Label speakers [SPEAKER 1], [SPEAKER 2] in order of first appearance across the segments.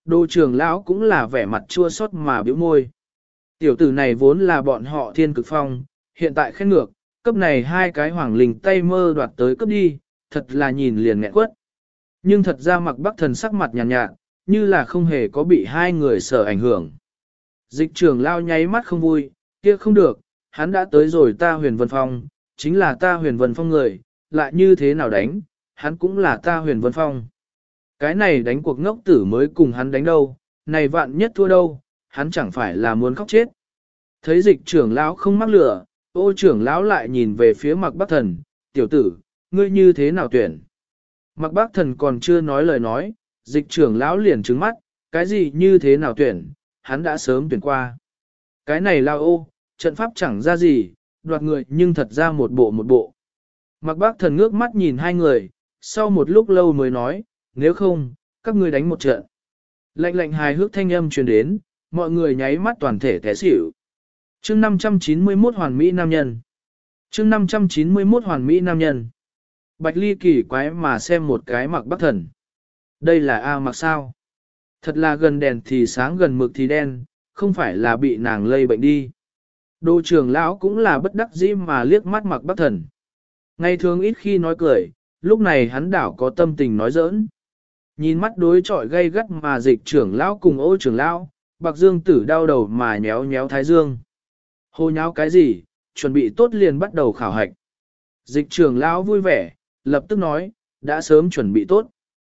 [SPEAKER 1] Đô trưởng lão cũng là vẻ mặt chua xót mà bĩu môi. Tiểu tử này vốn là bọn họ thiên cực phong, hiện tại khen ngược, cấp này hai cái hoàng linh tay mơ đoạt tới cấp đi, thật là nhìn liền nghẹn quất. Nhưng thật ra Mạc Bắc Thần sắc mặt nhàn nhạt, như là không hề có bị hai người sở ảnh hưởng. Dịch trưởng lao nháy mắt không vui, kia không được, hắn đã tới rồi ta huyền vân phong, chính là ta huyền vân phong người, lại như thế nào đánh, hắn cũng là ta huyền vân phong. Cái này đánh cuộc ngốc tử mới cùng hắn đánh đâu, này vạn nhất thua đâu, hắn chẳng phải là muốn khóc chết. Thấy dịch trưởng lão không mắc lửa, ô trưởng lão lại nhìn về phía Mạc Bắc Thần, tiểu tử, ngươi như thế nào tuyển? Mạc Bắc Thần còn chưa nói lời nói, dịch trưởng lão liền trứng mắt, cái gì như thế nào tuyển, hắn đã sớm tuyển qua. Cái này lao ô, trận pháp chẳng ra gì, đoạt người nhưng thật ra một bộ. Mạc Bắc Thần ngước mắt nhìn hai người, sau một lúc lâu mới nói, nếu không, các ngươi đánh một trận. Lạnh hài hước thanh âm truyền đến, mọi người nháy mắt toàn thể té xỉu. Chương 591 hoàn mỹ nam nhân. Chương 591 hoàn mỹ nam nhân. Bạch Ly kỳ quái mà xem một cái Mạc Bắc Thần. Đây là A Mạc sao? Thật là gần đèn thì sáng gần mực thì đen, không phải là bị nàng lây bệnh đi. Đô trưởng lão cũng là bất đắc dĩ mà liếc mắt Mạc Bắc Thần. Ngày thường ít khi nói cười, lúc này hắn đảo có tâm tình nói giỡn. Nhìn mắt đối chọi gay gắt mà dịch trưởng lão cùng ô trưởng lão, Bạc Dương Tử đau đầu mà nhéo nhéo thái dương. Hồ nháo cái gì, chuẩn bị tốt liền bắt đầu khảo hạch. Dịch trưởng lão vui vẻ, lập tức nói, đã sớm chuẩn bị tốt.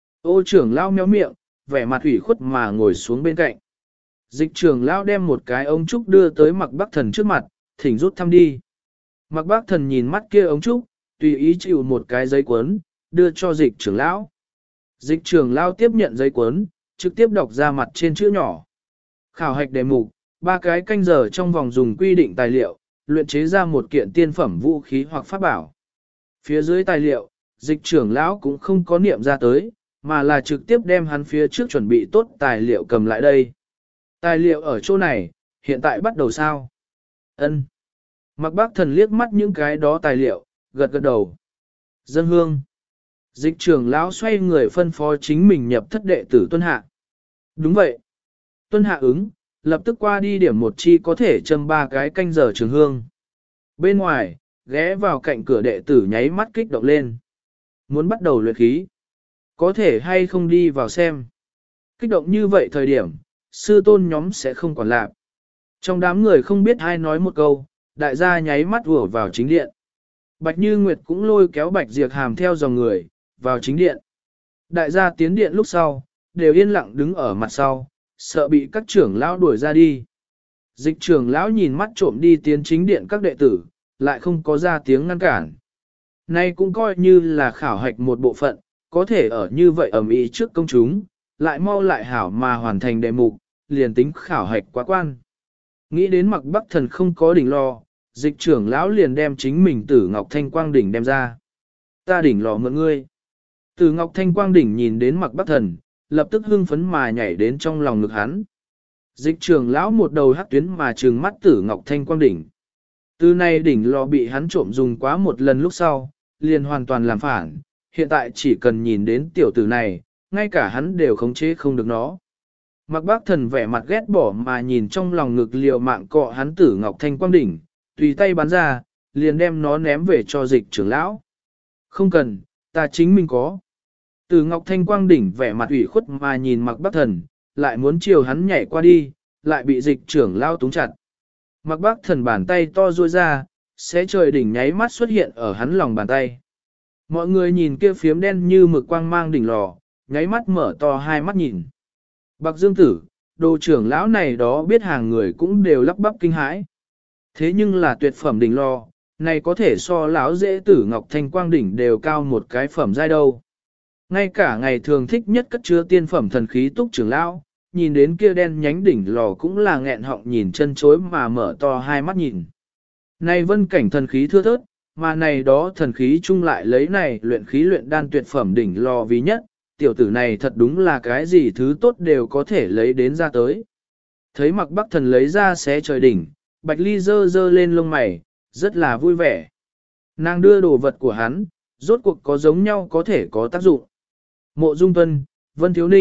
[SPEAKER 1] Ô trưởng lão méo miệng, vẻ mặt ủy khuất mà ngồi xuống bên cạnh. Dịch trưởng lão đem một cái ống trúc đưa tới Mạc Bắc Thần trước mặt, thỉnh rút thăm đi. Mạc Bắc Thần nhìn mắt kia ống trúc, tùy ý chịu một cái giấy cuốn, đưa cho dịch trưởng lão. Dịch trưởng lão tiếp nhận giấy cuốn, trực tiếp đọc ra mặt trên chữ nhỏ. Khảo hạch đề mục, 3 cái canh giờ trong vòng dùng quy định tài liệu, luyện chế ra một kiện tiên phẩm vũ khí hoặc pháp bảo. Phía dưới tài liệu, dịch trưởng lão cũng không có niệm ra tới, mà là trực tiếp đem hắn phía trước chuẩn bị tốt tài liệu cầm lại đây. Tài liệu ở chỗ này, hiện tại bắt đầu sao? Ân. Mạc Bắc Thần liếc mắt những cái đó tài liệu, gật gật đầu. Dân hương. Dịch trưởng lão xoay người phân phó chính mình nhập thất đệ tử Tuân Hạ. Đúng vậy. Tuân Hạ ứng, lập tức qua đi điểm một chi có thể châm 3 cái canh giờ trường hương. Bên ngoài, ghé vào cạnh cửa đệ tử nháy mắt kích động lên. Muốn bắt đầu luyện khí. Có thể hay không đi vào xem. Kích động như vậy thời điểm, sư tôn nhóm sẽ không còn lạc. Trong đám người không biết ai nói một câu, đại gia nháy mắt ùa vào chính điện. Bạch Như Nguyệt cũng lôi kéo Bạch Diệp Hàm theo dòng người, vào chính điện. Đại gia tiến điện lúc sau, đều yên lặng đứng ở mặt sau, sợ bị các trưởng lão đuổi ra đi. Dịch trưởng lão nhìn mắt trộm đi tiến chính điện các đệ tử, lại không có ra tiếng ngăn cản. Nay cũng coi như là khảo hạch một bộ phận, có thể ở như vậy ầm ĩ trước công chúng, lại mau lại hảo mà hoàn thành đề mục, liền tính khảo hạch quá quan. Nghĩ đến Mạc Bắc Thần không có đỉnh lò, dịch trưởng lão liền đem chính mình Tử Ngọc Thanh Quang đỉnh đem ra. Ta đỉnh lò mượn ngươi. Tử Ngọc Thanh Quang đỉnh nhìn đến Mạc Bắc Thần, lập tức hưng phấn mà nhảy đến trong lòng ngực hắn. Dịch trưởng lão một đầu hắc tuyến mà trừng mắt Tử Ngọc Thanh Quang đỉnh. Từ nay đỉnh lò bị hắn trộm dùng quá một lần lúc sau, liền hoàn toàn làm phản, hiện tại chỉ cần nhìn đến tiểu tử này, ngay cả hắn đều khống chế không được nó. Mạc Bắc Thần vẻ mặt ghét bỏ mà nhìn trong lòng ngực liều mạng cọ hắn Tử Ngọc Thanh Quang đỉnh, tùy tay bắn ra, liền đem nó ném về cho dịch trưởng lão. Không cần, ta chính mình có. Tử Ngọc Thanh Quang đỉnh vẻ mặt ủy khuất mà nhìn Mạc Bắc Thần, lại muốn chiều hắn nhảy qua đi, lại bị dịch trưởng lão túng chặt. Mạc Bắc Thần bàn tay to duỗi ra, xé trời đỉnh nháy mắt xuất hiện ở hắn lòng bàn tay. Mọi người nhìn kia phiếm đen như mực quang mang đỉnh lò, nháy mắt mở to hai mắt nhìn. Bạc Dương Tử, đồ trưởng lão này đó biết hàng người cũng đều lắp bắp kinh hãi. Thế nhưng là tuyệt phẩm đỉnh lò, này có thể so lão dễ Tử Ngọc Thanh Quang đỉnh đều cao một cái phẩm giai đâu. Ngay cả ngày thường thích nhất cất chứa tiên phẩm thần khí túc trưởng lão, nhìn đến kia đen nhánh đỉnh lò cũng là nghẹn họng nhìn chân chối mà mở to hai mắt nhìn. Này vân cảnh thần khí thưa thớt, mà này đó thần khí chung lại lấy này luyện khí luyện đan tuyệt phẩm đỉnh lò vì nhất, tiểu tử này thật đúng là cái gì thứ tốt đều có thể lấy đến ra tới. Thấy Mạc Bắc Thần lấy ra xé trời đỉnh, Bạch Ly dơ dơ lên lông mày, rất là vui vẻ. Nàng đưa đồ vật của hắn, rốt cuộc có giống nhau có thể có tác dụng. Mộ Dung Tuân, Vân Thiếu Ninh,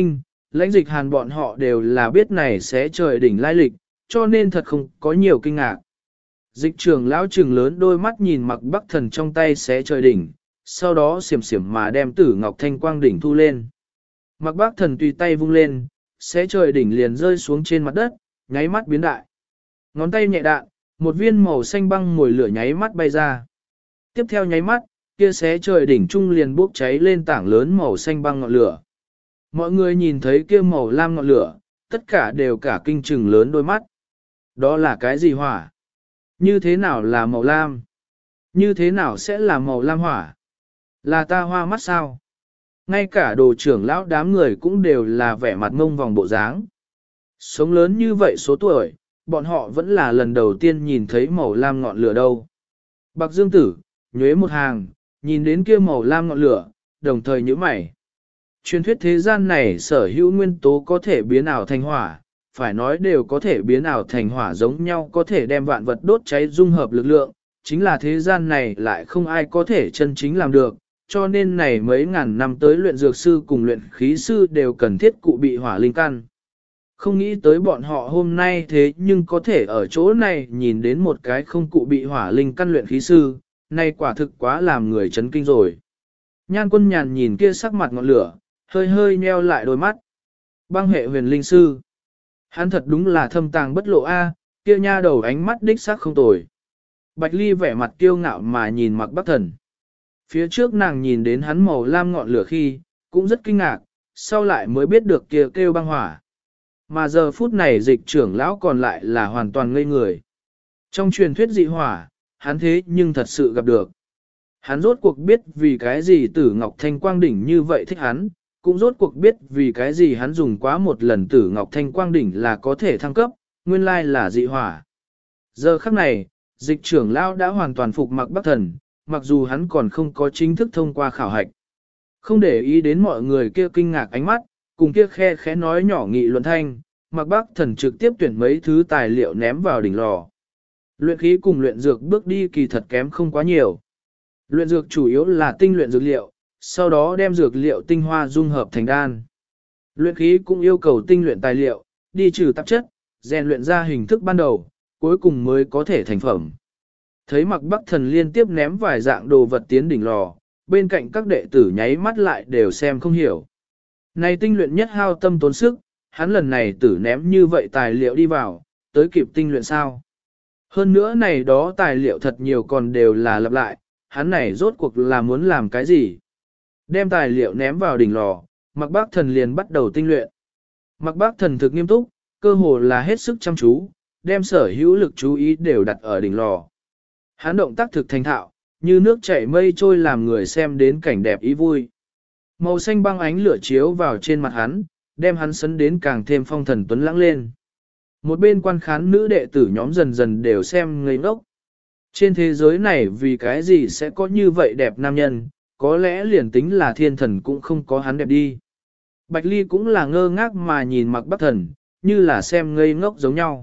[SPEAKER 1] lãnh dịch hàn bọn họ đều là biết này sẽ trời đỉnh lai lịch, cho nên thật không có nhiều kinh ngạc. Dịch trưởng lão trừng lớn đôi mắt nhìn Mạc Bắc Thần trong tay sẽ trời đỉnh, sau đó xiểm xiểm mà đem Tử Ngọc Thanh Quang đỉnh thu lên. Mạc Bắc Thần tùy tay vung lên, sẽ trời đỉnh liền rơi xuống trên mặt đất, nháy mắt biến đại. Ngón tay nhẹ đạn, một viên màu xanh băng mồi lửa nháy mắt bay ra. Tiếp theo nháy mắt, kia xé trời đỉnh trung liền bốc cháy lên tảng lớn màu xanh băng ngọn lửa. Mọi người nhìn thấy kia màu lam ngọn lửa, tất cả đều cả kinh trừng lớn đôi mắt. Đó là cái gì hỏa? Như thế nào là màu lam? Như thế nào sẽ là màu lam hỏa? Là ta hoa mắt sao? Ngay cả đồ trưởng lão đám người cũng đều là vẻ mặt ngông vòng bộ dáng. Sống lớn như vậy số tuổi, bọn họ vẫn là lần đầu tiên nhìn thấy màu lam ngọn lửa đâu. Bạc Dương Tử, nhuế một hàng, nhìn đến kia màu lam ngọn lửa, đồng thời nhíu mày. Truyền thuyết thế gian này sở hữu nguyên tố có thể biến ảo thành hỏa, phải nói đều có thể biến ảo thành hỏa giống nhau, có thể đem vạn vật đốt cháy dung hợp lực lượng, chính là thế gian này lại không ai có thể chân chính làm được, cho nên này mấy ngàn năm tới luyện dược sư cùng luyện khí sư đều cần thiết cụ bị hỏa linh căn. Không nghĩ tới bọn họ hôm nay thế nhưng có thể ở chỗ này nhìn đến một cái không cụ bị hỏa linh căn luyện khí sư, này quả thực quá làm người chấn kinh rồi. Nhan Quân Nhàn nhìn kia sắc mặt ngọn lửa, hơi hơi nheo lại đôi mắt. Băng hệ huyền linh sư. Hắn thật đúng là thâm tàng bất lộ a, kia nha đầu ánh mắt đích xác không tồi. Bạch Ly vẻ mặt kiêu ngạo mà nhìn Mạc Bắc Thần. Phía trước nàng nhìn đến hắn màu lam ngọn lửa khi, cũng rất kinh ngạc, sau lại mới biết được kia kêu băng hỏa. Mà giờ phút này dịch trưởng lão còn lại là hoàn toàn ngây người. Trong truyền thuyết dị hỏa, hắn thế nhưng thật sự gặp được. Hắn rốt cuộc biết vì cái gì Tử Ngọc Thanh Quang đỉnh như vậy thích hắn, cũng rốt cuộc biết vì cái gì hắn dùng quá một lần Tử Ngọc Thanh Quang đỉnh là có thể thăng cấp, nguyên lai là dị hỏa. Giờ khắc này, dịch trưởng lão đã hoàn toàn phục Mạc Bắc Thần, mặc dù hắn còn không có chính thức thông qua khảo hạch. Không để ý đến mọi người kia kinh ngạc ánh mắt, cùng kia khe khẽ nói nhỏ nghị luận thanh, Mạc Bắc Thần trực tiếp tuyển mấy thứ tài liệu ném vào đỉnh lò. Luyện khí cùng luyện dược bước đi kỳ thật kém không quá nhiều. Luyện dược chủ yếu là tinh luyện dược liệu, sau đó đem dược liệu tinh hoa dung hợp thành đan. Luyện khí cũng yêu cầu tinh luyện tài liệu, đi trừ tạp chất, rèn luyện ra hình thức ban đầu, cuối cùng mới có thể thành phẩm. Thấy Mạc Bắc Thần liên tiếp ném vài dạng đồ vật tiến đỉnh lò, bên cạnh các đệ tử nháy mắt lại đều xem không hiểu. Này tinh luyện nhất hao tâm tốn sức, hắn lần này tử ném như vậy tài liệu đi vào, tới kịp tinh luyện sao. Hơn nữa này đó tài liệu thật nhiều còn đều là lặp lại, hắn này rốt cuộc là muốn làm cái gì. Đem tài liệu ném vào đỉnh lò, Mạc Bắc Thần liền bắt đầu tinh luyện. Mạc Bắc Thần thực nghiêm túc, cơ hồ là hết sức chăm chú, đem sở hữu lực chú ý đều đặt ở đỉnh lò. Hắn động tác thực thành thạo, như nước chảy mây trôi làm người xem đến cảnh đẹp ý vui. Màu xanh băng ánh lửa chiếu vào trên mặt hắn, đem hắn sấn đến càng thêm phong thần tuấn lãng lên. Một bên quan khán nữ đệ tử nhóm dần dần đều xem ngây ngốc. Trên thế giới này vì cái gì sẽ có như vậy đẹp nam nhân, có lẽ liền tính là thiên thần cũng không có hắn đẹp đi. Bạch Ly cũng là ngơ ngác mà nhìn Mạc Bắc Thần, như là xem ngây ngốc giống nhau.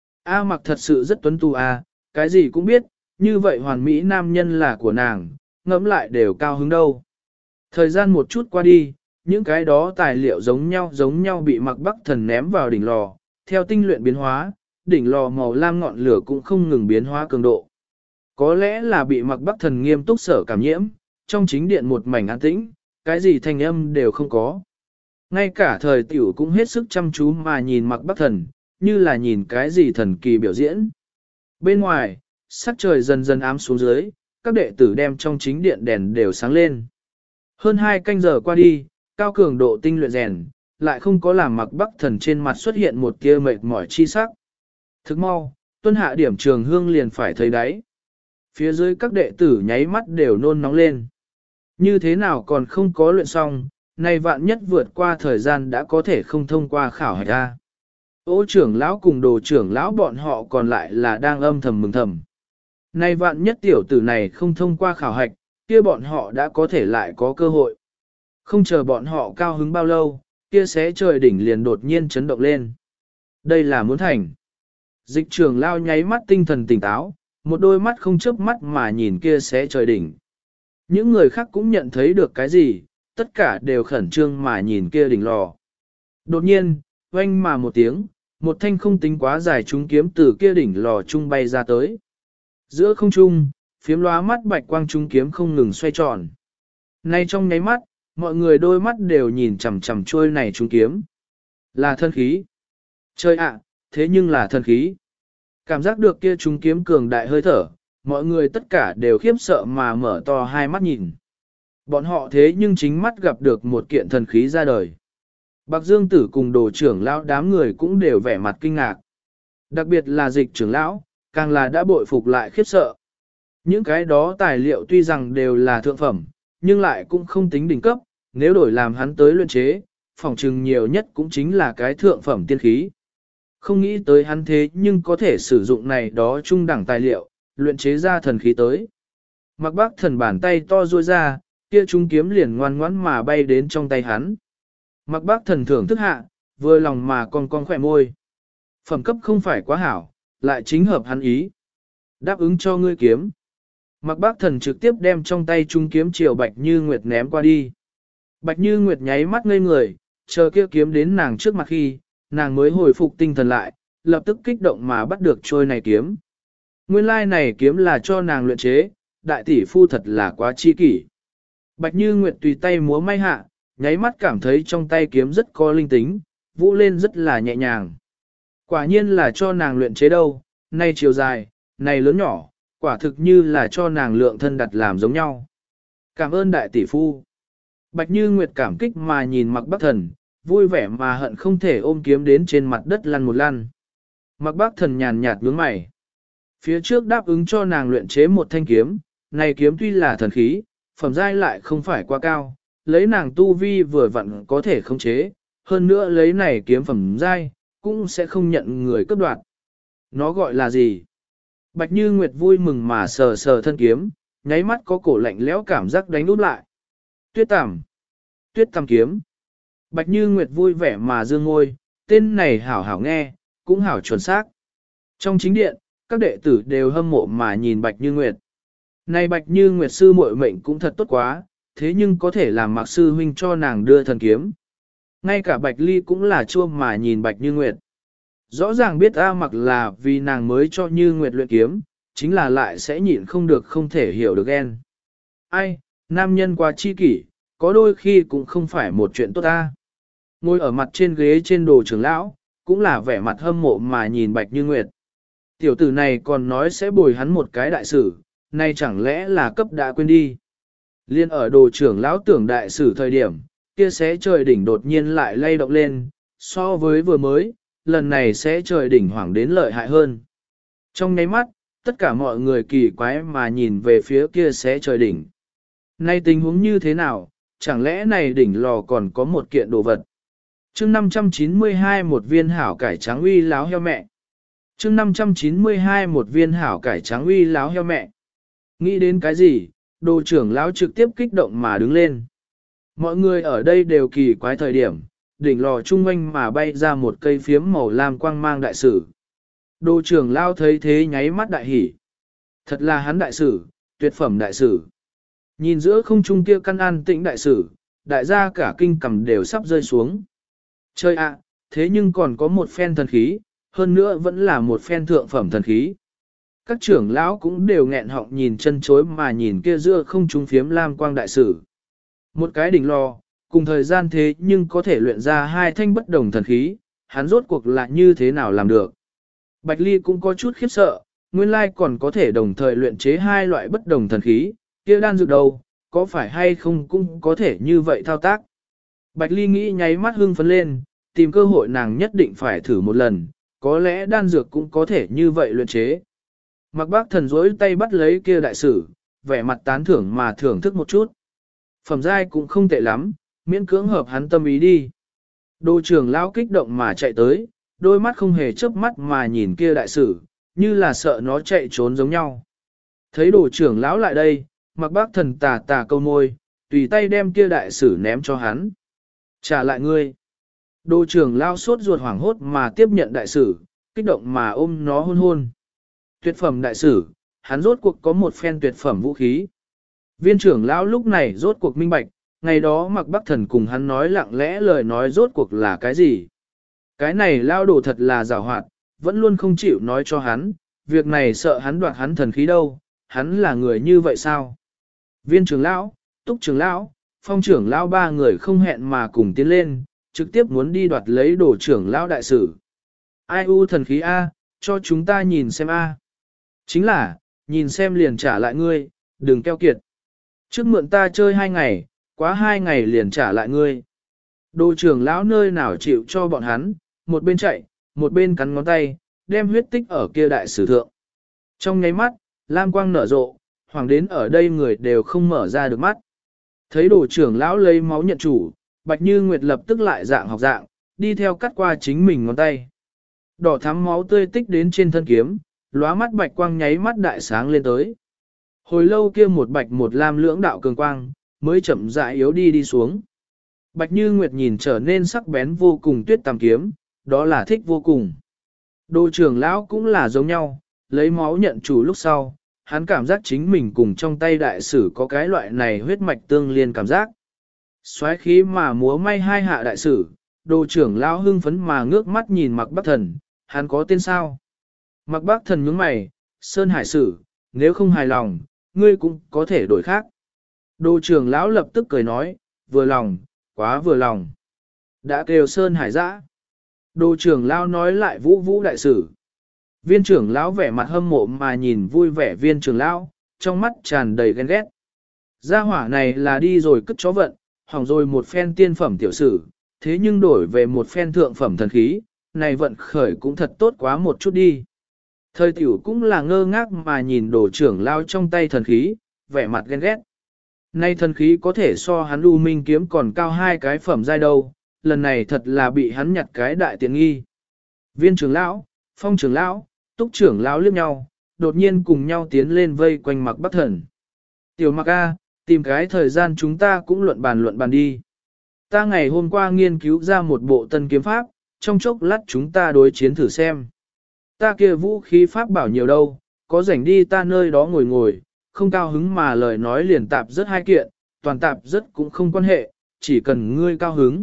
[SPEAKER 1] A Mạc thật sự rất tuấn tu a, cái gì cũng biết, như vậy hoàn mỹ nam nhân là của nàng, ngẫm lại đều cao hứng đâu. Thời gian một chút qua đi, những cái đó tài liệu giống nhau bị Mạc Bắc Thần ném vào đỉnh lò, theo tinh luyện biến hóa, đỉnh lò màu lam ngọn lửa cũng không ngừng biến hóa cường độ. Có lẽ là bị Mạc Bắc Thần nghiêm túc sở cảm nhiễm, trong chính điện một mảnh an tĩnh, cái gì thanh âm đều không có. Ngay cả thời tiểu cũng hết sức chăm chú mà nhìn Mạc Bắc Thần, như là nhìn cái gì thần kỳ biểu diễn. Bên ngoài, sắc trời dần dần ám xuống dưới, các đệ tử đem trong chính điện đèn đều sáng lên. Hơn 2 canh giờ qua đi, cao cường độ tinh luyện rèn, lại không có làm Mạc Bắc Thần trên mặt xuất hiện một tia mệt mỏi chi sắc. Thức mau, tuân hạ điểm trường hương liền phải thấy đáy. Phía dưới các đệ tử nháy mắt đều nôn nóng lên. Như thế nào còn không có luyện xong, nay vạn nhất vượt qua thời gian đã có thể không thông qua khảo hạch ra. Ô trưởng lão cùng đồ trưởng lão bọn họ còn lại là đang âm thầm mừng thầm. Nay vạn nhất tiểu tử này không thông qua khảo hạch, kia bọn họ đã có thể lại có cơ hội. Không chờ bọn họ cao hứng bao lâu, kia xé trời đỉnh liền đột nhiên chấn động lên. Đây là muốn thành. Dịch trưởng lao nháy mắt tinh thần tỉnh táo, một đôi mắt không chớp mắt mà nhìn kia xé trời đỉnh. Những người khác cũng nhận thấy được cái gì, tất cả đều khẩn trương mà nhìn kia đỉnh lò. Đột nhiên, oanh mà một tiếng, một thanh không tính quá dài trúng kiếm từ kia đỉnh lò trung bay ra tới. Giữa không trung, phiếm lóa mắt bạch quang trúng kiếm không ngừng xoay tròn. Nay trong nháy mắt, mọi người đôi mắt đều nhìn chằm chằm trôi này trúng kiếm. Là thân khí. Chơi ạ, thế nhưng là thân khí. Cảm giác được kia trúng kiếm cường đại hơi thở, mọi người tất cả đều khiếp sợ mà mở to hai mắt nhìn. Bọn họ thế nhưng chính mắt gặp được một kiện thần khí ra đời. Bạc Dương Tử cùng đồ trưởng lão đám người cũng đều vẻ mặt kinh ngạc. Đặc biệt là dịch trưởng lão, càng là đã bội phục lại khiếp sợ. Những cái đó tài liệu tuy rằng đều là thượng phẩm, nhưng lại cũng không tính đỉnh cấp, nếu đổi làm hắn tới luyện chế, phòng trừng nhiều nhất cũng chính là cái thượng phẩm tiên khí. Không nghĩ tới hắn thế nhưng có thể sử dụng này đó trung đẳng tài liệu, luyện chế ra thần khí tới. Mặc bác thần bàn tay to ruôi ra, kia trung kiếm liền ngoan ngoãn mà bay đến trong tay hắn. Mặc bác thần thưởng thức hạ, vừa lòng mà con khỏe môi. Phẩm cấp không phải quá hảo, lại chính hợp hắn ý. Đáp ứng cho ngươi kiếm. Mặc bác thần trực tiếp đem trong tay trung kiếm chiều Bạch Như Nguyệt ném qua đi. Bạch Như Nguyệt nháy mắt ngây người, chờ kia kiếm đến nàng trước mặt khi, nàng mới hồi phục tinh thần lại, lập tức kích động mà bắt được trôi này kiếm. Nguyên lai này kiếm là cho nàng luyện chế, đại tỷ phu thật là quá chi kỷ. Bạch Như Nguyệt tùy tay múa may hạ, nháy mắt cảm thấy trong tay kiếm rất có linh tính, vũ lên rất là nhẹ nhàng. Quả nhiên là cho nàng luyện chế đâu, nay chiều dài, này lớn nhỏ, quả thực như là cho nàng lượng thân đặt làm giống nhau. Cảm ơn đại tỷ phu. Bạch Như Nguyệt cảm kích mà nhìn Mặc Bắc Thần, vui vẻ mà hận không thể ôm kiếm đến trên mặt đất lăn một lăn. Mặc Bắc Thần nhàn nhạt nhướng mày. Phía trước đáp ứng cho nàng luyện chế một thanh kiếm, này kiếm tuy là thần khí, phẩm giai lại không phải quá cao, lấy nàng tu vi vừa vặn có thể khống chế, hơn nữa lấy này kiếm phẩm giai, cũng sẽ không nhận người cướp đoạt. Nó gọi là gì? Bạch Như Nguyệt vui mừng mà sờ sờ thân kiếm, nháy mắt có cổ lạnh lẽo cảm giác đánh úp lại. Tuyết Tằm kiếm. Bạch Như Nguyệt vui vẻ mà dương ngôi, tên này hảo hảo nghe, cũng hảo chuẩn xác. Trong chính điện, các đệ tử đều hâm mộ mà nhìn Bạch Như Nguyệt. Này Bạch Như Nguyệt sư muội mệnh cũng thật tốt quá, thế nhưng có thể làm Mạc sư huynh cho nàng đưa thần kiếm. Ngay cả Bạch Ly cũng là chua mà nhìn Bạch Như Nguyệt. Rõ ràng biết A Mặc là vì nàng mới cho Như Nguyệt luyện kiếm, chính là lại sẽ nhịn không được không thể hiểu được ghen. Ai, nam nhân quá chi kỷ, có đôi khi cũng không phải một chuyện tốt ta. Ngồi ở mặt trên ghế trên đồ trưởng lão, cũng là vẻ mặt hâm mộ mà nhìn Bạch Như Nguyệt. Tiểu tử này còn nói sẽ bồi hắn một cái đại sử, nay chẳng lẽ là cấp đã quên đi. Liên ở đồ trưởng lão tưởng đại sử thời điểm, kia sẽ trời đỉnh đột nhiên lại lay động lên, so với vừa mới, lần này sẽ trời đỉnh hoảng đến lợi hại hơn. Trong nháy mắt, tất cả mọi người kỳ quái mà nhìn về phía kia sẽ trời đỉnh. Nay tình huống như thế nào, chẳng lẽ này đỉnh lò còn có một kiện đồ vật. Chương 592 một viên hảo cải trắng uy láo heo mẹ. Chương 592 một viên hảo cải trắng uy láo heo mẹ. Nghĩ đến cái gì, đồ trưởng lão trực tiếp kích động mà đứng lên. Mọi người ở đây đều kỳ quái thời điểm, đỉnh lò trung quanh mà bay ra một cây phiếm màu lam quang mang đại sử. Đồ trưởng lão thấy thế nháy mắt đại hỉ. Thật là hắn đại sử, tuyệt phẩm đại sử. Nhìn giữa không trung kia căn an tĩnh đại sử, đại gia cả kinh cầm đều sắp rơi xuống. Chơi ạ, thế nhưng còn có một phen thần khí, hơn nữa vẫn là một phen thượng phẩm thần khí. Các trưởng lão cũng đều nghẹn họng nhìn chân chối mà nhìn kia giữa không trung phiếm lam quang đại sử. Một cái đỉnh lò, cùng thời gian thế nhưng có thể luyện ra hai thanh bất đồng thần khí, hắn rốt cuộc là như thế nào làm được. Bạch Ly cũng có chút khiếp sợ, nguyên lai còn có thể đồng thời luyện chế hai loại bất đồng thần khí, kia đan dược đầu, có phải hay không cũng có thể như vậy thao tác. Bạch Ly nghĩ nháy mắt hưng phấn lên, tìm cơ hội nàng nhất định phải thử một lần, có lẽ đan dược cũng có thể như vậy luyện chế. Mặc Bác Thần rỗi tay bắt lấy kia đại sử, vẻ mặt tán thưởng mà thưởng thức một chút. Phẩm giai cũng không tệ lắm, miễn cưỡng hợp hắn tâm ý đi. Đồ trưởng lão kích động mà chạy tới, đôi mắt không hề chớp mắt mà nhìn kia đại sử, như là sợ nó chạy trốn giống nhau. Thấy đồ trưởng lão lại đây, Mặc Bác Thần tà tà câu môi, tùy tay đem kia đại sử ném cho hắn. Trả lại ngươi. Đồ trưởng lão sốt ruột hoảng hốt mà tiếp nhận đại sử, kích động mà ôm nó hôn hôn. Tuyệt phẩm đại sử, hắn rốt cuộc có một phen tuyệt phẩm vũ khí. Viên trưởng lão lúc này rốt cuộc minh bạch, ngày đó Mạc Bắc Thần cùng hắn nói lặng lẽ lời nói rốt cuộc là cái gì. Cái này lao đồ thật là giàu hoạt, vẫn luôn không chịu nói cho hắn, việc này sợ hắn đoạt hắn thần khí đâu, hắn là người như vậy sao? Viên trưởng lão, Túc trưởng lão, Phong trưởng lão ba người không hẹn mà cùng tiến lên, trực tiếp muốn đi đoạt lấy đồ trưởng lão đại sử. Ai u thần khí A, cho chúng ta nhìn xem A. Chính là, nhìn xem liền trả lại ngươi, đừng keo kiệt. Trước mượn ta chơi 2 ngày, quá 2 ngày liền trả lại ngươi. Đồ trưởng lão nơi nào chịu cho bọn hắn, một bên chạy, một bên cắn ngón tay, đem huyết tích ở kia đại sử thượng. Trong nháy mắt, lam quang nở rộ, hoàng đến ở đây người đều không mở ra được mắt. Thấy đồ trưởng lão lấy máu nhận chủ, Bạch Như Nguyệt lập tức lại dạng học dạng, đi theo cắt qua chính mình ngón tay. Đỏ thắm máu tươi tích đến trên thân kiếm, lóa mắt bạch quang nháy mắt đại sáng lên tới. Hồi lâu kia một bạch một lam lưỡng đạo cường quang, mới chậm rãi yếu đi xuống. Bạch Như Nguyệt nhìn trở nên sắc bén vô cùng tuyết tam kiếm, đó là thích vô cùng. Đồ trưởng lão cũng là giống nhau, lấy máu nhận chủ lúc sau, hắn cảm giác chính mình cùng trong tay đại sử có cái loại này huyết mạch tương liên cảm giác. Xoáy khí mà múa may hai hạ đại sử, đồ trưởng lão hưng phấn mà ngước mắt nhìn Mạc Bắc Thần, hắn có tên sao? Mạc Bắc Thần nhướng mày, Sơn Hải sử, nếu không hài lòng, ngươi cũng có thể đổi khác. Đồ trưởng lão lập tức cười nói, vừa lòng, quá vừa lòng. Đã kêu Sơn Hải dã. Đồ trưởng lão nói lại vũ vũ đại sử. Viên trưởng lão vẻ mặt hâm mộ mà nhìn vui vẻ viên trưởng lão, trong mắt tràn đầy ghen ghét. Gia hỏa này là đi rồi cất chó vận, hỏng rồi một phen tiên phẩm tiểu sử, thế nhưng đổi về một phen thượng phẩm thần khí, này vận khởi cũng thật tốt quá một chút đi. Thời tiểu cũng là ngơ ngác mà nhìn đồ trưởng lão trong tay thần khí, vẻ mặt ghen ghét. Nay thần khí có thể so hắn U Minh kiếm còn cao 2 cái phẩm giai đâu, lần này thật là bị hắn nhặt cái đại tiện nghi. Viên trưởng lão, Phong trưởng lão, Túc trưởng lão liếc nhau, đột nhiên cùng nhau tiến lên vây quanh Mạc Bắc Thần. Tiểu Mạc A, tìm cái thời gian chúng ta cũng luận bàn đi. Ta ngày hôm qua nghiên cứu ra một bộ tân kiếm pháp, trong chốc lát chúng ta đối chiến thử xem. Ta kia vũ khí pháp bảo nhiều đâu, có rảnh đi ta nơi đó ngồi ngồi, không cao hứng mà lời nói liền tạp rất 2 kiện, toàn tạp rất cũng không quan hệ, chỉ cần ngươi cao hứng.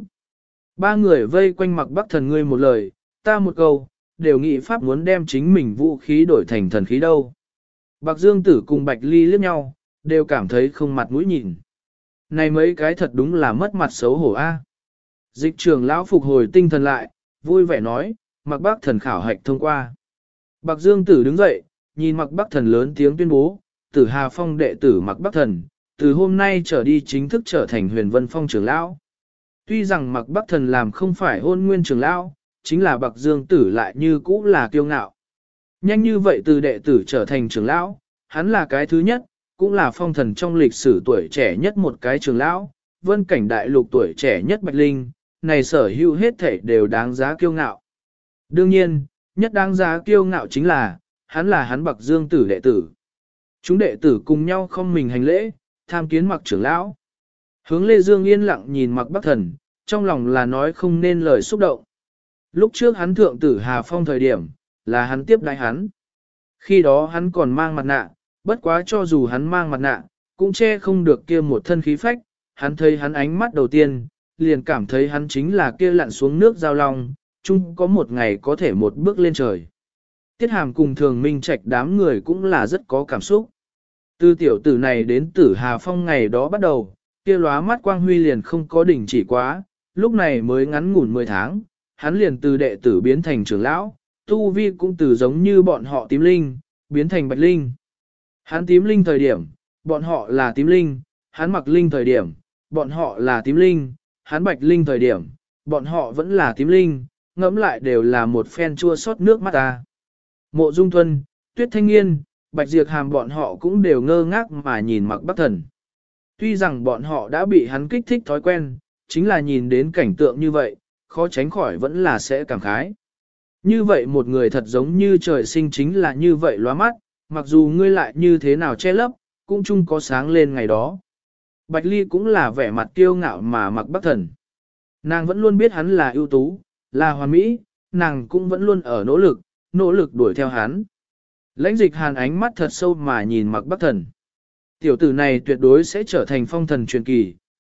[SPEAKER 1] 3 người vây quanh Mạc Bắc Thần ngươi một lời, ta một câu, đều nghĩ pháp muốn đem chính mình vũ khí đổi thành thần khí đâu. Bạc Dương Tử cùng Bạch Ly liếc nhau, đều cảm thấy không mặt mũi nhìn. Này mấy cái thật đúng là mất mặt xấu hổ a. Dịch trưởng lão phục hồi tinh thần lại, vui vẻ nói, Mạc Bắc Thần khảo hạch thông qua. Bạc Dương Tử đứng dậy, nhìn Mạc Bắc Thần lớn tiếng tuyên bố, Tử Hà Phong đệ tử Mạc Bắc Thần, từ hôm nay trở đi chính thức trở thành Huyền Vân Phong trưởng lão. Tuy rằng Mạc Bắc Thần làm không phải Hôn Nguyên trưởng lão, chính là Bạc Dương Tử lại như cũ là kiêu ngạo. Nhanh như vậy từ đệ tử trở thành trưởng lão, hắn là cái thứ nhất, cũng là phong thần trong lịch sử tuổi trẻ nhất một cái trưởng lão, vân cảnh đại lục tuổi trẻ nhất Bạch Linh, này sở hữu hết thể đều đáng giá kiêu ngạo. Đương nhiên, nhất đáng giá kiêu ngạo chính là hắn Bạc Dương Tử đệ tử. Chúng đệ tử cùng nhau không mình hành lễ, tham kiến Mạc trưởng lão. Hướng Lê Dương yên lặng nhìn Mạc Bắc Thần, trong lòng là nói không nên lời xúc động. Lúc trước hắn thượng tử Hà Phong thời điểm, là hắn tiếp đái hắn. Khi đó hắn còn mang mặt nạ, bất quá cho dù hắn mang mặt nạ, cũng che không được kia một thân khí phách, hắn thấy hắn ánh mắt đầu tiên, liền cảm thấy hắn chính là kia lặn xuống nước giao long, chung có một ngày có thể một bước lên trời. Tiết Hàm cùng Thường Minh Trạch đám người cũng là rất có cảm xúc. Từ tiểu tử này đến tử Hà Phong ngày đó bắt đầu, kia lóa mắt quang huy liền không có đỉnh chỉ quá, lúc này mới ngắn ngủn 10 tháng, hắn liền từ đệ tử biến thành trưởng lão, tu vi cũng từ giống như bọn họ tím linh, biến thành bạch linh. Hắn tím linh thời điểm, bọn họ là tím linh, hắn mặc linh thời điểm, bọn họ là tím linh, hắn bạch linh thời điểm, bọn họ vẫn là tím linh, ngẫm lại đều là một phen chua xót nước mắt ta. Mộ Dung Thuần, Tuyết Thanh Nghiên, Bạch Diệp Hàm bọn họ cũng đều ngơ ngác mà nhìn Mạc Bắc Thần. Tuy rằng bọn họ đã bị hắn kích thích thói quen, chính là nhìn đến cảnh tượng như vậy, khó tránh khỏi vẫn là sẽ cảm khái. Như vậy một người thật giống như trời sinh chính là như vậy lóa mắt, mặc dù ngươi lại như thế nào che lấp, cũng chung có sáng lên ngày đó. Bạch Ly cũng là vẻ mặt kiêu ngạo mà Mạc Bắc Thần. Nàng vẫn luôn biết hắn là ưu tú, là hoàn mỹ, nàng cũng vẫn luôn ở nỗ lực đuổi theo hắn. Lãnh Dịch Hàn ánh mắt thật sâu mà nhìn Mạc Bắc Thần. Tiểu tử này tuyệt đối sẽ trở thành phong thần truyền kỳ,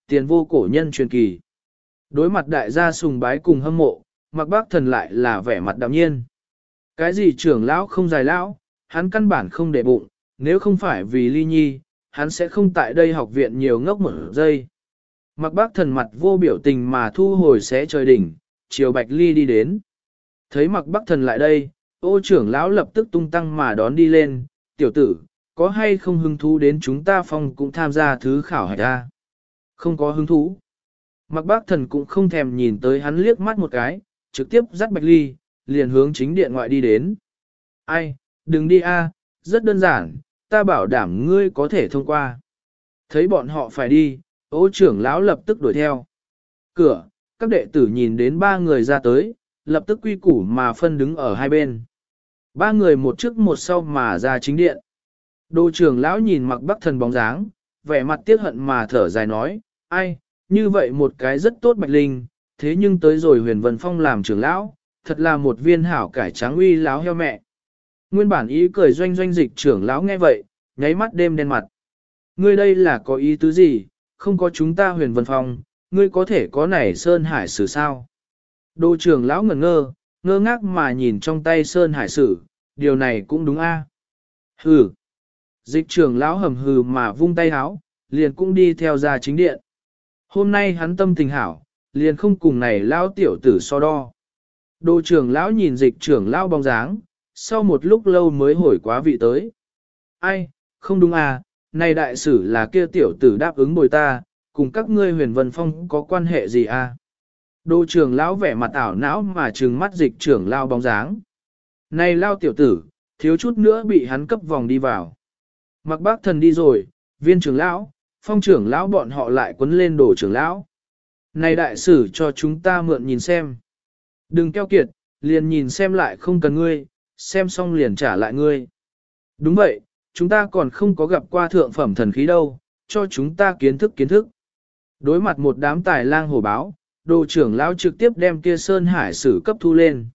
[SPEAKER 1] tiền vô cổ nhân truyền kỳ. Đối mặt đại gia sùng bái cùng hâm mộ, Mạc Bác Thần lại là vẻ mặt đạm nhiên. Cái gì trưởng lão không dài lão, hắn căn bản không để bụng, nếu không phải vì Ly Nhi, hắn sẽ không tại đây học viện nhiều ngốc một giây. Mạc Bác Thần mặt vô biểu tình mà thu hồi xé trời đỉnh, chiều Bạch Ly đi đến. Thấy Mạc Bác Thần lại đây, Ô trưởng lão lập tức tung tăng mà đón đi lên, tiểu tử, có hay không hứng thú đến chúng ta phong cũng tham gia thứ khảo hạch ra? Không có hứng thú. Mạc Bác Thần cũng không thèm nhìn tới hắn liếc mắt một cái, trực tiếp dắt Bạch Ly, liền hướng chính điện ngoại đi đến. Ai, đừng đi a, rất đơn giản, ta bảo đảm ngươi có thể thông qua. Thấy bọn họ phải đi, Ô trưởng lão lập tức đuổi theo. Cửa, các đệ tử nhìn đến ba người ra tới, lập tức quy củ mà phân đứng ở hai bên. Ba người một trước một sau mà ra chính điện. Đô trưởng lão nhìn Mạc Bác Thần bóng dáng, vẻ mặt tiếc hận mà thở dài nói, ai, như vậy một cái rất tốt Bạch Linh, thế nhưng tới rồi Huyền Vân Phong làm trưởng lão, thật là một viên hảo cải trắng uy láo heo mẹ. Nguyên bản ý cười doanh doanh dịch trưởng lão nghe vậy, nháy mắt đêm đen mặt. Ngươi đây là có ý tứ gì, không có chúng ta Huyền Vân Phong, ngươi có thể có nảy Sơn Hải Sử sao? Đô trưởng lão ngẩn ngơ ngác mà nhìn trong tay Sơn Hải Sử, điều này cũng đúng a. Hừ. Dịch trưởng lão hầm hừ mà vung tay háo, liền cũng đi theo ra chính điện. Hôm nay hắn tâm tình hảo, liền không cùng này lão tiểu tử so đo. Đô trưởng lão nhìn dịch trưởng lão bóng dáng, sau một lúc lâu mới hồi quá vị tới. Ai, không đúng à, này đại sử là kia tiểu tử đáp ứng bồi ta, cùng các ngươi Huyền Vân Phong có quan hệ gì à? Đô trưởng lão vẻ mặt ảo não mà trừng mắt dịch trưởng lão bóng dáng. Này lao tiểu tử, thiếu chút nữa bị hắn cấp vòng đi vào. Mạc Bác Thần đi rồi, viên trưởng lão, phong trưởng lão bọn họ lại quấn lên đổ trưởng lão. Này đại sử cho chúng ta mượn nhìn xem. Đừng keo kiệt, liền nhìn xem lại không cần ngươi, xem xong liền trả lại ngươi. Đúng vậy, chúng ta còn không có gặp qua thượng phẩm thần khí đâu, cho chúng ta kiến thức. Đối mặt một đám tài lang hổ báo, đồ trưởng lão trực tiếp đem kia Sơn Hải Sử cấp thu lên.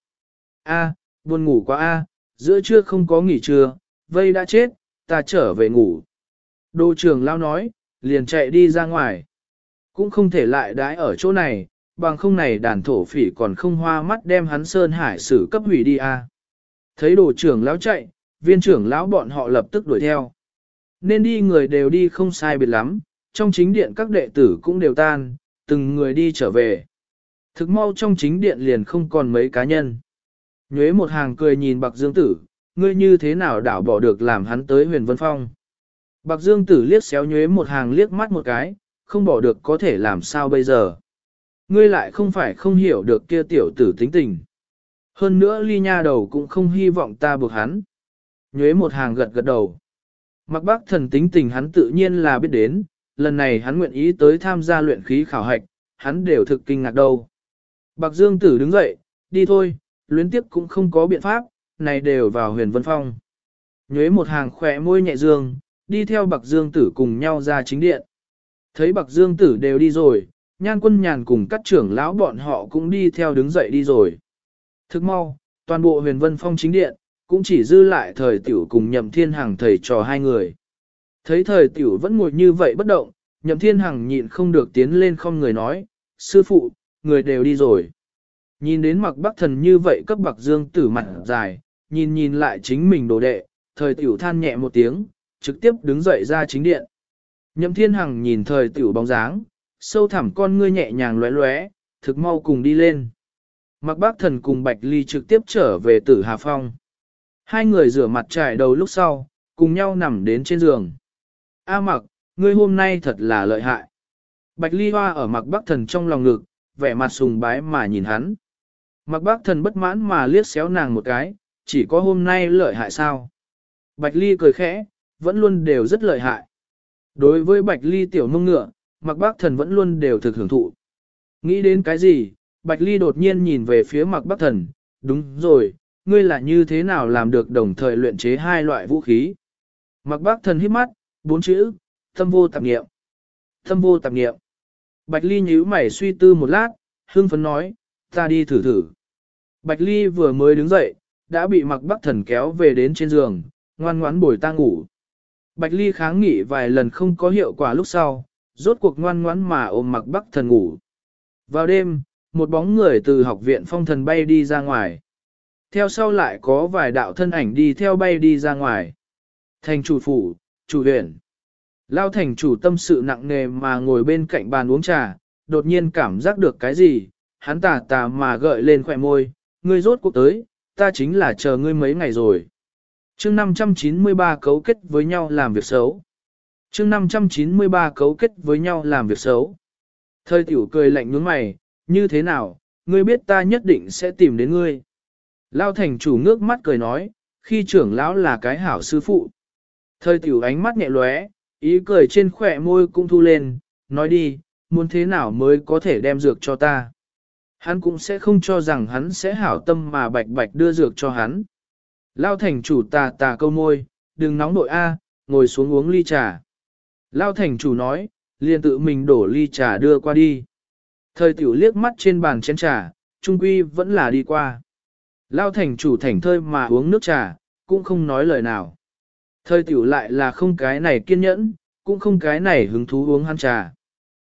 [SPEAKER 1] A, buồn ngủ quá a, giữa trưa không có nghỉ trưa, vây đã chết, ta trở về ngủ. Đồ trưởng lão nói, liền chạy đi ra ngoài. Cũng không thể lại đái ở chỗ này, bằng không này đàn thổ phỉ còn không hoa mắt đem hắn Sơn Hải Sử cấp hủy đi a. Thấy đồ trưởng lão chạy, viên trưởng lão bọn họ lập tức đuổi theo. Nên đi người đều đi không sai biệt lắm, trong chính điện các đệ tử cũng đều tan, từng người đi trở về. Thực mau trong chính điện liền không còn mấy cá nhân. Nhuế một hàng cười nhìn Bạc Dương Tử, ngươi như thế nào đảo bỏ được làm hắn tới Huyền Vân Phong. Bạc Dương Tử liếc xéo Nhuế một hàng liếc mắt một cái, không bỏ được có thể làm sao bây giờ. Ngươi lại không phải không hiểu được kia tiểu tử tính tình. Hơn nữa Ly nha đầu cũng không hy vọng ta buộc hắn. Nhuế một hàng gật gật đầu. Mạc Bác Thần tính tình hắn tự nhiên là biết đến, lần này hắn nguyện ý tới tham gia luyện khí khảo hạch, hắn đều thực kinh ngạc đâu. Bạc Dương Tử đứng dậy, đi thôi, luyến tiếp cũng không có biện pháp, này đều vào Huyền Vân Phong. Nhuế một hàng khỏe môi nhẹ dương, đi theo Bạc Dương Tử cùng nhau ra chính điện. Thấy Bạc Dương Tử đều đi rồi, Nhan Quân Nhàn cùng các trưởng lão bọn họ cũng đi theo đứng dậy đi rồi. Thức mau, toàn bộ Huyền Vân Phong chính điện, cũng chỉ dư lại thời tiểu cùng Nhậm Thiên Hằng thầy trò hai người. Thấy thời tiểu vẫn ngồi như vậy bất động, Nhậm Thiên Hằng nhịn không được tiến lên không người nói, sư phụ, người đều đi rồi. Nhìn đến Mạc Bác Thần như vậy cấp Bạc Dương Tử mặt dài, nhìn lại chính mình đồ đệ, thời tiểu than nhẹ một tiếng, trực tiếp đứng dậy ra chính điện. Nhậm Thiên Hằng nhìn thời tiểu bóng dáng, sâu thẳm con ngươi nhẹ nhàng lóe lóe, thực mau cùng đi lên. Mạc Bác Thần cùng Bạch Ly trực tiếp trở về Tử Hà Phong. Hai người rửa mặt trải đầu lúc sau, cùng nhau nằm đến trên giường. A Mạc, ngươi hôm nay thật là lợi hại. Bạch Ly hoa ở Mạc Bác Thần trong lòng ngực, vẻ mặt sùng bái mà nhìn hắn. Mạc Bác Thần bất mãn mà liếc xéo nàng một cái, chỉ có hôm nay lợi hại sao? Bạch Ly cười khẽ, vẫn luôn đều rất lợi hại. Đối với Bạch Ly tiểu mông ngựa, Mạc Bác Thần vẫn luôn đều thực hưởng thụ. Nghĩ đến cái gì, Bạch Ly đột nhiên nhìn về phía Mạc Bác Thần, đúng rồi, ngươi là như thế nào làm được đồng thời luyện chế hai loại vũ khí? Mạc Bác Thần hít mắt, 4 chữ, tâm vô tạp nghiệm. Tâm vô tạp nghiệm. Bạch Ly nhíu mày suy tư một lát, hưng phấn nói, ta đi thử thử. Bạch Ly vừa mới đứng dậy, đã bị Mạc Bác Thần kéo về đến trên giường, ngoan ngoãn bồi ta ngủ. Bạch Ly kháng nghị vài lần không có hiệu quả lúc sau, rốt cuộc ngoan ngoãn mà ôm mặc Bắc Thần ngủ. Vào đêm, một bóng người từ học viện Phong Thần bay đi ra ngoài. Theo sau lại có vài đạo thân ảnh đi theo bay đi ra ngoài. Thành chủ phủ, chủ huyện. Lao thành chủ tâm sự nặng nề mà ngồi bên cạnh bàn uống trà, đột nhiên cảm giác được cái gì, hắn tà tà mà gợi lên khỏe môi, ngươi rốt cuộc tới, ta chính là chờ ngươi mấy ngày rồi. Chương 593 cấu kết với nhau làm việc xấu. Chương 593 cấu kết với nhau làm việc xấu. Thời tiểu cười lạnh nhướng mày, như thế nào, ngươi biết ta nhất định sẽ tìm đến ngươi. Lao thành chủ ngước mắt cười nói, khi trưởng lão là cái hảo sư phụ. Thời tiểu ánh mắt nhẹ lóe, ý cười trên khỏe môi cũng thu lên, nói đi, muốn thế nào mới có thể đem dược cho ta. Hắn cũng sẽ không cho rằng hắn sẽ hảo tâm mà bạch bạch đưa dược cho hắn. Lao thành chủ tà tà câu môi, đừng nóng nội a, ngồi xuống uống ly trà. Lao thành chủ nói, liền tự mình đổ ly trà đưa qua đi. Thời tiểu liếc mắt trên bàn chén trà, trung quy vẫn là đi qua. Lao thành chủ thảnh thơi mà uống nước trà, cũng không nói lời nào. Thời tiểu lại là không cái này kiên nhẫn, cũng không cái này hứng thú uống hắn trà.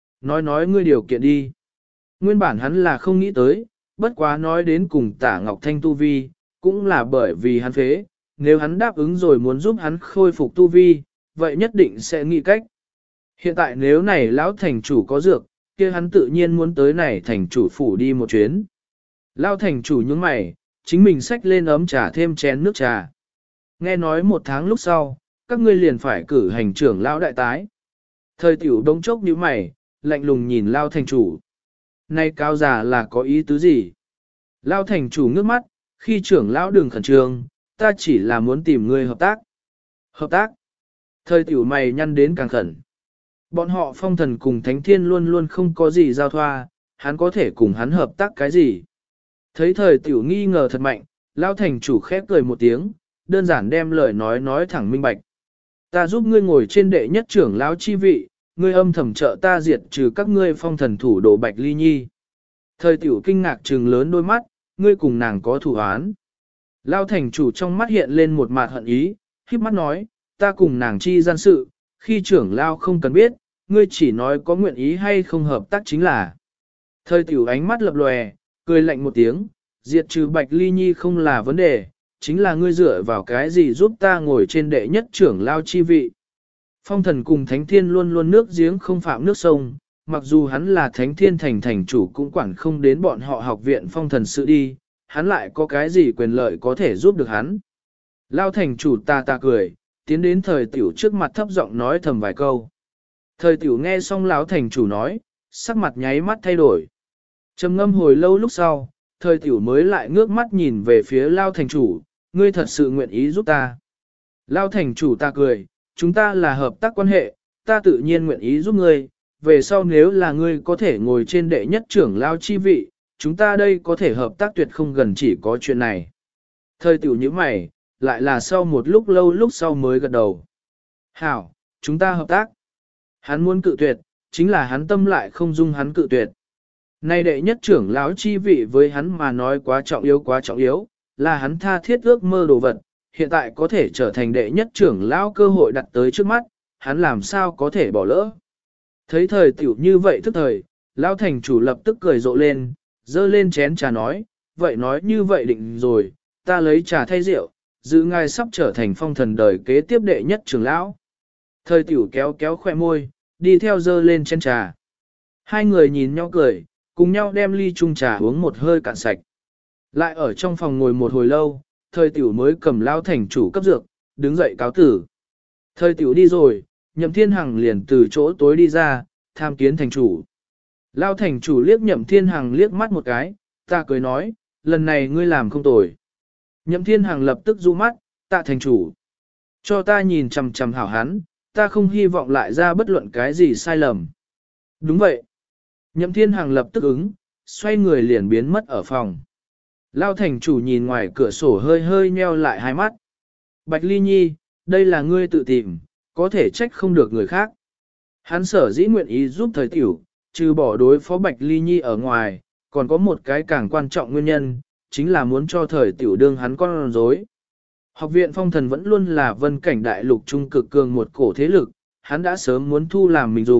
[SPEAKER 1] Nói ngươi điều kiện đi. Nguyên bản hắn là không nghĩ tới, bất quá nói đến cùng Tả Ngọc Thanh tu vi, cũng là bởi vì hắn phế, nếu hắn đáp ứng rồi muốn giúp hắn khôi phục tu vi, vậy nhất định sẽ nghĩ cách. Hiện tại nếu này lão thành chủ có dược, kia hắn tự nhiên muốn tới này thành chủ phủ đi một chuyến. Lão thành chủ nhướng mày, chính mình xách lên ấm trà thêm chén nước trà. Nghe nói 1 tháng lúc sau, các ngươi liền phải cử hành trưởng lão đại tái. Thời tiểu đống chốc nhíu mày, lạnh lùng nhìn lão thành chủ. Này cao già là có ý tứ gì? Lão thành chủ ngước mắt, khi trưởng lão đừng khẩn trương, ta chỉ là muốn tìm ngươi hợp tác. Hợp tác? Thời tiểu mày nhăn đến càng khẩn. Bọn họ Phong Thần cùng Thánh Thiên luôn luôn không có gì giao thoa, hắn có thể cùng hắn hợp tác cái gì? Thấy thời tiểu nghi ngờ thật mạnh, Lão thành chủ khép cười một tiếng, đơn giản đem lời nói thẳng minh bạch. Ta giúp ngươi ngồi trên đệ nhất trưởng lão chi vị, ngươi âm thầm trợ ta diệt trừ các ngươi Phong Thần thủ đồ Bạch Ly Nhi. Thời tiểu kinh ngạc trừng lớn đôi mắt, ngươi cùng nàng có thủ án. Lão thành chủ trong mắt hiện lên một mạt hận ý, khiếp mắt nói, ta cùng nàng chi gian sự, khi trưởng lão không cần biết, ngươi chỉ nói có nguyện ý hay không hợp tác chính là. Thời tiểu ánh mắt lập lòe, cười lạnh một tiếng, diệt trừ Bạch Ly Nhi không là vấn đề, chính là ngươi dựa vào cái gì giúp ta ngồi trên đệ nhất trưởng lão chi vị. Phong Thần cùng Thánh Thiên luôn luôn nước giếng không phạm nước sông, mặc dù hắn là Thánh Thiên thành chủ cũng quản không đến bọn họ học viện Phong Thần sự đi, hắn lại có cái gì quyền lợi có thể giúp được hắn. Lao thành chủ ta cười, tiến đến thời tiểu trước mặt thấp giọng nói thầm vài câu. Thời tiểu nghe xong lão thành chủ nói, sắc mặt nháy mắt thay đổi. Trầm ngâm hồi lâu lúc sau, thời tiểu mới lại ngước mắt nhìn về phía Lao thành chủ, ngươi thật sự nguyện ý giúp ta. Lao thành chủ ta cười, chúng ta là hợp tác quan hệ, ta tự nhiên nguyện ý giúp ngươi, về sau nếu là ngươi có thể ngồi trên đệ nhất trưởng Lao chi vị, chúng ta đây có thể hợp tác tuyệt không gần chỉ có chuyện này. Thời tiểu như mày, lại là sau một lúc lâu lúc sau mới gật đầu. Hảo, chúng ta hợp tác. Hắn muốn cự tuyệt, chính là hắn tâm lại không dung hắn cự tuyệt. Nay đệ nhất trưởng lão chi vị với hắn mà nói quá trọng yếu, là hắn tha thiết ước mơ đồ vật, hiện tại có thể trở thành đệ nhất trưởng lão cơ hội đặt tới trước mắt, hắn làm sao có thể bỏ lỡ. Thấy thời tiểu như vậy thức thời, lão thành chủ lập tức cười rộ lên, dơ lên chén trà nói, vậy nói như vậy định rồi, ta lấy trà thay rượu, giữ ngài sắp trở thành Phong Thần đời kế tiếp đệ nhất trưởng lão. Thời tiểu kéo khoe môi, đi theo dơ lên chén trà. Hai người nhìn nhau cười, cùng nhau đem ly chung trà uống một hơi cạn sạch. Lại ở trong phòng ngồi một hồi lâu, thời tiểu mới cầm lao thành chủ cấp dược, đứng dậy cáo tử. Thời tiểu đi rồi, Nhậm Thiên Hằng liền từ chỗ tối đi ra, tham kiến thành chủ. Lao thành chủ liếc Nhậm Thiên Hằng liếc mắt một cái, ta cười nói, lần này ngươi làm không tồi. Nhậm Thiên Hằng lập tức du mắt, tạ thành chủ. Cho ta nhìn chằm chằm hảo hắn, ta không hy vọng lại ra bất luận cái gì sai lầm. Đúng vậy. Nhậm Thiên Hằng lập tức ứng, xoay người liền biến mất ở phòng. Lao thành chủ nhìn ngoài cửa sổ hơi nheo lại hai mắt. Bạch Ly Nhi, đây là ngươi tự tìm, có thể trách không được người khác. Hắn sở dĩ nguyện ý giúp thời tiểu, trừ bỏ đối phó Bạch Ly Nhi ở ngoài, còn có một cái càng quan trọng nguyên nhân, chính là muốn cho thời tiểu đương hắn con rối. Học viện Phong Thần vẫn luôn là vân cảnh đại lục trung cực cường một cổ thế lực, hắn đã sớm muốn thu làm mình dùng,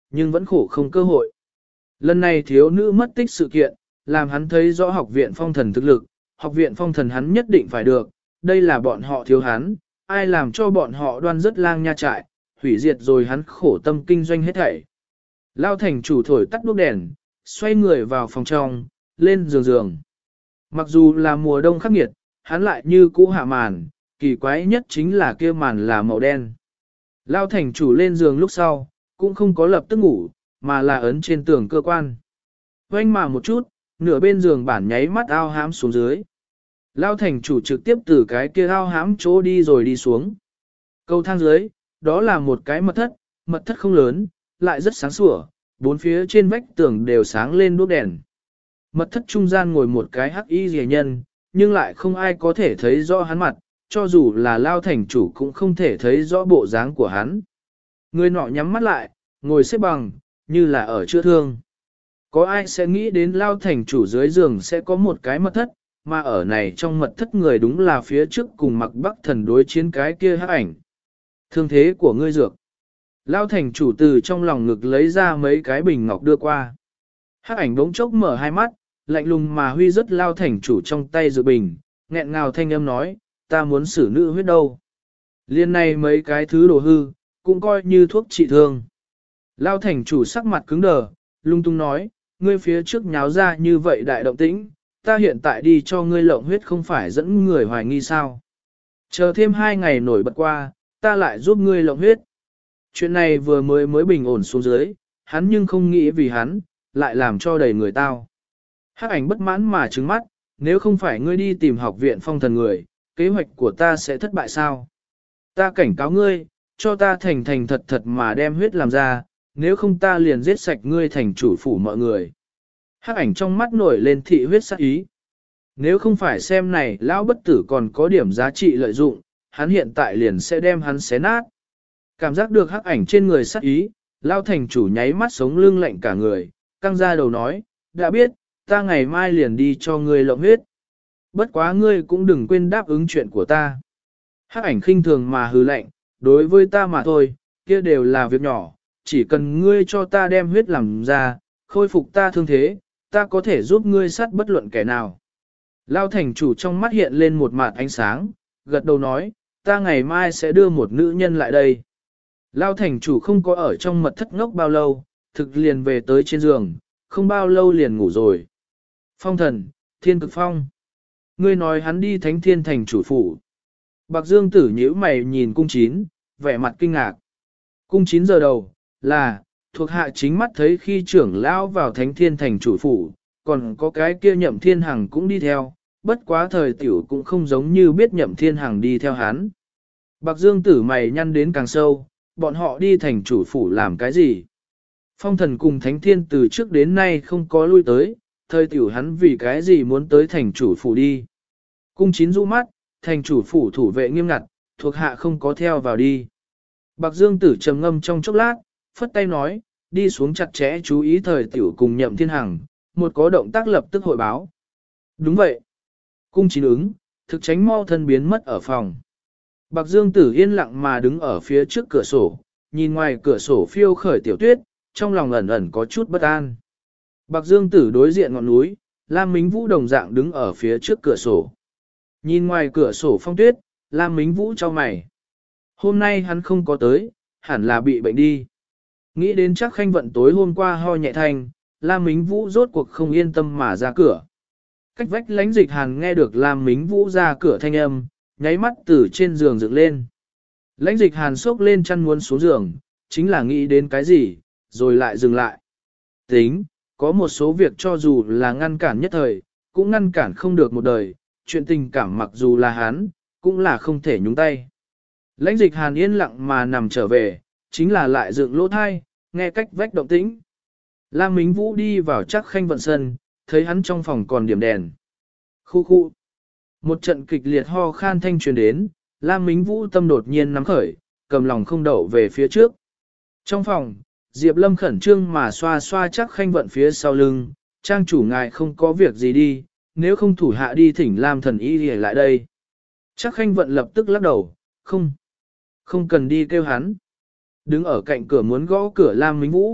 [SPEAKER 1] nhưng vẫn khổ không cơ hội. Lần này thiếu nữ mất tích sự kiện, làm hắn thấy rõ học viện phong thần thực lực, học viện phong thần hắn nhất định phải được, đây là bọn họ thiếu hắn, ai làm cho bọn họ đoan rất lang nha trại, hủy diệt rồi hắn khổ tâm kinh doanh hết thảy. Lao thành chủ thổi tắt đuốc đèn, xoay người vào phòng trong, lên giường giường. Mặc dù là mùa đông khắc nghiệt, hắn lại như cũ hạ màn, kỳ quái nhất chính là kia màn là màu đen. Lao thành chủ lên giường lúc sau, cũng không có lập tức ngủ, mà là ấn trên tường cơ quan. Oanh mà một chút, nửa bên giường bản nháy mắt ao hãm xuống dưới. Lao thành chủ trực tiếp từ cái kia ao hãm chỗ đi rồi đi xuống. Cầu thang dưới, đó là một cái mật thất không lớn, lại rất sáng sủa, bốn phía trên vách tường đều sáng lên đuốc đèn. Mật thất trung gian ngồi một cái hắc y rìa nhân, nhưng lại không ai có thể thấy rõ hắn mặt, cho dù là Lao thành chủ cũng không thể thấy rõ bộ dáng của hắn. Người nọ nhắm mắt lại, ngồi xếp bằng, như là ở chữa thương. Có ai sẽ nghĩ đến Lao thành chủ dưới giường sẽ có một cái mật thất, mà ở này trong mật thất người đúng là phía trước cùng mặc bắc thần đối chiến cái kia hắc ảnh. Thương thế của ngươi dược. Lao thành chủ từ trong lòng ngực lấy ra mấy cái bình ngọc đưa qua. Hắc ảnh bỗng chốc mở hai mắt, lạnh lùng mà huy rất Lao thành chủ trong tay dược bình, nghẹn ngào thanh âm nói, ta muốn xử nữ huyết đâu. Liên này mấy cái thứ đồ hư, cũng coi như thuốc trị thương. Lao thành chủ sắc mặt cứng đờ, lung tung nói, ngươi phía trước nháo ra như vậy đại động tĩnh, ta hiện tại đi cho ngươi lộng huyết không phải dẫn người hoài nghi sao. Chờ thêm 2 ngày nổi bật qua, ta lại giúp ngươi lộng huyết. Chuyện này vừa mới bình ổn xuống dưới, hắn nhưng không nghĩ vì hắn, lại làm cho đầy người tao. Hắc ảnh bất mãn mà trừng mắt, nếu không phải ngươi đi tìm học viện phong thần người, kế hoạch của ta sẽ thất bại sao? Ta cảnh cáo ngươi, cho ta thành thành thật thật mà đem huyết làm ra, nếu không ta liền giết sạch ngươi thành chủ phủ mọi người. Hắc ảnh trong mắt nổi lên thị huyết sát ý. Nếu không phải xem này lão bất tử còn có điểm giá trị lợi dụng, hắn hiện tại liền sẽ đem hắn xé nát. Cảm giác được hắc ảnh trên người sát ý, Lao thành chủ nháy mắt sống lưng lạnh cả người, căng ra đầu nói, đã biết, ta ngày mai liền đi cho ngươi lộng huyết. Bất quá ngươi cũng đừng quên đáp ứng chuyện của ta. Hắc ảnh khinh thường mà hừ lạnh, đối với ta mà thôi, kia đều là việc nhỏ, chỉ cần ngươi cho ta đem huyết làm ra, khôi phục ta thương thế, ta có thể giúp ngươi sát bất luận kẻ nào. Lao thành chủ trong mắt hiện lên một mạt ánh sáng, gật đầu nói, ta ngày mai sẽ đưa một nữ nhân lại đây. Lao thành chủ không có ở trong mật thất ngốc bao lâu, thực liền về tới trên giường, không bao lâu liền ngủ rồi. Phong thần, thiên cực phong. Ngươi nói hắn đi thánh thiên thành chủ phủ. Bạc Dương tử nhíu mày nhìn cung chín, vẻ mặt kinh ngạc. Cung 9 giờ đầu, là, thuộc hạ chính mắt thấy khi trưởng lão vào thánh thiên thành chủ phủ, còn có cái kia nhậm thiên hằng cũng đi theo, bất quá thời tiểu cũng không giống như biết nhậm thiên hằng đi theo hắn. Bạc Dương tử mày nhăn đến càng sâu, bọn họ đi thành chủ phủ làm cái gì? Phong thần cùng thánh thiên từ trước đến nay không có lui tới, thời tiểu hắn vì cái gì muốn tới thành chủ phủ đi. Cung 9 rũ mắt, thành chủ phủ thủ vệ nghiêm ngặt, thuộc hạ không có theo vào đi. Bạc Dương tử trầm ngâm trong chốc lát, phất tay nói, đi xuống chặt chẽ chú ý thời tiểu cùng nhậm thiên hằng, một có động tác lập tức hội báo. Đúng vậy. Cung 9 ứng, thực tránh mau thân biến mất ở phòng. Bạc Dương tử yên lặng mà đứng ở phía trước cửa sổ, nhìn ngoài cửa sổ phiêu khởi tiểu tuyết, trong lòng ẩn ẩn có chút bất an. Bạc Dương tử đối diện ngọn núi, Lam Mính Vũ đồng dạng đứng ở phía trước cửa sổ. Nhìn ngoài cửa sổ phong tuyết, Lam Mính Vũ chau mày. Hôm nay hắn không có tới, hẳn là bị bệnh đi. Nghĩ đến chắc Khanh Vận tối hôm qua ho nhẹ thanh, Lam Mính Vũ rốt cuộc không yên tâm mà ra cửa. Cách vách Lãnh Dịch Hàn nghe được Lam Mính Vũ ra cửa thanh âm, nháy mắt từ trên giường dựng lên. Lãnh Dịch Hàn xốc lên chăn muốn xuống giường, chính là nghĩ đến cái gì, rồi lại dừng lại. Tính, có một số việc cho dù là ngăn cản nhất thời, cũng ngăn cản không được một đời, chuyện tình cảm mặc dù là hắn, cũng là không thể nhúng tay. Lãnh Dịch Hàn yên lặng mà nằm trở về, chính là lại dựng lỗ thai, nghe cách vách động tĩnh. Lam Mính Vũ đi vào chắc Khanh Vận sân, thấy hắn trong phòng còn điểm đèn. Khu khu. Một trận kịch liệt ho khan thanh truyền đến, Lam Mính Vũ tâm đột nhiên nắm khởi, cầm lòng không đậu về phía trước. Trong phòng, Diệp Lâm khẩn trương mà xoa xoa chắc Khanh Vận phía sau lưng, trang chủ ngài không có việc gì đi, nếu không thủ hạ đi thỉnh Lam thần y thì lại đây. Chắc Khanh Vận lập tức lắc đầu, không cần đi kêu hắn. Đứng ở cạnh cửa muốn gõ cửa Lam Mính Vũ,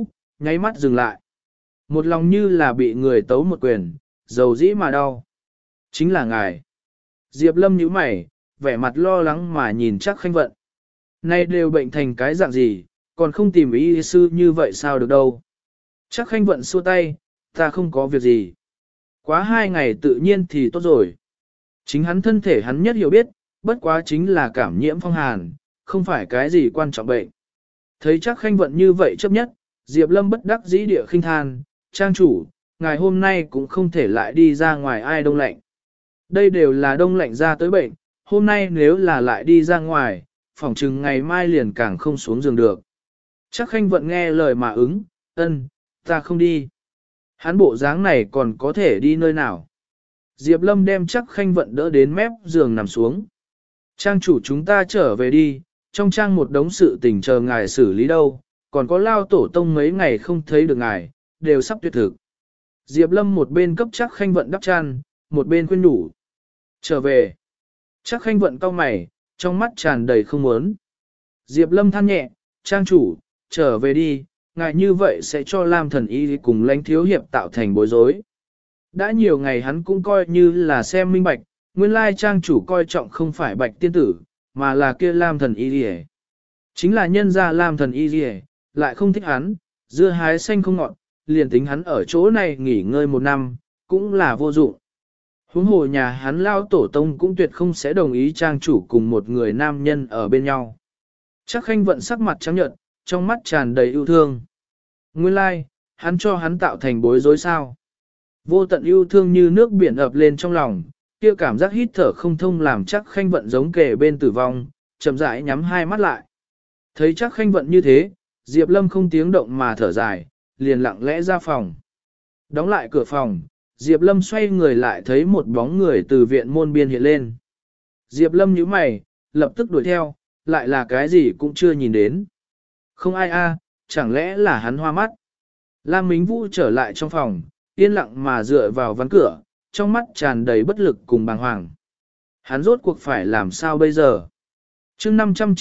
[SPEAKER 1] nháy mắt dừng lại. Một lòng như là bị người tấu một quyền, dầu dĩ mà đau. Chính là ngài. Diệp Lâm nhíu mày, vẻ mặt lo lắng mà nhìn Trác Khanh Vận. Nay đều bệnh thành cái dạng gì, còn không tìm y sư như vậy sao được đâu. Trác Khanh Vận xua tay, ta không có việc gì. Quá 2 ngày tự nhiên thì tốt rồi. Chính hắn thân thể hắn nhất hiểu biết, bất quá chính là cảm nhiễm phong hàn, không phải cái gì quan trọng bệnh. Thấy Trác Khanh Vận như vậy chấp nhất, Diệp Lâm bất đắc dĩ địa khinh than, trang chủ, ngày hôm nay cũng không thể lại đi ra ngoài ai đông lạnh. Đây đều là đông lạnh ra tới bệnh, hôm nay nếu là lại đi ra ngoài, phỏng chừng ngày mai liền càng không xuống giường được. Trác Khanh Vận nghe lời mà ứng, ân, ta không đi. Hắn bộ dáng này còn có thể đi nơi nào. Diệp Lâm đem Trác Khanh Vận đỡ đến mép giường nằm xuống. Trang chủ chúng ta trở về đi, trong trang một đống sự tình chờ ngài xử lý đâu, còn có lao tổ tông mấy ngày không thấy được ngài, đều sắp tuyệt thực. Diệp Lâm một bên cấp Trác Khanh Vận đắp chăn, một bên khuyên nhủ. Trở về. Trác Khanh Vận cau mày, trong mắt tràn đầy không muốn. Diệp Lâm than nhẹ, trang chủ, trở về đi, ngài như vậy sẽ cho Lam Thần Y cùng Lãnh thiếu hiệp tạo thành bối rối. Đã nhiều ngày hắn cũng coi như là xem minh bạch, nguyên lai trang chủ coi trọng không phải Bạch tiên tử, mà là kia Lam Thần Y. Chính là nhân gia Lam Thần Y, lại không thích hắn, dưa hái xanh không ngọt, liền tính hắn ở chỗ này nghỉ ngơi 1 năm, cũng là vô dụng. Huống hồ nhà hắn lao tổ tông cũng tuyệt không sẽ đồng ý trang chủ cùng một người nam nhân ở bên nhau. Trác Khanh Vận sắc mặt trắng nhợt, trong mắt tràn đầy yêu thương. Nguyên lai, hắn cho hắn tạo thành bối rối sao. Vô tận yêu thương như nước biển ập lên trong lòng, kia cảm giác hít thở không thông làm Trác Khanh Vận giống kề bên tử vong, chậm rãi nhắm hai mắt lại. Thấy Trác Khanh Vận như thế, Diệp Lâm không tiếng động mà thở dài, liền lặng lẽ ra phòng. Đóng lại cửa phòng, Diệp Lâm xoay người lại thấy một bóng người từ viện môn biên hiện lên. Diệp Lâm nhíu mày, lập tức đuổi theo, lại là cái gì cũng chưa nhìn đến. Không ai a, chẳng lẽ là hắn hoa mắt. Lam Mính Vũ trở lại trong phòng, yên lặng mà dựa vào ván cửa, trong mắt tràn đầy bất lực cùng bàng hoàng. Hắn rốt cuộc phải làm sao bây giờ? Chương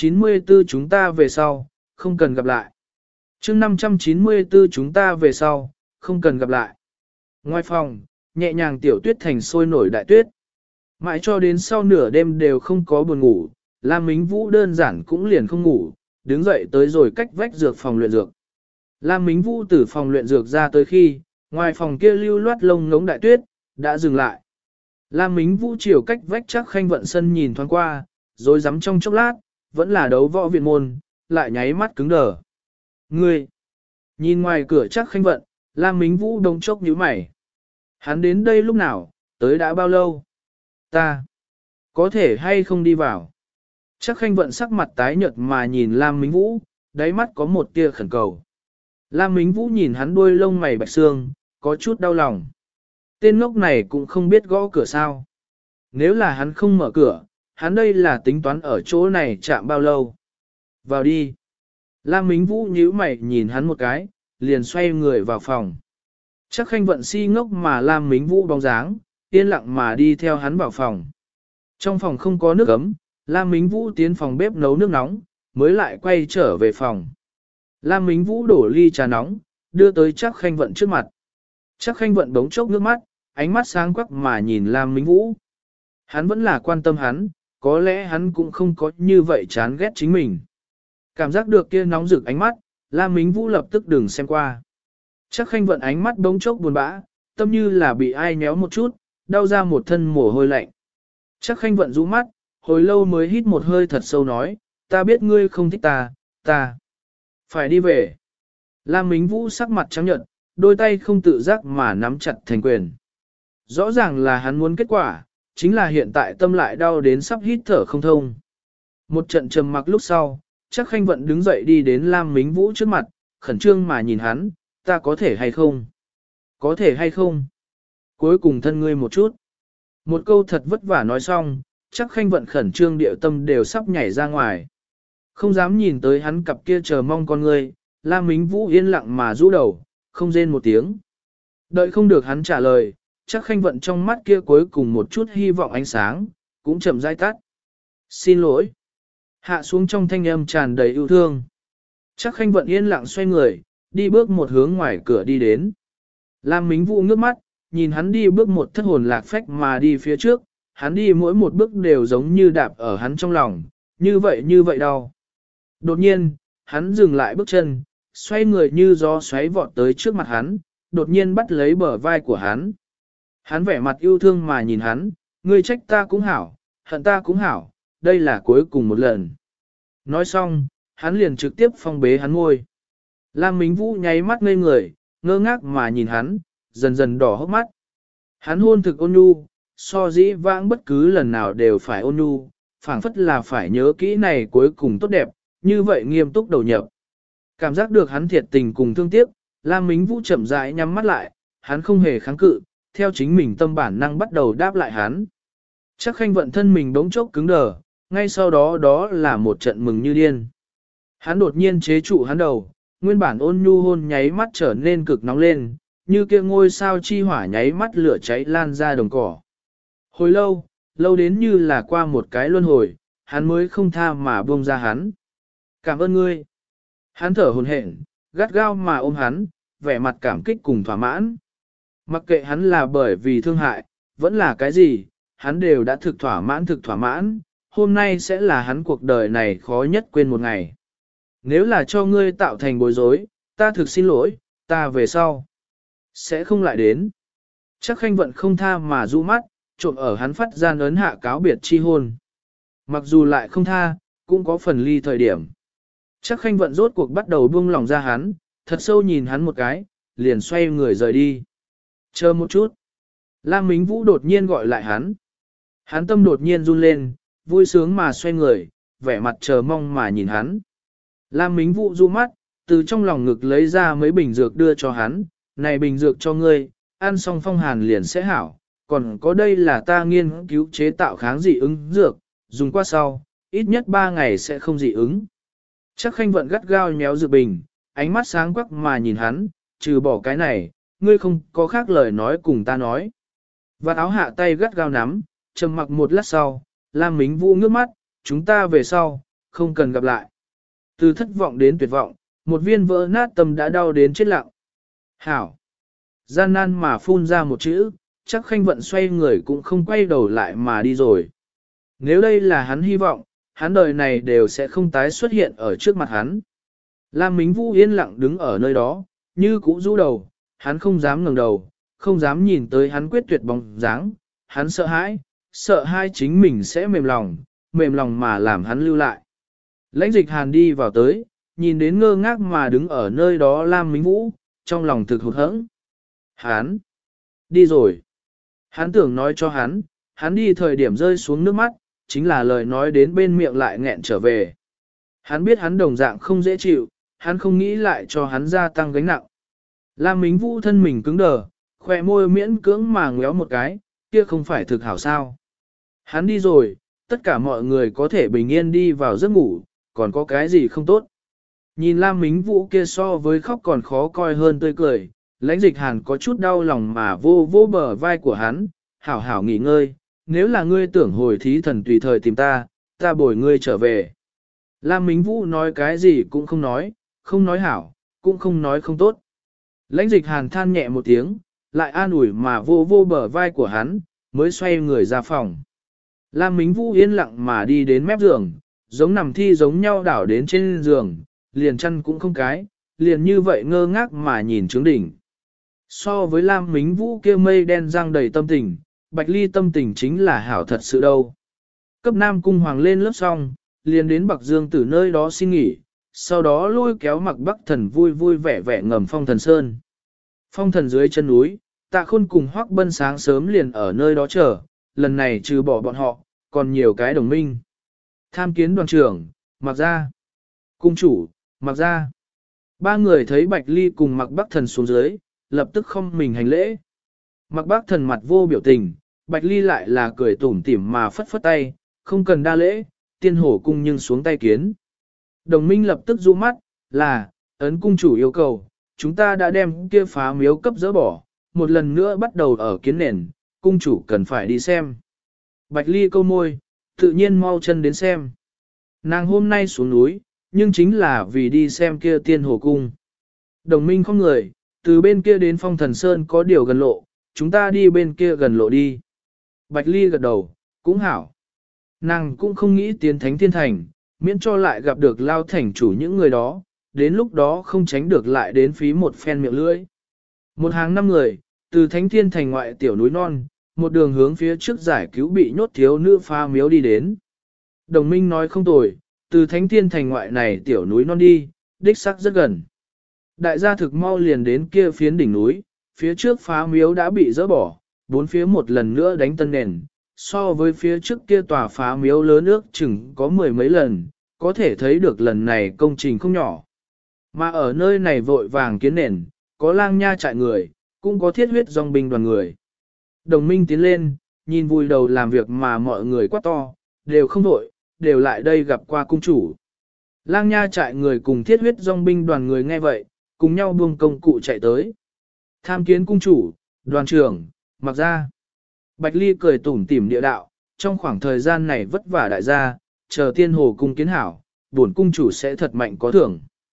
[SPEAKER 1] 594 chúng ta về sau, không cần gặp lại. Chương 594 chúng ta về sau, không cần gặp lại. Ngoài phòng, nhẹ nhàng tiểu tuyết thành sôi nổi đại tuyết. Mãi cho đến sau nửa đêm đều không có buồn ngủ, Lam Mính Vũ đơn giản cũng liền không ngủ, đứng dậy tới rồi cách vách dược phòng luyện dược. Lam Mính Vũ từ phòng luyện dược ra tới khi, ngoài phòng kia lưu loát lông ngống đại tuyết, đã dừng lại. Lam Mính Vũ chiều cách vách Trác Khanh Vận sân nhìn thoáng qua, rồi dám trong chốc lát, vẫn là đấu võ viện môn, lại nháy mắt cứng đờ. Ngươi! Nhìn ngoài cửa Trác Khanh Vận, Lam Mính Vũ đông chốc nhíu mày. Hắn đến đây lúc nào, tới đã bao lâu? Ta! Có thể hay không đi vào? Trác Khanh Vận sắc mặt tái nhợt mà nhìn Lam Mính Vũ, đáy mắt có một tia khẩn cầu. Lam Mính Vũ nhìn hắn đuôi lông mày bạch xương, có chút đau lòng. Tên ngốc này cũng không biết gõ cửa sao. Nếu là hắn không mở cửa, hắn đây là tính toán ở chỗ này chạm bao lâu. Vào đi. Lam Mính Vũ nhíu mày nhìn hắn một cái, liền xoay người vào phòng. Trác Khanh Vận si ngốc mà Lam Mính Vũ bóng dáng, yên lặng mà đi theo hắn vào phòng. Trong phòng không có nước ấm, Lam Mính Vũ tiến phòng bếp nấu nước nóng, mới lại quay trở về phòng. Lam Mính Vũ đổ ly trà nóng, đưa tới Trác Khanh Vận trước mặt. Trác Khanh Vận bỗng chốc nước mắt, ánh mắt sáng quắc mà nhìn Lam Mính Vũ. Hắn vẫn là quan tâm hắn, có lẽ hắn cũng không có như vậy chán ghét chính mình. Cảm giác được kia nóng rực ánh mắt, Lam Mính Vũ lập tức đừng xem qua. Trác Khanh Vận ánh mắt bỗng chốc buồn bã, tâm như là bị ai nhéo một chút, đau ra một thân mồ hôi lạnh. Trác Khanh Vận rũ mắt, hồi lâu mới hít một hơi thật sâu nói, ta biết ngươi không thích ta phải đi về. Lam Mính Vũ sắc mặt trắng nhợt, đôi tay không tự giác mà nắm chặt thành quyền. Rõ ràng là hắn muốn kết quả, chính là hiện tại tâm lại đau đến sắp hít thở không thông. Một trận trầm mặc lúc sau, Trác Khanh Vận đứng dậy đi đến Lam Mính Vũ trước mặt, khẩn trương mà nhìn hắn, ta có thể hay không? Có thể hay không? Cuối cùng thân ngươi một chút. Một câu thật vất vả nói xong, Trác Khanh Vận khẩn trương điệu tâm đều sắp nhảy ra ngoài. Không dám nhìn tới hắn cặp kia chờ mong con ngươi, Lam Mính Vũ yên lặng mà rũ đầu, không rên một tiếng. Đợi không được hắn trả lời, Trác Khanh Vận trong mắt kia cuối cùng một chút hy vọng ánh sáng, cũng chậm rãi tắt. Xin lỗi. Hạ xuống trong thanh âm tràn đầy yêu thương. Trác Khanh Vận yên lặng xoay người, đi bước một hướng ngoài cửa đi đến. Lam Mính Vũ ngước mắt, nhìn hắn đi bước một thất hồn lạc phách mà đi phía trước, hắn đi mỗi một bước đều giống như đạp ở hắn trong lòng, như vậy đau. Đột nhiên, hắn dừng lại bước chân, xoay người như gió xoáy vọt tới trước mặt hắn, đột nhiên bắt lấy bờ vai của hắn. Hắn vẻ mặt yêu thương mà nhìn hắn, ngươi trách ta cũng hảo, hận ta cũng hảo, đây là cuối cùng một lần. Nói xong, hắn liền trực tiếp phong bế hắn ngôi. Lam Mính Vũ nháy mắt ngây người, ngơ ngác mà nhìn hắn, dần dần đỏ hốc mắt. Hắn hôn thực ôn nhu, so dĩ vãng bất cứ lần nào đều phải ôn nhu, phảng phất là phải nhớ kỹ này cuối cùng tốt đẹp, như vậy nghiêm túc đầu nhập. Cảm giác được hắn thiệt tình cùng thương tiếc, Lam Mính Vũ chậm rãi nhắm mắt lại, hắn không hề kháng cự, theo chính mình tâm bản năng bắt đầu đáp lại hắn. Chắc Khanh Vận thân mình bỗng chốc cứng đờ, ngay sau đó đó là một trận mừng như điên. Hắn đột nhiên chế trụ hắn đầu, nguyên bản ôn nhu hôn nháy mắt trở nên cực nóng lên, như kia ngôi sao chi hỏa nháy mắt lửa cháy lan ra đồng cỏ. Hồi lâu, lâu đến như là qua một cái luân hồi, hắn mới không tha mà buông ra hắn. Cảm ơn ngươi. Hắn thở hổn hển, gắt gao mà ôm hắn, vẻ mặt cảm kích cùng thỏa mãn. Mặc kệ hắn là bởi vì thương hại, vẫn là cái gì, hắn đều đã thực thỏa mãn, hôm nay sẽ là hắn cuộc đời này khó nhất quên một ngày. Nếu là cho ngươi tạo thành bối rối, ta thực xin lỗi, ta về sau sẽ không lại đến. Chắc Khanh Vận không tha mà du mắt, trộm ở hắn phát gian ấn hạ cáo biệt chi hôn. Mặc dù lại không tha, cũng có phần ly thời điểm. Chắc Khanh Vận rốt cuộc bắt đầu buông lòng ra hắn, thật sâu nhìn hắn một cái, liền xoay người rời đi. Chờ một chút. Lam Mính Vũ đột nhiên gọi lại hắn. Hắn tâm đột nhiên run lên, vui sướng mà xoay người, vẻ mặt chờ mong mà nhìn hắn. Lam Mính Vũ du mắt, từ trong lòng ngực lấy ra mấy bình dược đưa cho hắn. Này bình dược cho ngươi, ăn xong phong hàn liền sẽ hảo. Còn có đây là ta nghiên cứu chế tạo kháng dị ứng dược, dùng qua sau, ít nhất 3 ngày sẽ không dị ứng. Chắc Khanh Vận gắt gao nhéo dược bình, ánh mắt sáng quắc mà nhìn hắn, trừ bỏ cái này, ngươi không có khác lời nói cùng ta nói. Vạt áo hạ tay gắt gao nắm, trầm mặc một lát sau, Lam Mính Vũ ngước mắt, chúng ta về sau, không cần gặp lại. Từ thất vọng đến tuyệt vọng, một viên vỡ nát tâm đã đau đến chết lặng. Hảo. Gian nan mà phun ra một chữ, chắc Khanh Vận xoay người cũng không quay đầu lại mà đi rồi. Nếu đây là hắn hy vọng, hắn đời này đều sẽ không tái xuất hiện ở trước mặt hắn. Lam Mính Vũ yên lặng đứng ở nơi đó, như cũ rũ đầu, hắn không dám ngẩng đầu, không dám nhìn tới hắn quyết tuyệt bóng dáng, hắn sợ hãi chính mình sẽ mềm lòng mà làm hắn lưu lại. Lãnh Dịch Hàn đi vào tới, nhìn đến ngơ ngác mà đứng ở nơi đó Lam Mính Vũ, trong lòng thực hụt hẫng. Hắn đi rồi. Hắn tưởng nói cho hắn đi thời điểm rơi xuống nước mắt, chính là lời nói đến bên miệng lại nghẹn trở về. Hắn biết hắn đồng dạng không dễ chịu, hắn không nghĩ lại cho hắn gia tăng gánh nặng. Lam Mính Vũ thân mình cứng đờ, khoe môi miễn cưỡng mà ngéo một cái, kia không phải thực hảo sao. Hắn đi rồi, tất cả mọi người có thể bình yên đi vào giấc ngủ, còn có cái gì không tốt. Nhìn Lam Mính Vũ kia so với khóc còn khó coi hơn tươi cười, Lãnh Dịch Hàn có chút đau lòng mà vô bờ vai của hắn, hảo hảo nghỉ ngơi, nếu là ngươi tưởng hồi thí thần tùy thời tìm ta bồi ngươi trở về. Lam Mính Vũ nói cái gì cũng không nói hảo, cũng không nói không tốt. Lãnh Dịch Hàn than nhẹ một tiếng, lại an ủi mà vô bờ vai của hắn, mới xoay người ra phòng. Lam Mính Vũ yên lặng mà đi đến mép giường, giống nằm thi giống nhau đảo đến trên giường, liền chăn cũng không cái, liền như vậy ngơ ngác mà nhìn trướng đỉnh. So với Lam Mính Vũ kia mây đen răng đầy tâm tình, Bạch Ly tâm tình chính là hảo thật sự đâu. Cấp Nam Cung Hoàng lên lớp xong, liền đến Bạc Dương từ nơi đó xin nghỉ, sau đó lôi kéo Mặc Bắc Thần vui vẻ ngầm Phong Thần Sơn. Phong Thần dưới chân núi, Tạ Khôn cùng Hoắc Bân sáng sớm liền ở nơi đó chờ, lần này trừ bỏ bọn họ, còn nhiều cái đồng minh. Tham kiến đoàn trưởng, Mặc Gia. Cung chủ, Mặc Gia. Ba người thấy Bạch Ly cùng Mặc Bắc Thần xuống dưới, lập tức không mình hành lễ. Mặc Bắc Thần mặt vô biểu tình, Bạch Ly lại là cười tủm tỉm mà phất phất tay, không cần đa lễ, tiên hổ cung nhưng xuống tay kiến. Đồng minh lập tức du mắt, là, ấn cung chủ yêu cầu, chúng ta đã đem kia phá miếu cấp dỡ bỏ, một lần nữa bắt đầu ở kiến nền, cung chủ cần phải đi xem. Bạch Ly câu môi, tự nhiên mau chân đến xem. Nàng hôm nay xuống núi, nhưng chính là vì đi xem kia tiên hồ cung. Đồng minh không người, từ bên kia đến Phong Thần Sơn có điều gần lộ, chúng ta đi bên kia gần lộ đi. Bạch Ly gật đầu, cũng hảo. Nàng cũng không nghĩ tiến Thánh Thiên Thành, miễn cho lại gặp được Lao thành chủ những người đó, đến lúc đó không tránh được lại đến phí một phen miệng lưỡi. Một hàng 5 người, từ Thánh Thiên Thành ngoại tiểu núi non, một đường hướng phía trước giải cứu bị nhốt thiếu nữ phá miếu đi đến. Đồng minh nói không tồi, từ Thánh Thiên Thành ngoại này tiểu núi non đi, đích xác rất gần. Đại gia thực mau liền đến kia phiến đỉnh núi, phía trước phá miếu đã bị dỡ bỏ, bốn phía một lần nữa đánh tân nền, so với phía trước kia tòa phá miếu lớn ước chừng có 10 mấy lần, có thể thấy được lần này công trình không nhỏ. Mà ở nơi này vội vàng kiến nền, có lang nha trại người, cũng có thiết huyết dòng binh đoàn người. Đồng minh tiến lên, nhìn vùi đầu làm việc mà mọi người quát to, đều không vội, đều lại đây gặp qua cung chủ. Lang nha trại người cùng thiết huyết dòng binh đoàn người nghe vậy, cùng nhau buông công cụ chạy tới. Tham kiến cung chủ, đoàn trưởng, mặc ra. Bạch Ly cười tủm tỉm địa đạo, trong khoảng thời gian này vất vả đại gia, chờ tiên hồ cung kiến hảo, bổn cung chủ sẽ thật mạnh có thưởng.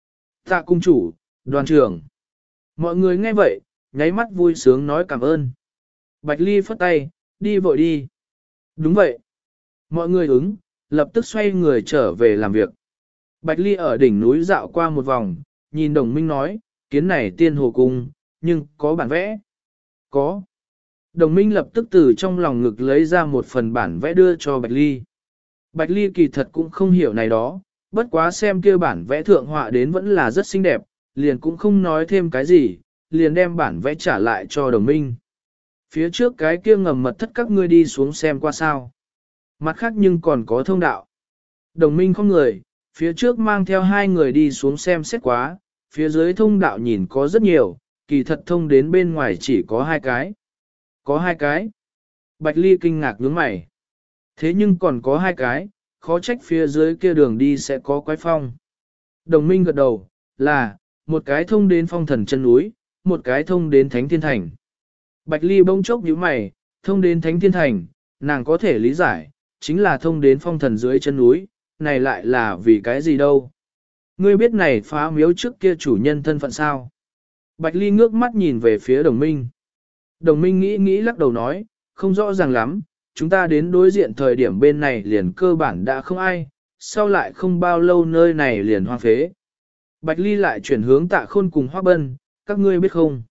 [SPEAKER 1] Tạ cung chủ, đoàn trưởng. Mọi người nghe vậy, nháy mắt vui sướng nói cảm ơn. Bạch Ly phất tay, đi vội đi. Đúng vậy. Mọi người ứng, lập tức xoay người trở về làm việc. Bạch Ly ở đỉnh núi dạo qua một vòng, nhìn đồng minh nói, kiến này tiên hồ cung, nhưng có bản vẽ. Có. Đồng minh lập tức từ trong lòng ngực lấy ra một phần bản vẽ đưa cho Bạch Ly. Bạch Ly kỳ thật cũng không hiểu này đó, bất quá xem kia bản vẽ thượng họa đến vẫn là rất xinh đẹp, liền cũng không nói thêm cái gì, liền đem bản vẽ trả lại cho đồng minh. Phía trước cái kia ngầm mật thất các ngươi đi xuống xem qua sao. Mặt khác nhưng còn có thông đạo. Đồng minh không người, phía trước mang theo 2 người đi xuống xem xét quá, phía dưới thông đạo nhìn có rất nhiều, kỳ thật thông đến bên ngoài chỉ có 2 cái. Có 2 cái. Bạch Ly kinh ngạc nhướng mày. Thế nhưng còn có 2 cái, khó trách phía dưới kia đường đi sẽ có quái phong. Đồng minh gật đầu, là, một cái thông đến Phong Thần chân núi, một cái thông đến Thánh Thiên Thành. Bạch Ly bỗng chốc nhíu mày, thông đến Thánh Thiên Thành, nàng có thể lý giải, chính là thông đến Phong Thần dưới chân núi, này lại là vì cái gì đâu. Ngươi biết này phá miếu trước kia chủ nhân thân phận sao? Bạch Ly ngước mắt nhìn về phía đồng minh. Đồng minh nghĩ lắc đầu nói, không rõ ràng lắm, chúng ta đến đối diện thời điểm bên này liền cơ bản đã không ai, sau lại không bao lâu nơi này liền hoang phế. Bạch Ly lại chuyển hướng Tạ Khôn cùng Hoắc Bân, các ngươi biết không?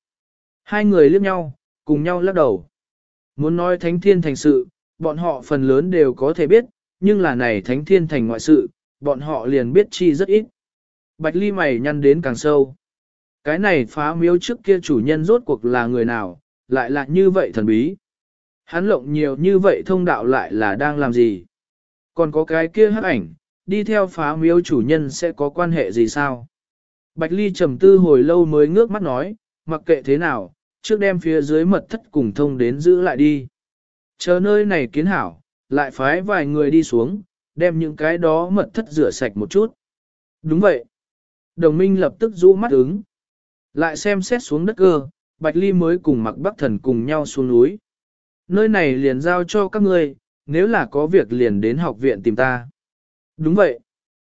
[SPEAKER 1] 2 người liếc nhau, cùng nhau lắc đầu. Muốn nói Thánh Thiên Thành sự, bọn họ phần lớn đều có thể biết, nhưng là này Thánh Thiên Thành ngoại sự, bọn họ liền biết chi rất ít. Bạch Ly mày nhăn đến càng sâu. Cái này phá miếu trước kia chủ nhân rốt cuộc là người nào, lại là như vậy thần bí. Hắn lộng nhiều như vậy thông đạo lại là đang làm gì? Còn có cái kia hắc ảnh, đi theo phá miếu chủ nhân sẽ có quan hệ gì sao? Bạch Ly trầm tư hồi lâu mới ngước mắt nói, mặc kệ thế nào, trước đem phía dưới mật thất cùng thông đến giữ lại đi. Chờ nơi này kiến hảo, lại phái vài người đi xuống, đem những cái đó mật thất rửa sạch một chút. Đúng vậy. Đồng minh lập tức rũ mắt ứng. Lại xem xét xuống đất cơ, Bạch Ly mới cùng Mặc Bắc Thần cùng nhau xuống núi. Nơi này liền giao cho các ngươi, nếu là có việc liền đến học viện tìm ta. Đúng vậy.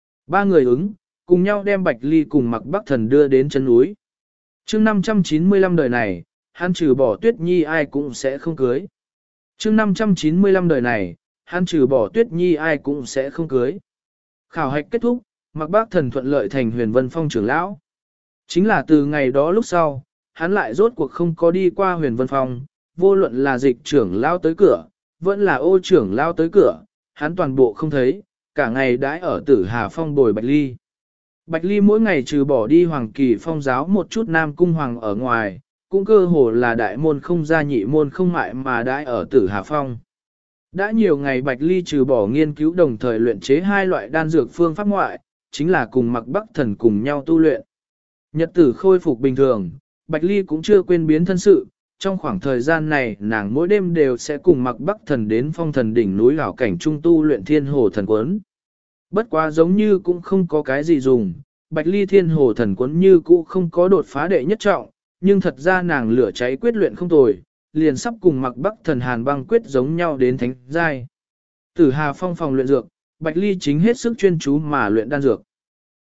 [SPEAKER 1] 3 người ứng, cùng nhau đem Bạch Ly cùng Mặc Bắc Thần đưa đến chân núi. Chương 595 đời này, hắn trừ bỏ Tuyết Nhi ai cũng sẽ không cưới. Chương 595 đời này, hắn trừ bỏ Tuyết Nhi ai cũng sẽ không cưới. Khảo hạch kết thúc, Mặc Bắc Thần thuận lợi thành Huyền Vân Phong trưởng lão. Chính là từ ngày đó lúc sau, hắn lại rốt cuộc không có đi qua Huyền Vân Phong, vô luận là dịch trưởng lão tới cửa, vẫn là ô trưởng lão tới cửa, hắn toàn bộ không thấy, cả ngày đãi ở Tử Hà Phong bồi Bạch Ly. Bạch Ly mỗi ngày trừ bỏ đi Hoàng Kỳ Phong giáo một chút Nam Cung Hoàng ở ngoài, cũng cơ hồ là đại môn không gia nhị môn không mại mà đãi ở Tử Hà Phong. Đã nhiều ngày Bạch Ly trừ bỏ nghiên cứu đồng thời luyện chế 2 loại đan dược phương pháp ngoại, chính là cùng Mặc Bắc Thần cùng nhau tu luyện. Nhật tử khôi phục bình thường, Bạch Ly cũng chưa quên biến thân sự, trong khoảng thời gian này nàng mỗi đêm đều sẽ cùng Mặc Bắc Thần đến Phong Thần đỉnh núi hảo cảnh trung tu luyện Thiên Hồ Thần Quấn. Bất quá giống như cũng không có cái gì dùng, Bạch Ly Thiên Hồ Thần Quấn như cũ không có đột phá đệ nhất trọng, nhưng thật ra nàng lửa cháy quyết luyện không tồi, liền sắp cùng Mặc Bắc Thần Hàn băng quyết giống nhau đến thánh giai. Tử Hà Phong phòng luyện dược, Bạch Ly chính hết sức chuyên chú mà luyện đan dược.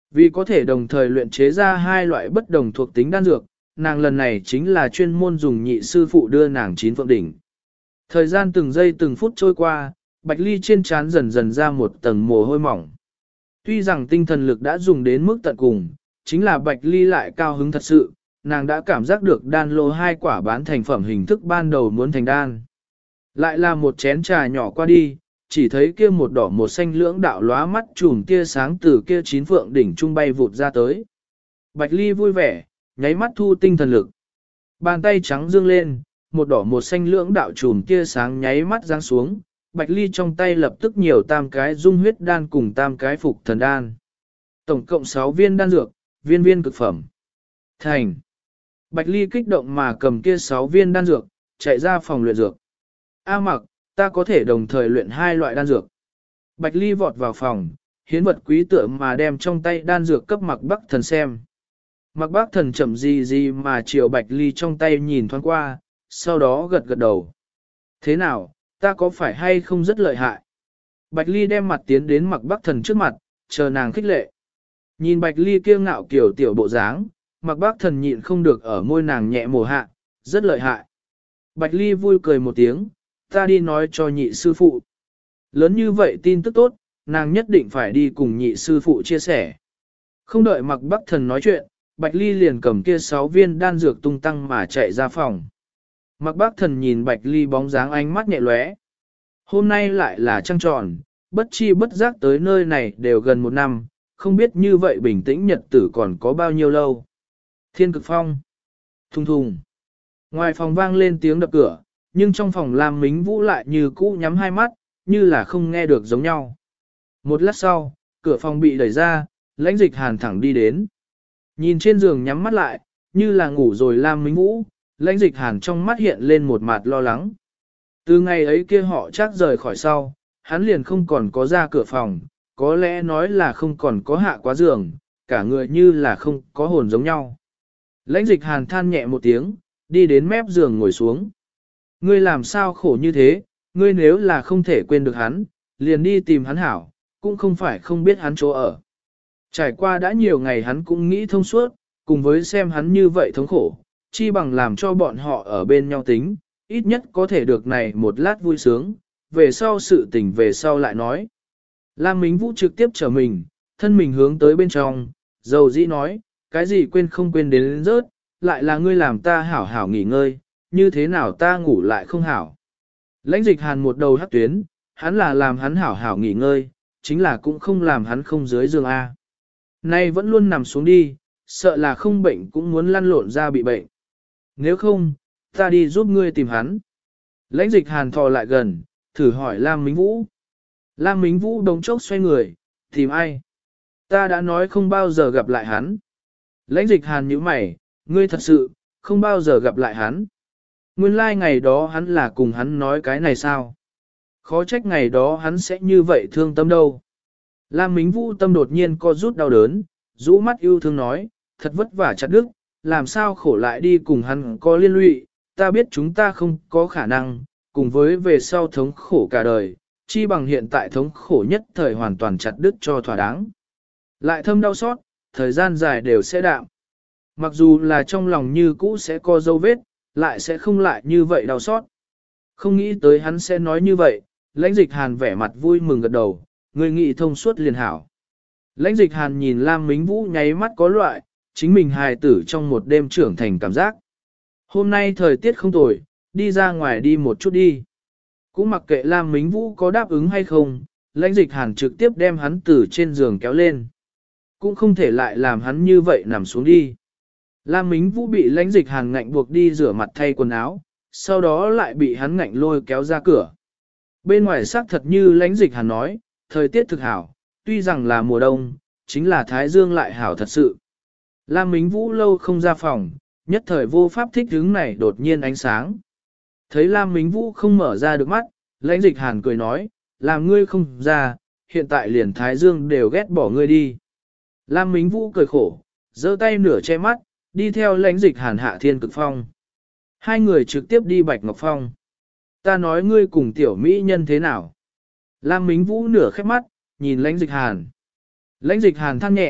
[SPEAKER 1] Vì có thể đồng thời luyện chế ra hai loại bất đồng thuộc tính đan dược, nàng lần này chính là chuyên môn dùng nhị sư phụ đưa nàng chín phượng đỉnh. Thời gian từng giây từng phút trôi qua, Bạch Ly trên trán dần dần ra một tầng mồ hôi mỏng. Tuy rằng tinh thần lực đã dùng đến mức tận cùng, chính là Bạch Ly lại cao hứng thật sự, nàng đã cảm giác được đan lô hai quả bán thành phẩm hình thức ban đầu muốn thành đan. Lại là một chén trà nhỏ qua đi, chỉ thấy kia một đỏ một xanh lưỡng đạo lóa mắt chùm tia sáng từ kia chín phượng đỉnh trung bay vụt ra tới. Bạch Ly vui vẻ, nháy mắt thu tinh thần lực. Bàn tay trắng dương lên, một đỏ một xanh lưỡng đạo chùm tia sáng nháy mắt giáng xuống, Bạch Ly trong tay lập tức nhiều tam cái dung huyết đan cùng tam cái phục thần đan. Tổng cộng 6 viên đan dược, viên viên cực phẩm. Thành. Bạch Ly kích động mà cầm kia 6 viên đan dược, chạy ra phòng luyện dược. A Mặc, ta có thể đồng thời luyện hai loại đan dược. Bạch Ly vọt vào phòng, hiến vật quý tượng mà đem trong tay đan dược cấp Mặc Bắc Thần xem. Mặc Bắc Thần chậm gì mà chiều Bạch Ly trong tay nhìn thoáng qua, sau đó gật gật đầu. Thế nào, ta có phải hay không rất lợi hại? Bạch Ly đem mặt tiến đến Mặc Bắc Thần trước mặt, chờ nàng khích lệ. Nhìn Bạch Ly kiêu ngạo kiểu tiểu bộ dáng, Mặc Bắc Thần nhịn không được ở môi nàng nhẹ mổ hạ, rất lợi hại. Bạch Ly vui cười một tiếng, ta đi nói cho nhị sư phụ. Lớn như vậy tin tức tốt, nàng nhất định phải đi cùng nhị sư phụ chia sẻ. Không đợi Mặc Bắc Thần nói chuyện, Bạch Ly liền cầm kia 6 viên đan dược tung tăng mà chạy ra phòng. Mặc Bắc Thần nhìn Bạch Ly bóng dáng ánh mắt nhẹ lóe. Hôm nay lại là trăng tròn, bất chi bất giác tới nơi này đều gần 1 năm, không biết như vậy bình tĩnh nhật tử còn có bao nhiêu lâu. Thiên Cực Phong. Thùng thùng. Ngoài phòng vang lên tiếng đập cửa, nhưng trong phòng Lam Mính Vũ lại như cũ nhắm hai mắt, như là không nghe được giống nhau. Một lát sau, cửa phòng bị đẩy ra, Lãnh Dịch Hàn thẳng đi đến. Nhìn trên giường nhắm mắt lại, như là ngủ rồi Lam Mính Vũ, Lãnh Dịch Hàn trong mắt hiện lên một mặt lo lắng. Từ ngày ấy kia họ chắc rời khỏi sau, hắn liền không còn có ra cửa phòng, có lẽ nói là không còn có hạ quá giường, cả người như là không có hồn giống nhau. Lãnh Dịch Hàn than nhẹ một tiếng, đi đến mép giường ngồi xuống. Ngươi làm sao khổ như thế, ngươi nếu là không thể quên được hắn, liền đi tìm hắn hảo, cũng không phải không biết hắn chỗ ở. Trải qua đã nhiều ngày hắn cũng nghĩ thông suốt, cùng với xem hắn như vậy thống khổ, chi bằng làm cho bọn họ ở bên nhau tính, ít nhất có thể được này một lát vui sướng, về sau sự tình về sau lại nói. Lam Mính Vũ trực tiếp trở mình, thân mình hướng tới bên trong, dầu dĩ nói, cái gì quên không quên đến rớt, lại là ngươi làm ta hảo hảo nghỉ ngơi, như thế nào ta ngủ lại không hảo. Lãnh Dịch Hàn một đầu hắc tuyến, hắn là làm hắn hảo hảo nghỉ ngơi, chính là cũng không làm hắn không dưới giường A. Nay vẫn luôn nằm xuống đi, sợ là không bệnh cũng muốn lăn lộn ra bị bệnh. Nếu không, ta đi giúp ngươi tìm hắn. Lãnh Dịch Hàn thò lại gần, thử hỏi Lam Mính Vũ. Lam Mính Vũ đống chốc xoay người, tìm ai? Ta đã nói không bao giờ gặp lại hắn. Lãnh Dịch Hàn nhíu mày, ngươi thật sự, không bao giờ gặp lại hắn. Nguyên lai ngày đó hắn là cùng hắn nói cái này sao? Khó trách ngày đó hắn sẽ như vậy thương tâm đâu. Lam Mính Vũ tâm đột nhiên co rút đau đớn, rũ mắt yêu thương nói, thật vất vả chặt đứt, làm sao khổ lại đi cùng hắn có liên lụy, ta biết chúng ta không có khả năng, cùng với về sau thống khổ cả đời, chi bằng hiện tại thống khổ nhất thời hoàn toàn chặt đứt cho thỏa đáng. Lại thâm đau xót, thời gian dài đều sẽ đạm. Mặc dù là trong lòng như cũ sẽ có dấu vết, lại sẽ không lại như vậy đau xót. Không nghĩ tới hắn sẽ nói như vậy, Lãnh Dịch Hàn vẻ mặt vui mừng gật đầu, người nghĩ thông suốt liền hảo. Lãnh Dịch Hàn nhìn Lam Mính Vũ nháy mắt có loại, chính mình hài tử trong một đêm trưởng thành cảm giác. Hôm nay thời tiết không tồi, đi ra ngoài đi một chút đi. Cũng mặc kệ Lam Mính Vũ có đáp ứng hay không, Lãnh Dịch Hàn trực tiếp đem hắn từ trên giường kéo lên. Cũng không thể lại làm hắn như vậy nằm xuống đi. Lam Mính Vũ bị Lãnh Dịch Hàn ngạnh buộc đi rửa mặt thay quần áo, sau đó lại bị hắn ngạnh lôi kéo ra cửa. Bên ngoài xác thật như Lãnh Dịch Hàn nói, thời tiết thực hảo, tuy rằng là mùa đông, chính là thái dương lại hảo thật sự. Lam Mính Vũ lâu không ra phòng, nhất thời vô pháp thích hứng này đột nhiên ánh sáng. Thấy Lam Mính Vũ không mở ra được mắt, Lãnh Dịch Hàn cười nói, làm ngươi không ra, hiện tại liền thái dương đều ghét bỏ ngươi đi. Lam Mính Vũ cười khổ, giơ tay nửa che mắt, đi theo Lãnh Dịch Hàn hạ Thiên Cực Phong. Hai người trực tiếp đi Bạch Ngọc Phong. Ta nói ngươi cùng tiểu mỹ nhân thế nào? Lam Mính Vũ nửa khép mắt, nhìn Lãnh Dịch Hàn. Lãnh Dịch Hàn than nhẹ,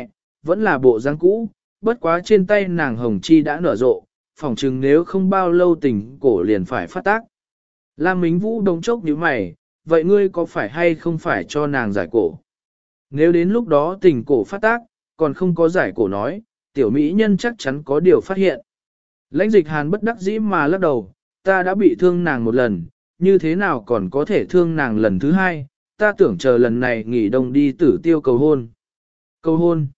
[SPEAKER 1] vẫn là bộ dáng cũ, bất quá trên tay nàng hồng chi đã nở rộ, phỏng chừng nếu không bao lâu tình cổ liền phải phát tác. Lam Mính Vũ đống chốc nhíu mày, vậy ngươi có phải hay không phải cho nàng giải cổ? Nếu đến lúc đó tình cổ phát tác, còn không có giải cổ nói, tiểu mỹ nhân chắc chắn có điều phát hiện. Lãnh Dịch Hàn bất đắc dĩ mà lắc đầu, ta đã bị thương nàng một lần, như thế nào còn có thể thương nàng lần thứ hai, ta tưởng chờ lần này nghỉ đông đi Tử Tiêu cầu hôn. Cầu hôn?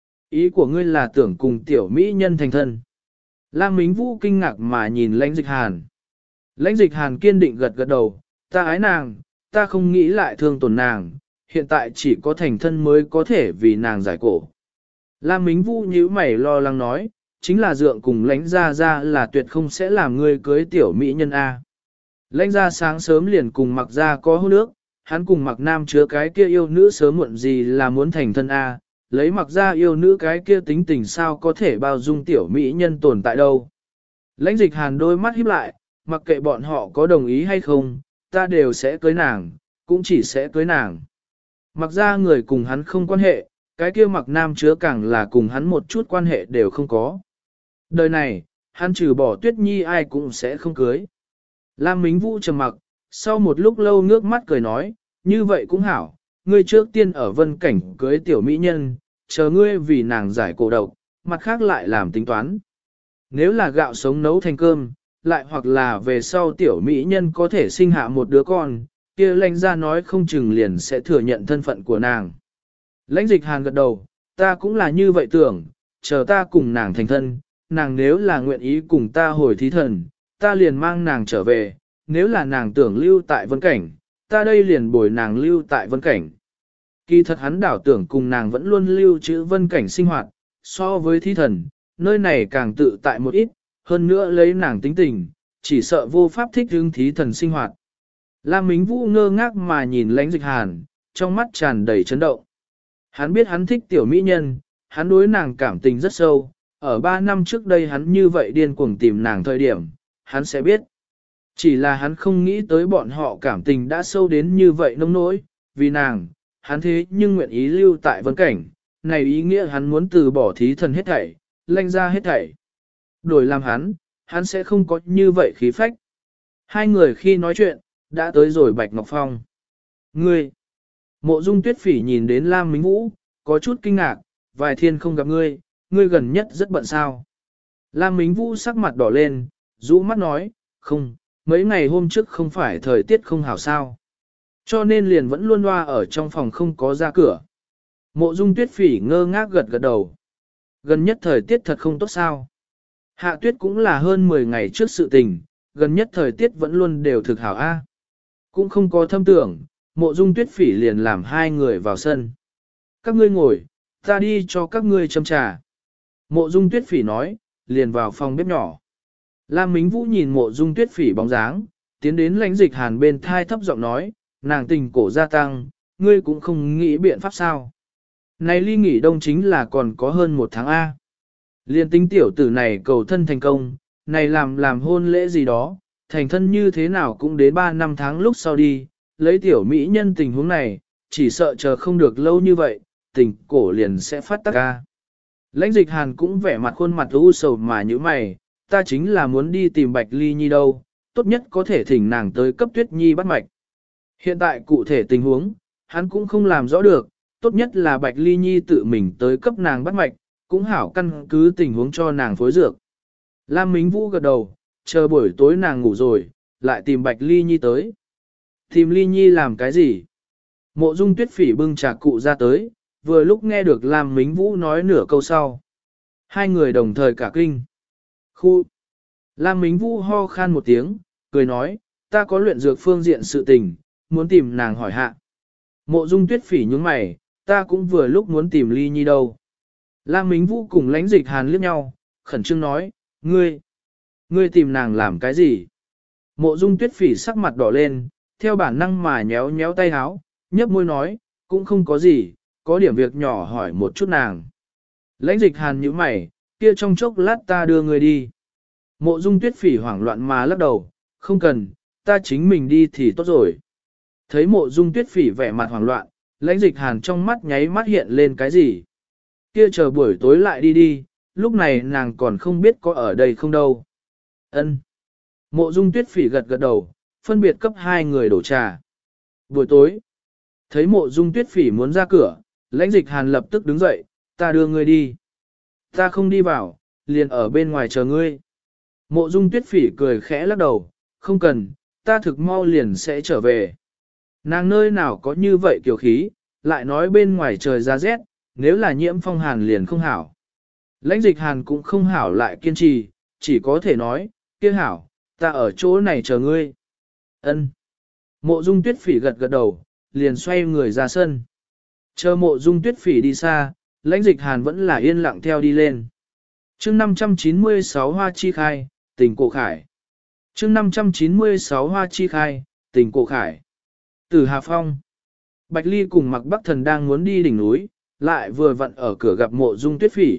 [SPEAKER 1] Ý của ngươi là tưởng cùng tiểu mỹ nhân thành thân. Lam Mính Vũ kinh ngạc mà nhìn Lãnh Dịch Hàn. Lãnh Dịch Hàn kiên định gật gật đầu, ta ái nàng, ta không nghĩ lại thương tổn nàng, hiện tại chỉ có thành thân mới có thể vì nàng giải cổ. Lam Mính Vũ nhíu mày lo lắng nói, chính là dượng cùng Lãnh gia gia là tuyệt không sẽ làm ngươi cưới tiểu mỹ nhân A. Lãnh gia sáng sớm liền cùng Mặc gia có hôn ước, hắn cùng Mặc Nam chứa cái kia yêu nữ sớm muộn gì là muốn thành thân A, lấy Mặc gia yêu nữ cái kia tính tình sao có thể bao dung tiểu mỹ nhân tồn tại đâu. Lãnh Dịch Hàn đôi mắt híp lại, mặc kệ bọn họ có đồng ý hay không, ta đều sẽ cưới nàng, cũng chỉ sẽ cưới nàng. Mặc ra người cùng hắn không quan hệ, cái kia Mặc Nam chứa càng là cùng hắn một chút quan hệ đều không có. Đời này, hắn trừ bỏ Tuyết Nhi ai cũng sẽ không cưới. Lam Mính Vũ trầm mặc, sau một lúc lâu ngước mắt cười nói, như vậy cũng hảo, ngươi trước tiên ở vân cảnh cưới tiểu mỹ nhân, chờ ngươi vì nàng giải cổ độc, mặt khác lại làm tính toán. Nếu là gạo sống nấu thành cơm, lại hoặc là về sau tiểu mỹ nhân có thể sinh hạ một đứa con, kia Lãnh gia nói không chừng liền sẽ thừa nhận thân phận của nàng. Lãnh Dịch Hàn gật đầu, ta cũng là như vậy tưởng, chờ ta cùng nàng thành thân, nàng nếu là nguyện ý cùng ta hồi thí thần, ta liền mang nàng trở về, nếu là nàng tưởng lưu tại vân cảnh, ta đây liền bồi nàng lưu tại vân cảnh. Kỳ thật hắn đảo tưởng cùng nàng vẫn luôn lưu trữ vân cảnh sinh hoạt, so với thí thần, nơi này càng tự tại một ít, hơn nữa lấy nàng tính tình, chỉ sợ vô pháp thích hứng thí thần sinh hoạt. Lam Mính Vũ ngơ ngác mà nhìn Lãnh Dịch Hàn, trong mắt tràn đầy chấn động. Hắn biết hắn thích tiểu mỹ nhân, hắn đối nàng cảm tình rất sâu, ở 3 năm trước đây hắn như vậy điên cuồng tìm nàng thời điểm, hắn sẽ biết. Chỉ là hắn không nghĩ tới bọn họ cảm tình đã sâu đến như vậy nông nỗi, vì nàng, hắn thế nhưng nguyện ý lưu tại vân cảnh, này ý nghĩa hắn muốn từ bỏ thí thần hết thảy, Lãnh gia hết thảy. Đổi làm hắn sẽ không có như vậy khí phách. Hai người khi nói chuyện, đã tới rồi Bạch Ngọc Phong. Ngươi! Mộ Dung Tuyết Phỉ nhìn đến Lam Mính Vũ, có chút kinh ngạc, vài thiên không gặp ngươi, ngươi gần nhất rất bận sao. Lam Mính Vũ sắc mặt đỏ lên, rũ mắt nói, không, mấy ngày hôm trước không phải thời tiết không hảo sao. Cho nên liền vẫn luôn loa ở trong phòng không có ra cửa. Mộ Dung Tuyết Phỉ ngơ ngác gật gật đầu. Gần nhất thời tiết thật không tốt sao. Hạ tuyết cũng là hơn 10 ngày trước sự tình, gần nhất thời tiết vẫn luôn đều thực hảo a. Cũng không có thâm tưởng, Mộ Dung Tuyết Phỉ liền làm hai người vào sân. Các ngươi ngồi, ta đi cho các ngươi châm trà. Mộ Dung Tuyết Phỉ nói, liền vào phòng bếp nhỏ. Lam Mính Vũ nhìn Mộ Dung Tuyết Phỉ bóng dáng, tiến đến Lãnh Dịch Hàn bên thai thấp giọng nói, nàng tình cổ gia tăng, ngươi cũng không nghĩ biện pháp sao. Này ly nghỉ đông chính là còn có hơn 1 tháng A. Liên tính tiểu tử này cầu thân thành công, này làm hôn lễ gì đó, thành thân như thế nào cũng đến 3 năm tháng lúc sau đi, lấy tiểu mỹ nhân tình huống này, chỉ sợ chờ không được lâu như vậy, tình cổ liền sẽ phát tác ca. Lãnh Dịch Hàn cũng vẻ mặt khuôn mặt u sầu mà như mày, ta chính là muốn đi tìm Bạch Ly Nhi đâu, tốt nhất có thể thỉnh nàng tới cấp Tuyết Nhi bắt mạch. Hiện tại cụ thể tình huống, hắn cũng không làm rõ được, tốt nhất là Bạch Ly Nhi tự mình tới cấp nàng bắt mạch, cũng hảo căn cứ tình huống cho nàng phối dược. Lam Mính Vũ gật đầu, chờ buổi tối nàng ngủ rồi, lại tìm Bạch Ly Nhi tới. Tìm Ly Nhi làm cái gì? Mộ Dung Tuyết Phỉ bưng trà cụ ra tới, vừa lúc nghe được Lam Mính Vũ nói nửa câu sau. Hai người đồng thời cả kinh. Khu! Lam Mính Vũ ho khan một tiếng, cười nói, ta có luyện dược phương diện sự tình, muốn tìm nàng hỏi hạ. Mộ Dung Tuyết Phỉ nhướng mày, ta cũng vừa lúc muốn tìm Ly Nhi đâu. Lam Mính Vũ cùng Lãnh Dịch Hàn liếc nhau, khẩn trương nói, ngươi tìm nàng làm cái gì? Mộ Dung Tuyết Phỉ sắc mặt đỏ lên, theo bản năng mà nhéo nhéo tay áo, nhấp môi nói, cũng không có gì, có điểm việc nhỏ hỏi một chút nàng. Lãnh Dịch Hàn nhíu mày, kia trong chốc lát ta đưa người đi. Mộ Dung Tuyết Phỉ hoảng loạn mà lắc đầu, không cần, ta chính mình đi thì tốt rồi. Thấy Mộ Dung Tuyết Phỉ vẻ mặt hoảng loạn, Lãnh Dịch Hàn trong mắt nháy mắt hiện lên cái gì? kia chờ buổi tối lại đi đi, lúc này nàng còn không biết có ở đây không đâu. Ân. Mộ Dung Tuyết Phỉ gật gật đầu, phân biệt cấp hai người đổ trà. Buổi tối, thấy Mộ Dung Tuyết Phỉ muốn ra cửa, Lãnh Dịch Hàn lập tức đứng dậy, ta đưa ngươi đi. Ta không đi vào, liền ở bên ngoài chờ ngươi. Mộ Dung Tuyết Phỉ cười khẽ lắc đầu, không cần, ta thực mau liền sẽ trở về. Nàng nơi nào có như vậy kiểu khí, lại nói bên ngoài trời ra rét, nếu là nhiễm phong hàn liền không hảo. Lãnh Dịch Hàn cũng không hảo lại kiên trì, chỉ có thể nói, kia hảo, ta ở chỗ này chờ ngươi. Ân. Mộ Dung Tuyết Phỉ gật gật đầu, liền xoay người ra sân. Chờ Mộ Dung Tuyết Phỉ đi xa, Lãnh Dịch Hàn vẫn là yên lặng theo đi lên. Chương 596 Hoa Chi Khai, Tình Cổ Khải. Chương 596 Hoa Chi Khai, Tình Cổ Khải. Từ Hà Phong, Bạch Ly cùng Mạc Bắc Thần đang muốn đi đỉnh núi, lại vừa vặn ở cửa gặp Mộ Dung Tuyết Phỉ.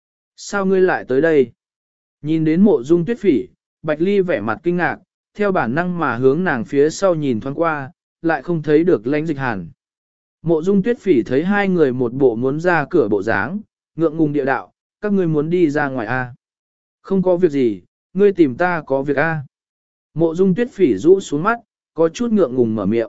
[SPEAKER 1] Sao ngươi lại tới đây? Nhìn đến Mộ Dung Tuyết Phỉ, Bạch Ly vẻ mặt kinh ngạc, theo bản năng mà hướng nàng phía sau nhìn thoáng qua, lại không thấy được Lãnh Dịch Hàn. Mộ Dung Tuyết Phỉ thấy hai người một bộ muốn ra cửa bộ dáng, ngượng ngùng địa đạo, các ngươi muốn đi ra ngoài a? Không có việc gì, ngươi tìm ta có việc a? Mộ Dung Tuyết Phỉ rũ xuống mắt, có chút ngượng ngùng mở miệng.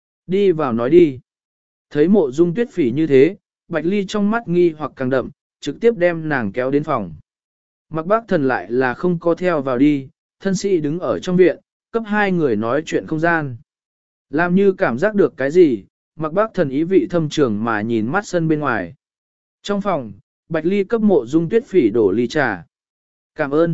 [SPEAKER 1] Đi vào nói đi. Thấy Mộ Dung Tuyết Phỉ như thế, Bạch Ly trong mắt nghi hoặc càng đậm, trực tiếp đem nàng kéo đến phòng. Mạc Bác Thần lại là không có theo vào đi, thân sĩ đứng ở trong viện, cấp hai người nói chuyện không gian. Làm như cảm giác được cái gì, Mạc Bác Thần ý vị thâm trường mà nhìn mắt sân bên ngoài. Trong phòng, Bạch Ly cấp Mộ Dung Tuyết Phỉ đổ ly trà. Cảm ơn.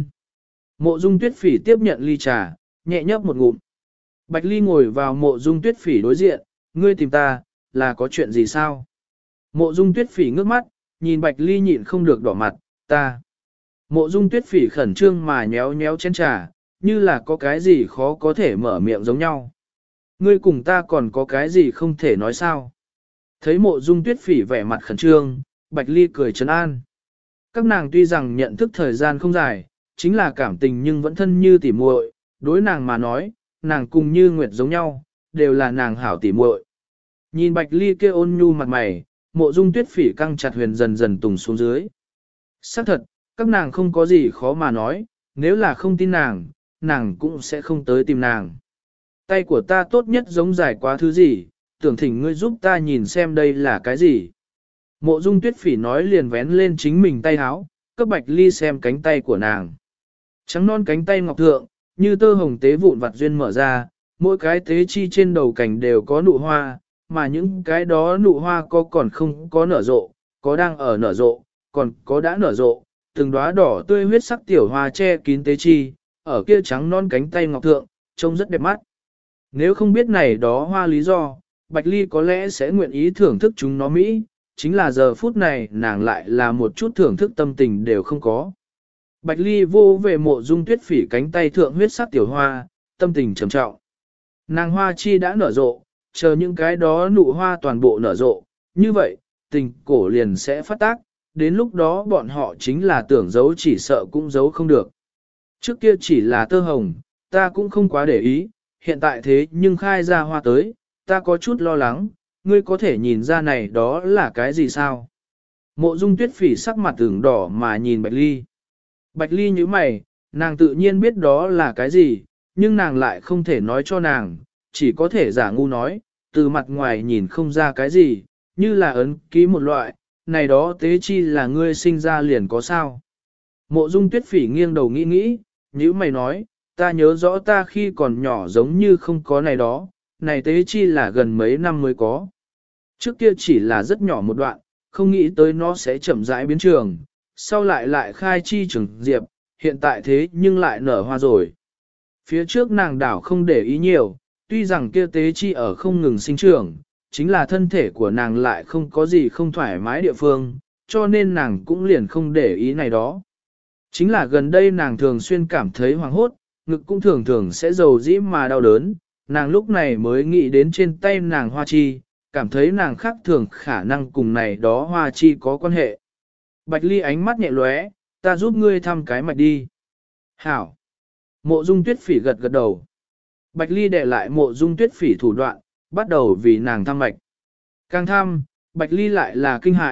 [SPEAKER 1] Mộ Dung Tuyết Phỉ tiếp nhận ly trà, nhẹ nhấp một ngụm. Bạch Ly ngồi vào Mộ Dung Tuyết Phỉ đối diện, ngươi tìm ta, là có chuyện gì sao? Mộ Dung Tuyết Phỉ ngước mắt, nhìn Bạch Ly nhịn không được đỏ mặt, ta. Mộ Dung Tuyết Phỉ khẩn trương mà nhéo nhéo chén trà, như là có cái gì khó có thể mở miệng giống nhau. Ngươi cùng ta còn có cái gì không thể nói sao? Thấy Mộ Dung Tuyết Phỉ vẻ mặt khẩn trương, Bạch Ly cười trấn an. Các nàng tuy rằng nhận thức thời gian không dài, chính là cảm tình nhưng vẫn thân như tỉ muội, đối nàng mà nói, nàng cùng như nguyệt giống nhau, đều là nàng hảo tỉ muội. Nhìn Bạch Ly kia ôn nhu mặt mày, Mộ Dung Tuyết Phỉ căng chặt huyền dần dần tùng xuống dưới. Xác thật, các nàng không có gì khó mà nói, nếu là không tin nàng, nàng cũng sẽ không tới tìm nàng. Tay của ta tốt nhất giống dài quá thứ gì, tưởng thỉnh ngươi giúp ta nhìn xem đây là cái gì. Mộ Dung Tuyết Phỉ nói liền vén lên chính mình tay háo, cấp Bạch Ly xem cánh tay của nàng. Trắng non cánh tay ngọc thượng, như tơ hồng tế vụn vặt duyên mở ra, mỗi cái tế chi trên đầu cành đều có nụ hoa, mà những cái đó nụ hoa có còn không có nở rộ, có đang ở nở rộ, còn có đã nở rộ, từng đóa đỏ tươi huyết sắc tiểu hoa che kín tế chi, ở kia trắng non cánh tay ngọc thượng, trông rất đẹp mắt. Nếu không biết này đó hoa lý do, Bạch Ly có lẽ sẽ nguyện ý thưởng thức chúng nó mỹ, chính là giờ phút này nàng lại là một chút thưởng thức tâm tình đều không có. Bạch Ly vô về Mộ Dung Tuyết Phỉ cánh tay thượng huyết sắc tiểu hoa, tâm tình trầm trọng. Nàng hoa chi đã nở rộ, chờ những cái đó nụ hoa toàn bộ nở rộ, như vậy, tình cổ liền sẽ phát tác, đến lúc đó bọn họ chính là tưởng giấu chỉ sợ cũng giấu không được. Trước kia chỉ là tơ hồng, ta cũng không quá để ý, hiện tại thế nhưng khai ra hoa tới, ta có chút lo lắng, ngươi có thể nhìn ra này đó là cái gì sao? Mộ Dung Tuyết Phỉ sắc mặt ửng đỏ mà nhìn Bạch Ly. Bạch Ly nhíu mày, nàng tự nhiên biết đó là cái gì, nhưng nàng lại không thể nói cho nàng, chỉ có thể giả ngu nói, từ mặt ngoài nhìn không ra cái gì, như là ấn ký một loại, này đó tế chi là ngươi sinh ra liền có sao. Mộ Dung Tuyết Phỉ nghiêng đầu nghĩ nghĩ, nhíu mày nói, ta nhớ rõ ta khi còn nhỏ giống như không có này đó, này tế chi là gần mấy năm mới có. Trước kia chỉ là rất nhỏ một đoạn, không nghĩ tới nó sẽ chậm rãi biến trường, sau lại khai chi trường diệp, hiện tại thế nhưng lại nở hoa rồi. Phía trước nàng đảo không để ý nhiều, tuy rằng kia tế chi ở không ngừng sinh trưởng, chính là thân thể của nàng lại không có gì không thoải mái địa phương, cho nên nàng cũng liền không để ý này đó. Chính là gần đây nàng thường xuyên cảm thấy hoảng hốt, ngực cũng thường thường sẽ dầu dĩ mà đau đớn, nàng lúc này mới nghĩ đến trên tay nàng hoa chi, cảm thấy nàng khác thường khả năng cùng này đó hoa chi có quan hệ. Bạch Ly ánh mắt nhẹ lóe, ta giúp ngươi thăm cái mạch đi. Hảo. Mộ Dung Tuyết Phỉ gật gật đầu. Bạch Ly để lại Mộ Dung Tuyết Phỉ thủ đoạn, bắt đầu vì nàng thăm mạch. Càng thăm, Bạch Ly lại là kinh hãi,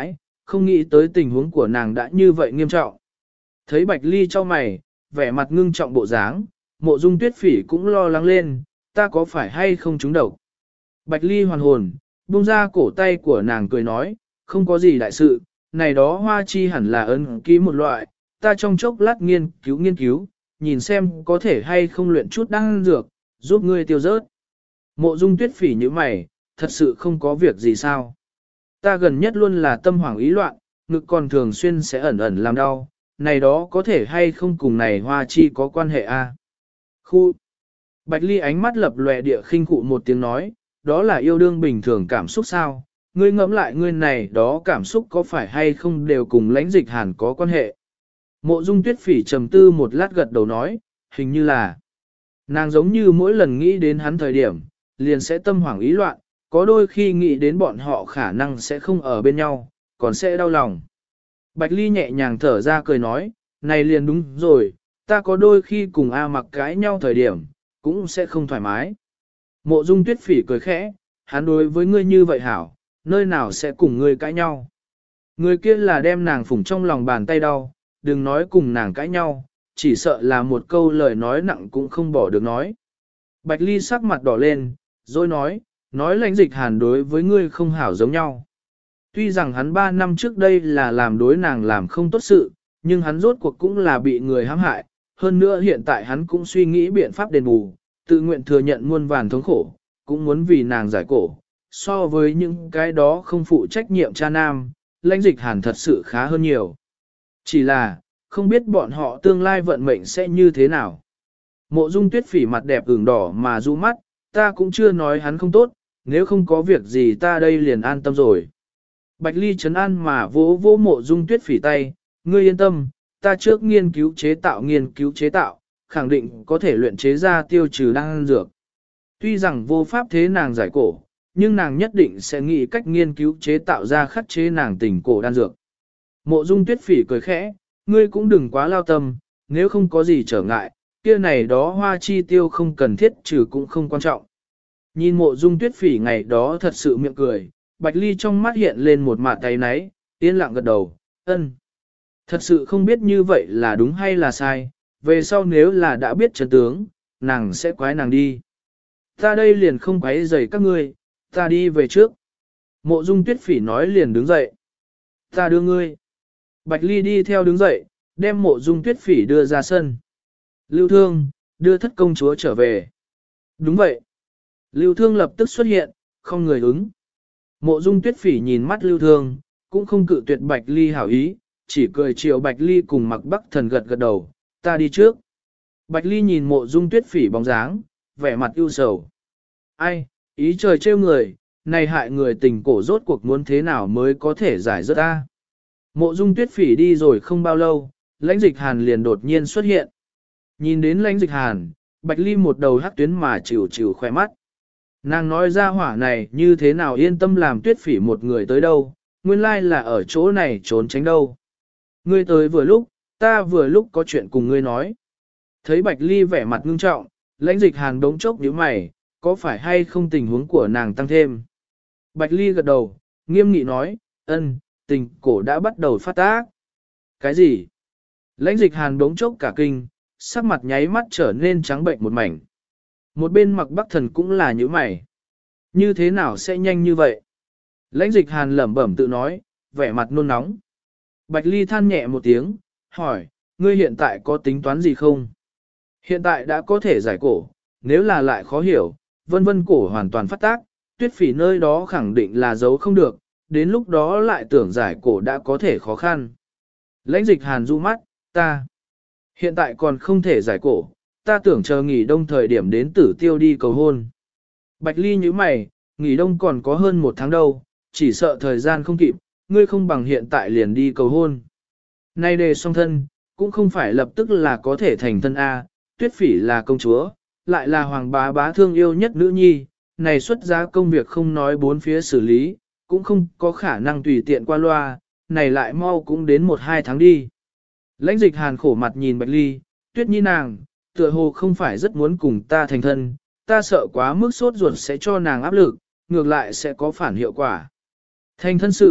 [SPEAKER 1] không nghĩ tới tình huống của nàng đã như vậy nghiêm trọng. Thấy Bạch Ly cho mày, vẻ mặt ngưng trọng bộ dáng, Mộ Dung Tuyết Phỉ cũng lo lắng lên, ta có phải hay không trúng độc. Bạch Ly hoàn hồn, buông ra cổ tay của nàng cười nói, không có gì đại sự, này đó hoa chi hẳn là ấn ký một loại, ta trong chốc lát nghiên cứu, nhìn xem có thể hay không luyện chút đan dược, giúp ngươi tiêu rớt. Mộ Dung Tuyết Phỉ như mày, thật sự không có việc gì sao. Ta gần nhất luôn là tâm hoảng ý loạn, ngực còn thường xuyên sẽ ẩn ẩn làm đau, này đó có thể hay không cùng này hoa chi có quan hệ a? Khu. Bạch Ly ánh mắt lập lòe địa khinh khụ một tiếng nói, đó là yêu đương bình thường cảm xúc sao? Ngươi ngẫm lại ngươi này đó cảm xúc có phải hay không đều cùng lãnh dịch hàn có quan hệ? Mộ Dung Tuyết Phỉ trầm tư một lát gật đầu nói, hình như là. Nàng giống như mỗi lần nghĩ đến hắn thời điểm, liền sẽ tâm hoảng ý loạn, có đôi khi nghĩ đến bọn họ khả năng sẽ không ở bên nhau, còn sẽ đau lòng. Bạch Ly nhẹ nhàng thở ra cười nói, này liền đúng rồi, ta có đôi khi cùng A Mặc cãi nhau thời điểm, cũng sẽ không thoải mái. Mộ Dung Tuyết Phỉ cười khẽ, hắn đối với ngươi như vậy hảo, nơi nào sẽ cùng ngươi cãi nhau. Người kia là đem nàng phủng trong lòng bàn tay đau, đừng nói cùng nàng cãi nhau, chỉ sợ là một câu lời nói nặng cũng không bỏ được nói. Bạch Ly sắc mặt đỏ lên, rồi nói lãnh dịch hàn đối với ngươi không hảo giống nhau. Tuy rằng hắn 3 năm trước đây là làm đối nàng làm không tốt sự, nhưng hắn rốt cuộc cũng là bị người hãm hại, hơn nữa hiện tại hắn cũng suy nghĩ biện pháp đền bù, tự nguyện thừa nhận muôn vàn thống khổ, cũng muốn vì nàng giải cổ. So với những cái đó không phụ trách nhiệm cha nam, lãnh dịch hàn thật sự khá hơn nhiều. Chỉ là, không biết bọn họ tương lai vận mệnh sẽ như thế nào. Mộ Dung Tuyết Phỉ mặt đẹp ửng đỏ mà du mắt, ta cũng chưa nói hắn không tốt, nếu không có việc gì ta đây liền an tâm rồi. Bạch Ly trấn an mà vỗ vỗ Mộ Dung Tuyết Phỉ tay, ngươi yên tâm, ta trước nghiên cứu chế tạo, khẳng định có thể luyện chế ra tiêu trừ đan dược. Tuy rằng vô pháp thế nàng giải cổ, nhưng nàng nhất định sẽ nghĩ cách nghiên cứu chế tạo ra khắc chế nàng tình cổ đan dược. Mộ Dung Tuyết Phỉ cười khẽ, ngươi cũng đừng quá lao tâm, nếu không có gì trở ngại, kia này đó hoa chi tiêu không cần thiết trừ cũng không quan trọng. Nhìn Mộ Dung Tuyết Phỉ ngày đó thật sự miệng cười, Bạch Ly trong mắt hiện lên một mạt tay náy, yên lặng gật đầu, ân. Thật sự không biết như vậy là đúng hay là sai, về sau nếu là đã biết chân tướng, nàng sẽ quái nàng đi. Ta đây liền không quái rầy các ngươi, ta đi về trước. Mộ Dung Tuyết Phỉ nói liền đứng dậy. Ta đưa ngươi. Bạch Ly đi theo đứng dậy, đem Mộ Dung Tuyết Phỉ đưa ra sân. Lưu Thương, đưa thất công chúa trở về. Đúng vậy. Lưu Thương lập tức xuất hiện, không người ứng. Mộ Dung Tuyết Phỉ nhìn mắt Lưu Thương, cũng không cự tuyệt Bạch Ly hảo ý, chỉ cười chiều Bạch Ly cùng Mặc Bắc Thần gật gật đầu, ta đi trước. Bạch Ly nhìn Mộ Dung Tuyết Phỉ bóng dáng, vẻ mặt ưu sầu. Ai, ý trời trêu người, này hại người tình cổ rốt cuộc muốn thế nào mới có thể giải rớt ta. Mộ Dung Tuyết Phỉ đi rồi không bao lâu, lãnh dịch hàn liền đột nhiên xuất hiện. Nhìn đến lãnh dịch hàn, Bạch Ly một đầu hắc tuyến mà chịu chịu khoe mắt. Nàng nói ra hỏa này như thế nào yên tâm làm Tuyết Phỉ một người tới đâu, nguyên lai là ở chỗ này trốn tránh đâu. Ngươi tới vừa lúc, ta vừa lúc có chuyện cùng ngươi nói. Thấy Bạch Ly vẻ mặt ngưng trọng, lãnh dịch hàn đống chốc nhíu mày, có phải hay không tình huống của nàng tăng thêm. Bạch Ly gật đầu, nghiêm nghị nói, ân, tình cổ đã bắt đầu phát tác. Cái gì? Lãnh dịch hàn đống chốc cả kinh, sắc mặt nháy mắt trở nên trắng bệnh một mảnh. Một bên Mặc Bắc Thần cũng là nhíu mày. Như thế nào sẽ nhanh như vậy? Lãnh dịch hàn lẩm bẩm tự nói, vẻ mặt nôn nóng. Bạch Ly than nhẹ một tiếng, hỏi, ngươi hiện tại có tính toán gì không? Hiện tại đã có thể giải cổ, nếu là lại khó hiểu, vân vân cổ hoàn toàn phát tác, Tuyết Phỉ nơi đó khẳng định là giấu không được, đến lúc đó lại tưởng giải cổ đã có thể khó khăn. Lãnh dịch hàn du mắt, ta hiện tại còn không thể giải cổ, ta tưởng chờ nghỉ đông thời điểm đến Tử Tiêu đi cầu hôn. Bạch Ly nhíu mày, nghỉ đông còn có hơn 1 tháng đâu, chỉ sợ thời gian không kịp, ngươi không bằng hiện tại liền đi cầu hôn. Nay đề song thân, cũng không phải lập tức là có thể thành thân A, Tuyết Phỉ là công chúa, lại là hoàng bá bá thương yêu nhất nữ nhi, này xuất giá công việc không nói bốn phía xử lý, cũng không có khả năng tùy tiện qua loa, này lại mau cũng đến 1-2 tháng đi. Lãnh dịch hàn khổ mặt nhìn Bạch Ly, Tuyết nhi nàng, tựa hồ không phải rất muốn cùng ta thành thân, ta sợ quá mức sốt ruột sẽ cho nàng áp lực, ngược lại sẽ có phản hiệu quả. Thành thân sự,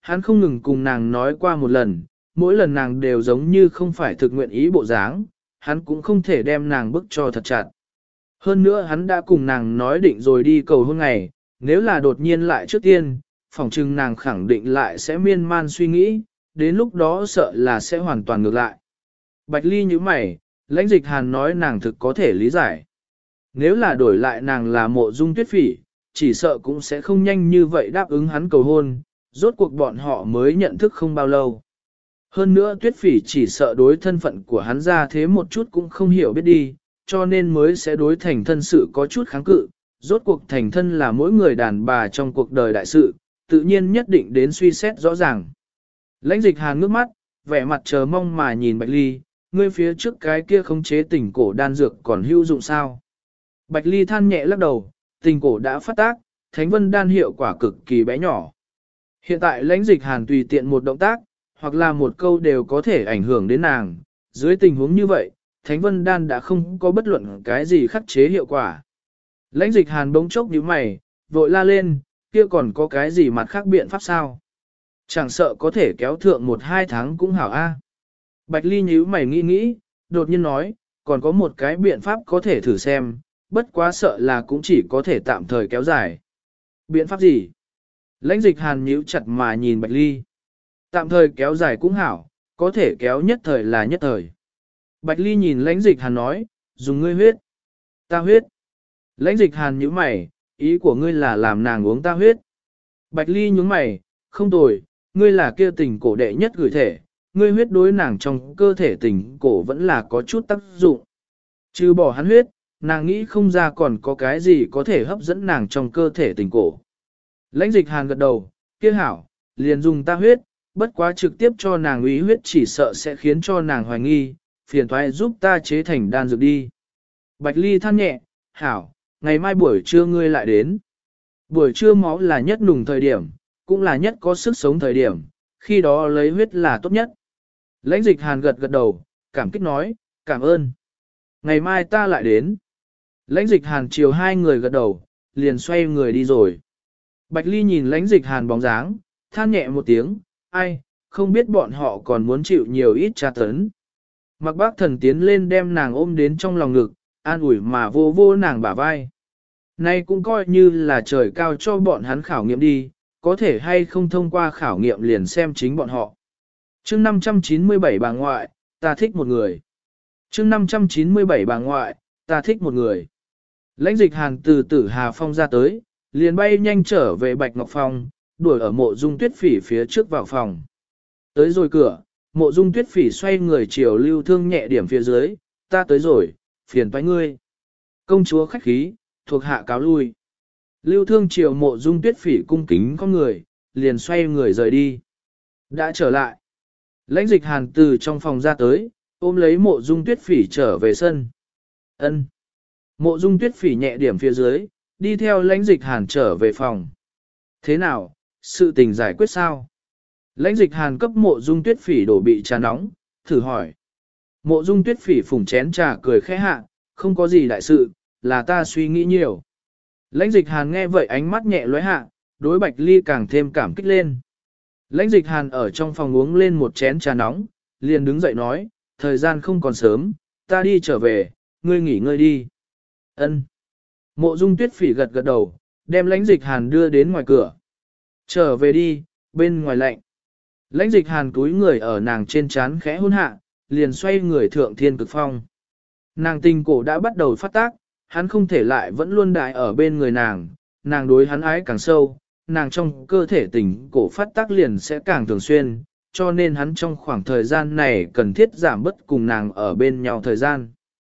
[SPEAKER 1] hắn không ngừng cùng nàng nói qua một lần, mỗi lần nàng đều giống như không phải thực nguyện ý bộ dáng, hắn cũng không thể đem nàng bức cho thật chặt. Hơn nữa hắn đã cùng nàng nói định rồi đi cầu hôn ngày, nếu là đột nhiên lại trước tiên, phỏng chừng nàng khẳng định lại sẽ miên man suy nghĩ, đến lúc đó sợ là sẽ hoàn toàn ngược lại. Bạch Ly như mày, Lãnh Dịch Hàn nói nàng thực có thể lý giải. Nếu là đổi lại nàng là Mộ Dung Tuyết Phỉ, chỉ sợ cũng sẽ không nhanh như vậy đáp ứng hắn cầu hôn, rốt cuộc bọn họ mới nhận thức không bao lâu. Hơn nữa Tuyết Phỉ chỉ sợ đối thân phận của hắn ra thế một chút cũng không hiểu biết đi, cho nên mới sẽ đối thành thân sự có chút kháng cự. Rốt cuộc thành thân là mỗi người đàn bà trong cuộc đời đại sự, tự nhiên nhất định đến suy xét rõ ràng. Lãnh Dịch Hàn ngước mắt, vẻ mặt chờ mong mà nhìn Bạch Ly, ngươi phía trước cái kia khống chế tình cổ đan dược còn hữu dụng sao? Bạch Ly than nhẹ lắc đầu, tình cổ đã phát tác, Thánh Vân đan hiệu quả cực kỳ bé nhỏ. Hiện tại Lãnh Dịch Hàn tùy tiện một động tác, hoặc là một câu đều có thể ảnh hưởng đến nàng. Dưới tình huống như vậy, Thánh Vân đan đã không có bất luận cái gì khắc chế hiệu quả. Lãnh Dịch Hàn bỗng chốc nhíu mày, vội la lên, kia còn có cái gì mặt khác biện pháp sao? Chẳng sợ có thể kéo thượng 1-2 tháng cũng hảo a. Bạch Ly nhíu mày nghĩ nghĩ, đột nhiên nói, còn có một cái biện pháp có thể thử xem, bất quá sợ là cũng chỉ có thể tạm thời kéo dài. Biện pháp gì? Lãnh Dịch Hàn nhíu chặt mà nhìn Bạch Ly. Tạm thời kéo dài cũng hảo, có thể kéo nhất thời là nhất thời. Bạch Ly nhìn Lãnh Dịch Hàn nói, dùng ngươi huyết. Ta huyết. Lãnh Dịch Hàn nhíu mày, ý của ngươi là làm nàng uống ta huyết. Bạch Ly nhướng mày, không tồi, ngươi là kia tình cổ đệ nhất gửi thể, ngươi huyết đối nàng trong cơ thể tình cổ vẫn là có chút tác dụng. Trừ bỏ hắn huyết, nàng nghĩ không ra còn có cái gì có thể hấp dẫn nàng trong cơ thể tình cổ. Lãnh Dịch Hàn gật đầu, kia hảo, liền dùng ta huyết, bất quá trực tiếp cho nàng úy huyết chỉ sợ sẽ khiến cho nàng hoài nghi, phiền thoái giúp ta chế thành đan dược đi. Bạch Ly than nhẹ, hảo, ngày mai buổi trưa ngươi lại đến. Buổi trưa máu là nhất nùng thời điểm, cũng là nhất có sức sống thời điểm, khi đó lấy huyết là tốt nhất. Lãnh Dịch Hàn gật gật đầu, cảm kích nói, cảm ơn. Ngày mai ta lại đến. Lãnh Dịch Hàn chiều hai người gật đầu, liền xoay người đi rồi. Bạch Ly nhìn Lãnh Dịch Hàn bóng dáng, than nhẹ một tiếng, ai, không biết bọn họ còn muốn chịu nhiều ít tra tấn. Mặc Bác Thần tiến lên đem nàng ôm đến trong lòng ngực, an ủi mà vô vô nàng bả vai. Nay cũng coi như là trời cao cho bọn hắn khảo nghiệm đi, có thể hay không thông qua khảo nghiệm liền xem chính bọn họ. Chương 597 bà ngoại, ta thích một người. Chương 597 bà ngoại, ta thích một người. Lãnh Dịch Hàn từ Tử Hà Phong ra tới, liền bay nhanh trở về Bạch Ngọc Phong, đuổi ở Mộ Dung Tuyết Phỉ phía trước vào phòng. Tới rồi cửa, Mộ Dung Tuyết Phỉ xoay người chiều Lưu Thương nhẹ điểm phía dưới, ta tới rồi, phiền toái ngươi. Công chúa khách khí, thuộc hạ cáo lui. Lưu Thương chiều Mộ Dung Tuyết Phỉ cung kính con người, liền xoay người rời đi. Đã trở lại. Lãnh Dịch Hàn từ trong phòng ra tới, ôm lấy Mộ Dung Tuyết Phỉ trở về sân. Ân. Mộ Dung Tuyết Phỉ nhẹ điểm phía dưới, đi theo Lãnh Dịch Hàn trở về phòng. Thế nào, sự tình giải quyết sao? Lãnh Dịch Hàn cấp Mộ Dung Tuyết Phỉ đổ bị trà nóng, thử hỏi. Mộ Dung Tuyết Phỉ phủng chén trà cười khẽ hạ, không có gì đại sự, là ta suy nghĩ nhiều. Lãnh Dịch Hàn nghe vậy ánh mắt nhẹ lóe hạ, đối Bạch Ly càng thêm cảm kích lên. Lãnh Dịch Hàn ở trong phòng uống lên một chén trà nóng, liền đứng dậy nói, thời gian không còn sớm, ta đi trở về, ngươi nghỉ ngơi đi. Ân. Mộ Dung Tuyết Phỉ gật gật đầu, đem Lãnh Dịch Hàn đưa đến ngoài cửa. Trở về đi, bên ngoài lạnh. Lãnh Dịch Hàn cúi người ở nàng trên trán khẽ hôn hạ, liền xoay người thượng thiên cực phong. Nàng tình cổ đã bắt đầu phát tác, hắn không thể lại vẫn luôn đại ở bên người nàng đối hắn ái càng sâu, nàng trong cơ thể tình cổ phát tác liền sẽ càng thường xuyên, cho nên hắn trong khoảng thời gian này cần thiết giảm bớt cùng nàng ở bên nhau thời gian.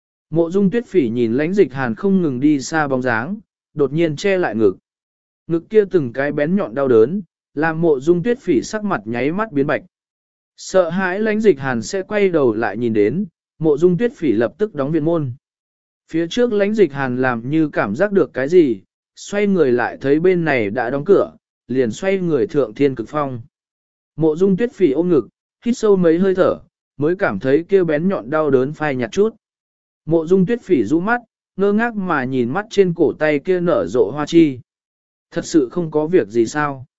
[SPEAKER 1] Mộ Dung Tuyết Phỉ nhìn Lãnh Dịch Hàn không ngừng đi xa bóng dáng, đột nhiên che lại ngực. Ngực kia từng cái bén nhọn đau đớn, làm Mộ Dung Tuyết Phỉ sắc mặt nháy mắt biến bạch. Sợ hãi Lãnh Dịch Hàn sẽ quay đầu lại nhìn đến, Mộ Dung Tuyết Phỉ lập tức đóng viện môn. Phía trước Lãnh Dịch Hàn làm như cảm giác được cái gì, xoay người lại thấy bên này đã đóng cửa, liền xoay người thượng thiên cực phong. Mộ Dung Tuyết Phỉ ôm ngực, hít sâu mấy hơi thở, mới cảm thấy kia bén nhọn đau đớn phai nhạt chút. Mộ Dung Tuyết Phỉ rũ mắt, ngơ ngác mà nhìn mắt trên cổ tay kia nở rộ hoa chi. Thật sự không có việc gì sao?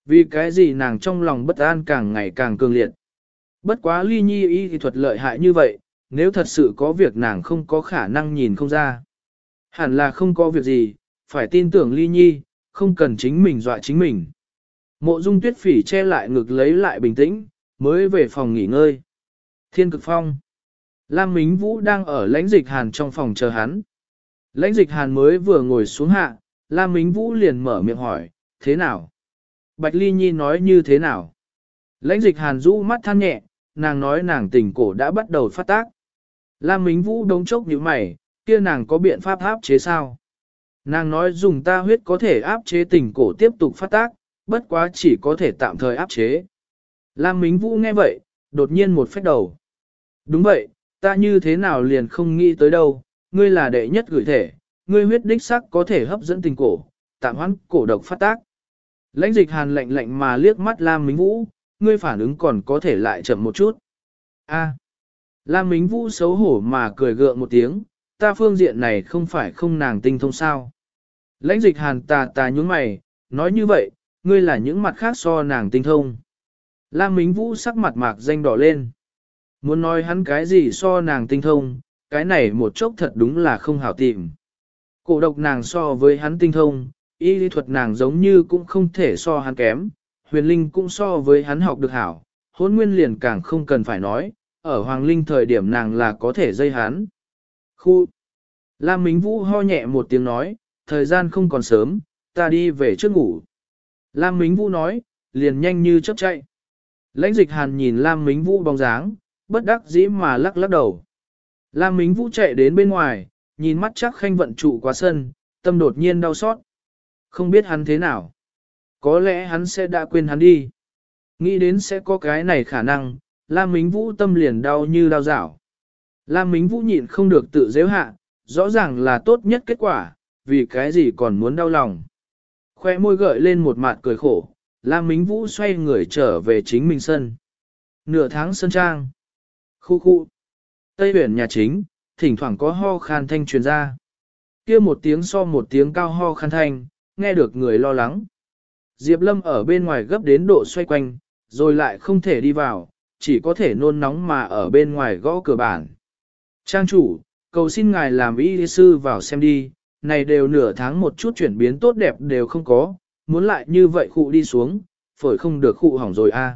[SPEAKER 1] Vì cái gì nàng trong lòng bất an càng ngày càng cường liệt. Bất quá ly nhi y thì thuật lợi hại như vậy, nếu thật sự có việc nàng không có khả năng nhìn không ra. Hẳn là không có việc gì, phải tin tưởng ly nhi, không cần chính mình dọa chính mình. Mộ dung tuyết phỉ che lại ngực lấy lại bình tĩnh, mới về phòng nghỉ ngơi. Thiên cực phong. Lam Mính Vũ đang ở lãnh dịch hàn trong phòng chờ hắn. Lãnh dịch hàn mới vừa ngồi xuống hạ, Lam Mính Vũ liền mở miệng hỏi, thế nào? Bạch Ly Nhi nói như thế nào? Lãnh dịch hàn rũ mắt than nhẹ, nàng nói nàng tình cổ đã bắt đầu phát tác. Lam Mính Vũ đống chốc như mày, kia nàng có biện pháp áp chế sao? Nàng nói dùng ta huyết có thể áp chế tình cổ tiếp tục phát tác, bất quá chỉ có thể tạm thời áp chế. Lam Mính Vũ nghe vậy, đột nhiên một phách đầu. Đúng vậy, ta như thế nào liền không nghĩ tới đâu, ngươi là đệ nhất gửi thể, ngươi huyết đích sắc có thể hấp dẫn tình cổ, tạm hoãn cổ độc phát tác. Lãnh dịch hàn lạnh lạnh mà liếc mắt Lam Mính Vũ, ngươi phản ứng còn có thể lại chậm một chút. A. Lam Mính Vũ xấu hổ mà cười gượng một tiếng, ta phương diện này không phải không nàng tinh thông sao. Lãnh dịch hàn tà nhúng mày, nói như vậy, ngươi là những mặt khác so nàng tinh thông. Lam Mính Vũ sắc mặt mạc danh đỏ lên. Muốn nói hắn cái gì so nàng tinh thông, cái này một chốc thật đúng là không hảo tìm. Cổ độc nàng so với hắn tinh thông, y lý thuật nàng giống như cũng không thể so hắn kém, huyền linh cũng so với hắn học được hảo, hôn nguyên liền càng không cần phải nói, ở hoàng linh thời điểm nàng là có thể dây hắn. Khu! Lam Mính Vũ ho nhẹ một tiếng nói, thời gian không còn sớm, ta đi về trước ngủ. Lam Mính Vũ nói, liền nhanh như chớp chạy. Lãnh dịch hàn nhìn Lam Mính Vũ bóng dáng, bất đắc dĩ mà lắc lắc đầu. Lam Mính Vũ chạy đến bên ngoài, nhìn mắt chắc khanh vận trụ qua sân, tâm đột nhiên đau xót. Không biết hắn thế nào. Có lẽ hắn sẽ đã quên hắn đi. Nghĩ đến sẽ có cái này khả năng, Lam Mính Vũ tâm liền đau như đau dảo. Lam Mính Vũ nhịn không được tự dễ hạ, rõ ràng là tốt nhất kết quả, vì cái gì còn muốn đau lòng. Khoe môi gợi lên một mặt cười khổ, Lam Mính Vũ xoay người trở về chính mình sân. Nửa tháng sân trang. Khu khu. Tây biển nhà chính, thỉnh thoảng có ho khan thanh truyền ra. Kia một tiếng so một tiếng cao ho khan thanh, nghe được người lo lắng. Diệp Lâm ở bên ngoài gấp đến độ xoay quanh, rồi lại không thể đi vào, chỉ có thể nôn nóng mà ở bên ngoài gõ cửa bản. Trang chủ, cầu xin ngài làm y sư vào xem đi, này đều nửa tháng một chút chuyển biến tốt đẹp đều không có, muốn lại như vậy khụ đi xuống, phổi không được khụ hỏng rồi a.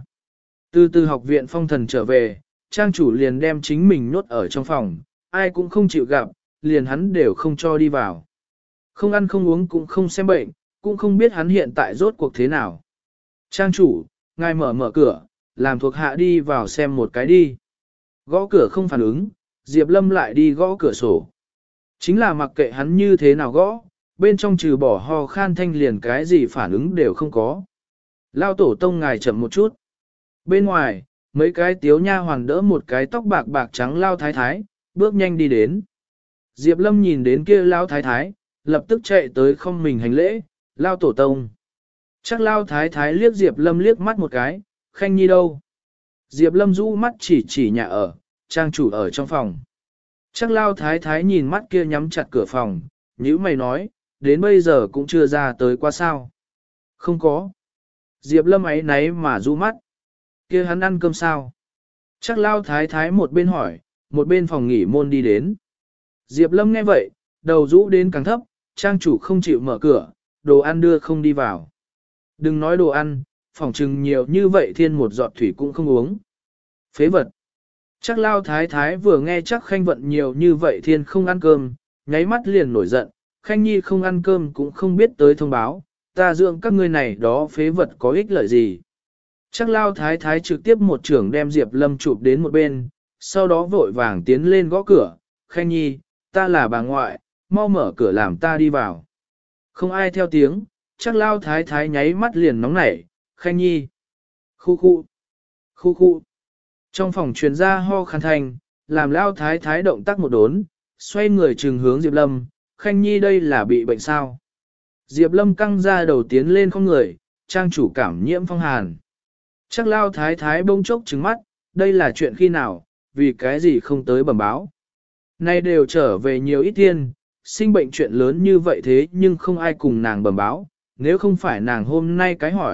[SPEAKER 1] Từ học viện phong thần trở về, trang chủ liền đem chính mình nhốt ở trong phòng, ai cũng không chịu gặp, liền hắn đều không cho đi vào. Không ăn không uống cũng không xem bệnh, cũng không biết hắn hiện tại rốt cuộc thế nào. Trang chủ, ngài mở cửa, làm thuộc hạ đi vào xem một cái đi. Gõ cửa không phản ứng, Diệp Lâm lại đi gõ cửa sổ. Chính là mặc kệ hắn như thế nào gõ, bên trong trừ bỏ ho khan thanh liền cái gì phản ứng đều không có. Lao tổ tông ngài chậm một chút. Bên ngoài, mấy cái tiếu nha hoàn đỡ một cái tóc bạc bạc trắng Lao thái thái, bước nhanh đi đến. Diệp Lâm nhìn đến kia Lao thái thái, lập tức chạy tới không mình hành lễ, Lao tổ tông. Chắc Lao thái thái liếc Diệp Lâm liếc mắt một cái, Khanh Nhi đâu? Diệp Lâm rũ mắt chỉ nhà ở, trang chủ ở trong phòng. Chắc Lao thái thái nhìn mắt kia nhắm chặt cửa phòng, nhữ mày nói, đến bây giờ cũng chưa ra tới qua sao. Không có. Diệp Lâm ấy náy mà rũ mắt. Kia hắn ăn cơm sao? Chắc Lao thái thái một bên hỏi, một bên phòng nghỉ môn đi đến. Diệp Lâm nghe vậy, đầu rũ đến càng thấp, trang chủ không chịu mở cửa, đồ ăn đưa không đi vào. Đừng nói đồ ăn, phòng trừng nhiều như vậy thiên một giọt thủy cũng không uống. Phế vật. Chắc Lao thái thái vừa nghe chắc Khanh vận nhiều như vậy thiên không ăn cơm, nháy mắt liền nổi giận, Khanh Nhi không ăn cơm cũng không biết tới thông báo, ta dưỡng các ngươi này đó phế vật có ích lợi gì. Chắc Lao thái thái trực tiếp một trưởng đem Diệp Lâm chụp đến một bên, sau đó vội vàng tiến lên gõ cửa, Khanh Nhi, ta là bà ngoại, mau mở cửa làm ta đi vào. Không ai theo tiếng, chắc Lao thái thái nháy mắt liền nóng nảy, Khanh Nhi. Khu khu. Khu khu. Trong phòng truyền ra ho khăn thanh, làm Lao thái thái động tác một đốn, xoay người trừng hướng Diệp Lâm, Khanh Nhi đây là bị bệnh sao. Diệp Lâm căng ra đầu tiến lên không người, trang chủ cảm nhiễm phong hàn. Chắc Lao thái thái bông chốc trừng mắt, đây là chuyện khi nào, vì cái gì không tới bẩm báo. Nay đều trở về nhiều ít thiên, sinh bệnh chuyện lớn như vậy thế nhưng không ai cùng nàng bẩm báo, nếu không phải nàng hôm nay cái hỏi,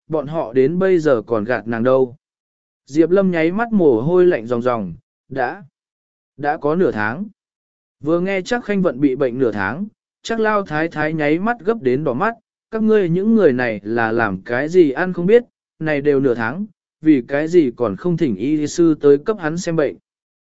[SPEAKER 1] bọn họ đến bây giờ còn gạt nàng đâu. Diệp Lâm nháy mắt mồ hôi lạnh ròng ròng, đã có nửa tháng. Vừa nghe chắc Khanh Vận bị bệnh nửa tháng, chắc Lao Thái Thái nháy mắt gấp đến đỏ mắt, các ngươi những người này là làm cái gì ăn không biết, này đều nửa tháng, vì cái gì còn không thỉnh y sư tới cấp hắn xem bệnh.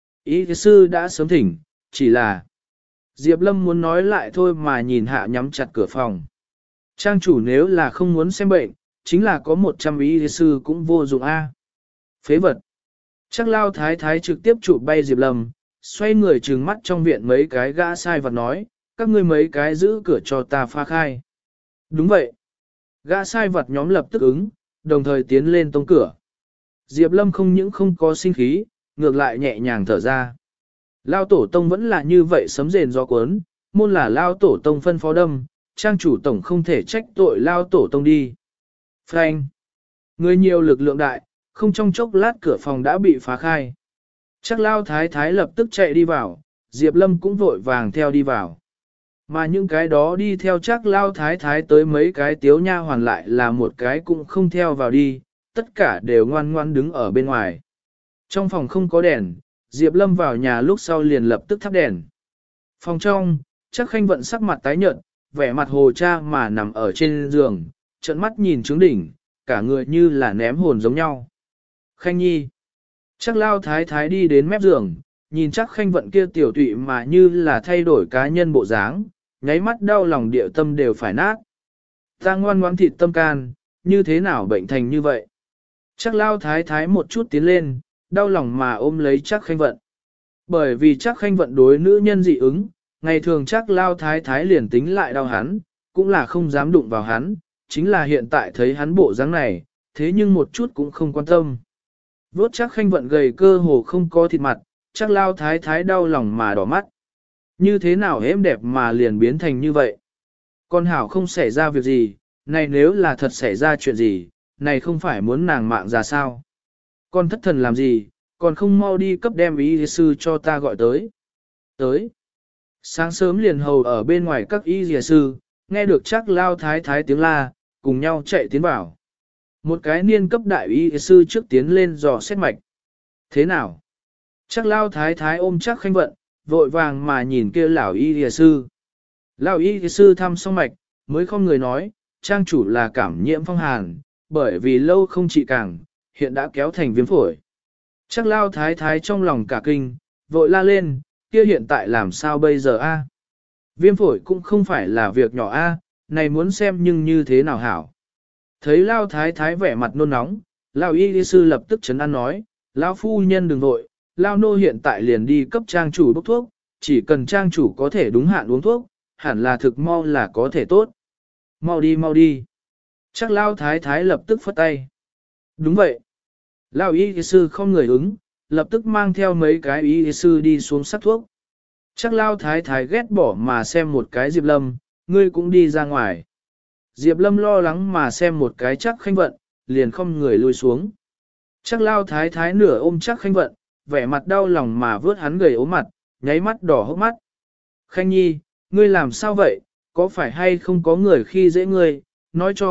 [SPEAKER 1] Y sư đã sớm thỉnh, chỉ là Diệp Lâm muốn nói lại thôi mà nhìn hạ nhắm chặt cửa phòng. Trang chủ nếu là không muốn xem bệnh, chính là có 100 y sư cũng vô dụng a. Phế vật. Chắc Lao Thái Thái trực tiếp chụp bay Diệp Lâm, xoay người trừng mắt trong viện mấy cái gã sai vật nói, các ngươi mấy cái giữ cửa cho ta pha khai. Đúng vậy. Gã sai vật nhóm lập tức ứng, đồng thời tiến lên tông cửa. Diệp Lâm không những không có sinh khí, ngược lại nhẹ nhàng thở ra. Lao tổ tông vẫn là như vậy sấm rền gió cuốn, môn là Lao tổ tông phân phó đâm, trang chủ tổng không thể trách tội Lao tổ tông đi. Frank. Người nhiều lực lượng đại, không trong chốc lát cửa phòng đã bị phá khai. Chắc Lao Thái Thái lập tức chạy đi vào, Diệp Lâm cũng vội vàng theo đi vào. Mà những cái đó đi theo chắc Lao Thái Thái tới mấy cái tiếu nha hoàn lại là một cái cũng không theo vào đi, tất cả đều ngoan ngoan đứng ở bên ngoài. Trong phòng không có đèn, Diệp Lâm vào nhà lúc sau liền lập tức thắp đèn. Phòng trong, chắc Khanh Vận sắc mặt tái nhợt, vẻ mặt hồ cha mà nằm ở trên giường, trợn mắt nhìn trướng đỉnh, cả người như là ném hồn giống nhau. Khanh Nhi. Chắc Lao Thái Thái đi đến mép giường, nhìn chắc Khanh Vận kia tiểu tụy mà như là thay đổi cá nhân bộ dáng, nháy mắt đau lòng địa tâm đều phải nát. Ta ngoan ngoãn thịt tâm can, như thế nào bệnh thành như vậy? Chắc Lao Thái Thái một chút tiến lên, đau lòng mà ôm lấy chắc Khanh Vận. Bởi vì chắc Khanh Vận đối nữ nhân dị ứng, ngày thường chắc Lao Thái Thái liền tính lại đau hắn, cũng là không dám đụng vào hắn, chính là hiện tại thấy hắn bộ dáng này, thế nhưng một chút cũng không quan tâm. Vốt chắc Khanh Vận gầy cơ hồ không có thịt mặt, chắc Lao Thái Thái đau lòng mà đỏ mắt. Như thế nào êm đẹp mà liền biến thành như vậy? Con hảo không xảy ra việc gì, này nếu là thật xảy ra chuyện gì, này không phải muốn nàng mạng ra sao? Con thất thần làm gì, còn không mau đi cấp đem y sư cho ta gọi tới. Tới. Sáng sớm liền hầu ở bên ngoài các y sư, nghe được chắc Lao Thái Thái tiếng la, cùng nhau chạy tiến vào. Một cái niên cấp đại y sư trước tiến lên dò xét mạch. Thế nào? Chắc Lao Thái Thái ôm chắc Khanh Vận, vội vàng mà nhìn kia lão y sư. Lão y sư thăm xong mạch, mới không người nói, trang chủ là cảm nhiễm phong hàn, bởi vì lâu không trị càng, hiện đã kéo thành viêm phổi. Chắc Lao Thái Thái trong lòng cả kinh, vội la lên, kia hiện tại làm sao bây giờ a? Viêm phổi cũng không phải là việc nhỏ a, này muốn xem nhưng như thế nào hảo. Thấy Lao Thái Thái vẻ mặt nôn nóng, Lão y sư lập tức trấn an nói, Lão phu nhân đừng vội, Lao nô hiện tại liền đi cấp trang chủ bốc thuốc, chỉ cần trang chủ có thể đúng hạn uống thuốc, hẳn là thực mau là có thể tốt. Mau đi mau đi. Chắc Lao Thái Thái lập tức phất tay. Đúng vậy. Lão y sư không người ứng, lập tức mang theo mấy cái y sư đi xuống sắc thuốc. Chắc Lao Thái Thái ghét bỏ mà xem một cái Diệp Lâm, ngươi cũng đi ra ngoài. Diệp Lâm lo lắng mà xem một cái chắc Khanh Vận, liền không người lui xuống. Chắc Lao Thái Thái nửa ôm chắc Khanh Vận, vẻ mặt đau lòng mà vớt hắn gầy ốm mặt, nháy mắt đỏ hốc mắt. Khanh Nhi, ngươi làm sao vậy, có phải hay không có người khi dễ ngươi, nói cho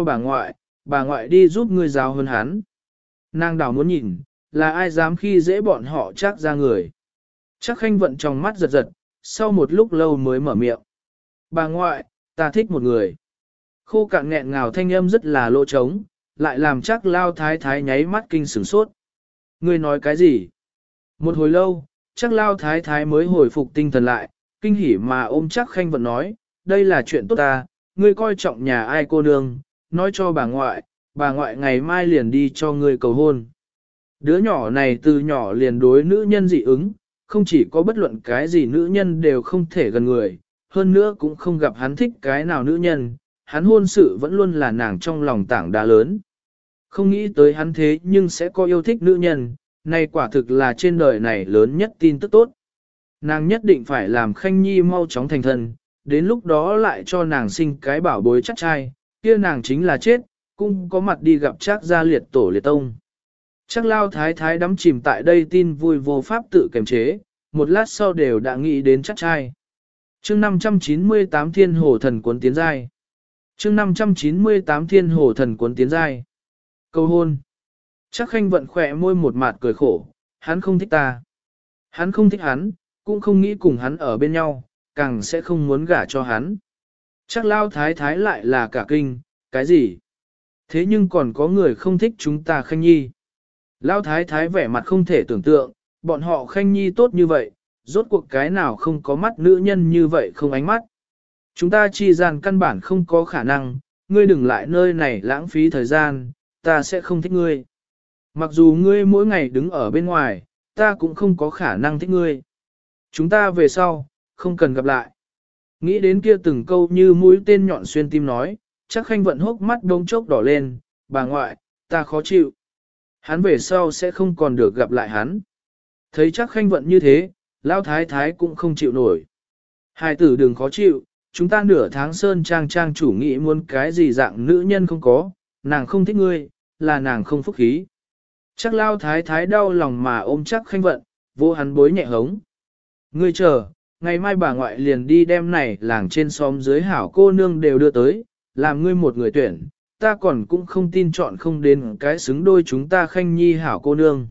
[SPEAKER 1] bà ngoại đi giúp ngươi giáo hơn hắn. Nàng đảo muốn nhìn, là ai dám khi dễ bọn họ chắc ra người. Chắc Khanh Vận trong mắt giật giật, sau một lúc lâu mới mở miệng. Bà ngoại, ta thích một người. Khô cạn nghẹn ngào thanh âm rất là lỗ trống, lại làm chắc Lao Thái Thái nháy mắt kinh sửng sốt. Ngươi nói cái gì? Một hồi lâu, chắc Lao Thái Thái mới hồi phục tinh thần lại, kinh hỉ mà ôm chắc Khanh Vận nói, đây là chuyện tốt ta, ngươi coi trọng nhà ai cô nương, nói cho bà ngoại ngày mai liền đi cho ngươi cầu hôn. Đứa nhỏ này từ nhỏ liền đối nữ nhân dị ứng, không chỉ có bất luận cái gì nữ nhân đều không thể gần người, hơn nữa cũng không gặp hắn thích cái nào nữ nhân, hắn hôn sự vẫn luôn là nàng trong lòng tảng đá lớn. Không nghĩ tới hắn thế nhưng sẽ có yêu thích nữ nhân, này quả thực là trên đời này lớn nhất tin tức tốt. Nàng nhất định phải làm Khanh Nhi mau chóng thành thân, đến lúc đó lại cho nàng sinh cái bảo bối chắc trai, kia nàng chính là chết, cũng có mặt đi gặp Trác gia liệt tổ liệt tông. Trác Lao Thái Thái đắm chìm tại đây tin vui vô pháp tự kiềm chế, một lát sau đều đã nghĩ đến chắc trai. Chương 598 Thiên Hồ Thần Cuốn Tiến Giai. Chương 598 Thiên Hồ Thần Cuốn Tiến Giai. Cầu hôn. Chắc Khanh Vận khỏe môi một mặt cười khổ, hắn không thích ta. Hắn không thích hắn, cũng không nghĩ cùng hắn ở bên nhau, càng sẽ không muốn gả cho hắn. Chắc Lao Thái Thái lại là cả kinh, cái gì? Thế nhưng còn có người không thích chúng ta Khanh Nhi. Lao Thái Thái vẻ mặt không thể tưởng tượng, bọn họ Khanh Nhi tốt như vậy, rốt cuộc cái nào không có mắt nữ nhân như vậy không ánh mắt. Chúng ta chi gian căn bản không có khả năng, ngươi đừng lại nơi này lãng phí thời gian, ta sẽ không thích ngươi. Mặc dù ngươi mỗi ngày đứng ở bên ngoài, ta cũng không có khả năng thích ngươi. Chúng ta về sau, không cần gặp lại. Nghĩ đến kia từng câu như mũi tên nhọn xuyên tim nói, chắc Khanh Vận hốc mắt đông chốc đỏ lên, bà ngoại, ta khó chịu. Hắn về sau sẽ không còn được gặp lại hắn. Thấy chắc Khanh Vận như thế, Lão Thái Thái cũng không chịu nổi. Hai tử đừng khó chịu, chúng ta nửa tháng sơn trang trang chủ nghĩ muốn cái gì dạng nữ nhân không có, nàng không thích ngươi, là nàng không phúc khí. Chắc Lão Thái Thái đau lòng mà ôm chắc Khanh Vận, vô hắn bối nhẹ hống. Ngươi chờ, ngày mai bà ngoại liền đi đem này làng trên xóm dưới hảo cô nương đều đưa tới, làm ngươi một người tuyển, ta còn cũng không tin chọn không đến cái xứng đôi chúng ta Khanh Nhi hảo cô nương.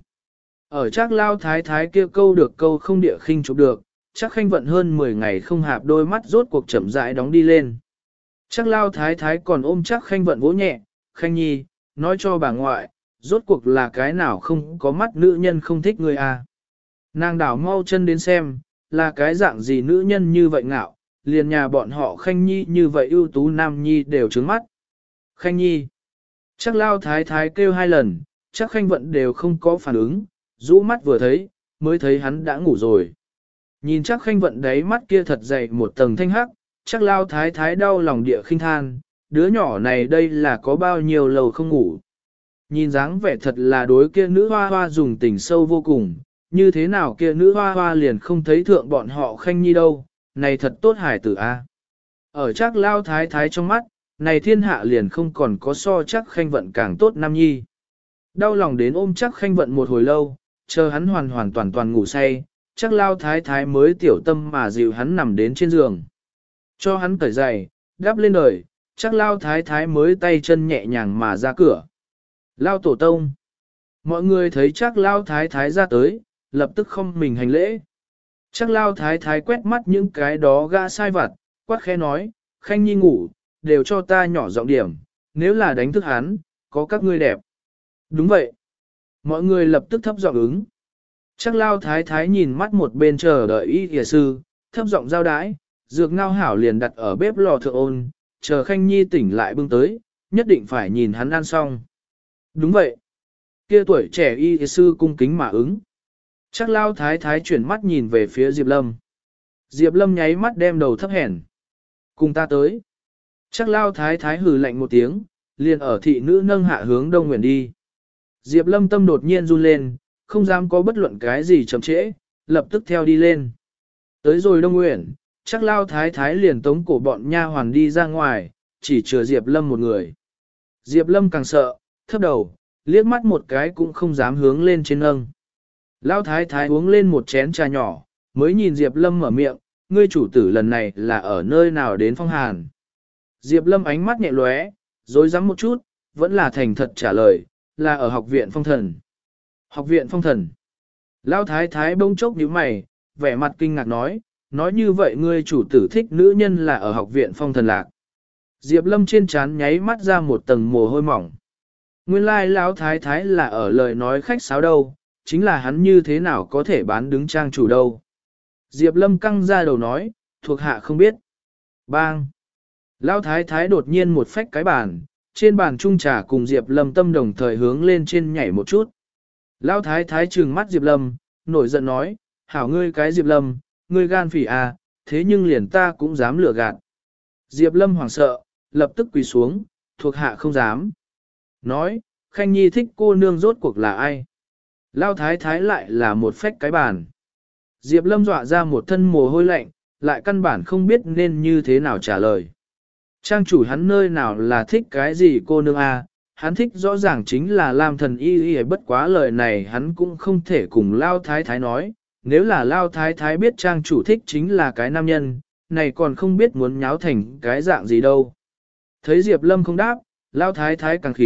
[SPEAKER 1] Ở chắc Lao Thái Thái kia câu được câu không địa khinh chụp được, chắc Khanh Vận hơn 10 ngày không hạp đôi mắt rốt cuộc chậm rãi đóng đi lên. Chắc Lao Thái Thái còn ôm chắc Khanh Vận vỗ nhẹ, Khanh Nhi, nói cho bà ngoại, rốt cuộc là cái nào không có mắt nữ nhân không thích người à. Nàng đảo mau chân đến xem, là cái dạng gì nữ nhân như vậy ngạo, liền nhà bọn họ Khanh Nhi như vậy ưu tú nam nhi đều trướng mắt. Khanh Nhi, chắc Lao Thái Thái kêu 2 lần, chắc Khanh Vận đều không có phản ứng, rũ mắt vừa thấy, mới thấy hắn đã ngủ rồi. Nhìn chắc Khanh Vận đáy mắt kia thật dày một tầng thanh hắc, chắc Lao Thái Thái đau lòng địa khinh than, đứa nhỏ này đây là có bao nhiêu lâu không ngủ. Nhìn dáng vẻ thật là đối kia nữ hoa hoa dùng tình sâu vô cùng, như thế nào kia nữ hoa hoa liền không thấy thượng bọn họ Khanh Nhi đâu, này thật tốt hải tử a. Ở chắc Lao Thái Thái trong mắt, này thiên hạ liền không còn có so chắc Khanh Vận càng tốt nam nhi. Đau lòng đến ôm chắc Khanh Vận một hồi lâu, chờ hắn hoàn toàn ngủ say, chắc Lao Thái Thái mới tiểu tâm mà dịu hắn nằm đến trên giường. Cho hắn cởi giày, đắp lên đời, chắc Lao Thái Thái mới tay chân nhẹ nhàng mà ra cửa. Lao tổ tông. Mọi người thấy chắc Lao Thái Thái ra tới, lập tức không mình hành lễ. Chắc Lao Thái Thái quét mắt những cái đó gã sai vặt, quát khẽ nói, Khanh Nhi ngủ, đều cho ta nhỏ giọng điểm, nếu là đánh thức hắn, có các ngươi đẹp. Đúng vậy. Mọi người lập tức thấp giọng ứng. Chắc Lao Thái Thái nhìn mắt một bên chờ đợi y kìa sư, thấp giọng giao đái, dược ngao hảo liền đặt ở bếp lò thượng ôn, chờ Khanh Nhi tỉnh lại bưng tới, nhất định phải nhìn hắn ăn xong. Đúng vậy. Kia tuổi trẻ y kìa sư cung kính mà ứng. Chắc Lao Thái Thái chuyển mắt nhìn về phía Diệp Lâm. Diệp Lâm nháy mắt đem đầu thấp hèn. Cùng ta tới. Chắc Lao Thái Thái hừ lạnh một tiếng, liền ở thị nữ nâng hạ hướng Đông Nguyện đi. Diệp Lâm tâm đột nhiên run lên, không dám có bất luận cái gì chậm trễ, lập tức theo đi lên. Tới rồi Đông Nguyện, chắc Lao Thái Thái liền tống cổ bọn nha hoàn đi ra ngoài, chỉ chừa Diệp Lâm một người. Diệp Lâm càng sợ, thấp đầu, liếc mắt một cái cũng không dám hướng lên trên nâng. Lao Thái Thái uống lên một chén trà nhỏ, mới nhìn Diệp Lâm mở miệng, ngươi chủ tử lần này là ở nơi nào đến phong hàn. Diệp Lâm ánh mắt nhẹ lóe, dối rắm một chút, vẫn là thành thật trả lời, là ở học viện phong thần. Học viện phong thần. Lão Thái Thái bỗng chốc nhíu mày, vẻ mặt kinh ngạc nói như vậy ngươi chủ tử thích nữ nhân là ở học viện phong thần lạc. Diệp Lâm trên trán nháy mắt ra một tầng mồ hôi mỏng. Nguyên lai Lão Thái Thái là ở lời nói khách sáo đâu, chính là hắn như thế nào có thể bán đứng trang chủ đâu. Diệp Lâm căng ra đầu nói, thuộc hạ không biết. Bang! Lão Thái Thái đột nhiên một phách cái bàn, trên bàn trung trà cùng Diệp Lâm tâm đồng thời hướng lên trên nhảy một chút. Lão Thái Thái trừng mắt Diệp Lâm, nổi giận nói, hảo ngươi cái Diệp Lâm, ngươi gan phỉ à, thế nhưng liền ta cũng dám lừa gạt. Diệp Lâm hoảng sợ, lập tức quỳ xuống, thuộc hạ không dám. Nói, Khanh Nhi thích cô nương rốt cuộc là ai? Lão Thái Thái lại là một phách cái bàn. Diệp Lâm dọa ra một thân mồ hôi lạnh, lại căn bản không biết nên như thế nào trả lời. Trang chủ hắn nơi nào là thích cái gì cô nương a? Hắn thích rõ ràng chính là Lam Thần Y bất quá lời này hắn cũng không thể cùng Lao Thái Thái nói, nếu là Lao Thái Thái biết trang chủ thích chính là cái nam nhân, này còn không biết muốn nháo thành cái dạng gì đâu. Thấy Diệp Lâm không đáp, Lao Thái Thái càng khí,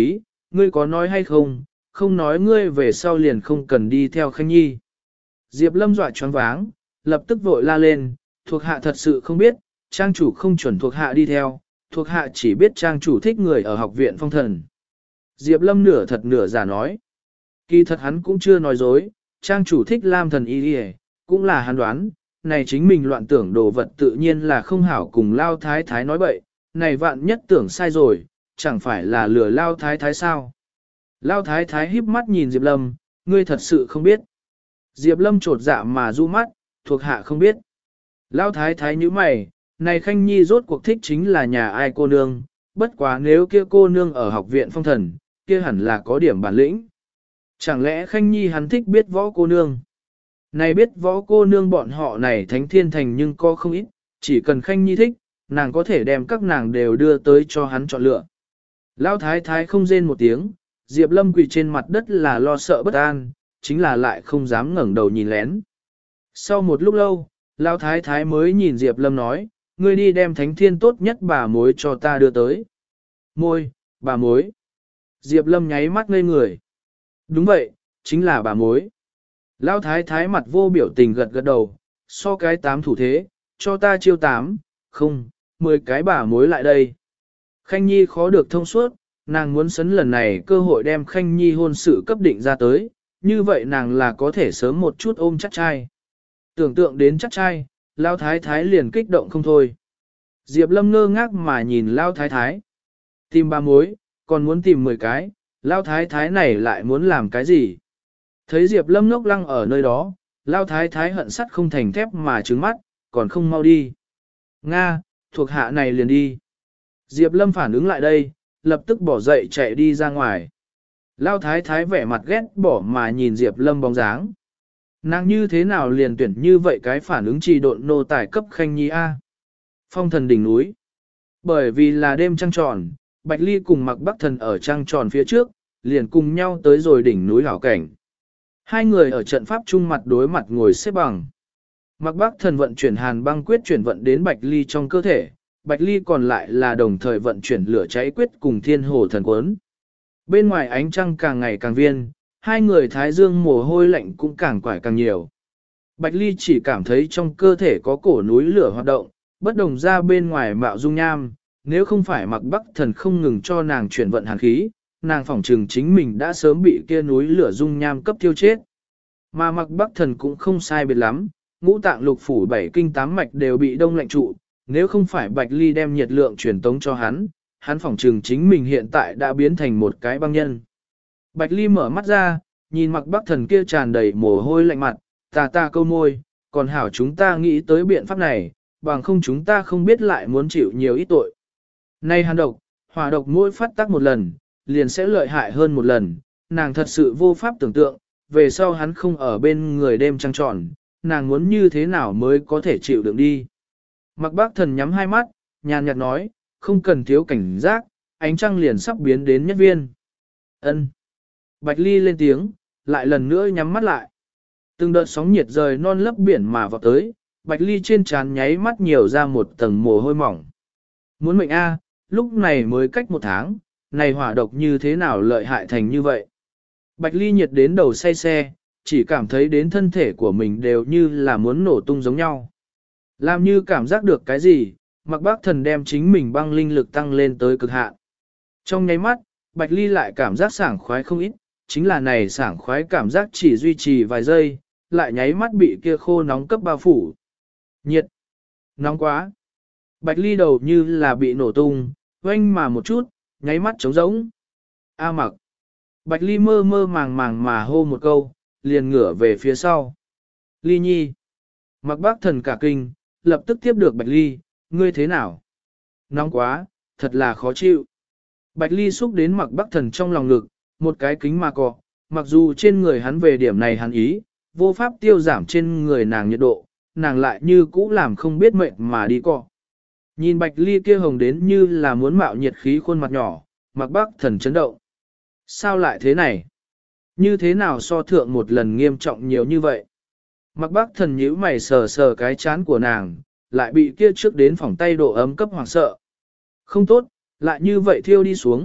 [SPEAKER 1] ngươi có nói hay không, không nói ngươi về sau liền không cần đi theo Khanh Nhi. Diệp Lâm dọa choáng váng, lập tức vội la lên, thuộc hạ thật sự không biết, trang chủ không chuẩn thuộc hạ đi theo, thuộc hạ chỉ biết trang chủ thích người ở học viện phong thần. Diệp Lâm nửa thật nửa giả nói. Kỳ thật hắn cũng chưa nói dối, trang chủ thích Lam thần y đi, cũng là hắn đoán, này chính mình loạn tưởng đồ vật tự nhiên là không hảo cùng Lao Thái Thái nói bậy, này vạn nhất tưởng sai rồi, chẳng phải là lừa Lao Thái Thái sao. Lao Thái Thái híp mắt nhìn Diệp Lâm, ngươi thật sự không biết. Diệp Lâm trột dạ mà du mắt, thuộc hạ không biết. Lao Thái Thái như mày, này Khanh Nhi rốt cuộc thích chính là nhà ai cô nương, bất quá nếu kia cô nương ở học viện phong thần, kia hẳn là có điểm bản lĩnh. Chẳng lẽ Khanh Nhi hắn thích biết võ cô nương? Này biết võ cô nương bọn họ này thánh thiên thành nhưng có không ít, chỉ cần Khanh Nhi thích, nàng có thể đem các nàng đều đưa tới cho hắn chọn lựa. Lão Thái Thái không rên một tiếng, Diệp Lâm quỳ trên mặt đất là lo sợ bất an, chính là lại không dám ngẩng đầu nhìn lén. Sau một lúc lâu, Lão Thái Thái mới nhìn Diệp Lâm nói, ngươi đi đem thánh thiên tốt nhất bà mối cho ta đưa tới. Môi, bà mối. Diệp Lâm nháy mắt ngây người. Đúng vậy, chính là bà mối. Lão Thái Thái mặt vô biểu tình gật gật đầu, so cái 8 thủ thế, cho ta chiêu 8, không, 10 cái bà mối lại đây. Khanh Nhi khó được thông suốt, nàng muốn sấn lần này cơ hội đem Khanh Nhi hôn sự cấp định ra tới, như vậy nàng là có thể sớm một chút ôm chắc trai. Tưởng tượng đến chắc trai, Lão Thái Thái liền kích động không thôi. Diệp Lâm ngơ ngác mà nhìn Lão Thái Thái. Tìm bà mối, còn muốn tìm 10 cái, Lão Thái Thái này lại muốn làm cái gì? Thấy Diệp Lâm ngốc lăng ở nơi đó, Lão Thái Thái hận sắt không thành thép mà trừng mắt, còn không mau đi. Nga, thuộc hạ này liền đi. Diệp Lâm phản ứng lại đây, lập tức bỏ dậy chạy đi ra ngoài. Lão Thái Thái vẻ mặt ghét bỏ mà nhìn Diệp Lâm bóng dáng. Nàng như thế nào liền tuyển như vậy cái phản ứng trì độn nô tài cấp Khanh Nhi A. Phong thần đỉnh núi. Bởi vì là đêm trăng tròn, Bạch Ly cùng Mặc Bắc Thần ở trăng tròn phía trước, liền cùng nhau tới rồi đỉnh núi hảo cảnh. Hai người ở trận pháp chung mặt đối mặt ngồi xếp bằng. Mặc Bắc Thần vận chuyển hàn băng quyết chuyển vận đến Bạch Ly trong cơ thể, Bạch Ly còn lại là đồng thời vận chuyển lửa cháy quyết cùng thiên hồ thần quấn. Bên ngoài ánh trăng càng ngày càng viên, hai người thái dương mồ hôi lạnh cũng càng quải càng nhiều. Bạch Ly chỉ cảm thấy trong cơ thể có cổ núi lửa hoạt động, bất đồng ra bên ngoài mạo dung nham, nếu không phải Mặc Bắc Thần không ngừng cho nàng chuyển vận hàn khí, nàng phỏng trừng chính mình đã sớm bị kia núi lửa dung nham cấp tiêu chết. Mà Mặc Bắc Thần cũng không sai biệt lắm, ngũ tạng lục phủ 7 kinh 8 mạch đều bị đông lạnh trụ, nếu không phải Bạch Ly đem nhiệt lượng truyền tống cho hắn, hắn phỏng trừng chính mình hiện tại đã biến thành một cái băng nhân. Bạch Ly mở mắt ra, nhìn Mặc Bắc Thần kia tràn đầy mồ hôi lạnh mặt, ta câu môi, còn hảo chúng ta nghĩ tới biện pháp này, bằng không chúng ta không biết lại muốn chịu nhiều ít tội. Nay hàn độc, hỏa độc mỗi phát tác một lần, liền sẽ lợi hại hơn một lần, nàng thật sự vô pháp tưởng tượng, về sau hắn không ở bên người đêm trăng tròn, nàng muốn như thế nào mới có thể chịu đựng đi. Mặc Bác Thần nhắm hai mắt, nhàn nhạt nói, không cần thiếu cảnh giác, ánh trăng liền sắp biến đến nhất viên. Ân. Bạch Ly lên tiếng, lại lần nữa nhắm mắt lại. Từng đợt sóng nhiệt rời non lấp biển mà vào tới, Bạch Ly trên trán nháy mắt nhiều ra một tầng mồ hôi mỏng. Muốn mệnh A, lúc này mới cách 1 tháng, này hỏa độc như thế nào lợi hại thành như vậy. Bạch Ly nhiệt đến đầu say xe, chỉ cảm thấy đến thân thể của mình đều như là muốn nổ tung giống nhau. Làm như cảm giác được cái gì, Mặc Bác Thần đem chính mình băng linh lực tăng lên tới cực hạn. Trong nháy mắt, Bạch Ly lại cảm giác sảng khoái không ít, chính là này sảng khoái cảm giác chỉ duy trì vài giây, lại nháy mắt bị kia khô nóng cấp bao phủ. Nhiệt! Nóng quá! Bạch Ly đầu như là bị nổ tung, oanh mà một chút, nháy mắt trống rỗng. A Mặc! Bạch Ly mơ mơ màng màng mà hô một câu, liền ngửa về phía sau. Ly Nhi! Mặc Bác Thần cả kinh, lập tức tiếp được Bạch Ly, ngươi thế nào? Nóng quá, thật là khó chịu. Bạch Ly xúc đến Mặc Bác Thần trong lòng ngực, một cái kính mà cọ, mặc dù trên người hắn về điểm này hắn ý, vô pháp tiêu giảm trên người nàng nhiệt độ, nàng lại như cũ làm không biết mệnh mà đi cọ. Nhìn Bạch Ly kia hồng đến như là muốn mạo nhiệt khí khuôn mặt nhỏ, Mặc Bác Thần chấn động. Sao lại thế này? Như thế nào so thượng một lần nghiêm trọng nhiều như vậy? Mặc Bác Thần nhíu mày sờ sờ cái chán của nàng, lại bị kia trước đến phòng tay độ ấm cấp hoảng sợ. Không tốt, lại như vậy thiêu đi xuống,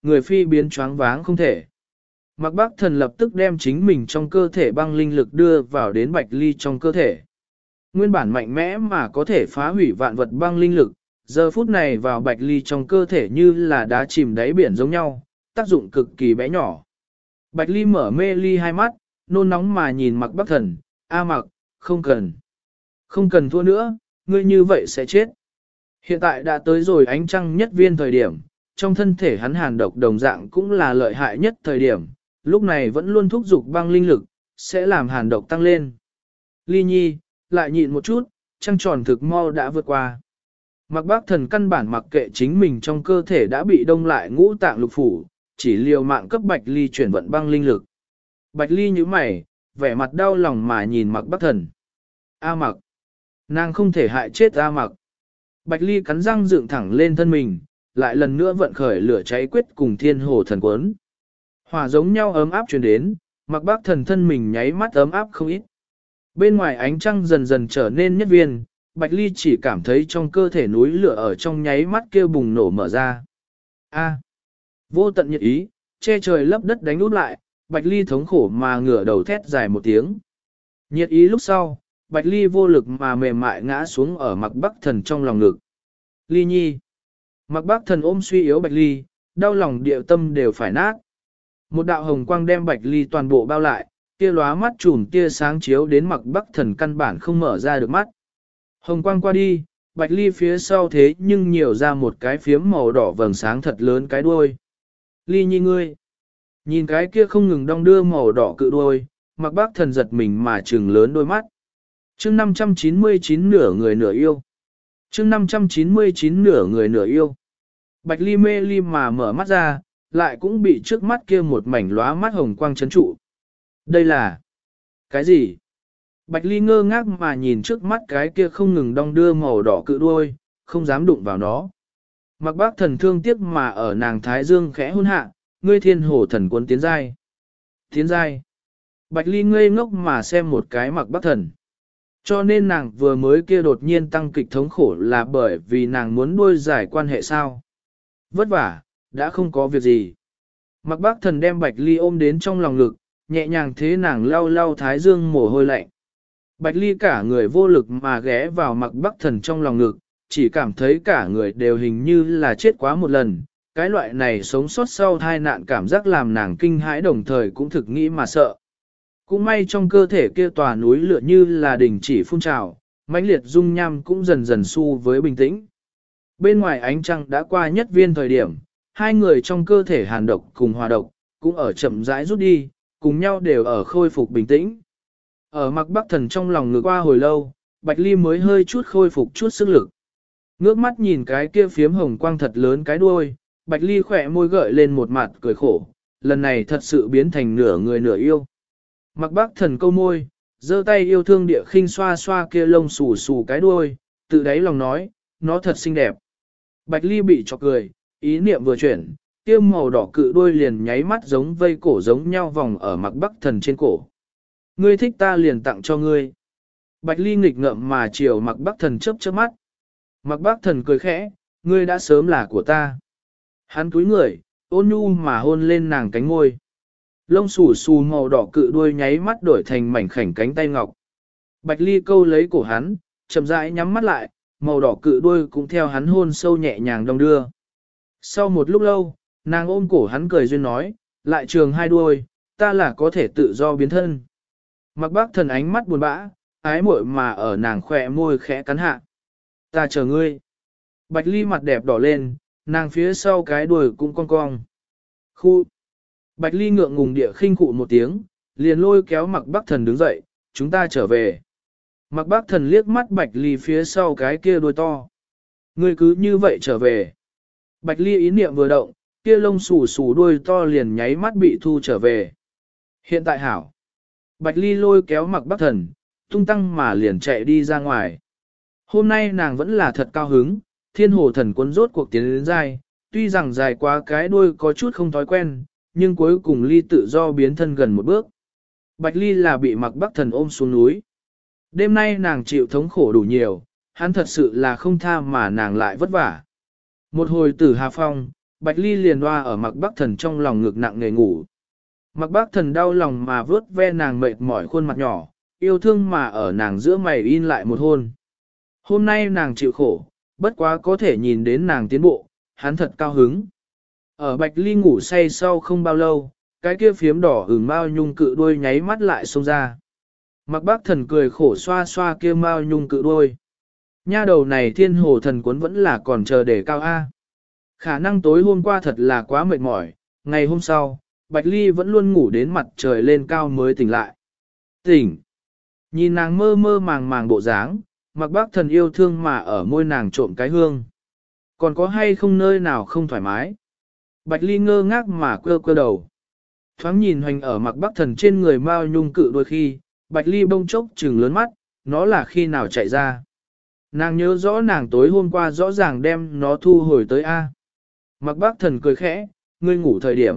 [SPEAKER 1] người phi biến choáng váng không thể. Mạc Bắc Thần lập tức đem chính mình trong cơ thể băng linh lực đưa vào đến Bạch Ly trong cơ thể. Nguyên bản mạnh mẽ mà có thể phá hủy vạn vật băng linh lực, giờ phút này vào Bạch Ly trong cơ thể như là đá chìm đáy biển giống nhau, tác dụng cực kỳ bé nhỏ. Bạch Ly mở mê ly hai mắt, nôn nóng mà nhìn Mạc Bắc Thần, "A Mạc, không cần. Không cần thua nữa, ngươi như vậy sẽ chết." Hiện tại đã tới rồi ánh trăng nhất viên thời điểm, trong thân thể hắn hàn độc đồng dạng cũng là lợi hại nhất thời điểm, lúc này vẫn luôn thúc giục băng linh lực, sẽ làm hàn độc tăng lên. Ly Nhi, lại nhịn một chút, trăng tròn thực mau đã vượt qua. Mạc Bắc Thần căn bản mặc kệ chính mình trong cơ thể đã bị đông lại ngũ tạng lục phủ, chỉ liều mạng cấp Bạch Ly chuyển vận băng linh lực. Bạch Ly nhíu mày, vẻ mặt đau lòng mà nhìn Mạc Bắc Thần. "A Mạc, nàng không thể hại chết A Mạc." Bạch Ly cắn răng dựng thẳng lên thân mình, lại lần nữa vận khởi lửa cháy quyết cùng thiên hồ thần quấn. Hỏa giống nhau ấm áp truyền đến, Mạc Bắc Thần thân mình nháy mắt ấm áp không ít. Bên ngoài ánh trăng dần dần trở nên nhất viên, Bạch Ly chỉ cảm thấy trong cơ thể núi lửa ở trong nháy mắt kia bùng nổ mở ra. A, vô tận nhiệt ý, che trời lấp đất đánh út lại, Bạch Ly thống khổ mà ngửa đầu thét dài một tiếng. Nhiệt ý lúc sau, Bạch Ly vô lực mà mềm mại ngã xuống ở Mạc Bắc Thần trong lòng ngực. "Ly Nhi." Mạc Bắc Thần ôm suy yếu Bạch Ly, đau lòng địa tâm đều phải nát. Một đạo hồng quang đem Bạch Ly toàn bộ bao lại, tia lóa mắt chùm tia sáng chiếu đến Mạc Bắc Thần căn bản không mở ra được mắt. Hồng quang qua đi, Bạch Ly phía sau thế nhưng nhiều ra một cái phiếm màu đỏ vầng sáng thật lớn cái đuôi. "Ly Nhi ngươi." Nhìn cái kia không ngừng đong đưa màu đỏ cự đuôi, Mạc Bắc Thần giật mình mà trừng lớn đôi mắt. Chương 599 nửa người nửa yêu. Chương 599 nửa người nửa yêu. Bạch Ly mê ly mà mở mắt ra, lại cũng bị trước mắt kia một mảnh lóa mắt hồng quang chấn trụ. Đây là cái gì? Bạch Ly ngơ ngác mà nhìn trước mắt cái kia không ngừng đong đưa màu đỏ cự đuôi, không dám đụng vào nó. Mạc Bắc Thần thương tiếc mà ở nàng thái dương khẽ hôn hạ, "Ngươi thiên hổ thần cuốn tiến giai." Tiến giai. Bạch Ly ngây ngốc mà xem một cái Mạc Bắc Thần. Cho nên nàng vừa mới kia đột nhiên tăng kịch thống khổ là bởi vì nàng muốn đuôi giải quan hệ sao. Vất vả, đã không có việc gì. Mạc Bắc Thần đem Bạch Ly ôm đến trong lòng ngực, nhẹ nhàng thế nàng lau lau thái dương mồ hôi lạnh. Bạch Ly cả người vô lực mà ghé vào Mạc Bắc Thần trong lòng ngực, chỉ cảm thấy cả người đều hình như là chết quá một lần. Cái loại này sống sót sau tai nạn cảm giác làm nàng kinh hãi đồng thời cũng thực nghĩ mà sợ. Cũng may trong cơ thể kia tòa núi lửa như là đình chỉ phun trào, mãnh liệt dung nham cũng dần dần xu với bình tĩnh. Bên ngoài ánh trăng đã qua nhất viên thời điểm, hai người trong cơ thể hàn độc cùng hòa độc, cũng ở chậm rãi rút đi, cùng nhau đều ở khôi phục bình tĩnh. Ở Mạc Bắc Thần trong lòng ngược qua hồi lâu, Bạch Ly mới hơi chút khôi phục chút sức lực. Ngước mắt nhìn cái kia phiếm hồng quang thật lớn cái đuôi, Bạch Ly khỏe môi gợi lên một mặt cười khổ, lần này thật sự biến thành nửa người nửa yêu. Mạc Bắc Thần câu môi, giơ tay yêu thương địa khinh xoa xoa kia lông xù xù cái đuôi, tự đáy lòng nói, "Nó thật xinh đẹp." Bạch Ly bị chọc cười, ý niệm vừa chuyển, kia màu đỏ cự đuôi liền nháy mắt giống vây cổ giống nhau vòng ở Mạc Bắc Thần trên cổ. "Ngươi thích ta liền tặng cho ngươi." Bạch Ly nghịch ngợm mà chiều Mạc Bắc Thần chớp chớp mắt. Mạc Bắc Thần cười khẽ, "Ngươi đã sớm là của ta." Hắn cúi người, ôn nhu mà hôn lên nàng cánh môi. Lông xù xù màu đỏ cự đuôi nháy mắt đổi thành mảnh khảnh cánh tay ngọc. Bạch Ly câu lấy cổ hắn, chậm rãi nhắm mắt lại, màu đỏ cự đuôi cũng theo hắn hôn sâu nhẹ nhàng đong đưa. Sau một lúc lâu, nàng ôm cổ hắn cười duyên nói, "Lại trường hai đuôi, ta là có thể tự do biến thân." Mạc Bắc Thần ánh mắt buồn bã, ái muội mà ở nàng khỏe môi khẽ cắn hạ. "Ta chờ ngươi." Bạch Ly mặt đẹp đỏ lên, nàng phía sau cái đuôi cũng cong cong. Khu. Bạch Ly ngượng ngùng địa khinh khụ một tiếng, liền lôi kéo Mạc Bắc Thần đứng dậy, "Chúng ta trở về." Mạc Bắc Thần liếc mắt Bạch Ly phía sau cái kia đuôi to. "Ngươi cứ như vậy trở về." Bạch Ly ý niệm vừa động, kia lông xù xù đuôi to liền nháy mắt bị thu trở về. "Hiện tại hảo." Bạch Ly lôi kéo Mạc Bắc Thần, tung tăng mà liền chạy đi ra ngoài. Hôm nay nàng vẫn là thật cao hứng, thiên hồ thần cuốn rốt cuộc tiến đến dai, tuy rằng dài quá cái đuôi có chút không thói quen, nhưng cuối cùng Ly tự do biến thân gần một bước. Bạch Ly là bị Mạc Bắc Thần ôm xuống núi. Đêm nay nàng chịu thống khổ đủ nhiều, hắn thật sự là không tha mà nàng lại vất vả. Một hồi tử hà phong, Bạch Ly liền hoa ở Mạc Bắc Thần trong lòng ngực nặng nề ngủ. Mạc Bắc Thần đau lòng mà vớt ve nàng mệt mỏi khuôn mặt nhỏ, yêu thương mà ở nàng giữa mày in lại một hôn. Hôm nay nàng chịu khổ, bất quá có thể nhìn đến nàng tiến bộ, hắn thật cao hứng. Ở Bạch Ly ngủ say sau không bao lâu, cái kia phiếm đỏ ửng mao nhung cự đuôi nháy mắt lại xông ra. Mạc Bắc Thần cười khổ xoa xoa kia mao nhung cự đuôi. Nha đầu này thiên hồ thần cuốn vẫn là còn chờ để cao A. Khả năng tối hôm qua thật là quá mệt mỏi, ngày hôm sau, Bạch Ly vẫn luôn ngủ đến mặt trời lên cao mới tỉnh lại. Tỉnh! Nhìn nàng mơ mơ màng màng bộ dáng, Mạc Bắc Thần yêu thương mà ở môi nàng trộm cái hương. Còn có hay không nơi nào không thoải mái? Bạch Ly ngơ ngác mà quơ quơ đầu. Thoáng nhìn hoành ở Mạc Bắc Thần trên người mao nhung cự đôi khi, Bạch Ly bông chốc trừng lớn mắt, nó là khi nào chạy ra. Nàng nhớ rõ nàng tối hôm qua rõ ràng đem nó thu hồi tới A. Mạc Bắc Thần cười khẽ, ngươi ngủ thời điểm.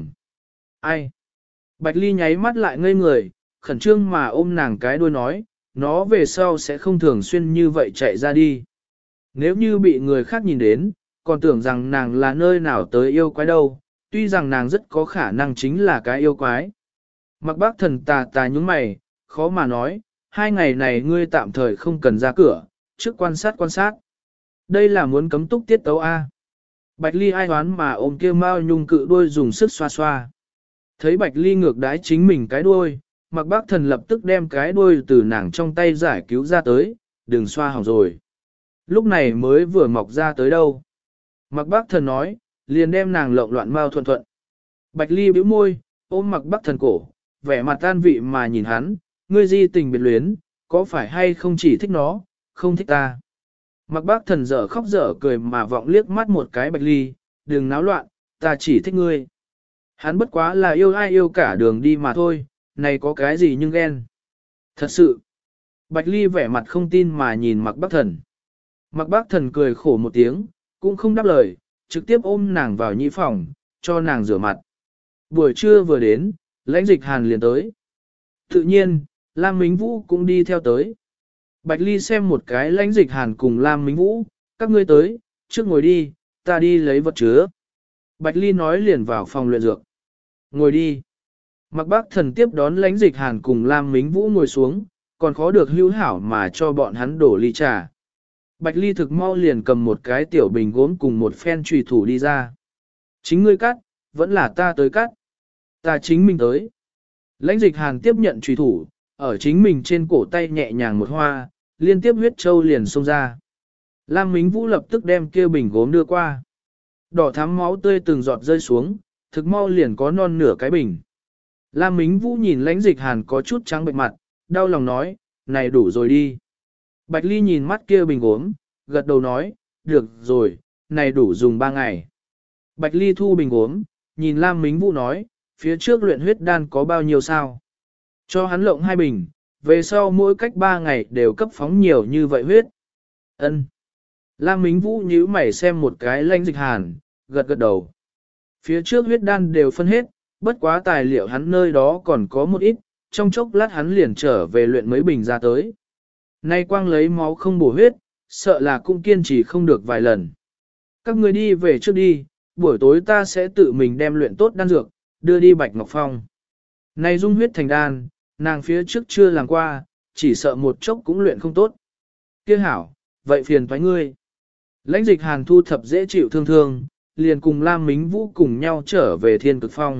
[SPEAKER 1] Ai? Bạch Ly nháy mắt lại ngây người, khẩn trương mà ôm nàng cái đuôi nói, nó về sau sẽ không thường xuyên như vậy chạy ra đi. Nếu như bị người khác nhìn đến, còn tưởng rằng nàng là nơi nào tới yêu quái đâu, tuy rằng nàng rất có khả năng chính là cái yêu quái. Mạc Bắc Thần tà nhúng mày, khó mà nói, 2 ngày này ngươi tạm thời không cần ra cửa, trước quan sát. Đây là muốn cấm túc tiết tấu A. Bạch Ly ai hoán mà ôm kia mao nhung cự đuôi dùng sức xoa xoa. Thấy Bạch Ly ngược đái chính mình cái đuôi, Mạc Bắc Thần lập tức đem cái đuôi từ nàng trong tay giải cứu ra tới, đừng xoa hỏng rồi. Lúc này mới vừa mọc ra tới đâu. Mạc Bắc Thần nói, liền đem nàng lộn loạn mau thuận. Bạch Ly bĩu môi, ôm Mạc Bắc Thần cổ, vẻ mặt tan vị mà nhìn hắn, ngươi di tình biệt luyến, có phải hay không chỉ thích nó, không thích ta. Mạc Bắc Thần dở khóc dở cười mà vọng liếc mắt một cái Bạch Ly, đừng náo loạn, ta chỉ thích ngươi. Hắn bất quá là yêu ai yêu cả đường đi mà thôi, này có cái gì nhưng ghen. Thật sự, Bạch Ly vẻ mặt không tin mà nhìn Mạc Bắc Thần. Mạc Bắc Thần cười khổ một tiếng, cũng không đáp lời, trực tiếp ôm nàng vào nhĩ phòng, cho nàng rửa mặt. Buổi trưa vừa đến, Lãnh Dịch Hàn liền tới. Tự nhiên, Lam Mính Vũ cũng đi theo tới. Bạch Ly xem một cái Lãnh Dịch Hàn cùng Lam Mính Vũ, các ngươi tới, trước ngồi đi, ta đi lấy vật chứa. Bạch Ly nói liền vào phòng luyện dược. Ngồi đi. Mạc Bắc Thần tiếp đón Lãnh Dịch Hàn cùng Lam Mính Vũ ngồi xuống, còn khó được hữu hảo mà cho bọn hắn đổ ly trà. Bạch Ly thực mau liền cầm một cái tiểu bình gốm cùng một phen chùy thủ đi ra. Chính ngươi cắt, vẫn là ta tới cắt. Ta chính mình tới. Lãnh Dịch Hàn tiếp nhận chùy thủ, ở chính mình trên cổ tay nhẹ nhàng một hoa, liên tiếp huyết châu liền xông ra. Lam Mính Vũ lập tức đem kia bình gốm đưa qua. Đỏ thắm máu tươi từng giọt rơi xuống, thực mau liền có non nửa cái bình. Lam Mính Vũ nhìn Lãnh Dịch Hàn có chút trắng bệch mặt, đau lòng nói, này đủ rồi đi. Bạch Ly nhìn mắt kia bình gốm, gật đầu nói, được rồi, này đủ dùng 3 ngày. Bạch Ly thu bình gốm, nhìn Lam Mính Vũ nói, phía trước luyện huyết đan có bao nhiêu sao? Cho hắn lộng 2 bình, về sau mỗi cách 3 ngày đều cấp phóng nhiều như vậy huyết. Ân. Lam Mính Vũ nhíu mày xem một cái Lãnh Dịch Hàn, gật gật đầu. Phía trước huyết đan đều phân hết, bất quá tài liệu hắn nơi đó còn có một ít, trong chốc lát hắn liền trở về luyện mấy bình ra tới. Nay quang lấy máu không bổ huyết, sợ là cũng kiên trì không được vài lần. Các người đi về trước đi, buổi tối ta sẽ tự mình đem luyện tốt đan dược, đưa đi Bạch Ngọc Phong. Này dung huyết thành đan, nàng phía trước chưa làm qua, chỉ sợ một chốc cũng luyện không tốt. Kia hảo, vậy phiền toái ngươi. Lãnh Dịch Hàn thu thập dễ chịu thương, liền cùng Lam Mính Vũ cùng nhau trở về Thiên Cực Phong.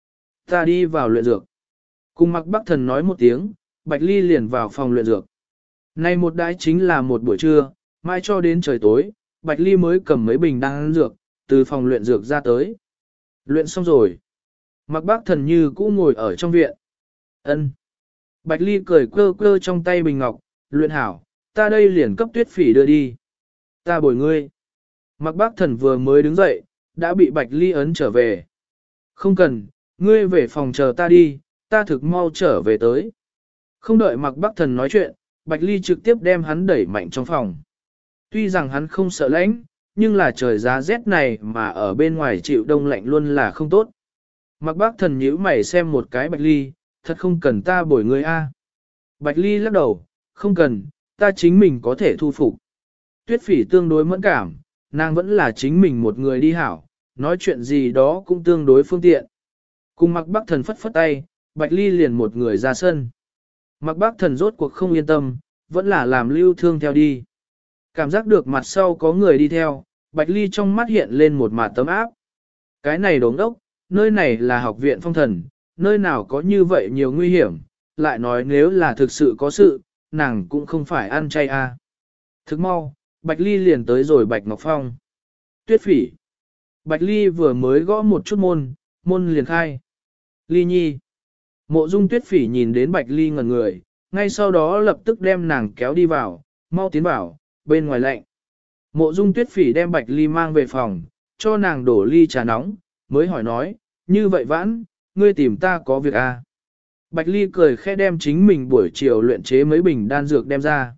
[SPEAKER 1] Ta đi vào luyện dược. Cùng Mạc Bắc Thần nói một tiếng, Bạch Ly liền vào phòng luyện dược. Nay một đái chính là một buổi trưa, mai cho đến trời tối, Bạch Ly mới cầm mấy bình đan dược, từ phòng luyện dược ra tới. Luyện xong rồi. Mạc Bắc Thần như cũ ngồi ở trong viện. Ân. Bạch Ly cười quơ quơ trong tay bình ngọc, luyện hảo, ta đây liền cấp Tuyết Phỉ đưa đi. Ta bồi ngươi. Mạc Bắc Thần vừa mới đứng dậy, đã bị Bạch Ly ấn trở về. Không cần, ngươi về phòng chờ ta đi, ta thực mau trở về tới. Không đợi Mạc Bắc Thần nói chuyện, Bạch Ly trực tiếp đem hắn đẩy mạnh trong phòng. Tuy rằng hắn không sợ lạnh, nhưng là trời giá rét này mà ở bên ngoài chịu đông lạnh luôn là không tốt. Mạc Bắc Thần nhíu mày xem một cái Bạch Ly, thật không cần ta bồi ngươi a. Bạch Ly lắc đầu, không cần, ta chính mình có thể thu phục. Tuyết Phỉ tương đối mẫn cảm, nàng vẫn là chính mình một người đi hảo, nói chuyện gì đó cũng tương đối phương tiện. Cùng Mạc Bắc Thần phất phất tay, Bạch Ly liền một người ra sân. Mạc Bắc Thần rốt cuộc không yên tâm, vẫn là làm Lưu Thương theo đi. Cảm giác được mặt sau có người đi theo, Bạch Ly trong mắt hiện lên một mạt tấm áp. Cái này đống đốc, nơi này là học viện phong thần, nơi nào có như vậy nhiều nguy hiểm, lại nói nếu là thực sự có sự, nàng cũng không phải ăn chay à. Thức mau, Bạch Ly liền tới rồi Bạch Ngọc Phong. Tuyết Phỉ. Bạch Ly vừa mới gõ một chút môn liền khai. Ly Nhi. Mộ Dung Tuyết Phỉ nhìn đến Bạch Ly ngẩn người, ngay sau đó lập tức đem nàng kéo đi vào, mau tiến vào, bên ngoài lạnh. Mộ Dung Tuyết Phỉ đem Bạch Ly mang về phòng, cho nàng đổ ly trà nóng, mới hỏi nói, như vậy Vãn, ngươi tìm ta có việc à? Bạch Ly cười khẽ đem chính mình buổi chiều luyện chế mấy bình đan dược đem ra.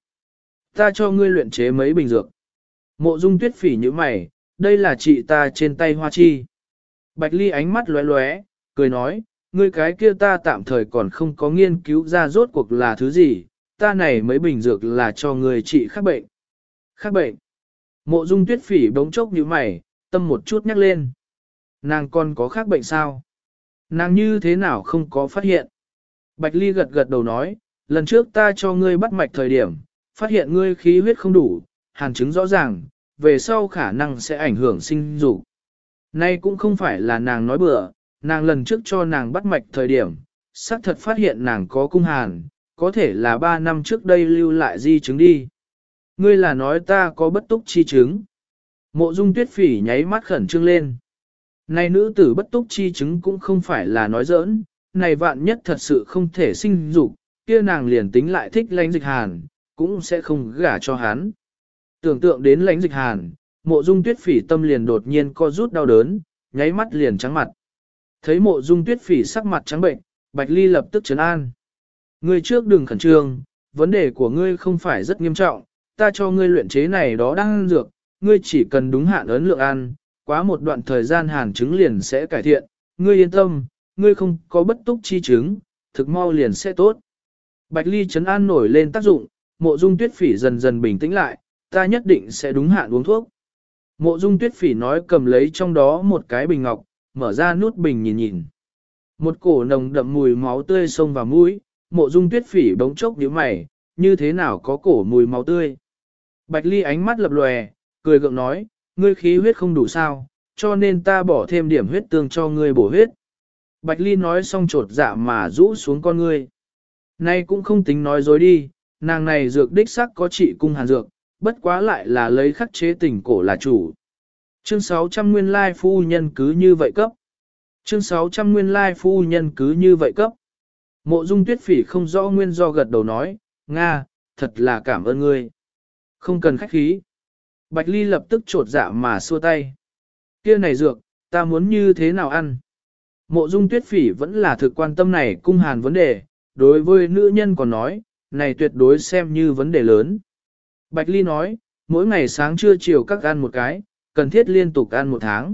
[SPEAKER 1] Ta cho ngươi luyện chế mấy bình dược. Mộ Dung Tuyết Phỉ như mày, đây là chị ta trên tay hoa chi. Bạch Ly ánh mắt lóe lóe, cười nói, ngươi cái kia ta tạm thời còn không có nghiên cứu ra rốt cuộc là thứ gì, ta này mấy bình dược là cho ngươi trị khác bệnh. Khác bệnh. Mộ Dung Tuyết Phỉ bỗng chốc như mày, tâm một chút nhắc lên. Nàng còn có khác bệnh sao? Nàng như thế nào không có phát hiện? Bạch Ly gật gật đầu nói, lần trước ta cho ngươi bắt mạch thời điểm, phát hiện ngươi khí huyết không đủ, hàn chứng rõ ràng, về sau khả năng sẽ ảnh hưởng sinh dục. Nay cũng không phải là nàng nói bừa, nàng lần trước cho nàng bắt mạch thời điểm, xác thật phát hiện nàng có cung hàn, có thể là 3 năm trước đây lưu lại di chứng đi. Ngươi là nói ta có bất túc chi chứng. Mộ Dung Tuyết Phỉ nháy mắt khẩn trương lên. Này nữ tử bất túc chi chứng cũng không phải là nói giỡn, này vạn nhất thật sự không thể sinh dục, kia nàng liền tính lại thích Lãnh Dịch Hàn, cũng sẽ không gả cho hắn. Tưởng tượng đến Lãnh Dịch Hàn, Mộ Dung Tuyết Phỉ tâm liền đột nhiên co rút đau đớn, nháy mắt liền trắng mặt. Thấy Mộ Dung Tuyết Phỉ sắc mặt trắng bệnh, Bạch Ly lập tức trấn an. Ngươi trước đừng khẩn trương, vấn đề của ngươi không phải rất nghiêm trọng, ta cho ngươi luyện chế này đó đang dược, ngươi chỉ cần đúng hạn ấn lượng ăn, quá một đoạn thời gian hàn chứng liền sẽ cải thiện, ngươi yên tâm, ngươi không có bất túc chi chứng, thực mau liền sẽ tốt. Bạch Ly trấn an nổi lên tác dụng, Mộ Dung Tuyết Phỉ dần dần bình tĩnh lại, ta nhất định sẽ đúng hạn uống thuốc. Mộ Dung Tuyết Phỉ nói cầm lấy trong đó một cái bình ngọc, mở ra nút bình nhìn nhìn. Một cổ nồng đậm mùi máu tươi xông vào mũi, Mộ Dung Tuyết Phỉ bỗng chốc nhíu mày, như thế nào có cổ mùi máu tươi. Bạch Ly ánh mắt lập lòe, cười gượng nói, ngươi khí huyết không đủ sao, cho nên ta bỏ thêm điểm huyết tương cho ngươi bổ huyết. Bạch Ly nói xong trột dạ mà rũ xuống con ngươi. Nay cũng không tính nói dối đi, nàng này dược đích sắc có trị cung hàn dược, bất quá lại là lấy khắc chế tình cổ là chủ. Chương 600 nguyên lai phu nhân cứ như vậy cấp. Chương 600 nguyên lai phu nhân cứ như vậy cấp. Mộ Dung Tuyết Phỉ không rõ nguyên do gật đầu nói, Nga, thật là cảm ơn ngươi. Không cần khách khí. Bạch Ly lập tức trột dạ mà xua tay. Kia này dược, ta muốn như thế nào ăn? Mộ Dung Tuyết Phỉ vẫn là thực quan tâm này cung hàn vấn đề, đối với nữ nhân còn nói, này tuyệt đối xem như vấn đề lớn. Bạch Ly nói, mỗi ngày sáng trưa chiều các ăn một cái, cần thiết liên tục ăn 1 tháng.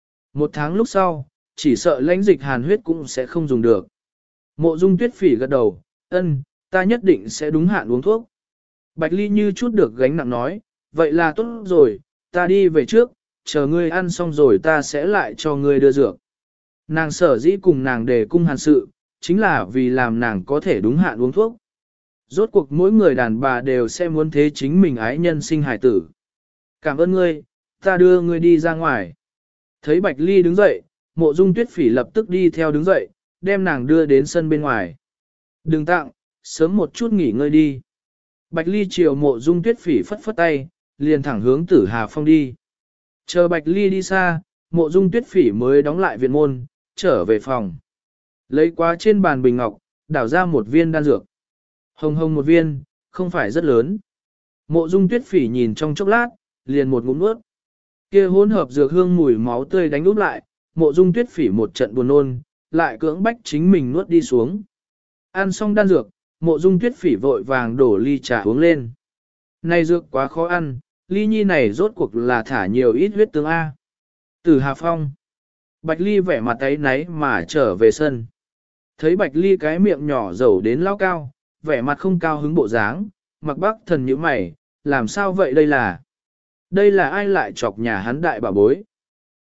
[SPEAKER 1] 1 tháng lúc sau, chỉ sợ Lãnh Dịch Hàn huyết cũng sẽ không dùng được. Mộ Dung Tuyết Phỉ gật đầu, ân, ta nhất định sẽ đúng hạn uống thuốc. Bạch Ly như chút được gánh nặng nói, vậy là tốt rồi, ta đi về trước, chờ ngươi ăn xong rồi ta sẽ lại cho ngươi đưa dược. Nàng sở dĩ cùng nàng đề cung hàn sự, chính là vì làm nàng có thể đúng hạn uống thuốc. Rốt cuộc mỗi người đàn bà đều sẽ muốn thế chính mình ái nhân sinh hài tử. Cảm ơn ngươi, ta đưa ngươi đi ra ngoài. Thấy Bạch Ly đứng dậy, Mộ Dung Tuyết Phỉ lập tức đi theo đứng dậy, đem nàng đưa đến sân bên ngoài. Đừng tặng, sớm một chút nghỉ ngơi đi. Bạch Ly chiều Mộ Dung Tuyết Phỉ phất phất tay, liền thẳng hướng Tử Hà Phong đi. Chờ Bạch Ly đi xa, Mộ Dung Tuyết Phỉ mới đóng lại viện môn, trở về phòng. Lấy qua trên bàn bình ngọc, đảo ra một viên đan dược. Hồng hồng một viên, không phải rất lớn. Mộ Dung Tuyết Phỉ nhìn trong chốc lát, liền một ngụm nuốt. Kia hỗn hợp dược hương mùi máu tươi đánh úp lại, Mộ Dung Tuyết Phỉ một trận buồn nôn, lại cưỡng bách chính mình nuốt đi xuống. Ăn xong đan dược, Mộ Dung Tuyết Phỉ vội vàng đổ ly trà uống lên. Này dược quá khó ăn, ly nhi này rốt cuộc là thả nhiều ít huyết tương A. Tử Hà Phong. Bạch Ly vẻ mặt áy náy mà trở về sân. Thấy Bạch Ly cái miệng nhỏ dầu đến lao cao, vẻ mặt không cao hứng bộ dáng, Mặc Bắc Thần nhíu mày, làm sao vậy đây là? Đây là ai lại chọc nhà hắn đại bà bối?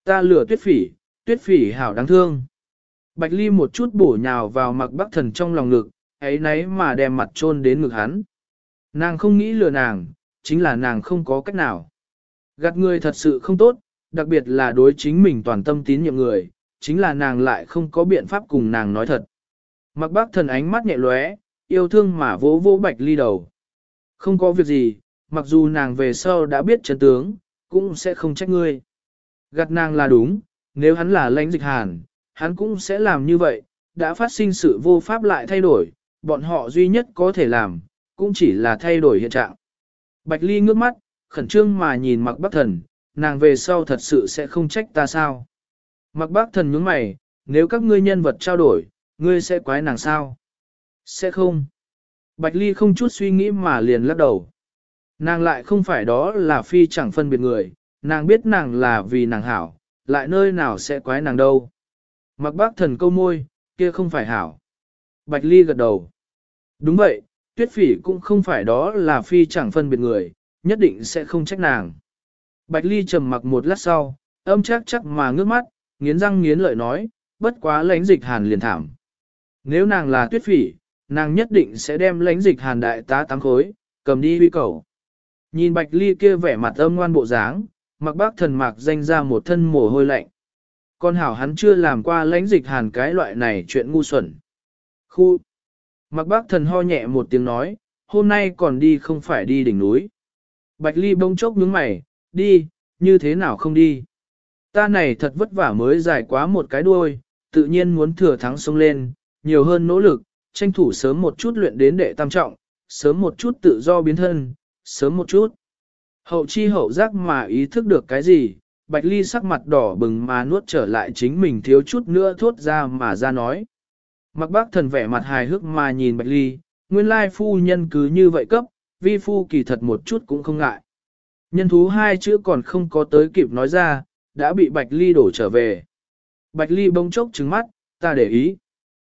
[SPEAKER 1] Ta lừa tuyết phỉ hảo đáng thương. Bạch Ly một chút bổ nhào vào Mạc Bắc Thần trong lòng ngực, ấy nấy mà đem mặt chôn đến ngực hắn. Nàng không nghĩ lừa nàng, chính là nàng không có cách nào. Gạt người thật sự không tốt, đặc biệt là đối chính mình toàn tâm tín nhiệm người, chính là nàng lại không có biện pháp cùng nàng nói thật. Mạc Bắc Thần ánh mắt nhẹ lóe, yêu thương mà vỗ vỗ Bạch Ly đầu. Không có việc gì, mặc dù nàng về sau đã biết chân tướng, cũng sẽ không trách ngươi. Gạt nàng là đúng, nếu hắn là Lãnh Dịch Hàn, hắn cũng sẽ làm như vậy, đã phát sinh sự vô pháp lại thay đổi, bọn họ duy nhất có thể làm, cũng chỉ là thay đổi hiện trạng. Bạch Ly ngước mắt, khẩn trương mà nhìn Mạc Bắc Thần, nàng về sau thật sự sẽ không trách ta sao. Mạc Bắc Thần nhướng mày, nếu các ngươi nhân vật trao đổi, ngươi sẽ quái nàng sao? Sẽ không. Bạch Ly không chút suy nghĩ mà liền lắc đầu. Nàng lại không phải đó là phi chẳng phân biệt người, nàng biết nàng là vì nàng hảo, lại nơi nào sẽ quái nàng đâu. Mạc Bắc Thần câu môi, kia không phải hảo. Bạch Ly gật đầu. Đúng vậy, Tuyết Phỉ cũng không phải đó là phi chẳng phân biệt người, nhất định sẽ không trách nàng. Bạch Ly trầm mặc một lát sau, âm chắc mà ngước mắt, nghiến răng nghiến lợi nói, bất quá Lãnh Dịch Hàn liền thảm. Nếu nàng là Tuyết Phỉ, nàng nhất định sẽ đem Lãnh Dịch Hàn đại tá 8 khối, cầm đi huy cầu. Nhìn Bạch Ly kia vẻ mặt âm ngoan bộ dáng, Mạc Bắc Thần mạc danh ra một thân mồ hôi lạnh. Con hảo hắn chưa làm qua Lãnh Dịch Hàn cái loại này chuyện ngu xuẩn. Khu! Mạc Bắc Thần ho nhẹ một tiếng nói, hôm nay còn đi không phải đi đỉnh núi. Bạch Ly bỗng chốc nhướng mày, đi, như thế nào không đi. Ta này thật vất vả mới dài quá một cái đuôi, tự nhiên muốn thừa thắng xông lên, nhiều hơn nỗ lực, tranh thủ sớm một chút luyện đến đệ tam trọng, sớm một chút tự do biến thân, sớm một chút. Hậu chi hậu giác mà ý thức được cái gì, Bạch Ly sắc mặt đỏ bừng mà nuốt trở lại chính mình thiếu chút nữa thốt ra mà ra nói. Mạc Bắc Thần vẻ mặt hài hước mà nhìn Bạch Ly, nguyên lai phu nhân cứ như vậy cấp, vi phu kỳ thật một chút cũng không ngại. Nhân thú hai chữ còn không có tới kịp nói ra, đã bị Bạch Ly đổ trở về. Bạch Ly bỗng chốc trừng mắt, ta để ý.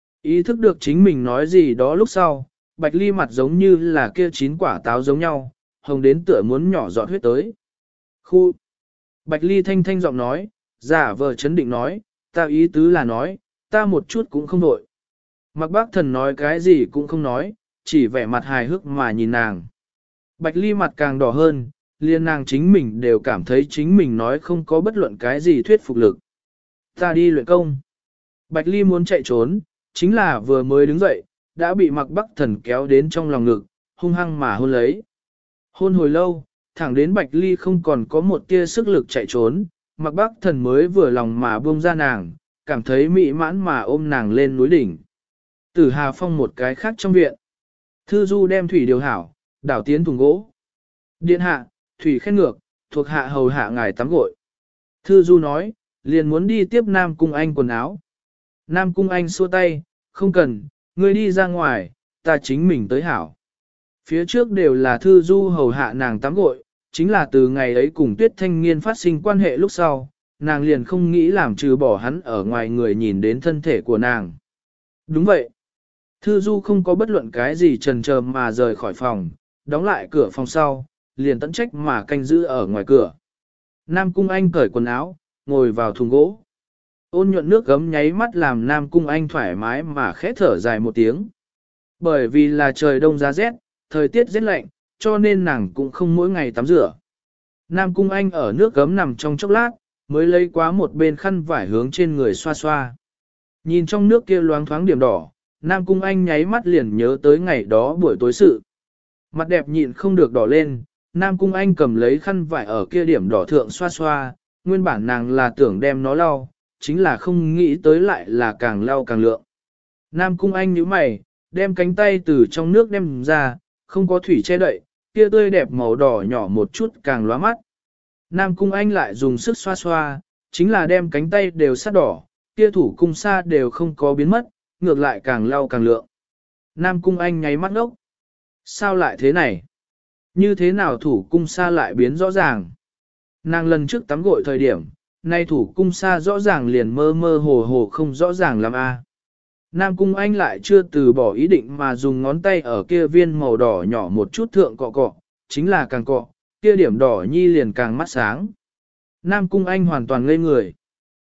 [SPEAKER 1] Ý thức được chính mình nói gì đó lúc sau, Bạch Ly mặt giống như là kia 9 quả táo giống nhau, hồng đến tựa muốn nhỏ giọt huyết tới. Khu! Bạch Ly thanh thanh giọng nói, giả vờ chấn định nói, ta ý tứ là nói, ta một chút cũng không đổi. Mạc Bắc Thần nói cái gì cũng không nói, chỉ vẻ mặt hài hước mà nhìn nàng. Bạch Ly mặt càng đỏ hơn, liên nàng chính mình đều cảm thấy chính mình nói không có bất luận cái gì thuyết phục lực. Ta đi luyện công. Bạch Ly muốn chạy trốn, chính là vừa mới đứng dậy, đã bị Mạc Bắc Thần kéo đến trong lòng ngực, hung hăng mà hôn lấy. Hôn hồi lâu, thẳng đến Bạch Ly không còn có một tia sức lực chạy trốn, Mạc Bắc Thần mới vừa lòng mà buông ra nàng, cảm thấy mỹ mãn mà ôm nàng lên núi đỉnh. Tử Hà Phong một cái khác trong viện. Thư Du đem thủy điều hảo, đảo tiến thùng gỗ. Điện hạ, thủy khen ngược, thuộc hạ hầu hạ ngài tắm gội. Thư Du nói, liền muốn đi tiếp Nam Cung Anh quần áo. Nam Cung Anh xua tay, không cần, ngươi đi ra ngoài, ta chính mình tới hảo. Phía trước đều là Thư Du hầu hạ nàng tắm gội, chính là từ ngày ấy cùng Tuyết Thanh Nghiên phát sinh quan hệ lúc sau, nàng liền không nghĩ làm trừ bỏ hắn ở ngoài người nhìn đến thân thể của nàng. Đúng vậy. Thư Du không có bất luận cái gì chần chờ mà rời khỏi phòng, đóng lại cửa phòng sau, liền tận trách mà canh giữ ở ngoài cửa. Nam Cung Anh cởi quần áo, ngồi vào thùng gỗ. Ôn nhuận nước gấm nháy mắt làm Nam Cung Anh thoải mái mà khẽ thở dài một tiếng. Bởi vì là trời đông giá rét, thời tiết rét lạnh, cho nên nàng cũng không mỗi ngày tắm rửa. Nam Cung Anh ở nước gấm nằm trong chốc lát, mới lấy quá một bên khăn vải hướng trên người xoa xoa. Nhìn trong nước kia loáng thoáng điểm đỏ, Nam Cung Anh nháy mắt liền nhớ tới ngày đó buổi tối sự. Mặt đẹp nhịn không được đỏ lên, Nam Cung Anh cầm lấy khăn vải ở kia điểm đỏ thượng xoa xoa, nguyên bản nàng là tưởng đem nó lau, chính là không nghĩ tới lại là càng lau càng lượng. Nam Cung Anh nhíu mày, đem cánh tay từ trong nước đem ra, không có thủy che đậy, kia tươi đẹp màu đỏ nhỏ một chút càng lóa mắt. Nam Cung Anh lại dùng sức xoa xoa, chính là đem cánh tay đều sát đỏ, kia thủ cung sa đều không có biến mất, ngược lại càng lau càng lượng. Nam Cung Anh nháy mắt ngốc. Sao lại thế này? Như thế nào thủ cung sa lại biến rõ ràng? Nàng lần trước tắm gội thời điểm, nay thủ cung sa rõ ràng liền mơ mơ hồ hồ không rõ ràng lắm a. Nam Cung Anh lại chưa từ bỏ ý định mà dùng ngón tay ở kia viên màu đỏ nhỏ một chút thượng cọ cọ, chính là càng cọ, kia điểm đỏ nhi liền càng mắt sáng. Nam Cung Anh hoàn toàn ngây người.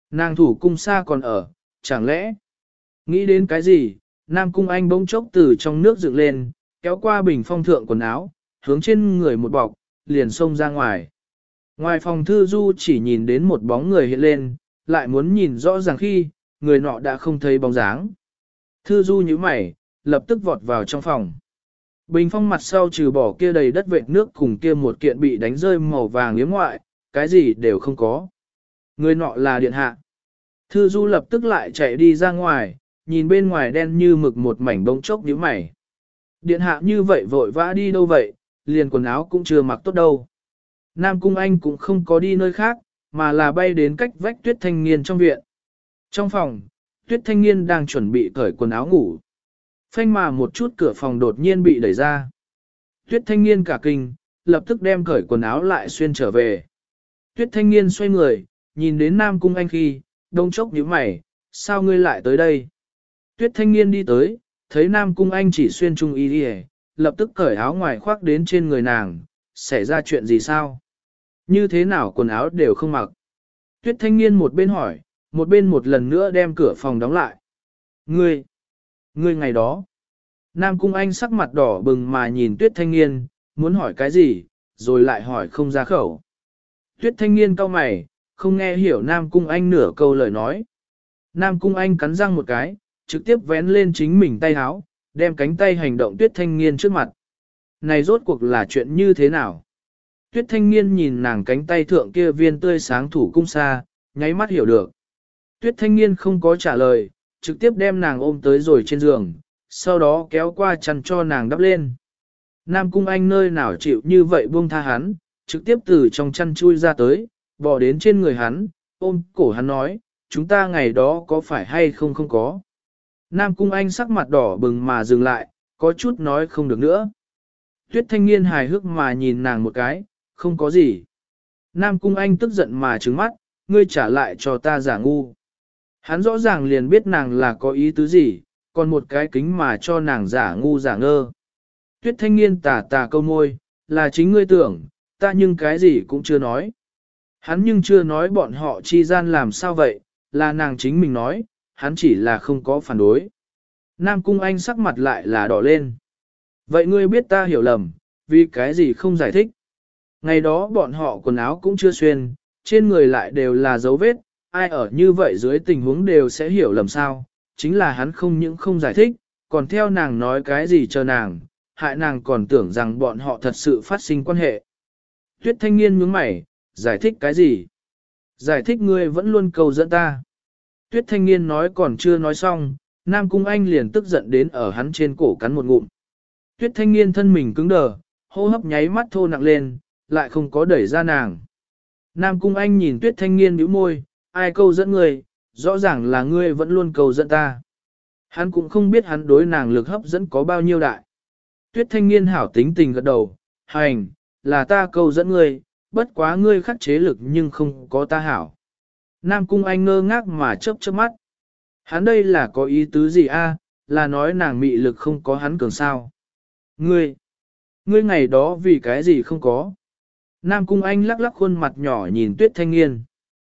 [SPEAKER 1] Nàng thủ cung xa còn ở, chẳng lẽ? Nghĩ đến cái gì, Nam Cung Anh bỗng chốc từ trong nước dựng lên, kéo qua bình phong thượng quần áo, hướng trên người một bọc, liền xông ra ngoài. Ngoài phòng Thư Du chỉ nhìn đến một bóng người hiện lên, lại muốn nhìn rõ ràng khi, người nọ đã không thấy bóng dáng. Thư Du nhíu mày, lập tức vọt vào trong phòng. Bình phong mặt sau trừ bỏ kia đầy đất vệt nước cùng kia một kiện bị đánh rơi màu vàng yếm ngoại, cái gì đều không có. Người nọ là điện hạ. Thư Du lập tức lại chạy đi ra ngoài, nhìn bên ngoài đen như mực một mảnh bông chốc nhíu mày. Điện hạ như vậy vội vã đi đâu vậy, liền quần áo cũng chưa mặc tốt đâu. Nam Cung Anh cũng không có đi nơi khác, mà là bay đến cách vách Tuyết Thanh Nghiên trong viện. Trong phòng, Tuyết Thanh Nghiên đang chuẩn bị cởi quần áo ngủ. Phanh mà một chút cửa phòng đột nhiên bị đẩy ra. Tuyết Thanh Nghiên cả kinh, lập tức đem cởi quần áo lại xuyên trở về. Tuyết Thanh Nghiên xoay người, nhìn đến Nam Cung Anh khi, đông chốc nhíu mày, sao ngươi lại tới đây? Tuyết Thanh Nghiên đi tới, thấy Nam Cung Anh chỉ xuyên trung y đi, lập tức cởi áo ngoài khoác đến trên người nàng, xảy ra chuyện gì sao? Như thế nào quần áo đều không mặc? Tuyết Thanh Nghiên một bên hỏi, một bên một lần nữa đem cửa phòng đóng lại. Ngươi ngày đó. Nam Cung Anh sắc mặt đỏ bừng mà nhìn Tuyết Thanh Nghiên, muốn hỏi cái gì, rồi lại hỏi không ra khẩu. Tuyết Thanh Nghiên cau mày, không nghe hiểu Nam Cung Anh nửa câu lời nói. Nam Cung Anh cắn răng một cái, trực tiếp vén lên chính mình tay áo, đem cánh tay hành động Tuyết Thanh Nghiên trước mặt. Này rốt cuộc là chuyện như thế nào? Tuyết Thanh Nghiên nhìn nàng cánh tay thượng kia viên tươi sáng thủ cung xa, nháy mắt hiểu được. Tuyết Thanh Nghiên không có trả lời, trực tiếp đem nàng ôm tới rồi trên giường, sau đó kéo qua chăn cho nàng đắp lên. Nam Cung Anh nơi nào chịu như vậy buông tha hắn, trực tiếp từ trong chăn chui ra tới, bò đến trên người hắn, ôm cổ hắn nói, chúng ta ngày đó có phải hay không không có. Nam Cung Anh sắc mặt đỏ bừng mà dừng lại, có chút nói không được nữa. Tuyết Thanh Nghiên hài hước mà nhìn nàng một cái, không có gì. Nam Cung Anh tức giận mà trừng mắt, ngươi trả lại cho ta giả ngu. Hắn rõ ràng liền biết nàng là có ý tứ gì, còn một cái kính mà cho nàng giả ngu giả ngơ. Tuyết Thanh Nghiên tà tà câu môi, là chính ngươi tưởng, ta nhưng cái gì cũng chưa nói. Hắn nhưng chưa nói bọn họ chi gian làm sao vậy, là nàng chính mình nói, hắn chỉ là không có phản đối. Nam Cung Anh sắc mặt lại là đỏ lên. Vậy ngươi biết ta hiểu lầm, vì cái gì không giải thích. Ngày đó bọn họ quần áo cũng chưa xuyên, trên người lại đều là dấu vết, ai ở như vậy dưới tình huống đều sẽ hiểu lầm sao, chính là hắn không những không giải thích, còn theo nàng nói cái gì chờ nàng, hại nàng còn tưởng rằng bọn họ thật sự phát sinh quan hệ. Tuyết Thanh Nghiên nhướng mày, giải thích cái gì? Giải thích ngươi vẫn luôn cầu dẫn ta. Tuyết Thanh Nghiên nói còn chưa nói xong, Nam Cung Anh liền tức giận đến ở hắn trên cổ cắn một ngụm. Tuyết Thanh Nghiên thân mình cứng đờ, hô hấp nháy mắt thô nặng lên, lại không có đẩy ra nàng. Nam Cung Anh nhìn Tuyết Thanh Nghiên bĩu môi, ai câu dẫn ngươi, rõ ràng là ngươi vẫn luôn cầu dẫn ta. Hắn cũng không biết hắn đối nàng lực hấp dẫn có bao nhiêu đại. Tuyết Thanh Nghiên hảo tính tình gật đầu, hành, là ta câu dẫn ngươi, bất quá ngươi khắc chế lực nhưng không có ta hảo. Nam Cung Anh ngơ ngác mà chớp chớp mắt. Hắn đây là có ý tứ gì a? Là nói nàng mị lực không có hắn cường sao. Ngươi ngày đó vì cái gì không có. Nam Cung Anh lắc lắc khuôn mặt nhỏ nhìn Tuyết Thanh Nghiên.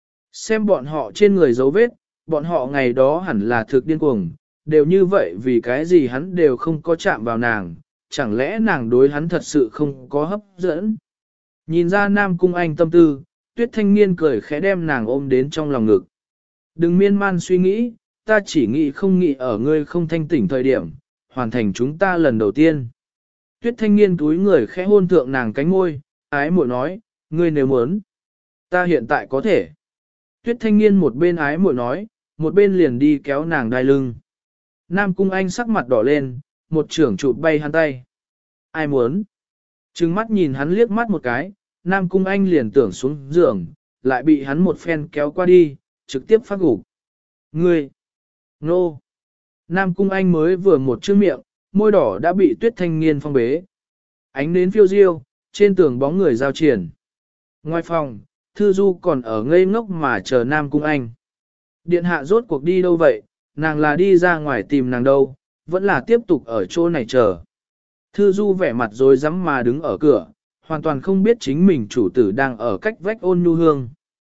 [SPEAKER 1] Xem bọn họ trên người dấu vết, bọn họ ngày đó hẳn là thực điên cuồng, đều như vậy vì cái gì hắn đều không có chạm vào nàng, chẳng lẽ nàng đối hắn thật sự không có hấp dẫn. Nhìn ra Nam Cung Anh tâm tư, Tuyết Thanh Nghiên cười khẽ đem nàng ôm đến trong lòng ngực. Đừng miên man suy nghĩ, ta chỉ nghĩ không nghĩ ở ngươi không thanh tỉnh thời điểm, hoàn thành chúng ta lần đầu tiên. Tuyết Thanh Nghiên túi người khẽ hôn thượng nàng cánh môi, ái muội nói, ngươi nếu muốn, ta hiện tại có thể. Tuyết Thanh Nghiên một bên ái muội nói, một bên liền đi kéo nàng đai lưng. Nam Cung Anh sắc mặt đỏ lên, một trưởng chụp bay hắn tay. Ai muốn? Trừng mắt nhìn hắn liếc mắt một cái, Nam Cung Anh liền tưởng xuống giường, lại bị hắn một phen kéo qua đi, trực tiếp phát gục. Ngươi! Nô! Nam Cung Anh mới vừa một chữ miệng, môi đỏ đã bị Tuyết Thanh Nghiên phong bế. Ánh nến phiêu diêu, trên tường bóng người giao triển. Ngoài phòng, Thư Du còn ở ngây ngốc mà chờ Nam Cung Anh. Điện hạ rốt cuộc đi đâu vậy, nàng là đi ra ngoài tìm nàng đâu, vẫn là tiếp tục ở chỗ này chờ. Thư Du vẻ mặt rồi rắm mà đứng ở cửa, hoàn toàn không biết chính mình chủ tử đang ở cách vách Ôn Nhu Hương.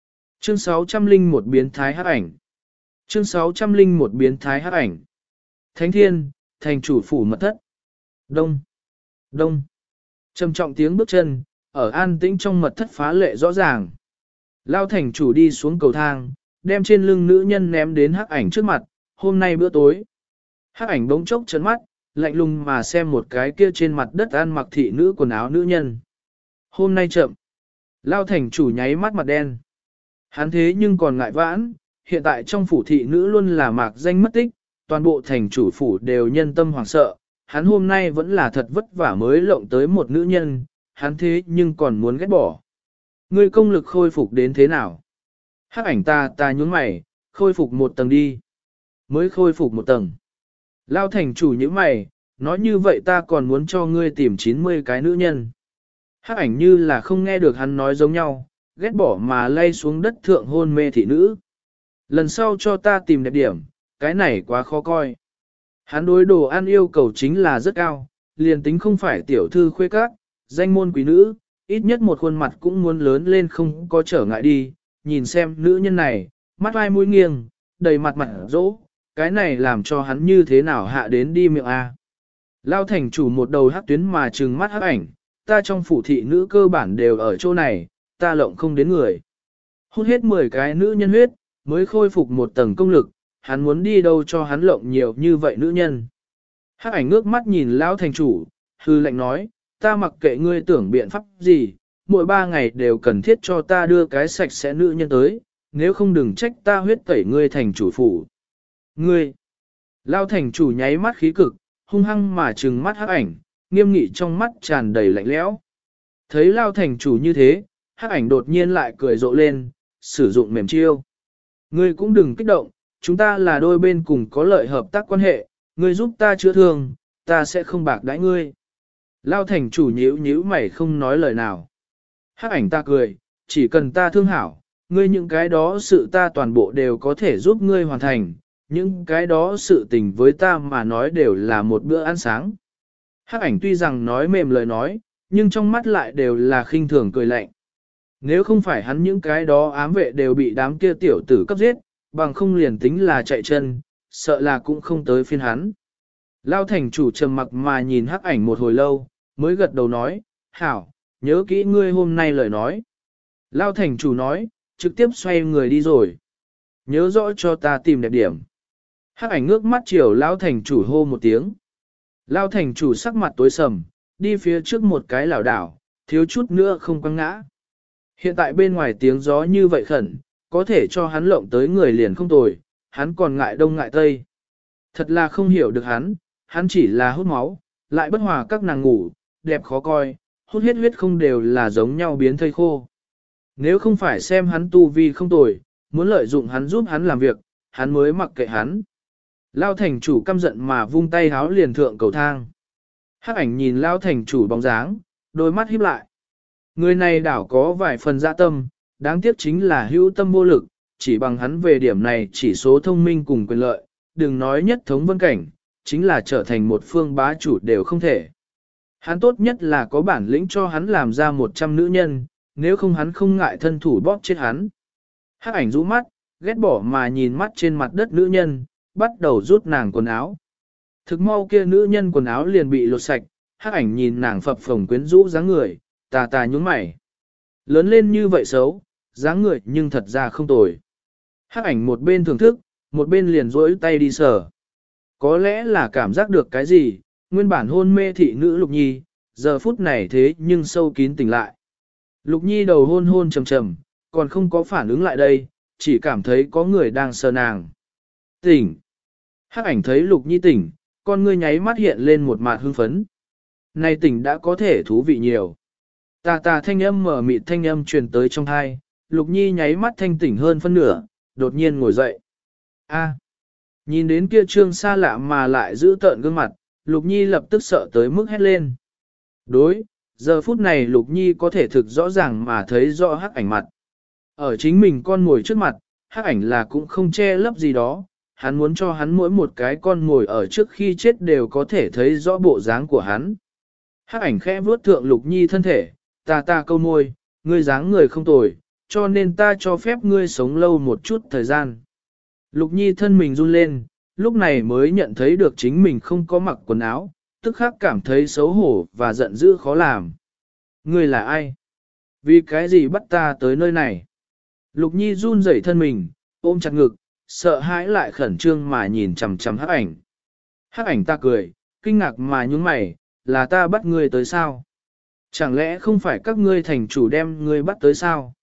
[SPEAKER 1] Chương 601 biến thái hắc ảnh. Chương 601 biến thái hắc ảnh. Thánh thiên, thành chủ phủ mật thất. Đông, đông. Trầm trọng tiếng bước chân, ở an tĩnh trong mật thất phá lệ rõ ràng. Lao thành chủ đi xuống cầu thang, đem trên lưng nữ nhân ném đến hắc ảnh trước mặt, hôm nay bữa tối. Hắc ảnh bỗng chốc trấn mắt, lạnh lùng mà xem một cái kia trên mặt đất ăn mặc thị nữ quần áo nữ nhân. Hôm nay chậm. Lao thành chủ nháy mắt mặt đen. Hắn thế nhưng còn ngại vãn, hiện tại trong phủ thị nữ luôn là mạc danh mất tích, toàn bộ thành chủ phủ đều nhân tâm hoảng sợ, hắn hôm nay vẫn là thật vất vả mới lộng tới một nữ nhân, hắn thế nhưng còn muốn ghét bỏ. Ngươi công lực khôi phục đến thế nào? Hắc ảnh ta nhún mày, khôi phục một tầng đi. Mới khôi phục một tầng. Lao thành chủ như mày, nói như vậy ta còn muốn cho ngươi tìm 90 cái nữ nhân. Hắc ảnh như là không nghe được hắn nói giống nhau, ghét bỏ mà lay xuống đất thượng hôn mê thị nữ. Lần sau cho ta tìm đẹp điểm, cái này quá khó coi. Hắn đối đồ ăn yêu cầu chính là rất cao, liền tính không phải tiểu thư khuê các, danh môn quý nữ, ít nhất một khuôn mặt cũng muốn lớn lên không có trở ngại đi, nhìn xem nữ nhân này, mắt vai mũi nghiêng, đầy mặt mặt dỗ, cái này làm cho hắn như thế nào hạ đến đi miệng A. Lao thành chủ một đầu hắc tuyến mà trừng mắt hắc ảnh, ta trong phủ thị nữ cơ bản đều ở chỗ này, ta lộng không đến người. Hút hết 10 cái nữ nhân huyết, mới khôi phục một tầng công lực, hắn muốn đi đâu cho hắn lộng nhiều như vậy nữ nhân. Hắc ảnh ngước mắt nhìn Lão thành chủ, hư lệnh nói, ta mặc kệ ngươi tưởng biện pháp gì, mỗi 3 ngày đều cần thiết cho ta đưa cái sạch sẽ nữ nhân tới, nếu không đừng trách ta huyết tẩy ngươi thành chủ phủ. Ngươi! Lão thành chủ nháy mắt khí cực, hung hăng mà trừng mắt hắc ảnh, nghiêm nghị trong mắt tràn đầy lạnh lẽo. Thấy Lão thành chủ như thế, hắc ảnh đột nhiên lại cười rộ lên, sử dụng mềm chiêu. Ngươi cũng đừng kích động, chúng ta là đôi bên cùng có lợi hợp tác quan hệ, ngươi giúp ta chữa thương, ta sẽ không bạc đãi ngươi. Lao thành chủ nhíu mày không nói lời nào. Hắc ảnh ta cười, chỉ cần ta thương hảo, ngươi những cái đó sự ta toàn bộ đều có thể giúp ngươi hoàn thành, những cái đó sự tình với ta mà nói đều là một bữa ăn sáng. Hắc ảnh tuy rằng nói mềm lời nói, nhưng trong mắt lại đều là khinh thường cười lạnh. Nếu không phải hắn những cái đó ám vệ đều bị đám kia tiểu tử cấp giết, bằng không liền tính là chạy chân, sợ là cũng không tới phiên hắn. Lao thành chủ trầm mặc mà nhìn hắc ảnh một hồi lâu, mới gật đầu nói, hảo, nhớ kỹ ngươi hôm nay lời nói. Lao thành chủ nói, trực tiếp xoay người đi rồi. Nhớ rõ cho ta tìm đẹp điểm. Hắc ảnh ngước mắt chiều Lao thành chủ hô một tiếng. Lao thành chủ sắc mặt tối sầm, đi phía trước một cái lảo đảo, thiếu chút nữa không quăng ngã. Hiện tại bên ngoài tiếng gió như vậy khẩn, có thể cho hắn lộng tới người liền không tồi, hắn còn ngại đông ngại tây. Thật là không hiểu được hắn chỉ là hút máu, lại bất hòa các nàng ngủ, đẹp khó coi, hút hết huyết không đều là giống nhau biến thây khô. Nếu không phải xem hắn tu vi không tồi, muốn lợi dụng hắn giúp hắn làm việc, hắn mới mặc kệ hắn. Lao thành chủ căm giận mà vung tay háo liền thượng cầu thang. Hắc ảnh nhìn Lao thành chủ bóng dáng, đôi mắt híp lại. Người này đảo có vài phần dạ tâm, đáng tiếc chính là hữu tâm vô lực, chỉ bằng hắn về điểm này chỉ số thông minh cùng quyền lợi, đừng nói nhất thống vân cảnh, chính là trở thành một phương bá chủ đều không thể. Hắn tốt nhất là có bản lĩnh cho hắn làm ra 100 nữ nhân, nếu không hắn không ngại thân thủ bóp chết hắn. Hắc ảnh rũ mắt, ghét bỏ mà nhìn mắt trên mặt đất nữ nhân, bắt đầu rút nàng quần áo. Thực mau kia nữ nhân quần áo liền bị lột sạch, Hắc ảnh nhìn nàng phập phồng quyến rũ dáng người, tà nhún mày. Lớn lên như vậy xấu, dáng người nhưng thật ra không tồi. Hắc ảnh một bên thưởng thức, một bên liền rỗi tay đi sờ. Có lẽ là cảm giác được cái gì, nguyên bản hôn mê thị nữ Lục Nhi, giờ phút này thế nhưng sâu kín tỉnh lại. Lục Nhi đầu hôn trầm trầm, còn không có phản ứng lại đây, chỉ cảm thấy có người đang sờ nàng. Tỉnh! Hắc ảnh thấy Lục Nhi tỉnh, con ngươi nháy mắt hiện lên một mạt hưng phấn. Này tỉnh đã có thể thú vị nhiều. Tà thanh âm mở mịt thanh âm truyền tới trong thai, Lục Nhi nháy mắt thanh tỉnh hơn phân nửa, đột nhiên ngồi dậy. A, nhìn đến kia trương xa lạ mà lại giữ tợn gương mặt, Lục Nhi lập tức sợ tới mức hét lên. Đối, giờ phút này Lục Nhi có thể thực rõ ràng mà thấy rõ hắc ảnh mặt. Ở chính mình con ngồi trước mặt, hắc ảnh là cũng không che lấp gì đó, hắn muốn cho hắn mỗi một cái con ngồi ở trước khi chết đều có thể thấy rõ bộ dáng của hắn. Hắc ảnh khẽ vuốt thượng Lục Nhi thân thể, ta câu môi, ngươi dáng người không tồi, cho nên ta cho phép ngươi sống lâu một chút thời gian. Lục Nhi thân mình run lên, lúc này mới nhận thấy được chính mình không có mặc quần áo, tức khắc cảm thấy xấu hổ và giận dữ khó làm. Ngươi là ai? Vì cái gì bắt ta tới nơi này? Lục Nhi run rẩy thân mình, ôm chặt ngực, sợ hãi lại khẩn trương mà nhìn chằm chằm Hắc Ảnh. Hắc Ảnh ta cười, kinh ngạc mà nhướng mày, là ta bắt ngươi tới sao? Chẳng lẽ không phải các ngươi thành chủ đem ngươi bắt tới sao?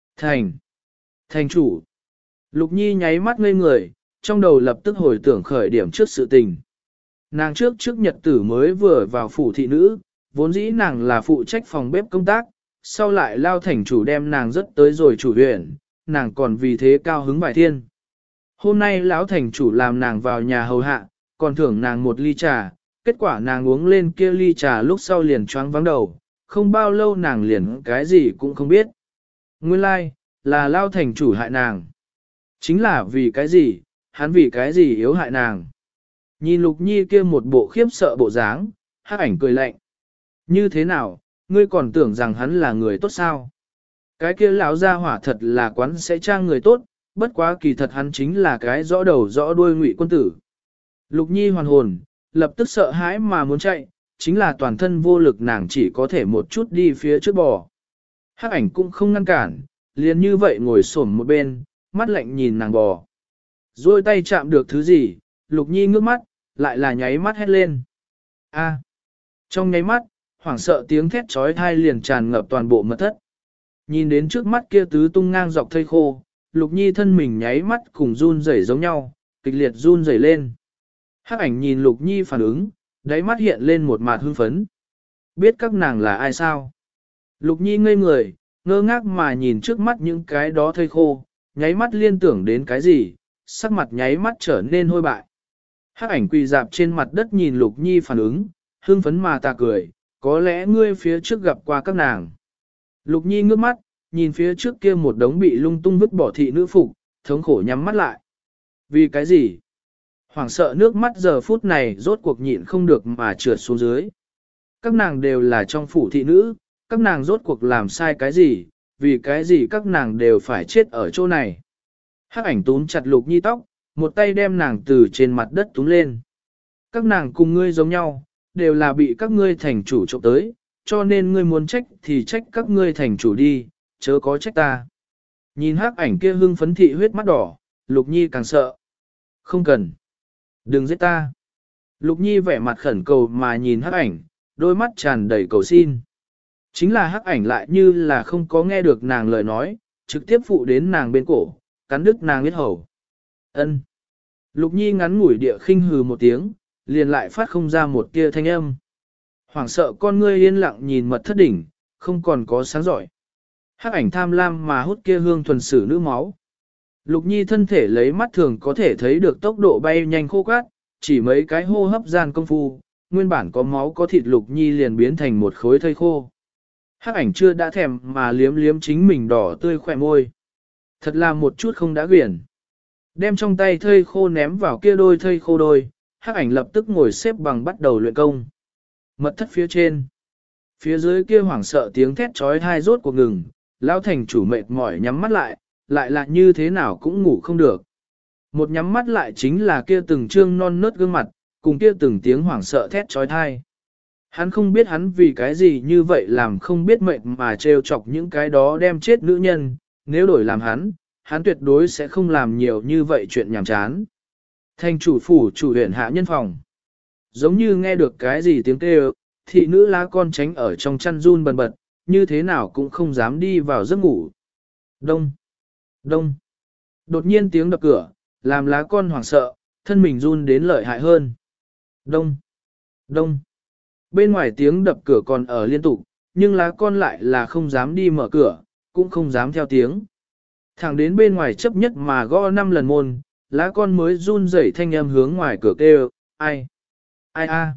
[SPEAKER 1] Thành chủ. Lục Nhi nháy mắt ngây người, trong đầu lập tức hồi tưởng khởi điểm trước sự tình. Nàng trước nhật tử mới vừa vào phủ thị nữ, vốn dĩ nàng là phụ trách phòng bếp công tác, sau lại lao thành chủ đem nàng rất tới rồi chủ huyện, nàng còn vì thế cao hứng vài thiên. Hôm nay lão thành chủ làm nàng vào nhà hầu hạ, còn thưởng nàng một ly trà, kết quả nàng uống lên kia ly trà lúc sau liền choáng vắng đầu, không bao lâu nàng liền cái gì cũng không biết. Nguyên lai, là lao thành chủ hại nàng. Chính là vì cái gì, hắn vì cái gì yếu hại nàng. Nhìn Lục Nhi kia một bộ khiếp sợ bộ dáng, Hắc Ảnh cười lạnh. Như thế nào, ngươi còn tưởng rằng hắn là người tốt sao? Cái kia lão gia hỏa thật là quán sẽ trang người tốt, bất quá kỳ thật hắn chính là cái rõ đầu rõ đuôi Ngụy quân tử. Lục Nhi hoàn hồn, lập tức sợ hãi mà muốn chạy, chính là toàn thân vô lực nàng chỉ có thể một chút đi phía trước bò. Hắc Ảnh cũng không ngăn cản, liền như vậy ngồi xổm một bên, mắt lạnh nhìn nàng bò. Rồi tay chạm được thứ gì, Lục Nhi ngước mắt, lại là nháy mắt hét lên. A! Trong nháy mắt, hoảng sợ tiếng thét trói thai liền tràn ngập toàn bộ mật thất. Nhìn đến trước mắt kia tứ tung ngang dọc thây khô, Lục Nhi thân mình nháy mắt cùng run rẩy giống nhau, kịch liệt run rẩy lên. Hắc Ảnh nhìn Lục Nhi phản ứng, đáy mắt hiện lên một mạt hưng phấn. Biết các nàng là ai sao? Lục Nhi ngây người, ngơ ngác mà nhìn trước mắt những cái đó thây khô, nháy mắt liên tưởng đến cái gì, sắc mặt nháy mắt trở nên hôi bại. Hắc Ảnh quỳ dạp trên mặt đất nhìn Lục Nhi phản ứng, hưng phấn mà ta cười, có lẽ ngươi phía trước gặp qua các nàng. Lục Nhi ngước mắt, nhìn phía trước kia một đống bị lung tung vứt bỏ thị nữ phục, thống khổ nhắm mắt lại. Vì cái gì? Hoảng sợ nước mắt giờ phút này rốt cuộc nhịn không được mà trượt xuống dưới. Các nàng đều là trong phủ thị nữ, các nàng rốt cuộc làm sai cái gì, vì cái gì các nàng đều phải chết ở chỗ này. Hắc Ảnh túm chặt Lục Nhi tóc, một tay đem nàng từ trên mặt đất túm lên. Các nàng cùng ngươi giống nhau, đều là bị các ngươi thành chủ trộm tới, cho nên ngươi muốn trách thì trách các ngươi thành chủ đi, chớ có trách ta. Nhìn Hắc Ảnh kia hưng phấn thị huyết mắt đỏ, Lục Nhi càng sợ. Không cần. Đừng giết ta. Lục Nhi vẻ mặt khẩn cầu mà nhìn Hắc Ảnh, đôi mắt tràn đầy cầu xin. Chính là Hắc Ảnh lại như là không có nghe được nàng lời nói, trực tiếp phụ đến nàng bên cổ, cắn đứt nàng huyết hầu. Ân. Lục Nhi ngắn ngủi địa khinh hừ một tiếng, liền lại phát không ra một tia thanh âm. Hoảng sợ con ngươi yên lặng nhìn mật thất đỉnh, không còn có sáng giỏi. Hắc Ảnh tham lam mà hút kia hương thuần sử nữ máu. Lục Nhi thân thể lấy mắt thường có thể thấy được tốc độ bay nhanh khô cát, chỉ mấy cái hô hấp gian công phu, nguyên bản có máu có thịt Lục Nhi liền biến thành một khối thây khô. Hắc Ảnh chưa đã thèm mà liếm liếm chính mình đỏ tươi khỏe môi. Thật là một chút không đã quyển. Đem trong tay thây khô ném vào kia đôi thây khô đôi, Hắc Ảnh lập tức ngồi xếp bằng bắt đầu luyện công. Mật thất phía trên. Phía dưới kia hoảng sợ tiếng thét trói thai rốt cuộc ngừng, lão thành chủ mệt mỏi nhắm mắt lại là như thế nào cũng ngủ không được. Một nhắm mắt lại chính là kia từng trương non nớt gương mặt, cùng kia từng tiếng hoảng sợ thét trói thai. Hắn không biết hắn vì cái gì như vậy làm không biết mệnh mà trêu chọc những cái đó đem chết nữ nhân, nếu đổi làm hắn tuyệt đối sẽ không làm nhiều như vậy chuyện nhảm chán. Thành chủ phủ chủ huyện hạ nhân phòng. Giống như nghe được cái gì tiếng kêu, thị nữ lá con tránh ở trong chăn run bần bật, như thế nào cũng không dám đi vào giấc ngủ. Đông, đông. Đột nhiên tiếng đập cửa, làm lá con hoảng sợ, thân mình run đến lợi hại hơn. Đông, đông. Bên ngoài tiếng đập cửa còn ở liên tục, nhưng lá con lại là không dám đi mở cửa, cũng không dám theo tiếng. Thẳng đến bên ngoài chấp nhất mà gõ 5 lần môn, lá con mới run rẩy thanh âm hướng ngoài cửa kêu, ai? Ai a?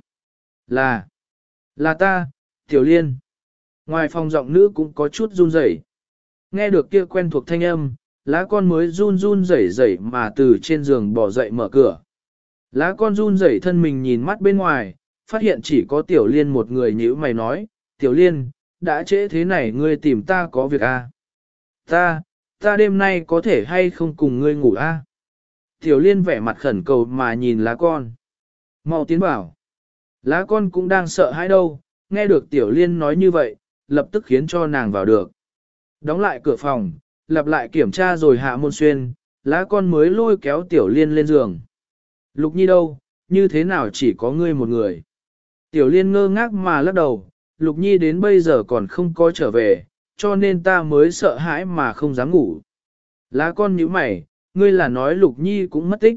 [SPEAKER 1] Là ta, Tiểu Liên. Ngoài phòng giọng nữ cũng có chút run rẩy. Nghe được kia quen thuộc thanh âm, lá con mới run run rẩy rẩy mà từ trên giường bỏ dậy mở cửa. Lá con run rẩy thân mình nhìn mắt bên ngoài, phát hiện chỉ có Tiểu Liên một người nhíu mày nói, Tiểu Liên, đã trễ thế này ngươi tìm ta có việc à? Ta đêm nay có thể hay không cùng ngươi ngủ a? Tiểu Liên vẻ mặt khẩn cầu mà nhìn lá con. Mau tiến bảo. Lá con cũng đang sợ hãi đâu, nghe được Tiểu Liên nói như vậy, lập tức khiến cho nàng vào được. Đóng lại cửa phòng, lặp lại kiểm tra rồi hạ môn xuyên, lá con mới lôi kéo Tiểu Liên lên giường. Lục Nhi đâu, như thế nào chỉ có ngươi một người? Tiểu Liên ngơ ngác mà lắc đầu, Lục Nhi đến bây giờ còn không có trở về, cho nên ta mới sợ hãi mà không dám ngủ. Lá con nhíu mày, ngươi là nói Lục Nhi cũng mất tích.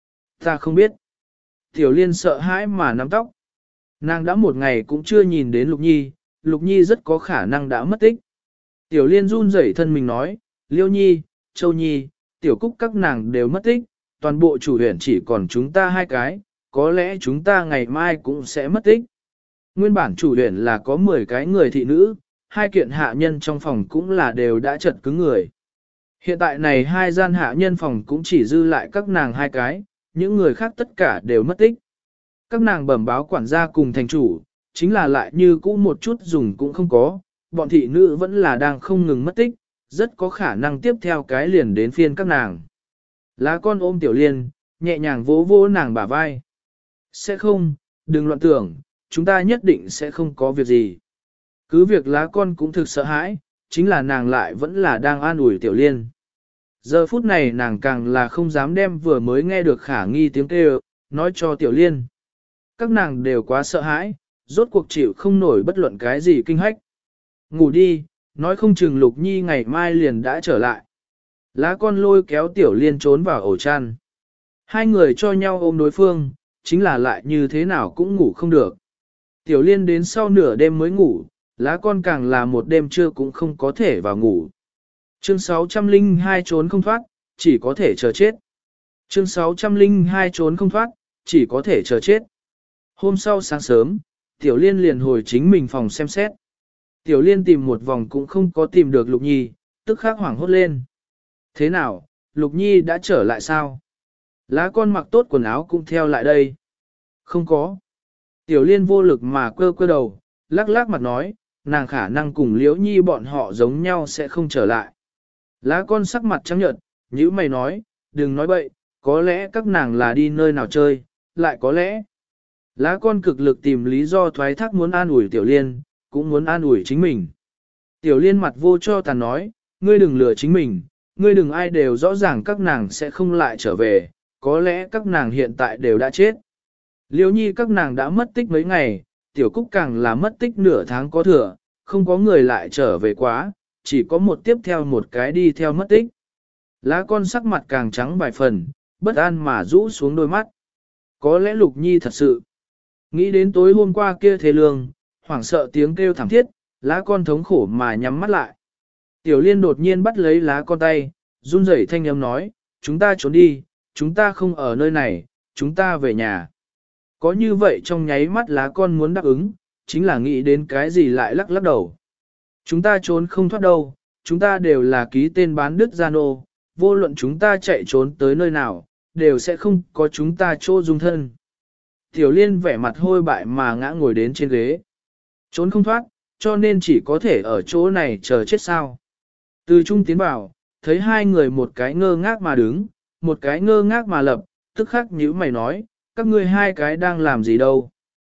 [SPEAKER 1] Ta không biết. Tiểu Liên sợ hãi mà nắm tóc. Nàng đã một ngày cũng chưa nhìn đến Lục Nhi rất có khả năng đã mất tích. Tiểu Liên run rẩy thân mình nói, Liêu Nhi, Châu Nhi, Tiểu Cúc các nàng đều mất tích, toàn bộ chủ huyện chỉ còn chúng ta hai cái, có lẽ chúng ta ngày mai cũng sẽ mất tích. Nguyên bản chủ huyện là có 10 cái người thị nữ, hai kiện hạ nhân trong phòng cũng là đều đã chật cứng người. Hiện tại này hai gian hạ nhân phòng cũng chỉ dư lại các nàng hai cái, những người khác tất cả đều mất tích. Các nàng bẩm báo quản gia cùng thành chủ, chính là lại như cũ một chút dùng cũng không có, bọn thị nữ vẫn là đang không ngừng mất tích, rất có khả năng tiếp theo cái liền đến phiên các nàng. Lá con ôm Tiểu Liên, nhẹ nhàng vỗ vỗ nàng bả vai. Sẽ không, đừng loạn tưởng, chúng ta nhất định sẽ không có việc gì. Cứ việc lá con cũng thực sợ hãi, chính là nàng lại vẫn là đang an ủi Tiểu Liên. Giờ phút này nàng càng là không dám đem vừa mới nghe được khả nghi tiếng kêu, nói cho Tiểu Liên. Các nàng đều quá sợ hãi, rốt cuộc chịu không nổi bất luận cái gì kinh hách. Ngủ đi, nói không chừng Lục Nhi ngày mai liền đã trở lại. Lá con lôi kéo Tiểu Liên trốn vào ổ chăn. Hai người cho nhau ôm đối phương, chính là lại như thế nào cũng ngủ không được. Tiểu Liên đến sau nửa đêm mới ngủ, lá con càng là một đêm trưa cũng không có thể vào ngủ. Chương 602 trốn không thoát, chỉ có thể chờ chết. Chương 602 trốn không thoát, chỉ có thể chờ chết. Hôm sau sáng sớm, Tiểu Liên liền hồi chính mình phòng xem xét. Tiểu Liên tìm một vòng cũng không có tìm được Lục Nhi, tức khắc hoảng hốt lên. Thế nào, Lục Nhi đã trở lại sao? Lá con mặc tốt quần áo cũng theo lại đây. Không có. Tiểu Liên vô lực mà quơ quơ đầu, lắc lắc mặt nói, nàng khả năng cùng Liễu Nhi bọn họ giống nhau sẽ không trở lại. Lá con sắc mặt trắng nhợt, nhíu mày nói, đừng nói bậy, có lẽ các nàng là đi nơi nào chơi, lại có lẽ. Lá con cực lực tìm lý do thoái thác muốn an ủi Tiểu Liên, cũng muốn an ủi chính mình. Tiểu Liên mặt vô cho tàn nói, ngươi đừng lừa chính mình, ngươi đừng ai đều rõ ràng các nàng sẽ không lại trở về, có lẽ các nàng hiện tại đều đã chết. Liễu Nhi các nàng đã mất tích mấy ngày, Tiểu Cúc càng là mất tích nửa tháng có thừa, không có người lại trở về quá, chỉ có một tiếp theo một cái đi theo mất tích. Lá con sắc mặt càng trắng vài phần, bất an mà rũ xuống đôi mắt. Có lẽ Lục Nhi thật sự. Nghĩ đến tối hôm qua kia thế lương, hoảng sợ tiếng kêu thảm thiết, lá con thống khổ mà nhắm mắt lại. Tiểu Liên đột nhiên bắt lấy lá con tay, run rẩy thanh âm nói, chúng ta trốn đi, chúng ta không ở nơi này, chúng ta về nhà. Có như vậy trong nháy mắt lá con muốn đáp ứng, chính là nghĩ đến cái gì lại lắc lắc đầu. Chúng ta trốn không thoát đâu, chúng ta đều là ký tên bán đứt gia nô, vô luận chúng ta chạy trốn tới nơi nào, đều sẽ không có chúng ta chỗ dung thân. Tiểu Liên vẻ mặt hôi bại mà ngã ngồi đến trên ghế. Trốn không thoát, cho nên chỉ có thể ở chỗ này chờ chết sao. Từ trung tiến bảo, thấy hai người một cái ngơ ngác mà đứng, một cái ngơ ngác mà lập, tức khắc nhíu mày nói, các ngươi hai cái đang làm gì đâu.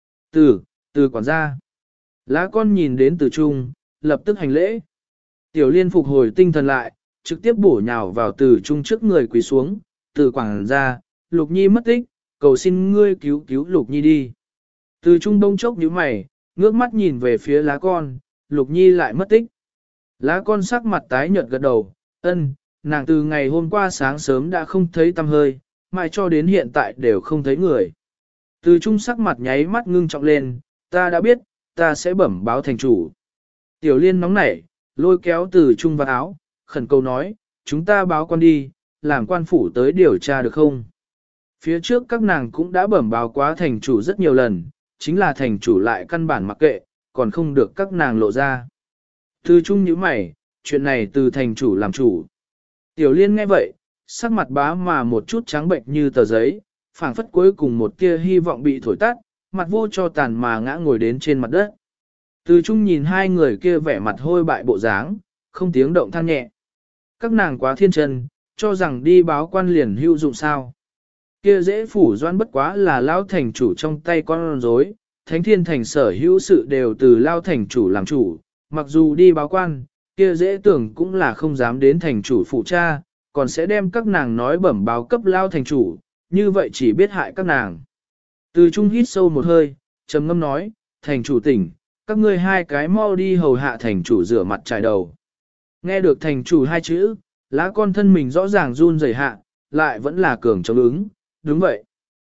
[SPEAKER 1] Từ quản gia. Lá con nhìn đến từ trung, lập tức hành lễ. Tiểu Liên phục hồi tinh thần lại, trực tiếp bổ nhào vào từ trung trước người quỳ xuống, từ quản gia, Lục Nhi mất tích, cầu xin ngươi cứu cứu Lục Nhi đi. Từ trung đông chốc nhíu mày, ngước mắt nhìn về phía lá con, Lục Nhi lại mất tích. Lá con sắc mặt tái nhợt gật đầu, ân, nàng từ ngày hôm qua sáng sớm đã không thấy tăm hơi, mãi cho đến hiện tại đều không thấy người. Từ trung sắc mặt nháy mắt ngưng trọng lên, ta đã biết, ta sẽ bẩm báo thành chủ. Tiểu Liên nóng nảy, lôi kéo từ trung vào áo, khẩn cầu nói, chúng ta báo quan đi, làm quan phủ tới điều tra được không? Phía trước các nàng cũng đã bẩm báo quá thành chủ rất nhiều lần, chính là thành chủ lại căn bản mặc kệ, còn không được các nàng lộ ra. Từ trung nhíu mày, chuyện này từ thành chủ làm chủ. Tiểu Liên nghe vậy, sắc mặt bá mà một chút trắng bệnh như tờ giấy, phảng phất cuối cùng một tia hy vọng bị thổi tắt, mặt vô cho tàn mà ngã ngồi đến trên mặt đất. Từ trung nhìn hai người kia vẻ mặt hôi bại bộ dáng, không tiếng động than nhẹ. Các nàng quá thiên chân, cho rằng đi báo quan liền hữu dụng sao. Kia dễ phủ doan bất quá là lao thành chủ trong tay con rối, thánh thiên thành sở hữu sự đều từ lao thành chủ làm chủ, mặc dù đi báo quan, kia dễ tưởng cũng là không dám đến thành chủ phụ cha, còn sẽ đem các nàng nói bẩm báo cấp lao thành chủ, như vậy chỉ biết hại các nàng. Từ trung hít sâu một hơi, trầm ngâm nói, thành chủ tỉnh, các ngươi hai cái mau đi hầu hạ thành chủ rửa mặt trải đầu. Nghe được thành chủ hai chữ, lá con thân mình rõ ràng run rẩy hạ, lại vẫn là cường chống ứng, đúng vậy.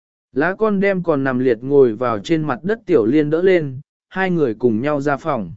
[SPEAKER 1] Lá con đem còn nằm liệt ngồi vào trên mặt đất tiểu liên đỡ lên, hai người cùng nhau ra phòng.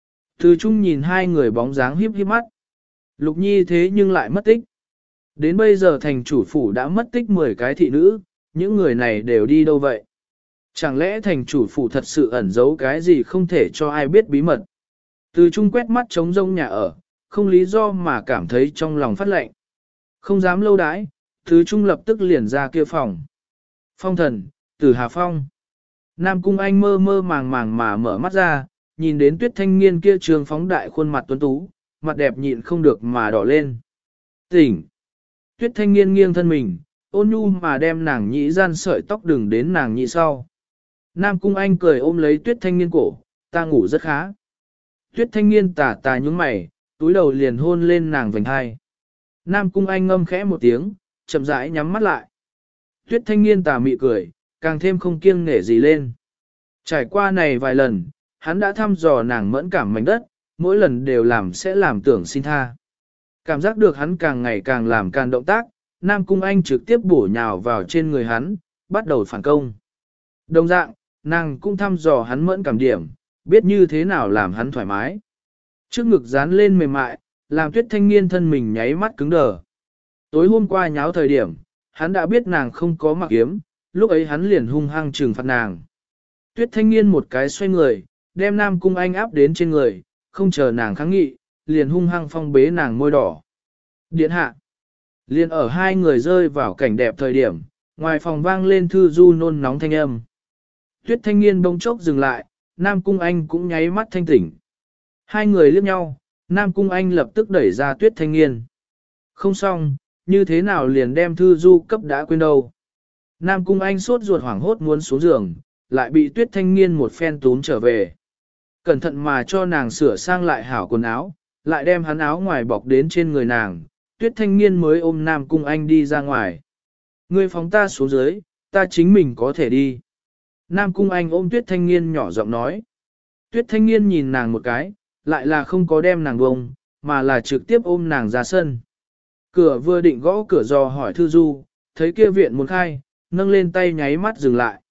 [SPEAKER 1] Từ trung nhìn hai người bóng dáng hiếp hiếp mắt. Lục Nhi thế nhưng lại mất tích. Đến bây giờ thành chủ phủ đã mất tích 10 cái thị nữ, những người này đều đi đâu vậy? Chẳng lẽ thành chủ phủ thật sự ẩn giấu cái gì không thể cho ai biết bí mật? Từ trung quét mắt trống rông nhà ở, không lý do mà cảm thấy trong lòng phát lạnh. Không dám lâu đãi, từ trung lập tức liền ra kia phòng. Phong thần, Tử Hà Phong. Nam Cung Anh mơ mơ màng màng mà mở mắt ra, nhìn đến Tuyết Thanh Nghiên kia trường phóng đại khuôn mặt tuấn tú, mặt đẹp nhịn không được mà đỏ lên. Tỉnh. Tuyết Thanh Nghiên nghiêng thân mình, ôn nhu mà đem nàng nhĩ gian sợi tóc đừng đến nàng nhĩ sau. Nam Cung Anh cười ôm lấy Tuyết Thanh Nghiên cổ, ta ngủ rất khá. Tuyết Thanh Nghiên tà tà nhúng mày, túi đầu liền hôn lên nàng vành hai. Nam Cung Anh ngâm khẽ một tiếng, chậm rãi nhắm mắt lại. Tuyết Thanh Nghiên tà mị cười, càng thêm không kiêng nể gì lên. Trải qua này vài lần, hắn đã thăm dò nàng mẫn cảm mảnh đất, mỗi lần đều sẽ làm tưởng xin tha. Cảm giác được hắn càng ngày càng làm càng động tác, Nam Cung Anh trực tiếp bổ nhào vào trên người hắn, bắt đầu phản công. Đồng dạng, nàng cũng thăm dò hắn mẫn cảm điểm, biết như thế nào làm hắn thoải mái. Trước ngực dán lên mềm mại, làm Tuyết Thanh Nghiên thân mình nháy mắt cứng đờ. Tối hôm qua nháo thời điểm, hắn đã biết nàng không có mặc kiếm, lúc ấy hắn liền hung hăng trừng phạt nàng. Tuyết Thanh Nghiên một cái xoay người, đem Nam Cung Anh áp đến trên người, không chờ nàng kháng nghị, liền hung hăng phong bế nàng môi đỏ. Điện hạ. Liền ở hai người rơi vào cảnh đẹp thời điểm, ngoài phòng vang lên thư du nôn nóng thanh âm. Tuyết Thanh Nghiên bỗng chốc dừng lại, Nam Cung Anh cũng nháy mắt thanh tỉnh. Hai người liếc nhau, Nam Cung Anh lập tức đẩy ra Tuyết Thanh Nghiên. Không xong, như thế nào liền đem thư du cấp đã quên đâu. Nam Cung Anh sốt ruột hoảng hốt muốn xuống giường, lại bị Tuyết Thanh Nghiên một phen túm trở về. Cẩn thận mà cho nàng sửa sang lại hảo quần áo, lại đem hắn áo ngoài bọc đến trên người nàng, Tuyết Thanh Nghiên mới ôm Nam Cung Anh đi ra ngoài. Ngươi phóng ta xuống dưới, ta chính mình có thể đi. Nam Cung Anh ôm Tuyết Thanh Nghiên nhỏ giọng nói. Tuyết Thanh Nghiên nhìn nàng một cái, lại là không có đem nàng bông, mà là trực tiếp ôm nàng ra sân. Cửa vừa định gõ cửa dò hỏi Thư Du, thấy kia viện muốn khai, nâng lên tay nháy mắt dừng lại.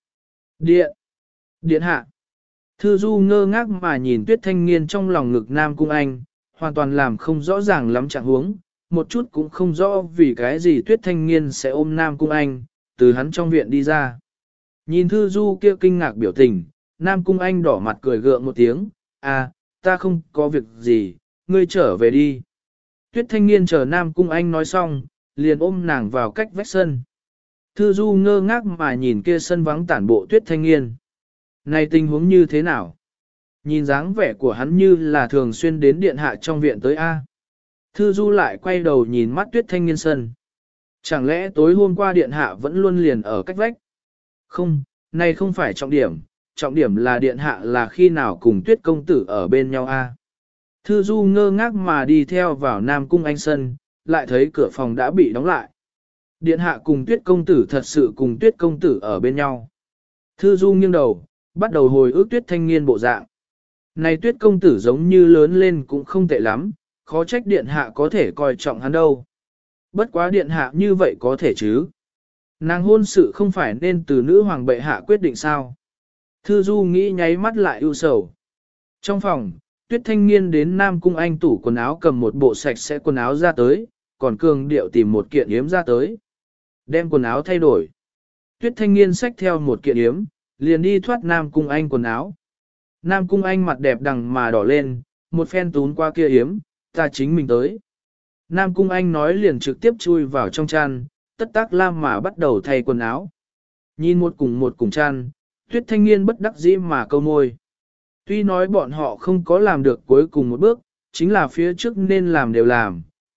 [SPEAKER 1] Điện hạ. Thư Du ngơ ngác mà nhìn Tuyết Thanh Nghiên trong lòng ngực Nam Cung Anh, hoàn toàn làm không rõ ràng lắm trạng huống, một chút cũng không rõ vì cái gì Tuyết Thanh Nghiên sẽ ôm Nam Cung Anh, từ hắn trong viện đi ra. Nhìn Thư Du kia kinh ngạc biểu tình, Nam Cung Anh đỏ mặt cười gượng một tiếng, ta không có việc gì, ngươi trở về đi. Tuyết Thanh Nghiên chờ Nam Cung Anh nói xong, liền ôm nàng vào cách vách sân. Thư Du ngơ ngác mà nhìn kia sân vắng tản bộ Tuyết Thanh Nghiên. Này tình huống như thế nào? Nhìn dáng vẻ của hắn như là thường xuyên đến điện hạ trong viện tới A. Thư Du lại quay đầu nhìn mắt Tuyết Thanh Nghiên sân. Chẳng lẽ tối hôm qua điện hạ vẫn luôn liền ở cách vách? Không, này không phải trọng điểm là điện hạ là khi nào cùng Tuyết công tử ở bên nhau A. Thư Du ngơ ngác mà đi theo vào Nam Cung Anh sân, lại thấy cửa phòng đã bị đóng lại. Điện hạ cùng Tuyết công tử thật sự cùng Tuyết công tử ở bên nhau. Thư Du nghiêng đầu, bắt đầu hồi ức Tuyết Thanh Nghiên bộ dạng. Này Tuyết công tử giống như lớn lên cũng không tệ lắm, khó trách điện hạ có thể coi trọng hắn đâu. Bất quá điện hạ như vậy có thể chứ. Nàng hôn sự không phải nên từ nữ hoàng bệ hạ quyết định sao. Thư Du nghĩ nháy mắt lại ưu sầu. Trong phòng, Tuyết Thanh Nghiên đến Nam Cung Anh tủ quần áo cầm một bộ sạch sẽ quần áo ra tới, còn cường điệu tìm một kiện yếm ra tới. Đem quần áo thay đổi. Tuyết Thanh Nghiên xách theo một kiện yếm, liền đi thoát Nam Cung Anh quần áo. Nam Cung Anh mặt đẹp đằng mà đỏ lên, một phen tún qua kia yếm, ta chính mình tới. Nam Cung Anh nói liền trực tiếp chui vào trong chăn, tất tác lam mà bắt đầu thay quần áo. Nhìn một cùng chăn, Tuyết Thanh Nghiên bất đắc dĩ mà câu môi. Tuy nói bọn họ không có làm được cuối cùng một bước, chính là phía trước nên làm đều làm,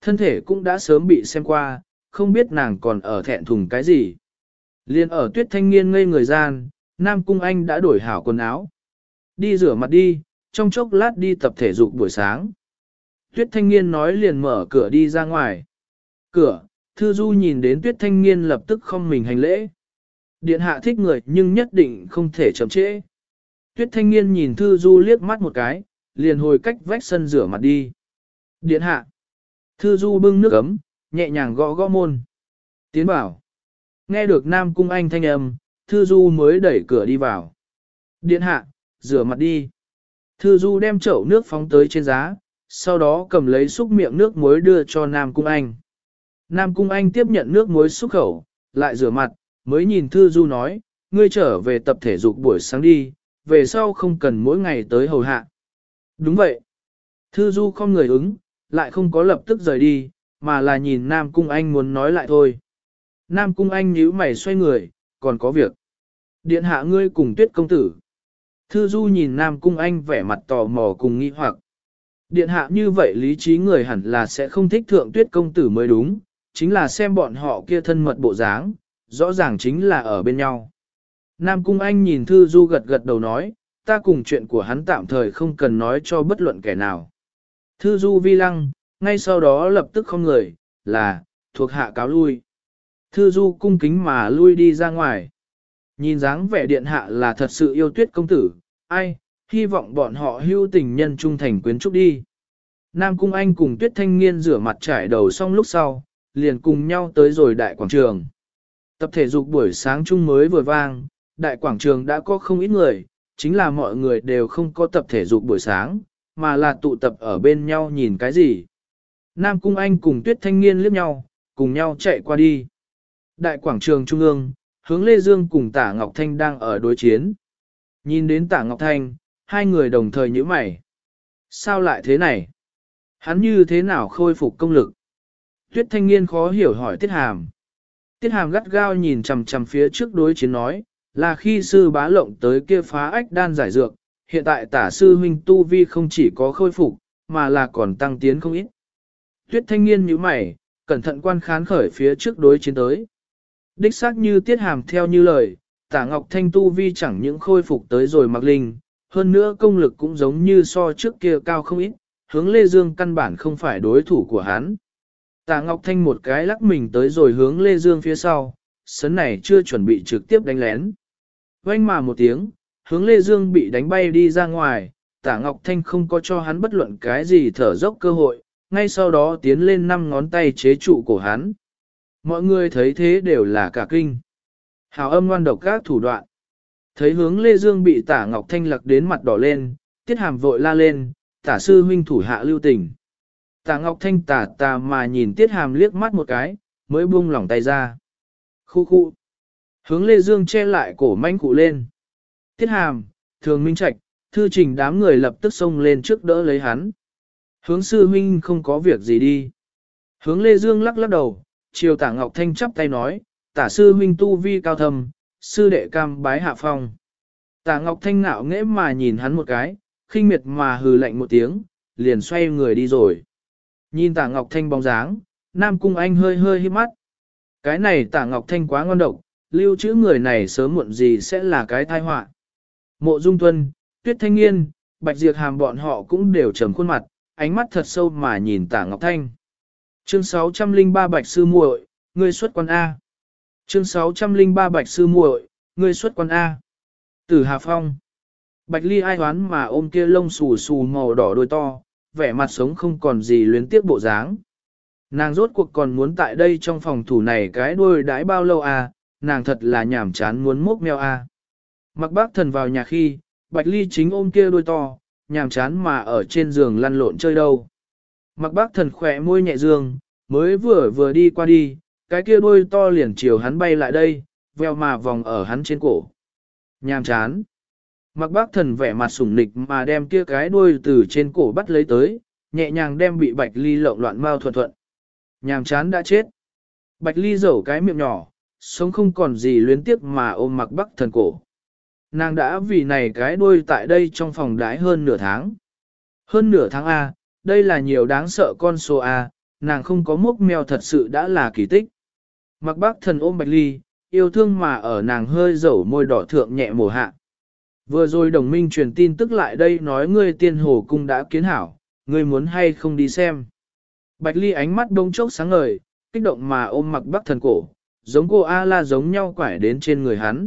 [SPEAKER 1] thân thể cũng đã sớm bị xem qua, không biết nàng còn ở thẹn thùng cái gì. Liên ở Tuyết Thanh Nghiên ngây người gian, Nam Cung Anh đã đổi hảo quần áo. Đi rửa mặt đi, trong chốc lát đi tập thể dục buổi sáng. Tuyết Thanh Nghiên nói liền mở cửa đi ra ngoài. Cửa, Thư Du nhìn đến Tuyết Thanh Nghiên lập tức không mình hành lễ. Điện hạ thích người nhưng nhất định không thể chậm trễ. Tuyết Thanh Nghiên nhìn Thư Du liếc mắt một cái, liền hồi cách vách sân rửa mặt đi. Điện hạ. Thư Du bưng nước ấm, nhẹ nhàng gõ gõ môn. Tiến bảo. Nghe được Nam Cung Anh thanh âm, Thư Du mới đẩy cửa đi vào. Điện hạ, rửa mặt đi. Thư Du đem chậu nước phóng tới trên giá, sau đó cầm lấy xúc miệng nước muối đưa cho Nam Cung Anh. Nam Cung Anh tiếp nhận nước muối xúc khẩu, lại rửa mặt, mới nhìn Thư Du nói, ngươi trở về tập thể dục buổi sáng đi, về sau không cần mỗi ngày tới hầu hạ. Đúng vậy. Thư Du không người ứng, lại không có lập tức rời đi, mà là nhìn Nam Cung Anh muốn nói lại thôi. Nam Cung Anh nhíu mày xoay người, còn có việc. Điện hạ ngươi cùng Tuyết công tử. Thư Du nhìn Nam Cung Anh vẻ mặt tò mò cùng nghi hoặc. Điện hạ như vậy lý trí người hẳn là sẽ không thích thượng Tuyết công tử mới đúng, chính là xem bọn họ kia thân mật bộ dáng, rõ ràng chính là ở bên nhau. Nam Cung Anh nhìn Thư Du gật gật đầu nói, ta cùng chuyện của hắn tạm thời không cần nói cho bất luận kẻ nào. Thư Du vi lăng, ngay sau đó lập tức không người, là, thuộc hạ cáo lui. Thư Du cung kính mà lui đi ra ngoài. Nhìn dáng vẻ điện hạ là thật sự yêu Tuyết công tử, ai, hy vọng bọn họ hưu tình nhân trung thành quyến trúc đi. Nam Cung Anh cùng Tuyết Thanh Nghiên rửa mặt trải đầu xong lúc sau, liền cùng nhau tới rồi đại quảng trường. Tập thể dục buổi sáng chung mới vừa vang, đại quảng trường đã có không ít người, chính là mọi người đều không có tập thể dục buổi sáng, mà là tụ tập ở bên nhau nhìn cái gì. Nam Cung Anh cùng Tuyết Thanh Nghiên liếc nhau, cùng nhau chạy qua đi. Đại quảng trường trung ương, Hướng Lê Dương cùng Tả Ngọc Thanh đang ở đối chiến. Nhìn đến Tả Ngọc Thanh, hai người đồng thời nhíu mày. Sao lại thế này? Hắn như thế nào khôi phục công lực? Tuyết Thanh Nghiên khó hiểu hỏi Tiết Hàm. Tiết Hàm gắt gao nhìn chằm chằm phía trước đối chiến nói, là khi sư bá lộng tới kia phá ách đan giải dược, hiện tại Tả sư huynh tu vi không chỉ có khôi phục, mà là còn tăng tiến không ít. Tuyết Thanh Nghiên nhíu mày, cẩn thận quan khán khởi phía trước đối chiến tới. Đích xác như Tiết Hàm theo như lời, Tả Ngọc Thanh tu vi chẳng những khôi phục tới rồi mặc linh, hơn nữa công lực cũng giống như so trước kia cao không ít, Hướng Lê Dương căn bản không phải đối thủ của hắn. Tả Ngọc Thanh một cái lắc mình tới rồi Hướng Lê Dương phía sau, sấn này chưa chuẩn bị trực tiếp đánh lén. Vang mà một tiếng, Hướng Lê Dương bị đánh bay đi ra ngoài, Tả Ngọc Thanh không có cho hắn bất luận cái gì thở dốc cơ hội, ngay sau đó tiến lên 5 ngón tay chế trụ cổ hắn. Mọi người thấy thế đều là cả kinh. Hào âm ngoan độc các thủ đoạn. Thấy Hướng Lê Dương bị Tả Ngọc Thanh lặc đến mặt đỏ lên, Tiết Hàm vội la lên, Tả sư huynh thủ hạ lưu tình. Tả Ngọc Thanh tà mà nhìn Tiết Hàm liếc mắt một cái, mới buông lỏng tay ra. Khu khu. Hướng Lê Dương che lại cổ manh cụ lên. Tiết Hàm, Thường Minh Trạch, Thư Trình đám người lập tức xông lên trước đỡ lấy hắn. Hướng sư huynh không có việc gì đi. Hướng Lê Dương lắc lắc đầu, chiều Tả Ngọc Thanh chắp tay nói, Tả sư huynh tu vi cao thầm, sư đệ cam bái hạ phong. Tả Ngọc Thanh ngạo nghễ mà nhìn hắn một cái, khinh miệt mà hừ lạnh một tiếng, liền xoay người đi rồi. Nhìn Tả Ngọc Thanh bóng dáng, Nam Cung Anh hơi hơi híp mắt. Cái này Tả Ngọc Thanh quá ngon độc, lưu trữ người này sớm muộn gì sẽ là cái tai họa. Mộ Dung Tuân, Tuyết Thanh Nghiên, Bạch Diệp Hàm bọn họ cũng đều trầm khuôn mặt, ánh mắt thật sâu mà nhìn Tả Ngọc Thanh. Chương 603 Bạch Sư muội, ngươi xuất quan A. Chương 603 Bạch Sư muội, ngươi xuất quan A. Tử Hà Phong. Bạch Ly ai hoán mà ôm kia lông xù xù màu đỏ đôi to, vẻ mặt sống không còn gì luyến tiếc bộ dáng. Nàng rốt cuộc còn muốn tại đây trong phòng thủ này cái đuôi đãi bao lâu à, nàng thật là nhảm chán muốn mốc meo à. Mặc bác thần vào nhà khi, Bạch Ly chính ôm kia đuôi to, nhảm chán mà ở trên giường lăn lộn chơi đâu. Mặc bác thần khỏe môi nhẹ dương, mới vừa đi qua đi, cái kia đuôi to liền chiều hắn bay lại đây, veo mà vòng ở hắn trên cổ. Nhảm chán. Mặc bác thần vẻ mặt sủng nịch mà đem kia cái đuôi từ trên cổ bắt lấy tới, nhẹ nhàng đem bị Bạch Ly lộn loạn mau thuận thuận. Nhàm chán đã chết. Bạch Ly dẩu cái miệng nhỏ, sống không còn gì luyến tiếc mà ôm mặc bắc thần cổ. Nàng đã vì này cái đuôi tại đây trong phòng đái hơn nửa tháng. Hơn nửa tháng A, đây là nhiều đáng sợ con số A, nàng không có mốc meo thật sự đã là kỳ tích. Mặc Bác Thần ôm Bạch Ly, yêu thương mà ở nàng hơi dẩu môi đỏ thượng nhẹ mổ hạ. Vừa rồi đồng minh truyền tin tức lại đây nói ngươi tiên hồ cung đã kiến hảo, ngươi muốn hay không đi xem. Bạch Ly ánh mắt đông chốc sáng ngời, kích động mà ôm Mặc Bác Thần cổ, giống cô A-la giống nhau quải đến trên người hắn.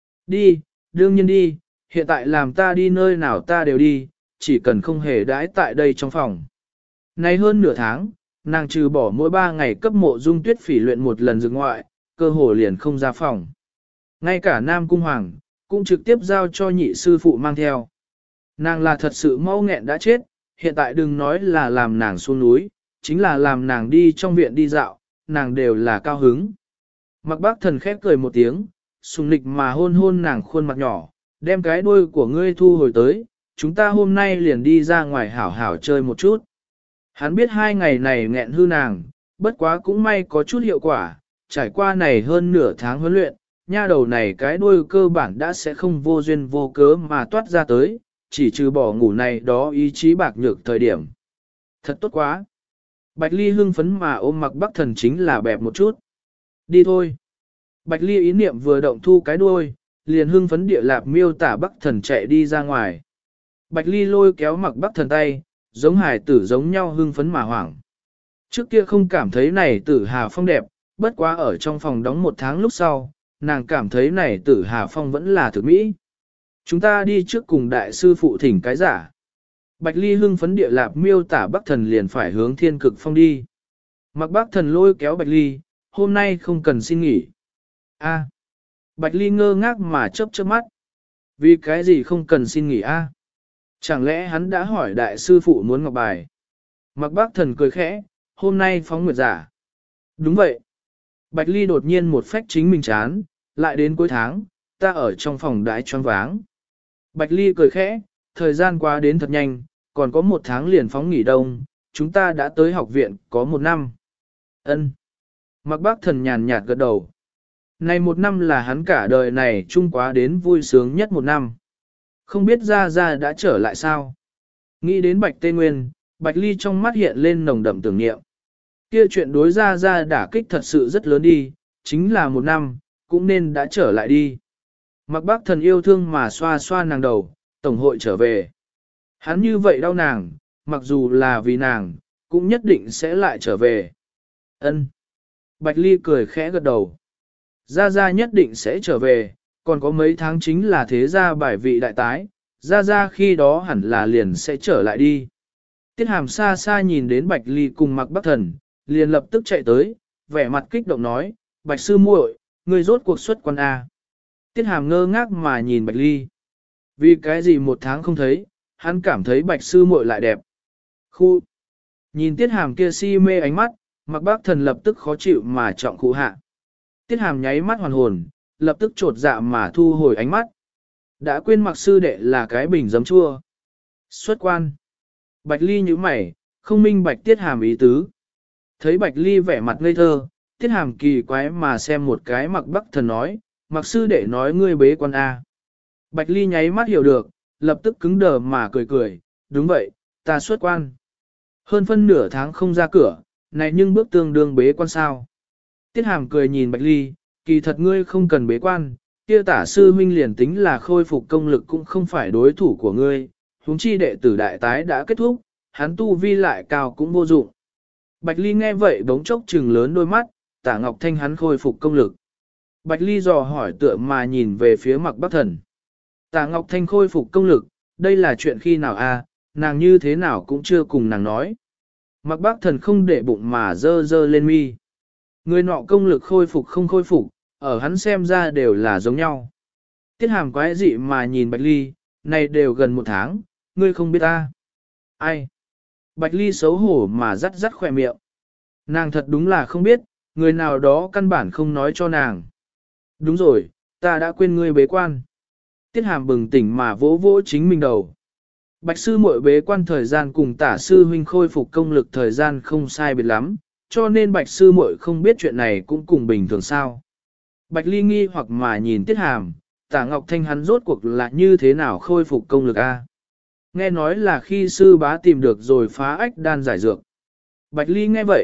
[SPEAKER 1] Đi, đương nhiên đi, hiện tại làm ta đi nơi nào ta đều đi, chỉ cần không hề đãi tại đây trong phòng. Nay hơn nửa tháng, nàng trừ bỏ mỗi 3 ngày cấp Mộ Dung Tuyết Phỉ luyện một lần dừng ngoại, cơ hồ liền không ra phòng. Ngay cả Nam Cung Hoàng, cũng trực tiếp giao cho nhị sư phụ mang theo. Nàng là thật sự mau nghẹn đã chết, hiện tại đừng nói là làm nàng xuống núi, chính là làm nàng đi trong viện đi dạo, nàng đều là cao hứng. Mặc Bác Thần khép cười một tiếng, sùng nịch mà hôn hôn nàng khuôn mặt nhỏ, đem cái đuôi của ngươi thu hồi tới, chúng ta hôm nay liền đi ra ngoài hảo hảo chơi một chút. Hắn biết 2 ngày này nghẹn hư nàng, bất quá cũng may có chút hiệu quả, trải qua này hơn nửa tháng huấn luyện, nha đầu này cái đuôi cơ bản đã sẽ không vô duyên vô cớ mà toát ra tới, chỉ trừ bỏ ngủ này đó ý chí bạc nhược thời điểm. Thật tốt quá. Bạch Ly hưng phấn mà ôm Mặc Bác Thần chính là bẹp một chút. Đi thôi. Bạch Ly ý niệm vừa động thu cái đuôi, liền hưng phấn địa lạp miêu tả Bác Thần chạy đi ra ngoài. Bạch Ly lôi kéo Mặc Bác Thần tay, giống hài tử giống nhau hưng phấn mà hoảng. Trước kia không cảm thấy này tử Hà Phong đẹp, bất quá ở trong phòng đóng 1 tháng lúc sau, nàng cảm thấy này tử Hà Phong vẫn là thực mỹ. Chúng ta đi trước cùng đại sư phụ thỉnh cái giả. Bạch Ly hưng phấn địa lạp miêu tả Bắc Thần liền phải hướng Thiên Cực Phong đi. Mặc Bác Thần lôi kéo Bạch Ly, hôm nay không cần xin nghỉ. A. Bạch Ly ngơ ngác mà chớp chớp mắt. Vì cái gì không cần xin nghỉ a? Chẳng lẽ hắn đã hỏi đại sư phụ muốn ngọc bài? Mặc Bác Thần cười khẽ, hôm nay phóng nguyệt giả. Đúng vậy. Bạch Ly đột nhiên một phách chính mình chán, lại đến cuối tháng, ta ở trong phòng đãi choáng váng. Bạch Ly cười khẽ, thời gian qua đến thật nhanh, còn có 1 tháng liền phóng nghỉ đông, chúng ta đã tới học viện có 1 năm. Ân. Mặc Bác Thần nhàn nhạt gật đầu. Này 1 năm là hắn cả đời này chung quá đến vui sướng nhất 1 năm. Không biết Gia Gia đã trở lại sao? Nghĩ đến Bạch Tê Nguyên, Bạch Ly trong mắt hiện lên nồng đậm tưởng niệm. Kia chuyện đối Gia Gia đả kích thật sự rất lớn đi, chính là 1 năm, cũng nên đã trở lại đi. Mặc Bác Thần yêu thương mà xoa xoa nàng đầu, tổng hội trở về. Hắn như vậy đau nàng, mặc dù là vì nàng, cũng nhất định sẽ lại trở về. Ân. Bạch Ly cười khẽ gật đầu. Gia Gia nhất định sẽ trở về, còn có mấy tháng chính là thế gia bài vị đại tái, Gia Gia khi đó hẳn là liền sẽ trở lại đi. Tiết Hàm xa xa nhìn đến Bạch Ly cùng Mặc Bác Thần, liền lập tức chạy tới, vẻ mặt kích động nói, Bạch sư muội, ngươi rốt cuộc xuất quan A. Tiết Hàm ngơ ngác mà nhìn Bạch Ly. Vì cái gì 1 tháng không thấy, hắn cảm thấy Bạch sư muội lại đẹp. Khu. Nhìn Tiết Hàm kia si mê ánh mắt, Mặc Bác Thần lập tức khó chịu mà trọng khu hạ. Tiết Hàm nháy mắt hoàn hồn, lập tức trột dạ mà thu hồi ánh mắt. Đã quên Mặc sư đệ là cái bình giấm chua. Xuất quan. Bạch Ly nhíu mày, không minh bạch Tiết Hàm ý tứ. Thấy Bạch Ly vẻ mặt ngây thơ, Tiết Hàm kỳ quái mà xem một cái Mặc Bác Thần nói, Mặc sư đệ nói ngươi bế quan A. Bạch Ly nháy mắt hiểu được, lập tức cứng đờ mà cười cười, đúng vậy, ta xuất quan. Hơn phân nửa tháng không ra cửa, này nhưng bước tương đương bế quan sao. Tiết Hàm cười nhìn Bạch Ly, kỳ thật ngươi không cần bế quan, kia Tả sư huynh liền tính là khôi phục công lực cũng không phải đối thủ của ngươi, huống chi đệ tử đại tái đã kết thúc, hắn tu vi lại cao cũng vô dụng. Bạch Ly nghe vậy bỗng chốc trừng lớn đôi mắt, Tả Ngọc Thanh hắn khôi phục công lực. Bạch Ly dò hỏi tựa mà nhìn về phía Mặc Bác Thần. Tả Ngọc Thanh khôi phục công lực, đây là chuyện khi nào a? Nàng như thế nào cũng chưa cùng nàng nói. Mặc Bác Thần không để bụng mà dơ dơ lên mi. Người nọ công lực khôi phục không khôi phục, ở hắn xem ra đều là giống nhau. Tiết Hàm quái dị mà nhìn Bạch Ly, này đều gần 1 tháng, ngươi không biết ta. Ai? Bạch Ly xấu hổ mà rắt rắt khỏe miệng. Nàng thật đúng là không biết, người nào đó căn bản không nói cho nàng. Đúng rồi, ta đã quên ngươi bế quan. Tiết Hàm bừng tỉnh mà vỗ vỗ chính mình đầu. Bạch sư muội bế quan thời gian cùng Tả sư huynh khôi phục công lực thời gian không sai biệt lắm, cho nên Bạch sư muội không biết chuyện này cũng cùng bình thường sao. Bạch Ly nghi hoặc mà nhìn Tiết Hàm, Tả Ngọc Thanh hắn rốt cuộc là như thế nào khôi phục công lực a? Nghe nói là khi sư bá tìm được rồi phá ách đan giải dược. Bạch Ly nghe vậy,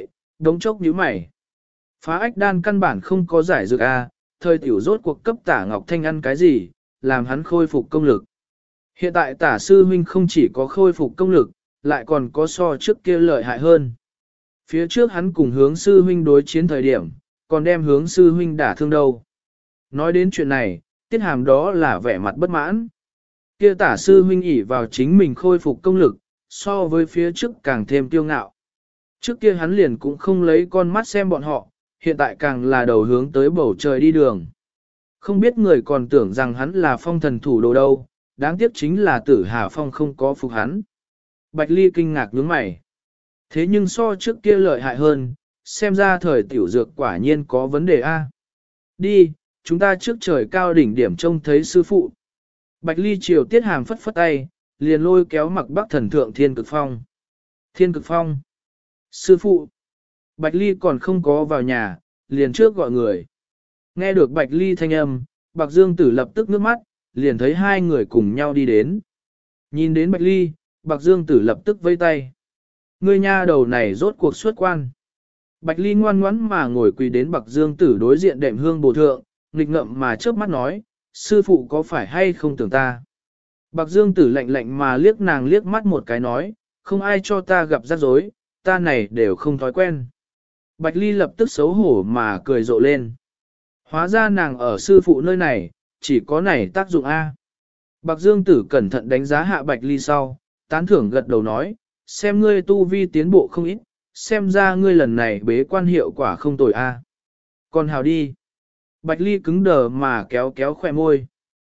[SPEAKER 1] đống chốc nhíu mày. Phá ách đan căn bản không có giải dược a, thời tiểu rốt cuộc cấp Tả Ngọc Thanh ăn cái gì, làm hắn khôi phục công lực. Hiện tại Tả sư huynh không chỉ có khôi phục công lực, lại còn có so trước kia lợi hại hơn. Phía trước hắn cùng hướng sư huynh đối chiến thời điểm, còn đem hướng sư huynh đả thương đâu. Nói đến chuyện này, Tiết Hàm đó là vẻ mặt bất mãn. Kia Tả sư huynh ỷ vào chính mình khôi phục công lực, so với phía trước càng thêm tiêu ngạo. Trước kia hắn liền cũng không lấy con mắt xem bọn họ, hiện tại càng là đầu hướng tới bầu trời đi đường. Không biết người còn tưởng rằng hắn là phong thần thủ đồ đâu, đáng tiếc chính là Tử Hà Phong không có phục hắn. Bạch Ly kinh ngạc nhướng mày. Thế nhưng so trước kia lợi hại hơn, xem ra thời tiểu dược quả nhiên có vấn đề a. Đi, chúng ta trước trời cao đỉnh điểm trông thấy sư phụ. Bạch Ly chiều Tiết Hàm phất phất tay, liền lôi kéo Mặc Bắc Thần thượng Thiên Cực Phong. Thiên Cực Phong. Sư phụ. Bạch Ly còn không có vào nhà, liền trước gọi người. Nghe được Bạch Ly thanh âm, Bạc Dương Tử lập tức nước mắt, liền thấy hai người cùng nhau đi đến. Nhìn đến Bạch Ly, Bạc Dương Tử lập tức vây tay. Ngươi nha đầu này rốt cuộc xuất quan. Bạch Ly ngoan ngoãn mà ngồi quỳ đến Bạc Dương Tử đối diện đệm hương bổ thượng, nghịch ngậm mà chớp mắt nói, sư phụ có phải hay không tưởng ta. Bạc Dương Tử lạnh lạnh mà liếc nàng liếc mắt một cái nói, không ai cho ta gặp rắc rối, ta này đều không thói quen. Bạch Ly lập tức xấu hổ mà cười rộ lên. Hóa ra nàng ở sư phụ nơi này, chỉ có này tác dụng A. Bạc Dương Tử cẩn thận đánh giá hạ Bạch Ly sau, tán thưởng gật đầu nói, xem ngươi tu vi tiến bộ không ít, xem ra ngươi lần này bế quan hiệu quả không tồi A. Còn hào đi. Bạch Ly cứng đờ mà kéo kéo khỏe môi.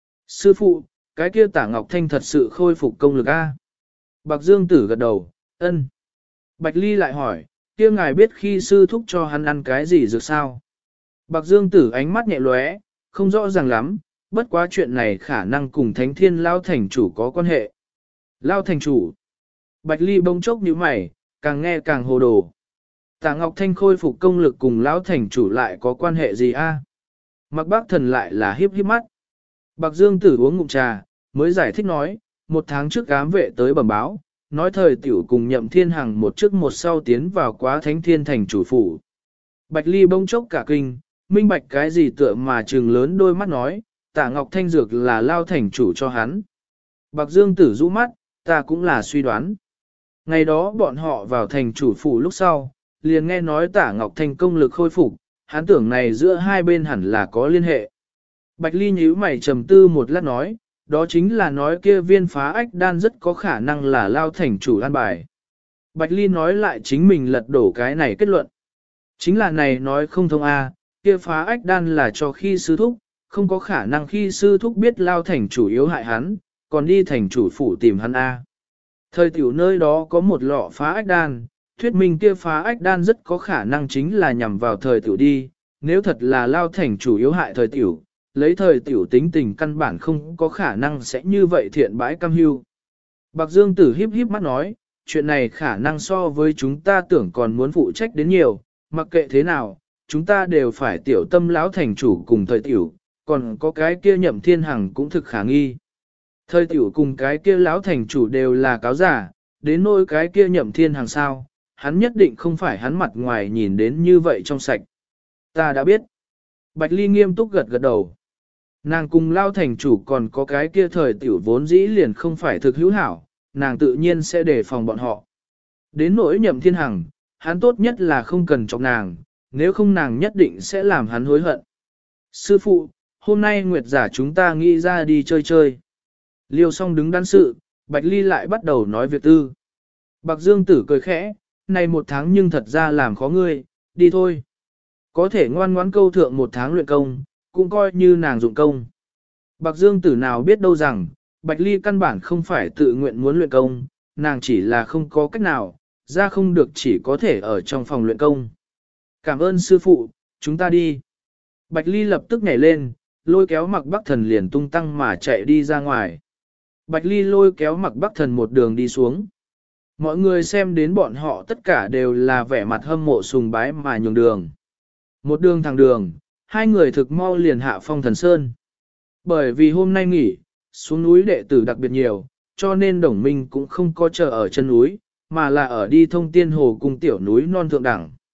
[SPEAKER 1] Sư phụ, cái kia Tả Ngọc Thanh thật sự khôi phục công lực A. Bạc Dương Tử gật đầu, ân. Bạch Ly lại hỏi, kia ngài biết khi sư thúc cho hắn ăn cái gì dược sao? Bạc Dương Tử ánh mắt nhẹ lóe, không rõ ràng lắm, bất quá chuyện này khả năng cùng Thánh Thiên Lao Thành Chủ có quan hệ. Lao Thành Chủ. Bạch Ly bông chốc như mày, càng nghe càng hồ đồ. Tả Ngọc Thanh khôi phục công lực cùng Lão Thành Chủ lại có quan hệ gì a? Mặc Bác Thần lại là hiếp hiếp mắt. Bạc Dương Tử uống ngụm trà, mới giải thích nói, một tháng trước ám vệ tới bẩm báo, nói thời tiểu cùng Nhậm Thiên Hằng một trước một sau tiến vào quá Thánh Thiên Thành Chủ phủ. Bạch Ly bông chốc cả kinh, minh bạch cái gì tựa mà trừng lớn đôi mắt nói, Tả Ngọc Thanh dược là Lao Thành Chủ cho hắn. Bạc Dương Tử rũ mắt, ta cũng là suy đoán. Ngày đó bọn họ vào thành chủ phủ lúc sau, liền nghe nói Tả Ngọc Thanh công lực khôi phục, hắn tưởng này giữa hai bên hẳn là có liên hệ. Bạch Ly nhíu mày trầm tư một lát nói, đó chính là nói kia viên phá ách đan rất có khả năng là Lao Thành Chủ an bài. Bạch Ly nói lại chính mình lật đổ cái này kết luận. Chính là này nói không thông a, kia phá ách đan là cho khi sư thúc, không có khả năng khi sư thúc biết Lao Thành Chủ yếu hại hắn, còn đi thành chủ phủ tìm hắn a. Thời tiểu nơi đó có một lọ phá ách đan, thuyết minh kia phá ách đan rất có khả năng chính là nhằm vào thời tiểu đi, nếu thật là Lao Thành Chủ yếu hại thời tiểu, lấy thời tiểu tính tình căn bản không có khả năng sẽ như vậy thiện bãi cam hưu. Bạc Dương Tử híp híp mắt nói, chuyện này khả năng so với chúng ta tưởng còn muốn phụ trách đến nhiều, mặc kệ thế nào, chúng ta đều phải tiểu tâm Lão Thành Chủ cùng thời tiểu, còn có cái kia Nhậm Thiên Hằng cũng thực khả nghi. Thời tiểu cùng cái kia Lão Thành Chủ đều là cáo giả, đến nỗi cái kia Nhậm Thiên Hằng sao, hắn nhất định không phải hắn mặt ngoài nhìn đến như vậy trong sạch. Ta đã biết. Bạch Ly nghiêm túc gật gật đầu. Nàng cùng Lao Thành Chủ còn có cái kia thời tiểu vốn dĩ liền không phải thực hữu hảo, nàng tự nhiên sẽ đề phòng bọn họ. Đến nỗi Nhậm Thiên Hằng, hắn tốt nhất là không cần chọc nàng, nếu không nàng nhất định sẽ làm hắn hối hận. Sư phụ, hôm nay Nguyệt giả chúng ta nghĩ ra đi chơi chơi. Liêu song đứng đắn sự, Bạch Ly lại bắt đầu nói việc tư. Bạc Dương Tử cười khẽ, này một tháng nhưng thật ra làm khó ngươi, đi thôi. Có thể ngoan ngoãn câu thượng một tháng luyện công, cũng coi như nàng dụng công. Bạc Dương Tử nào biết đâu rằng, Bạch Ly căn bản không phải tự nguyện muốn luyện công, nàng chỉ là không có cách nào, ra không được chỉ có thể ở trong phòng luyện công. Cảm ơn sư phụ, chúng ta đi. Bạch Ly lập tức nhảy lên, lôi kéo Mặc Bắc Thần liền tung tăng mà chạy đi ra ngoài. Bạch Ly lôi kéo Mặc Bắc Thần một đường đi xuống. Mọi người xem đến bọn họ tất cả đều là vẻ mặt hâm mộ sùng bái mà nhường đường. Một đường thẳng đường, hai người thực mau liền hạ Phong Thần Sơn. Bởi vì hôm nay nghỉ, xuống núi đệ tử đặc biệt nhiều, cho nên Đồng Minh cũng không có chờ ở chân núi, mà là ở đi thông tiên hồ cùng tiểu núi non thượng đẳng.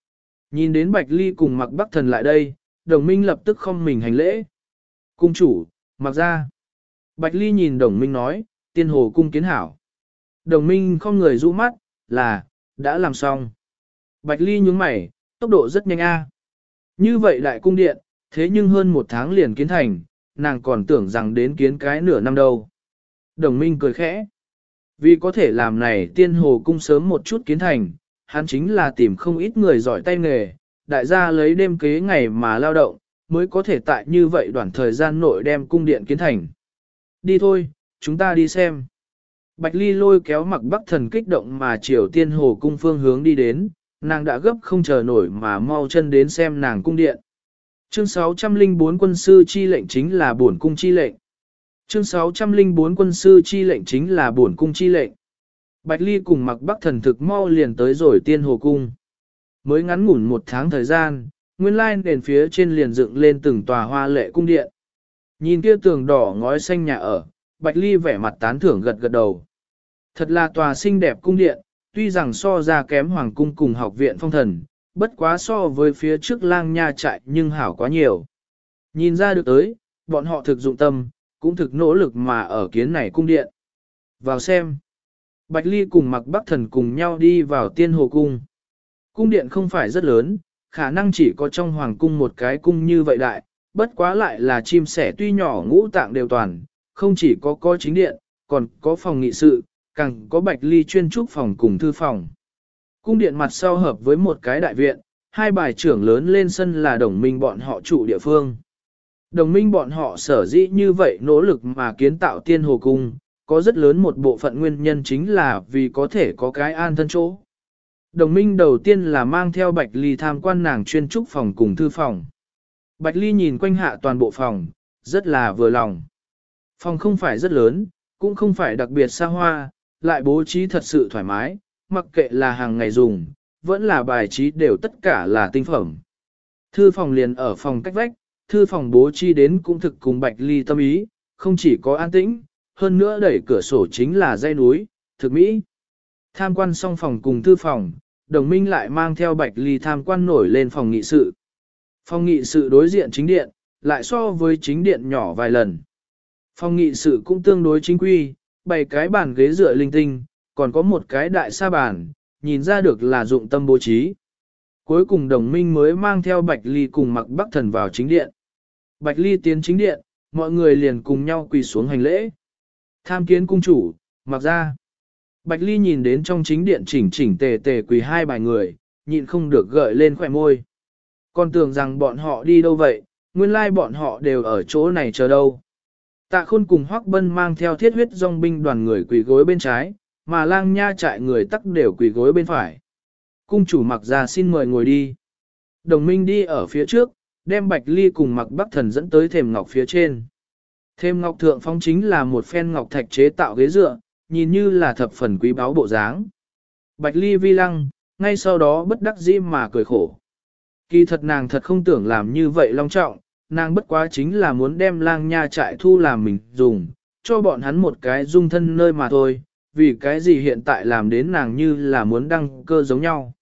[SPEAKER 1] Nhìn đến Bạch Ly cùng Mạc Bắc Thần lại đây, Đồng Minh lập tức không mình hành lễ. Cung chủ, mặc ra. Bạch Ly nhìn Đồng Minh nói, tiên hồ cung kiến hảo. Đồng Minh không người rũ mắt, là, đã làm xong. Bạch Ly nhướng mày, tốc độ rất nhanh a. Như vậy đại cung điện, thế nhưng hơn 1 tháng liền kiến thành, nàng còn tưởng rằng đến kiến cái nửa năm đâu. Đồng Minh cười khẽ. Vì có thể làm này tiên hồ cung sớm một chút kiến thành, hắn chính là tìm không ít người giỏi tay nghề, đại gia lấy đêm kế ngày mà lao động, mới có thể tại như vậy đoạn thời gian nội đem cung điện kiến thành. Đi thôi, chúng ta đi xem. Bạch Ly lôi kéo Mặc Bắc Thần kích động mà chiều tiên hồ cung phương hướng đi đến, nàng đã gấp không chờ nổi mà mau chân đến xem nàng cung điện. Chương 604 quân sư chi lệnh chính là bổn cung chi lệnh. Chương 604 quân sư chi lệnh chính là bổn cung chi lệnh. Bạch Ly cùng Mặc Bắc Thần thực mau liền tới rồi tiên hồ cung. Mới ngắn ngủn 1 tháng thời gian, nguyên lai nền phía trên liền dựng lên từng tòa hoa lệ cung điện. Nhìn kia tường đỏ ngói xanh nhà ở, Bạch Ly vẻ mặt tán thưởng gật gật đầu. Thật là tòa xinh đẹp cung điện, tuy rằng so ra kém hoàng cung cùng học viện phong thần, bất quá so với phía trước lang nha trại nhưng hảo quá nhiều. Nhìn ra được tới, bọn họ thực dụng tâm, cũng thực nỗ lực mà ở kiến này cung điện. Vào xem. Bạch Ly cùng Mặc Bắc Thần cùng nhau đi vào tiên hồ cung. Cung điện không phải rất lớn, khả năng chỉ có trong hoàng cung một cái cung như vậy đại, bất quá lại là chim sẻ tuy nhỏ ngũ tạng đều toàn, không chỉ có chính điện, còn có phòng nghị sự, càng có Bạch Ly chuyên trúc phòng cùng thư phòng. Cung điện mặt sau hợp với một cái đại viện, hai bài trưởng lớn lên sân là đồng minh bọn họ trụ địa phương. Đồng minh bọn họ sở dĩ như vậy nỗ lực mà kiến tạo tiên hồ cung, có rất lớn một bộ phận nguyên nhân chính là vì có thể có cái an thân chỗ. Đồng minh đầu tiên là mang theo Bạch Ly tham quan nàng chuyên trúc phòng cùng thư phòng. Bạch Ly nhìn quanh hạ toàn bộ phòng, rất là vừa lòng. Phòng không phải rất lớn, cũng không phải đặc biệt xa hoa, lại bố trí thật sự thoải mái, mặc kệ là hàng ngày dùng, vẫn là bài trí đều tất cả là tinh phẩm. Thư phòng liền ở phòng cách vách, thư phòng bố trí đến cũng thực cùng Bạch Ly tâm ý, không chỉ có an tĩnh, hơn nữa đẩy cửa sổ chính là dãy núi, thực mỹ. Tham quan xong phòng cùng thư phòng, Đồng Minh lại mang theo Bạch Ly tham quan nổi lên phòng nghị sự. Phòng nghị sự đối diện chính điện, lại so với chính điện nhỏ vài lần. Phòng nghị sự cũng tương đối chính quy, bày cái bàn ghế dựa linh tinh, còn có một cái đại sa bàn, nhìn ra được là dụng tâm bố trí. Cuối cùng Đồng Minh mới mang theo Bạch Ly cùng Mặc Bắc Thần vào chính điện. Bạch Ly tiến chính điện, mọi người liền cùng nhau quỳ xuống hành lễ. Tham kiến cung chủ, Mặc ra. Bạch Ly nhìn đến trong chính điện chỉnh chỉnh tề tề quỳ hai bài người, nhịn không được gợi lên khỏe môi. Còn tưởng rằng bọn họ đi đâu vậy, nguyên lai bọn họ đều ở chỗ này chờ đâu. Tạ Khôn cùng Hoắc Bân mang theo thiết huyết dòng binh đoàn người quỳ gối bên trái, mà lang nha trại người tắc đều quỳ gối bên phải. Cung chủ Mặc ra xin mời ngồi đi. Đồng Minh đi ở phía trước, đem Bạch Ly cùng Mặc Bắc Thần dẫn tới thềm ngọc phía trên. Thềm ngọc thượng phong chính là một phen ngọc thạch chế tạo ghế dựa, nhìn như là thập phần quý báu bộ dáng. Bạch Ly vi lăng, ngay sau đó bất đắc dĩ mà cười khổ. Kỳ thật nàng thật không tưởng làm như vậy long trọng, nàng bất quá chính là muốn đem lang nha trại thu làm mình dùng, cho bọn hắn một cái dung thân nơi mà thôi, vì cái gì hiện tại làm đến nàng như là muốn đăng cơ giống nhau.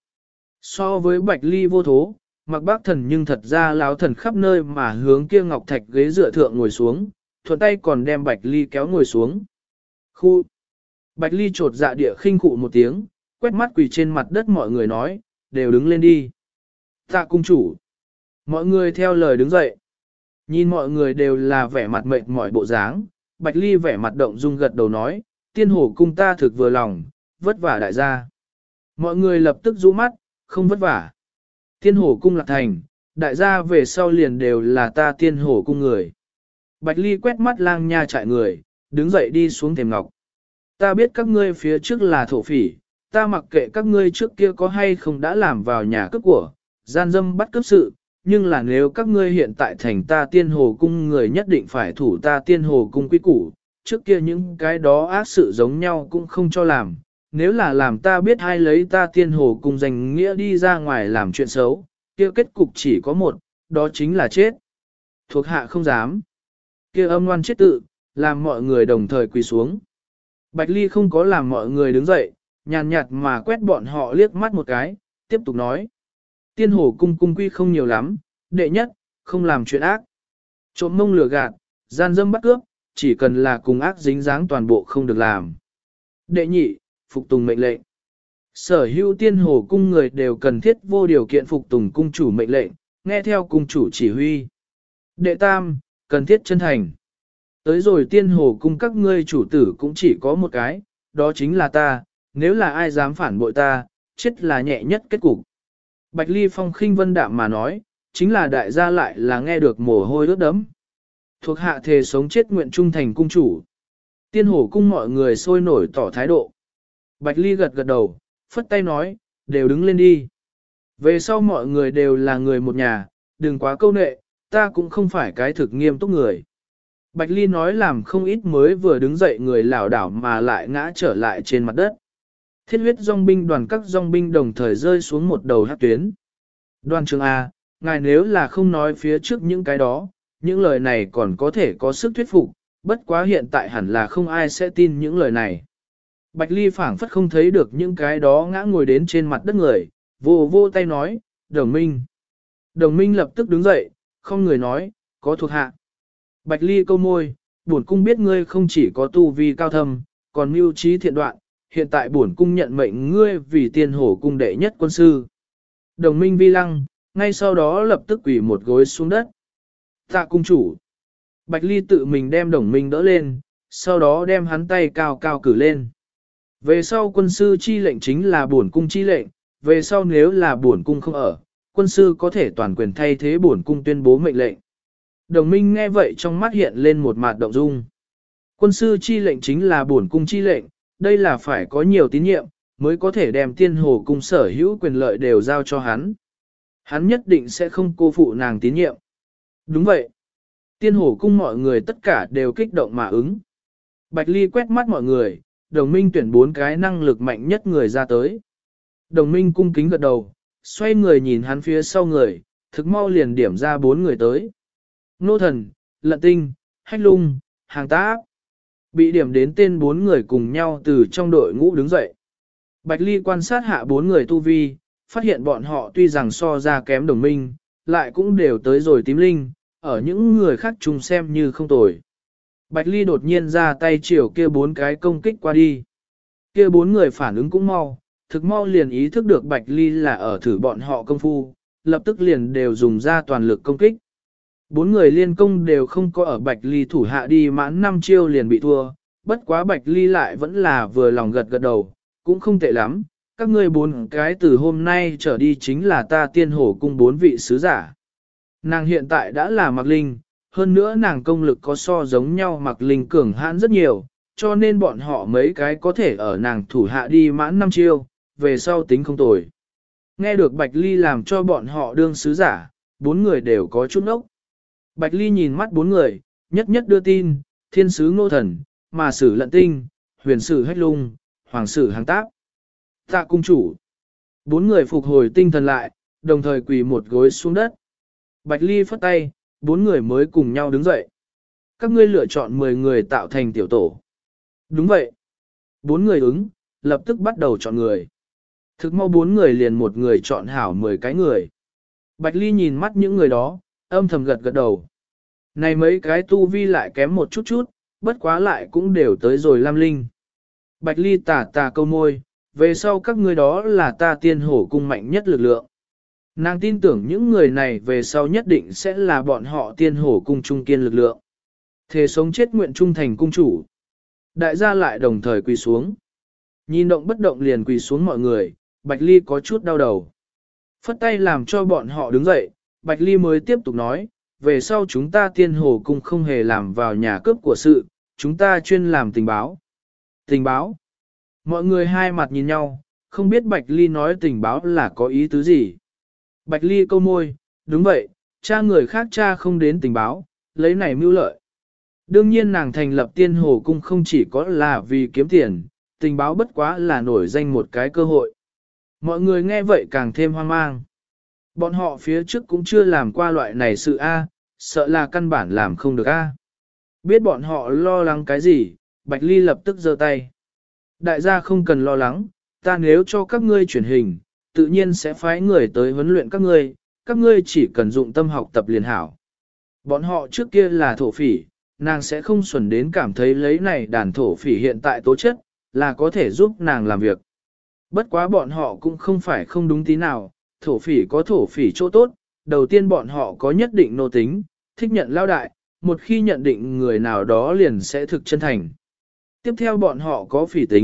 [SPEAKER 1] So với Bạch Ly vô thố, Mặc Bắc Thần nhưng thật ra láo thần khắp nơi mà hướng kia ngọc thạch ghế dựa thượng ngồi xuống, thuận tay còn đem Bạch Ly kéo ngồi xuống. Khu! Bạch Ly trột dạ địa khinh khụ một tiếng, quét mắt quỳ trên mặt đất mọi người nói, đều đứng lên đi. Tạ cung chủ! Mọi người theo lời đứng dậy. Nhìn mọi người đều là vẻ mặt mệt mỏi bộ dáng, Bạch Ly vẻ mặt động dung gật đầu nói, tiên hồ cung ta thực vừa lòng, vất vả đại gia. Mọi người lập tức rũ mắt, không vất vả. Tiên hồ cung lạc thành, đại gia về sau liền đều là ta tiên hồ cung người. Bạch Ly quét mắt lang nha trại người, đứng dậy đi xuống thềm ngọc. Ta biết các ngươi phía trước là thổ phỉ, ta mặc kệ các ngươi trước kia có hay không đã làm vào nhà cướp của, gian dâm bắt cướp sự, nhưng là nếu các ngươi hiện tại thành ta tiên hồ cung người nhất định phải thủ ta tiên hồ cung quy củ, trước kia những cái đó ác sự giống nhau cũng không cho làm, nếu là làm ta biết ai lấy ta tiên hồ cung danh nghĩa đi ra ngoài làm chuyện xấu, kia kết cục chỉ có một, đó chính là chết. Thuộc hạ không dám. Kia âm ngoan chết tự, làm mọi người đồng thời quỳ xuống. Bạch Ly không có làm mọi người đứng dậy, nhàn nhạt mà quét bọn họ liếc mắt một cái, tiếp tục nói. Tiên hổ cung cung quy không nhiều lắm, đệ nhất, không làm chuyện ác. Trộm mông lừa gạt, gian dâm bắt cướp, chỉ cần là cùng ác dính dáng toàn bộ không được làm. Đệ nhị, phục tùng mệnh lệnh. Sở hữu tiên hồ cung người đều cần thiết vô điều kiện phục tùng cung chủ mệnh lệnh, nghe theo cung chủ chỉ huy. Đệ tam, cần thiết chân thành. Tới rồi tiên hồ cung các ngươi chủ tử cũng chỉ có một cái, đó chính là ta, nếu là ai dám phản bội ta, chết là nhẹ nhất kết cục. Bạch Ly Phong khinh vân đạm mà nói, chính là đại gia lại là nghe được mồ hôi ướt đẫm. Thuộc hạ thề sống chết nguyện trung thành cung chủ. Tiên hổ cung mọi người sôi nổi tỏ thái độ. Bạch Ly gật gật đầu, phất tay nói, đều đứng lên đi. Về sau mọi người đều là người một nhà, đừng quá câu nệ, ta cũng không phải cái thực nghiêm túc người. Bạch Ly nói làm không ít mới vừa đứng dậy người lảo đảo mà lại ngã trở lại trên mặt đất. Thiết huyết dòng binh đoàn các dòng binh đồng thời rơi xuống một đầu hát tuyến. Đoàn trưởng A, ngài nếu là không nói phía trước những cái đó, những lời này còn có thể có sức thuyết phục, bất quá hiện tại hẳn là không ai sẽ tin những lời này. Bạch Ly phảng phất không thấy được những cái đó ngã ngồi đến trên mặt đất người, vô vô tay nói, đồng minh. Đồng minh lập tức đứng dậy, không người nói, có thuộc hạ. Bạch Ly câu môi, bổn cung biết ngươi không chỉ có tu vi cao thâm, còn mưu trí thiện đoạn, hiện tại bổn cung nhận mệnh ngươi vì tiên hổ cung đệ nhất quân sư. Đồng minh vi lăng, ngay sau đó lập tức quỳ một gối xuống đất. Tạ cung chủ. Bạch Ly tự mình đem đồng minh đỡ lên, sau đó đem hắn tay cao cao cử lên. Về sau quân sư chi lệnh chính là bổn cung chi lệnh, về sau nếu là bổn cung không ở, quân sư có thể toàn quyền thay thế bổn cung tuyên bố mệnh lệnh. Đồng minh nghe vậy trong mắt hiện lên một mặt động dung. Quân sư chi lệnh chính là bổn cung chi lệnh, đây là phải có nhiều tín nhiệm, mới có thể đem tiên hồ cung sở hữu quyền lợi đều giao cho hắn. Hắn nhất định sẽ không cô phụ nàng tín nhiệm. Đúng vậy. Tiên hồ cung mọi người tất cả đều kích động mà ứng. Bạch Ly quét mắt mọi người, đồng minh tuyển 4 cái năng lực mạnh nhất người ra tới. Đồng minh cung kính gật đầu, xoay người nhìn hắn phía sau người, thực mau liền điểm ra 4 người tới. Nô thần, lận tinh, hách lung, hàng tá. Bị điểm đến tên 4 người cùng nhau từ trong đội ngũ đứng dậy. Bạch Ly quan sát hạ 4 người tu vi, phát hiện bọn họ tuy rằng so ra kém đồng minh, lại cũng đều tới rồi tím linh, ở những người khác chung xem như không tồi. Bạch Ly đột nhiên ra tay chiều kia 4 cái công kích qua đi. Kia 4 người phản ứng cũng mau, thực mau liền ý thức được Bạch Ly là ở thử bọn họ công phu, lập tức liền đều dùng ra toàn lực công kích. 4 người liên công đều không có ở Bạch Ly thủ hạ đi mãn 5 chiêu liền bị thua, bất quá Bạch Ly lại vẫn là vừa lòng gật gật đầu, cũng không tệ lắm, các ngươi 4 cái từ hôm nay trở đi chính là ta tiên hổ cung 4 vị sứ giả. Nàng hiện tại đã là Mạc Linh, hơn nữa nàng công lực có so giống nhau Mạc Linh cường hãn rất nhiều, cho nên bọn họ mấy cái có thể ở nàng thủ hạ đi mãn 5 chiêu, về sau tính không tồi. Nghe được Bạch Ly làm cho bọn họ đương sứ giả, 4 người đều có chút ốc. Bạch Ly nhìn mắt 4 người, nhất nhất đưa tin, thiên sứ ngô thần, mà sử lận tinh, huyền sử hách lung, hoàng sử hàng táp. Tạ cung chủ. 4 người phục hồi tinh thần lại, đồng thời quỳ một gối xuống đất. Bạch Ly phất tay, 4 người mới cùng nhau đứng dậy. Các ngươi lựa chọn 10 người tạo thành tiểu tổ. Đúng vậy. 4 người ứng, lập tức bắt đầu chọn người. Thực mau 4 người liền một người chọn hảo 10 cái người. Bạch Ly nhìn mắt những người đó, âm thầm gật gật đầu. Này mấy cái tu vi lại kém một chút chút, bất quá lại cũng đều tới rồi Lam Linh. Bạch Ly tà câu môi, về sau các ngươi đó là ta tiên hổ cung mạnh nhất lực lượng. Nàng tin tưởng những người này về sau nhất định sẽ là bọn họ tiên hổ cung trung kiên lực lượng. Thề sống chết nguyện trung thành cung chủ. Đại gia lại đồng thời quỳ xuống. Nhìn động bất động liền quỳ xuống mọi người, Bạch Ly có chút đau đầu. Phất tay làm cho bọn họ đứng dậy, Bạch Ly mới tiếp tục nói, về sau chúng ta tiên hồ cung không hề làm vào nhà cướp của sự, chúng ta chuyên làm tình báo. Tình báo. Mọi người hai mặt nhìn nhau, không biết Bạch Ly nói tình báo là có ý tứ gì. Bạch Ly câu môi, đúng vậy, cha người khác cha không đến tình báo, lấy này mưu lợi. Đương nhiên nàng thành lập tiên hồ cung không chỉ có là vì kiếm tiền, tình báo bất quá là nổi danh một cái cơ hội. Mọi người nghe vậy càng thêm hoang mang. Bọn họ phía trước cũng chưa làm qua loại này sự A, sợ là căn bản làm không được A. Biết bọn họ lo lắng cái gì, Bạch Ly lập tức giơ tay. Đại gia không cần lo lắng, ta nếu cho các ngươi chuyển hình, tự nhiên sẽ phái người tới huấn luyện các ngươi chỉ cần dụng tâm học tập liền hảo. Bọn họ trước kia là thổ phỉ, nàng sẽ không xuẩn đến cảm thấy lấy này đàn thổ phỉ hiện tại tố chất, là có thể giúp nàng làm việc. Bất quá bọn họ cũng không phải không đúng tí nào, thổ phỉ có thổ phỉ chỗ tốt, đầu tiên bọn họ có nhất định nô tính, thích nhận lao đại, một khi nhận định người nào đó liền sẽ thực chân thành. Tiếp theo bọn họ có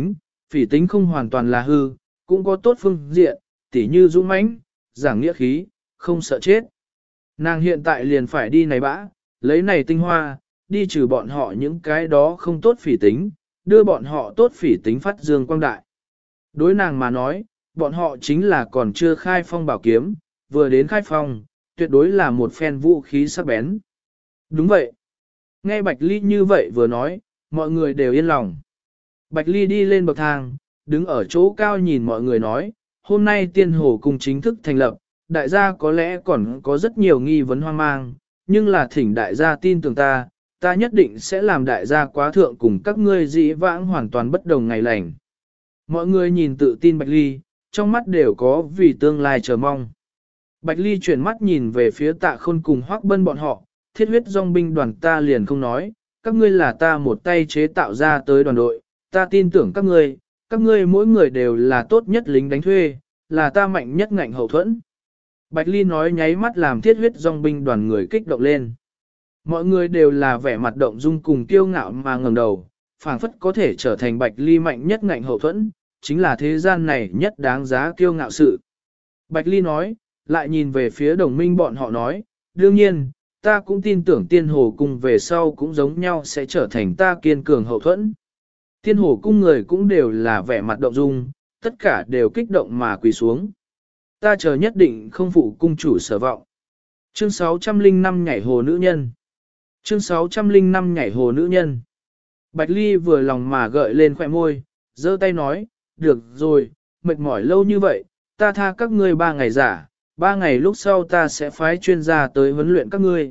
[SPEAKER 1] phỉ tính không hoàn toàn là hư, cũng có tốt phương diện, tỉ như dũng mãnh, giảng nghĩa khí, không sợ chết. Nàng hiện tại liền phải đi này bã, lấy này tinh hoa, đi trừ bọn họ những cái đó không tốt phỉ tính, đưa bọn họ tốt phỉ tính phát dương quang đại. Đối nàng mà nói, bọn họ chính là còn chưa khai phong bảo kiếm, vừa đến khai phong, tuyệt đối là một phen vũ khí sắc bén. Đúng vậy. Nghe Bạch Ly như vậy vừa nói, mọi người đều yên lòng. Bạch Ly đi lên bậc thang, đứng ở chỗ cao nhìn mọi người nói, hôm nay tiên hồ cung chính thức thành lập, đại gia có lẽ còn có rất nhiều nghi vấn hoang mang, nhưng là thỉnh đại gia tin tưởng ta nhất định sẽ làm đại gia quá thượng cùng các ngươi dĩ vãng hoàn toàn bất đồng ngày lành. Mọi người nhìn tự tin Bạch Ly, trong mắt đều có vì tương lai chờ mong. Bạch Ly chuyển mắt nhìn về phía Tạ Khôn cùng Hoắc Bân bọn họ, thiết huyết dòng binh đoàn ta liền không nói, các ngươi là ta một tay chế tạo ra tới đoàn đội, ta tin tưởng các ngươi mỗi người đều là tốt nhất lính đánh thuê, là ta mạnh nhất ngạnh hậu thuẫn. Bạch Ly nói nháy mắt làm thiết huyết dòng binh đoàn người kích động lên. Mọi người đều là vẻ mặt động dung cùng kiêu ngạo mà ngẩng đầu, phảng phất có thể trở thành Bạch Ly mạnh nhất ngạnh hậu thuẫn, chính là thế gian này nhất đáng giá kiêu ngạo sự. Bạch Ly nói, lại nhìn về phía đồng minh bọn họ nói, đương nhiên, ta cũng tin tưởng tiên hồ cung về sau cũng giống nhau sẽ trở thành ta kiên cường hậu thuẫn. Tiên hồ cung người cũng đều là vẻ mặt động dung, tất cả đều kích động mà quỳ xuống. Ta chờ nhất định không phụ cung chủ sở vọng. Chương 605 nhảy hồ nữ nhân. Chương 605 nhảy hồ nữ nhân. Bạch Ly vừa lòng mà gợi lên khỏe môi, giơ tay nói, được rồi, mệt mỏi lâu như vậy, ta tha các ngươi 3 ngày giả, 3 ngày lúc sau ta sẽ phái chuyên gia tới huấn luyện các ngươi.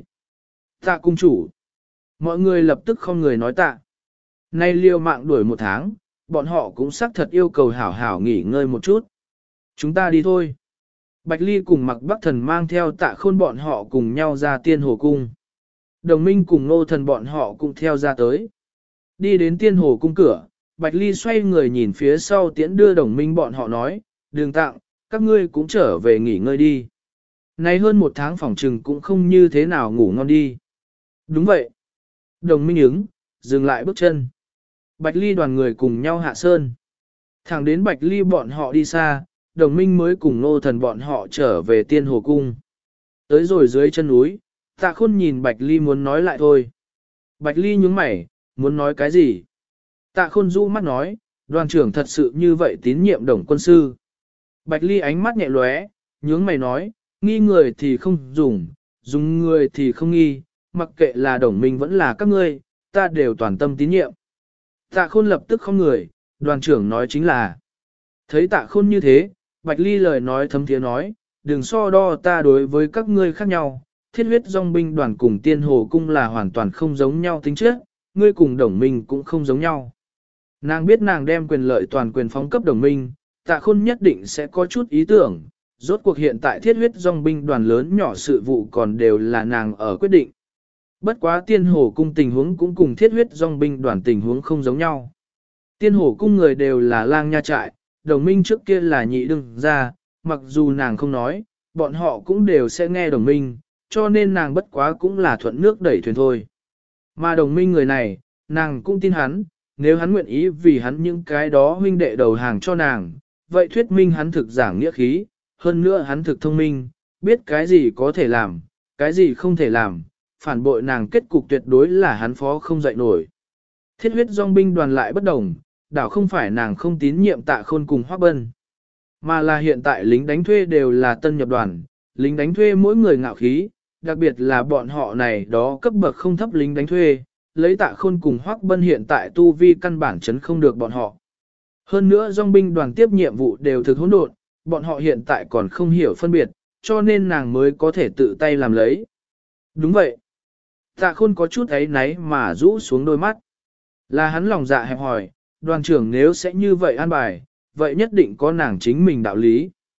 [SPEAKER 1] Tạ cung chủ. Mọi người lập tức không người nói tạ. Nay liều mạng đuổi 1 tháng, bọn họ cũng xác thật yêu cầu hảo hảo nghỉ ngơi một chút. Chúng ta đi thôi. Bạch Ly cùng Mặc Bắc Thần mang theo Tạ Khôn bọn họ cùng nhau ra tiên hồ cung. Đồng minh cùng Nô Thần bọn họ cũng theo ra tới. Đi đến tiên hồ cung cửa, Bạch Ly xoay người nhìn phía sau tiễn đưa đồng minh bọn họ nói, đừng tặng, các ngươi cũng trở về nghỉ ngơi đi. Nay hơn 1 tháng phòng trừng cũng không như thế nào ngủ ngon đi. Đúng vậy. Đồng minh ứng, dừng lại bước chân. Bạch Ly đoàn người cùng nhau hạ sơn. Thẳng đến Bạch Ly bọn họ đi xa, đồng minh mới cùng Nô Thần bọn họ trở về tiên hồ cung. Tới rồi dưới chân núi, Tạ Khôn nhìn Bạch Ly muốn nói lại thôi. Bạch Ly nhướng mày, muốn nói cái gì? Tạ Khôn du mắt nói, đoàn trưởng thật sự như vậy tín nhiệm Đồng quân sư. Bạch Ly ánh mắt nhẹ lóe, nhướng mày nói, nghi người thì không dùng, dùng người thì không nghi, mặc kệ là Đồng minh vẫn là các ngươi, ta đều toàn tâm tín nhiệm. Tạ Khôn lập tức không người, đoàn trưởng nói chính là. Thấy Tạ Khôn như thế, Bạch Ly lời nói thấm thiế nói, đừng so đo ta đối với các ngươi khác nhau, thiết huyết dòng binh đoàn cùng tiên hồ cung là hoàn toàn không giống nhau tính chất, ngươi cùng đồng minh cũng không giống nhau. Nàng biết nàng đem quyền lợi toàn quyền phóng cấp đồng minh, Tạ Khôn nhất định sẽ có chút ý tưởng, rốt cuộc hiện tại thiết huyết dòng binh đoàn lớn nhỏ sự vụ còn đều là nàng ở quyết định. Bất quá tiên hồ cung tình huống cũng cùng thiết huyết dòng binh đoàn tình huống không giống nhau. Tiên hồ cung người đều là lang nha trại, đồng minh trước kia là nhị đương ra, mặc dù nàng không nói, bọn họ cũng đều sẽ nghe đồng minh, cho nên nàng bất quá cũng là thuận nước đẩy thuyền thôi. Mà đồng minh người này, nàng cũng tin hắn, nếu hắn nguyện ý vì hắn những cái đó huynh đệ đầu hàng cho nàng, vậy thuyết minh hắn thực giảng nghĩa khí, hơn nữa hắn thực thông minh, biết cái gì có thể làm, cái gì không thể làm, phản bội nàng kết cục tuyệt đối là hắn phó không dậy nổi. Thiết huyết dòng binh đoàn lại bất đồng, đảo không phải nàng không tín nhiệm Tạ Khôn cùng Hoắc Bân, mà là hiện tại lính đánh thuê đều là tân nhập đoàn, lính đánh thuê mỗi người ngạo khí, đặc biệt là bọn họ này đó cấp bậc không thấp lính đánh thuê, lấy Tạ Khôn cùng Hoắc Bân hiện tại tu vi căn bản chấn không được bọn họ. Hơn nữa dòng binh đoàn tiếp nhiệm vụ đều thực hỗn độn, bọn họ hiện tại còn không hiểu phân biệt, cho nên nàng mới có thể tự tay làm lấy. Đúng vậy. Tạ Khôn có chút ấy náy mà rũ xuống đôi mắt. Là hắn lòng dạ hẹp hòi, đoàn trưởng nếu sẽ như vậy an bài, vậy nhất định có nàng chính mình đạo lý.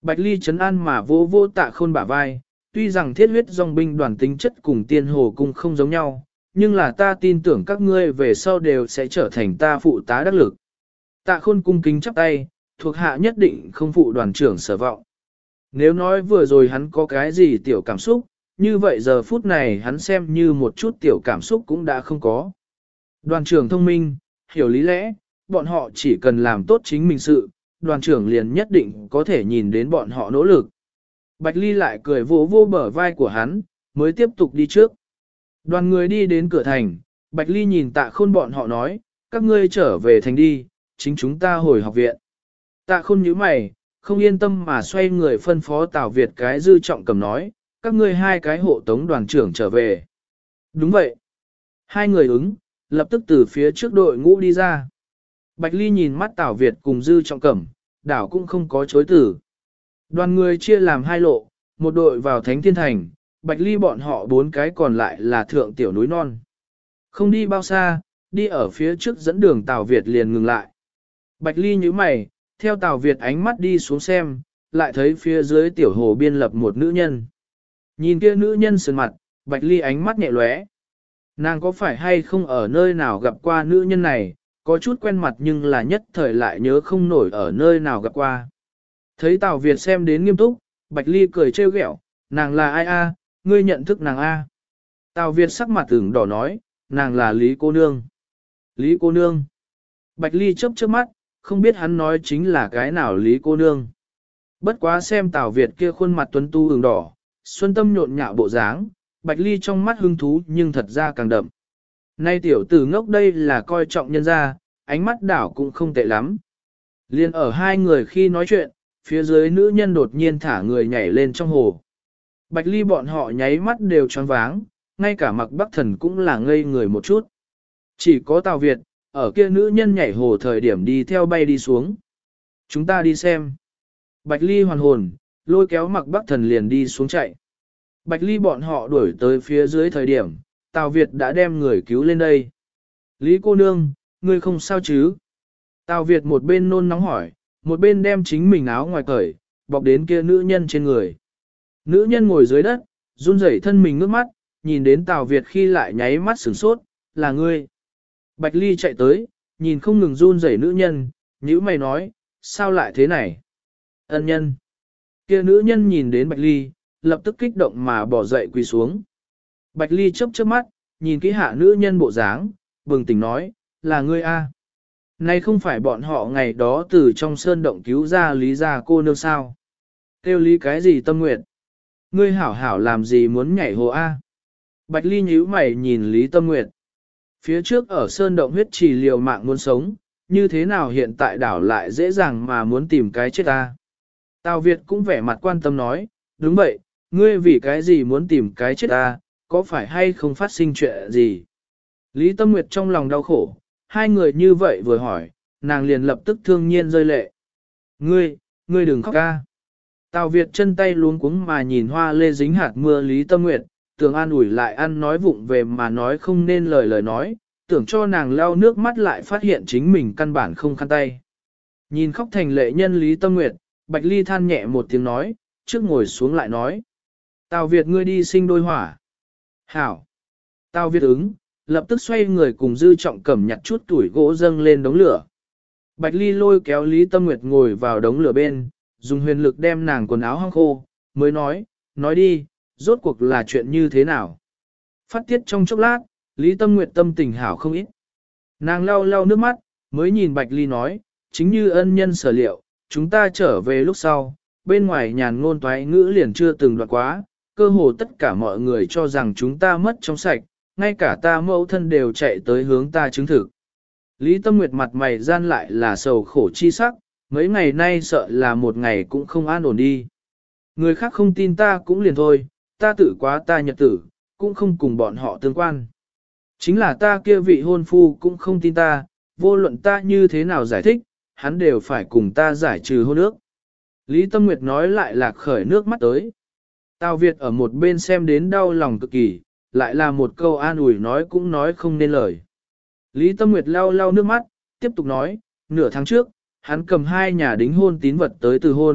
[SPEAKER 1] Bạch Ly trấn an mà vỗ vỗ Tạ Khôn bả vai, tuy rằng thiết huyết dòng binh đoàn tính chất cùng tiên hồ cung không giống nhau, nhưng là ta tin tưởng các ngươi về sau đều sẽ trở thành ta phụ tá đắc lực. Tạ Khôn cung kính chắp tay, thuộc hạ nhất định không phụ đoàn trưởng sở vọng. Nếu nói vừa rồi hắn có cái gì tiểu cảm xúc, như vậy giờ phút này hắn xem như một chút tiểu cảm xúc cũng đã không có. Đoàn trưởng thông minh, hiểu lý lẽ, bọn họ chỉ cần làm tốt chính mình sự, đoàn trưởng liền nhất định có thể nhìn đến bọn họ nỗ lực. Bạch Ly lại cười vỗ vô bờ vai của hắn, mới tiếp tục đi trước. Đoàn người đi đến cửa thành, Bạch Ly nhìn Tạ Khôn bọn họ nói, các ngươi trở về thành đi, chính chúng ta hồi học viện. Tạ Khôn nhíu mày, không yên tâm mà xoay người phân phó Tào Việt cái Dư Trọng Cầm nói, các ngươi hai cái hộ tống đoàn trưởng trở về. Đúng vậy. Hai người ứng, lập tức từ phía trước đội ngũ đi ra. Bạch Ly nhìn mắt Tào Việt cùng Dư Trọng Cẩm, đảo cũng không có chối từ. Đoàn người chia làm hai lộ, một đội vào Thánh Thiên Thành, Bạch Ly bọn họ bốn cái còn lại là thượng tiểu núi non. Không đi bao xa, đi ở phía trước dẫn đường Tào Việt liền ngừng lại. Bạch Ly nhíu mày, theo Tào Việt ánh mắt đi xuống xem, lại thấy phía dưới tiểu hồ biên lập một nữ nhân. Nhìn kia nữ nhân sườn mặt, Bạch Ly ánh mắt nhẹ lóe. Nàng có phải hay không ở nơi nào gặp qua nữ nhân này, có chút quen mặt nhưng là nhất thời lại nhớ không nổi ở nơi nào gặp qua. Thấy Tào Việt xem đến nghiêm túc, Bạch Ly cười trêu ghẹo, nàng là ai a? Ngươi nhận thức nàng a? Tào Việt sắc mặt ửng đỏ nói, nàng là Lý cô nương. Lý cô nương. Bạch Ly chớp chớp mắt, không biết hắn nói chính là cái nào Lý cô nương. Bất quá xem Tào Việt kia khuôn mặt tuấn tu ửng đỏ, xuân tâm nhộn nhạo bộ dáng, Bạch Ly trong mắt hứng thú nhưng thật ra càng đậm. Nay tiểu tử ngốc đây là coi trọng nhân gia, ánh mắt đảo cũng không tệ lắm. Liên ở hai người khi nói chuyện, phía dưới nữ nhân đột nhiên thả người nhảy lên trong hồ. Bạch Ly bọn họ nháy mắt đều choáng váng, ngay cả Mặc Bắc Thần cũng là ngây người một chút. Chỉ có Tào Việt, ở kia nữ nhân nhảy hồ thời điểm đi theo bay đi xuống. Chúng ta đi xem. Bạch Ly hoàn hồn, lôi kéo Mặc Bắc Thần liền đi xuống chạy. Bạch Ly bọn họ đuổi tới phía dưới thời điểm, Tào Việt đã đem người cứu lên đây. Lý cô nương, ngươi không sao chứ? Tào Việt một bên nôn nóng hỏi, một bên đem chính mình áo ngoài cởi, bọc đến kia nữ nhân trên người. Nữ nhân ngồi dưới đất, run rẩy thân mình ngước mắt, nhìn đến Tào Việt khi lại nháy mắt sửng sốt, là ngươi. Bạch Ly chạy tới, nhìn không ngừng run rẩy nữ nhân, nhíu mày nói, sao lại thế này? Ân nhân. Kia nữ nhân nhìn đến Bạch Ly, lập tức kích động mà bỏ dậy quỳ xuống. Bạch Ly chớp chớp mắt, nhìn kỹ hạ nữ nhân bộ dáng, bừng tỉnh nói, là ngươi a? Này không phải bọn họ ngày đó từ trong sơn động cứu ra Lý gia cô nương sao? Kêu Lý cái gì Tâm Nguyệt? Ngươi hảo hảo làm gì muốn nhảy hồ a? Bạch Ly nhíu mày nhìn Lý Tâm Nguyệt. Phía trước ở sơn động huyết trì liều mạng muốn sống, như thế nào hiện tại đảo lại dễ dàng mà muốn tìm cái chết ta? Tào Việt cũng vẻ mặt quan tâm nói, đúng vậy, ngươi vì cái gì muốn tìm cái chết ta, có phải hay không phát sinh chuyện gì? Lý Tâm Nguyệt trong lòng đau khổ, hai người như vậy vừa hỏi, nàng liền lập tức thương nhiên rơi lệ. Ngươi đừng khóc ca. Tào Việt chân tay luống cuống mà nhìn hoa lê dính hạt mưa Lý Tâm Nguyệt, tưởng an ủi lại ăn nói vụng về mà nói không nên lời nói, tưởng cho nàng lau nước mắt lại phát hiện chính mình căn bản không khăn tay. Nhìn khóc thành lệ nhân Lý Tâm Nguyệt, Bạch Ly than nhẹ một tiếng nói, trước ngồi xuống lại nói. Tào Việt ngươi đi sinh đôi hỏa. Hảo. Tào Việt ứng, lập tức xoay người cùng Dư Trọng Cẩm nhặt chút tuổi gỗ dâng lên đống lửa. Bạch Ly lôi kéo Lý Tâm Nguyệt ngồi vào đống lửa bên, dùng huyền lực đem nàng quần áo hong khô, mới nói đi, rốt cuộc là chuyện như thế nào. Phát tiết trong chốc lát, Lý Tâm Nguyệt tâm tình hảo không ít. Nàng lau lau nước mắt, mới nhìn Bạch Ly nói, chính như ân nhân sở liệu, chúng ta trở về lúc sau, bên ngoài nhàn ngôn toái ngữ liền chưa từng đoạn quá, cơ hồ tất cả mọi người cho rằng chúng ta mất trong sạch, ngay cả ta mẫu thân đều chạy tới hướng ta chứng thực. Lý Tâm Nguyệt mặt mày gian lại là sầu khổ chi sắc, mấy ngày nay sợ là một ngày cũng không an ổn đi. Người khác không tin ta cũng liền thôi, ta tự quá ta nhật tử, cũng không cùng bọn họ tương quan. Chính là ta kia vị hôn phu cũng không tin ta, vô luận ta như thế nào giải thích, hắn đều phải cùng ta giải trừ hôn ước. Lý Tâm Nguyệt nói lại lạc khởi nước mắt tới. Tào Việt ở một bên xem đến đau lòng cực kỳ, lại là một câu an ủi nói cũng nói không nên lời. Lý Tâm Nguyệt lau lau nước mắt, tiếp tục nói, nửa tháng trước, hắn cầm hai nhà đính hôn tín vật tới từ hôn,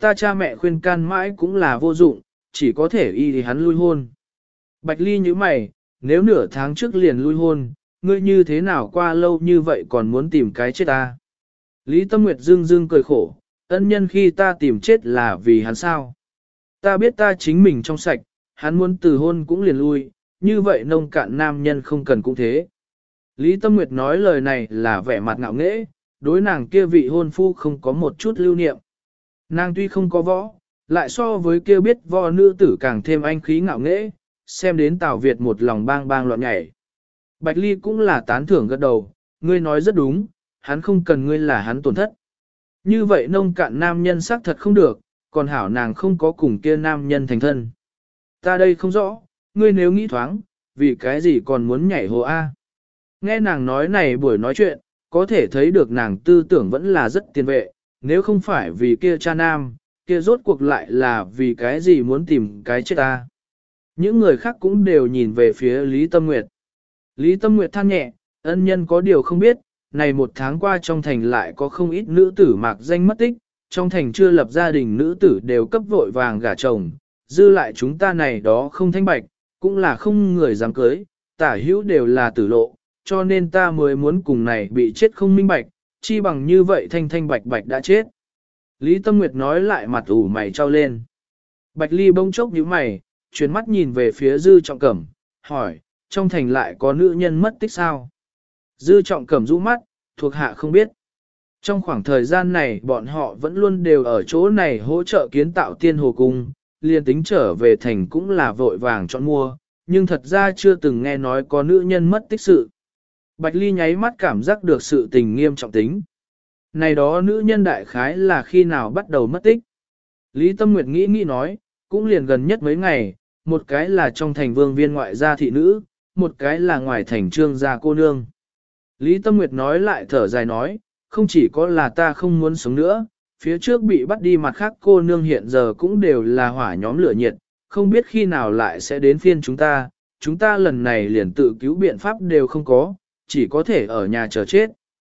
[SPEAKER 1] ta cha mẹ khuyên can mãi cũng là vô dụng, chỉ có thể y thì hắn lui hôn. Bạch Ly như mày, nếu nửa tháng trước liền lui hôn, ngươi như thế nào qua lâu như vậy còn muốn tìm cái chết ta? Lý Tâm Nguyệt dương dương cười khổ, ân nhân khi ta tìm chết là vì hắn sao? Ta biết ta chính mình trong sạch, hắn muốn từ hôn cũng liền lui, như vậy nông cạn nam nhân không cần cũng thế. Lý Tâm Nguyệt nói lời này là vẻ mặt ngạo nghễ, đối nàng kia vị hôn phu không có một chút lưu niệm. Nàng tuy không có võ, lại so với kia biết võ nữ tử càng thêm anh khí ngạo nghễ, xem đến Tào Việt một lòng bang bang loạn nhảy. Bạch Ly cũng là tán thưởng gật đầu, ngươi nói rất đúng, hắn không cần ngươi là hắn tổn thất. Như vậy nông cạn nam nhân xác thật không được, còn hảo nàng không có cùng kia nam nhân thành thân. Ta đây không rõ, ngươi nếu nghĩ thoáng, vì cái gì còn muốn nhảy hồ A. Nghe nàng nói này buổi nói chuyện, có thể thấy được nàng tư tưởng vẫn là rất tiền vệ, nếu không phải vì kia cha nam, kia rốt cuộc lại là vì cái gì muốn tìm cái chết ta. Những người khác cũng đều nhìn về phía Lý Tâm Nguyệt. Lý Tâm Nguyệt than nhẹ, ân nhân có điều không biết, này một tháng qua trong thành lại có không ít nữ tử mạc danh mất tích, trong thành chưa lập gia đình nữ tử đều cấp vội vàng gả chồng, dư lại chúng ta này đó không thanh bạch, cũng là không người dám cưới, tả hữu đều là tử lộ, cho nên ta mới muốn cùng này bị chết không minh bạch, chi bằng như vậy thanh thanh bạch bạch đã chết. Lý Tâm Nguyệt nói lại mặt ủ mày trao lên. Bạch Ly bỗng chốc nhíu mày, chuyển mắt nhìn về phía Dư Trọng Cẩm, hỏi, trong thành lại có nữ nhân mất tích sao? Dư Trọng Cẩm rũ mắt, thuộc hạ không biết. Trong khoảng thời gian này bọn họ vẫn luôn đều ở chỗ này hỗ trợ kiến tạo tiên hồ cung, liền tính trở về thành cũng là vội vàng chọn mua, nhưng thật ra chưa từng nghe nói có nữ nhân mất tích sự. Bạch Ly nháy mắt cảm giác được sự tình nghiêm trọng tính. Này đó nữ nhân đại khái là khi nào bắt đầu mất tích. Lý Tâm Nguyệt nghĩ nói, cũng liền gần nhất mấy ngày, một cái là trong thành vương viên ngoại gia thị nữ, một cái là ngoài thành trương gia cô nương. Lý Tâm Nguyệt nói lại thở dài nói, không chỉ có là ta không muốn sống nữa, phía trước bị bắt đi mặt khác cô nương hiện giờ cũng đều là hỏa nhóm lửa nhiệt, không biết khi nào lại sẽ đến phiên chúng ta lần này liền tự cứu biện pháp đều không có, chỉ có thể ở nhà chờ chết.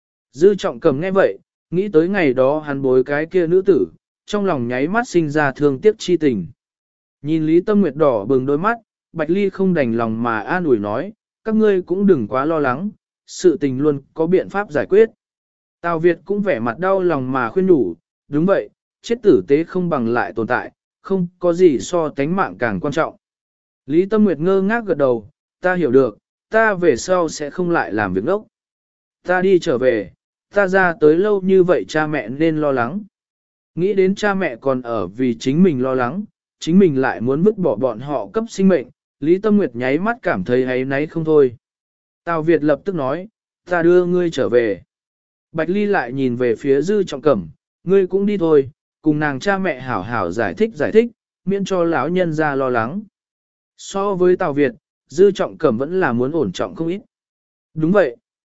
[SPEAKER 1] Dư Trọng Cầm nghe vậy, nghĩ tới ngày đó hắn bối cái kia nữ tử, trong lòng nháy mắt sinh ra thương tiếc chi tình. Nhìn Lý Tâm Nguyệt đỏ bừng đôi mắt, Bạch Ly không đành lòng mà an ủi nói, các ngươi cũng đừng quá lo lắng, sự tình luôn có biện pháp giải quyết. Tào Việt cũng vẻ mặt đau lòng mà khuyên nhủ, đúng vậy, chết tử tế không bằng lại tồn tại, không có gì so tánh mạng càng quan trọng. Lý Tâm Nguyệt ngơ ngác gật đầu, ta hiểu được, ta về sau sẽ không lại làm việc ngốc. Ta đi trở về, ta ra tới lâu như vậy cha mẹ nên lo lắng. Nghĩ đến cha mẹ còn ở vì chính mình lo lắng, chính mình lại muốn vứt bỏ bọn họ cấp sinh mệnh, Lý Tâm Nguyệt nháy mắt cảm thấy áy náy không thôi. Tào Việt lập tức nói, ta đưa ngươi trở về. Bạch Ly lại nhìn về phía Dư Trọng Cẩm, ngươi cũng đi thôi, cùng nàng cha mẹ hảo hảo giải thích, miễn cho lão nhân ra lo lắng. So với Tào Việt, Dư Trọng Cẩm vẫn là muốn ổn trọng không ít. Đúng vậy.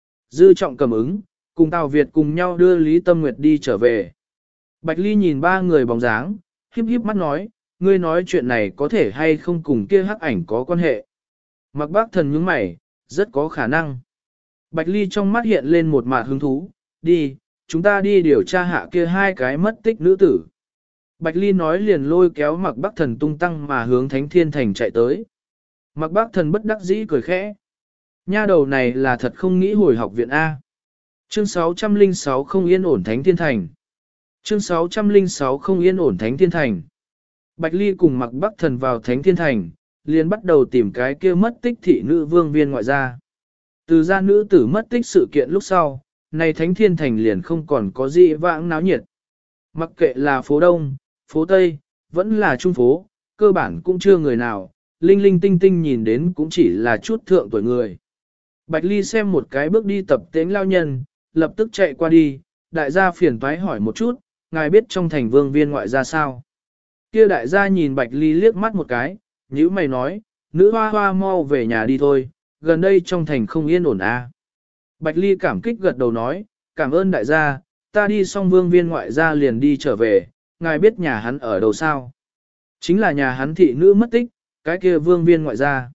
[SPEAKER 1] Dư Trọng Cẩm ứng, cùng Tào Việt cùng nhau đưa Lý Tâm Nguyệt đi trở về. Bạch Ly nhìn ba người bóng dáng, híp híp mắt nói, ngươi nói chuyện này có thể hay không cùng kia hắc ảnh có quan hệ. Mặc Bác Thần nhướng mày, rất có khả năng. Bạch Ly trong mắt hiện lên một mạt hứng thú, đi, chúng ta đi điều tra hạ kia hai cái mất tích nữ tử. Bạch Ly nói liền lôi kéo Mặc Bác Thần tung tăng mà hướng Thánh Thiên Thành chạy tới. Mặc Bác Thần bất đắc dĩ cười khẽ. Nha đầu này là thật không nghĩ hồi học viện A. Chương 606 không yên ổn Thánh Thiên Thành. Chương 606 không yên ổn Thánh Thiên Thành. Bạch Ly cùng Mặc Bắc Thần vào Thánh Thiên Thành, liền bắt đầu tìm cái kia mất tích thị nữ vương viên ngoại gia. Từ gia nữ tử mất tích sự kiện lúc sau, này Thánh Thiên Thành liền không còn có gì vãng náo nhiệt. Mặc kệ là phố Đông, phố Tây, vẫn là Trung phố, cơ bản cũng chưa người nào, linh linh tinh tinh nhìn đến cũng chỉ là chút thượng tuổi người. Bạch Ly xem một cái bước đi tập tễnh lao nhân, lập tức chạy qua đi, đại gia phiền toái hỏi một chút, ngài biết trong thành vương viên ngoại gia sao? Kia đại gia nhìn Bạch Ly liếc mắt một cái, nhíu mày nói, nữ hoa hoa mau về nhà đi thôi, gần đây trong thành không yên ổn à. Bạch Ly cảm kích gật đầu nói, cảm ơn đại gia, ta đi xong vương viên ngoại gia liền đi trở về, ngài biết nhà hắn ở đâu sao? Chính là nhà hắn thị nữ mất tích, cái kia vương viên ngoại gia.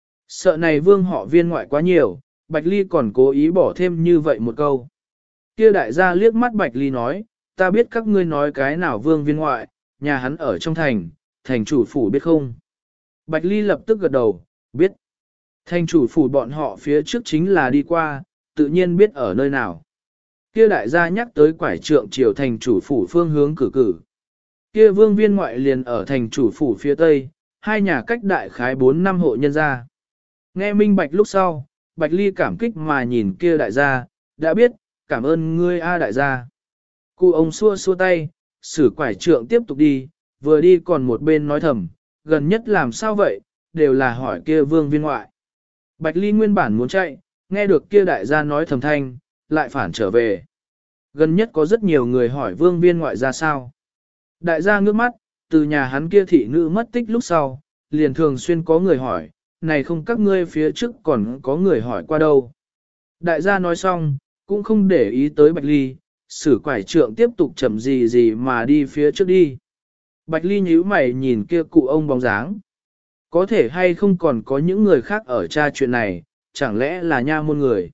[SPEAKER 1] Sợ này vương họ viên ngoại quá nhiều, Bạch Ly còn cố ý bỏ thêm như vậy một câu. Kia đại gia liếc mắt Bạch Ly nói, ta biết các ngươi nói cái nào vương viên ngoại, nhà hắn ở trong thành chủ phủ biết không? Bạch Ly lập tức gật đầu, biết. Thành chủ phủ bọn họ phía trước chính là đi qua, tự nhiên biết ở nơi nào. Kia đại gia nhắc tới quải trượng triều thành chủ phủ phương hướng cử. Kia vương viên ngoại liền ở thành chủ phủ phía tây, hai nhà cách đại khái 4 năm hộ nhân gia. Nghe minh bạch lúc sau, Bạch Ly cảm kích mà nhìn kia đại gia, đã biết, cảm ơn ngươi a đại gia. Cụ ông xua xua tay, sử quải trượng tiếp tục đi, vừa đi còn một bên nói thầm, gần nhất làm sao vậy, đều là hỏi kia vương viên ngoại. Bạch Ly nguyên bản muốn chạy, nghe được kia đại gia nói thầm thanh, lại phản trở về. Gần nhất có rất nhiều người hỏi vương viên ngoại ra sao. Đại gia ngước mắt, từ nhà hắn kia thị nữ mất tích lúc sau, liền thường xuyên có người hỏi, này không các ngươi phía trước còn có người hỏi qua đâu. Đại gia nói xong, cũng không để ý tới Bạch Ly, sử quải trượng tiếp tục chậm gì mà đi phía trước đi. Bạch Ly nhíu mày nhìn kia cụ ông bóng dáng. Có thể hay không còn có những người khác ở tra chuyện này, chẳng lẽ là nha môn người.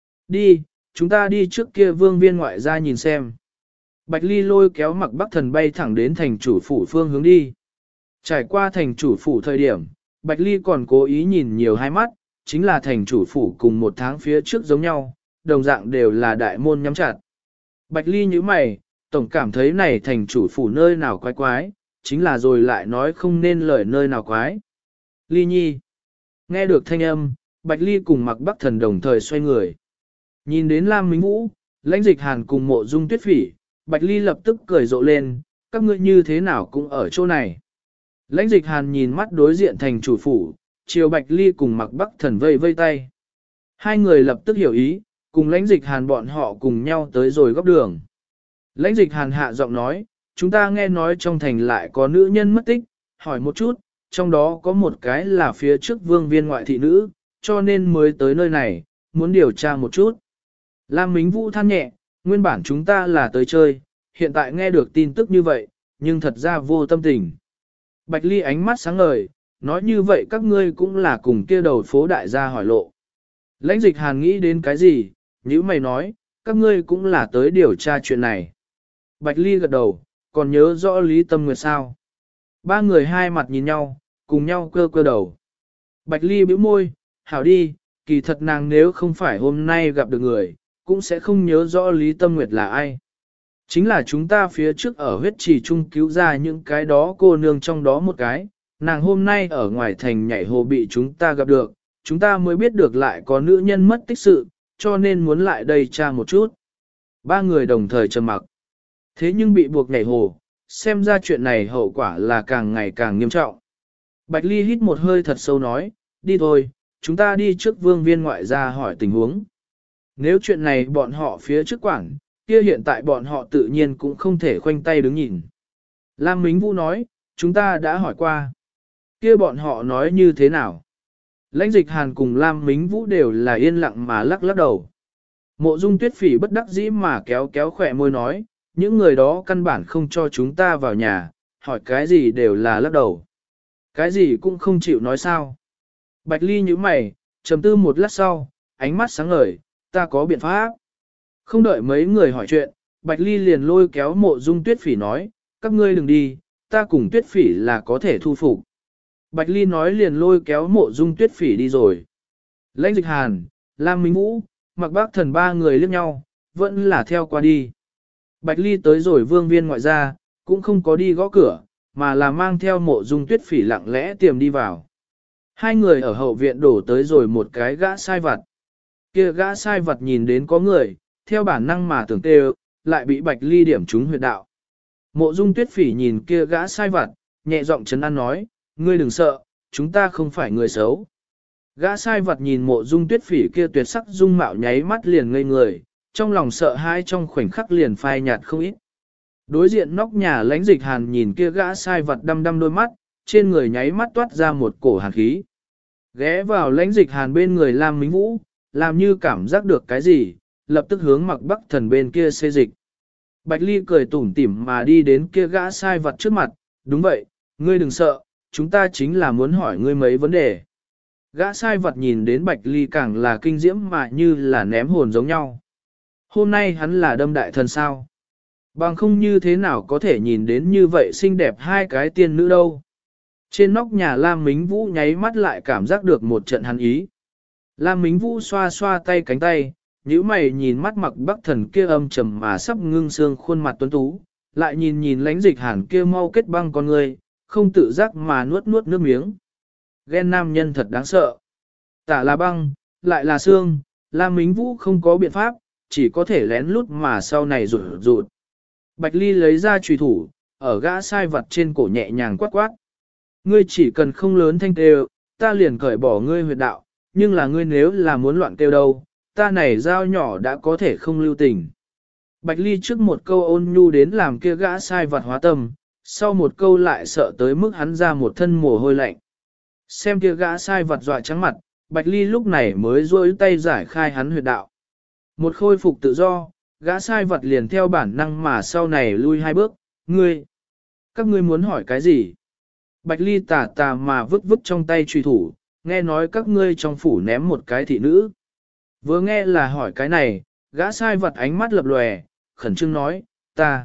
[SPEAKER 1] Đi, chúng ta đi trước kia vương viên ngoại ra nhìn xem. Bạch Ly lôi kéo Mặc Bắc Thần bay thẳng đến thành chủ phủ phương hướng đi. Trải qua thành chủ phủ thời điểm, Bạch Ly còn cố ý nhìn nhiều hai mắt, chính là thành chủ phủ cùng một tháng phía trước giống nhau, đồng dạng đều là đại môn nhắm chặt. Bạch Ly nhíu mày, tổng cảm thấy này thành chủ phủ nơi nào quái quái, chính là rồi lại nói không nên lời nơi nào quái. Ly Nhi. Nghe được thanh âm, Bạch Ly cùng Mặc Bắc Thần đồng thời xoay người. Nhìn đến Lam Minh Vũ, Lãnh Dịch Hàn cùng Mộ Dung Tuyết Phỉ, Bạch Ly lập tức cười rộ lên, các ngươi như thế nào cũng ở chỗ này. Lãnh Dịch Hàn nhìn mắt đối diện thành chủ phủ, chiều Bạch Ly cùng Mặc Bắc Thần vây vây tay. Hai người lập tức hiểu ý, cùng Lãnh Dịch Hàn bọn họ cùng nhau tới rồi góc đường. Lãnh Dịch Hàn hạ giọng nói, chúng ta nghe nói trong thành lại có nữ nhân mất tích, hỏi một chút, trong đó có một cái là phía trước vương viên ngoại thị nữ, cho nên mới tới nơi này, muốn điều tra một chút. Lam Mính Vũ than nhẹ, nguyên bản chúng ta là tới chơi, hiện tại nghe được tin tức như vậy, nhưng thật ra vô tâm tình. Bạch Ly ánh mắt sáng ngời, nói như vậy các ngươi cũng là cùng kia đầu phố đại gia hỏi lộ. Lãnh Dịch Hàn nghĩ đến cái gì, nhữ mày nói, các ngươi cũng là tới điều tra chuyện này. Bạch Ly gật đầu, còn nhớ rõ Lý Tâm Nguyệt sao? Ba người hai mặt nhìn nhau, cùng nhau cơ cơ đầu. Bạch Ly bĩu môi, hảo đi, kỳ thật nàng nếu không phải hôm nay gặp được người, cũng sẽ không nhớ rõ Lý Tâm Nguyệt là ai. Chính là chúng ta phía trước ở huyết trì trung cứu ra những cái đó cô nương trong đó một cái, nàng hôm nay ở ngoài thành nhảy hồ bị chúng ta gặp được, chúng ta mới biết được lại có nữ nhân mất tích sự, cho nên muốn lại đây tra một chút. Ba người đồng thời trầm mặc. Thế nhưng bị buộc nhảy hồ, xem ra chuyện này hậu quả là càng ngày càng nghiêm trọng. Bạch Ly hít một hơi thật sâu nói, đi thôi, chúng ta đi trước vương viên ngoại gia hỏi tình huống. Nếu chuyện này bọn họ phía trước quản, kia hiện tại bọn họ tự nhiên cũng không thể khoanh tay đứng nhìn. Lam Mính Vũ nói, chúng ta đã hỏi qua. Kia bọn họ nói như thế nào? Lãnh Dịch Hàn cùng Lam Mính Vũ đều là yên lặng mà lắc lắc đầu. Mộ Dung Tuyết Phỉ bất đắc dĩ mà kéo kéo khỏe môi nói, những người đó căn bản không cho chúng ta vào nhà, hỏi cái gì đều là lắc đầu. Cái gì cũng không chịu nói sao. Bạch Ly nhíu mày, trầm tư một lát sau, ánh mắt sáng ngời, ta có biện pháp. Không đợi mấy người hỏi chuyện, Bạch Ly liền lôi kéo Mộ Dung Tuyết Phỉ nói, các ngươi đừng đi, ta cùng Tuyết Phỉ là có thể thu phục. Bạch Ly nói liền lôi kéo Mộ Dung Tuyết Phỉ đi rồi. Lãnh Dịch Hàn, Lam Minh Vũ, Mặc Bắc Thần ba người liếc nhau, vẫn là theo qua đi. Bạch Ly tới rồi vương viên ngoại gia, cũng không có đi gõ cửa, mà là mang theo Mộ Dung Tuyết Phỉ lặng lẽ tiềm đi vào. Hai người ở hậu viện đổ tới rồi một cái gã sai vặt. Kia gã sai vặt nhìn đến có người, theo bản năng mà tưởng tê lại bị Bạch Ly điểm trúng huyệt đạo. Mộ Dung Tuyết Phỉ nhìn kia gã sai vặt, nhẹ giọng trấn an nói, ngươi đừng sợ, chúng ta không phải người xấu. Gã sai vặt nhìn Mộ Dung Tuyết Phỉ kia tuyệt sắc dung mạo nháy mắt liền ngây người, trong lòng sợ hãi trong khoảnh khắc liền phai nhạt không ít. Đối diện nóc nhà Lãnh Dịch Hàn nhìn kia gã sai vặt đăm đăm đôi mắt, trên người nháy mắt toát ra một cổ hàn khí. Ghé vào Lãnh Dịch Hàn bên người Lam Mính Vũ, làm như cảm giác được cái gì, lập tức hướng Mặc Bắc Thần bên kia xê dịch. Bạch Ly cười tủm tỉm mà đi đến kia gã sai vặt trước mặt, đúng vậy, ngươi đừng sợ, chúng ta chính là muốn hỏi ngươi mấy vấn đề. Gã sai vặt nhìn đến Bạch Ly càng là kinh diễm mà như là ném hồn giống nhau. Hôm nay hắn là đâm đại thần sao. Bằng không như thế nào có thể nhìn đến như vậy xinh đẹp hai cái tiên nữ đâu. Trên nóc nhà Lam Mính Vũ nháy mắt lại cảm giác được một trận hắn ý. Lam Mính Vũ xoa xoa tay cánh tay, nhíu mày nhìn mắt Mặc Bắc Thần kia âm trầm mà sắp ngưng xương khuôn mặt tuấn tú, lại nhìn nhìn Lãnh Dịch Hàn kia mau kết băng con người, không tự giác mà nuốt nuốt nước miếng. Ghen nam nhân thật đáng sợ. Tả là băng, lại là xương, Lam Mính Vũ không có biện pháp, chỉ có thể lén lút mà sau này rụt rụt. Bạch Ly lấy ra chùy thủ, ở gã sai vật trên cổ nhẹ nhàng quát quát. Ngươi chỉ cần không lớn thanh kêu, ta liền cởi bỏ ngươi huyệt đạo, nhưng là ngươi nếu là muốn loạn kêu đâu, ta này dao nhỏ đã có thể không lưu tình. Bạch Ly trước một câu ôn nhu đến làm kia gã sai vật hóa tâm, sau một câu lại sợ tới mức hắn ra một thân mồ hôi lạnh. Xem kia gã sai vật dọa trắng mặt, Bạch Ly lúc này mới duỗi tay giải khai hắn huyệt đạo. Một khôi phục tự do, gã sai vật liền theo bản năng mà sau này lui hai bước, các ngươi muốn hỏi cái gì? Bạch Ly tà tà mà vứt vứt trong tay truy thủ, nghe nói các ngươi trong phủ ném một cái thị nữ. Vừa nghe là hỏi cái này, gã sai vật ánh mắt lập lòe, khẩn trương nói, ta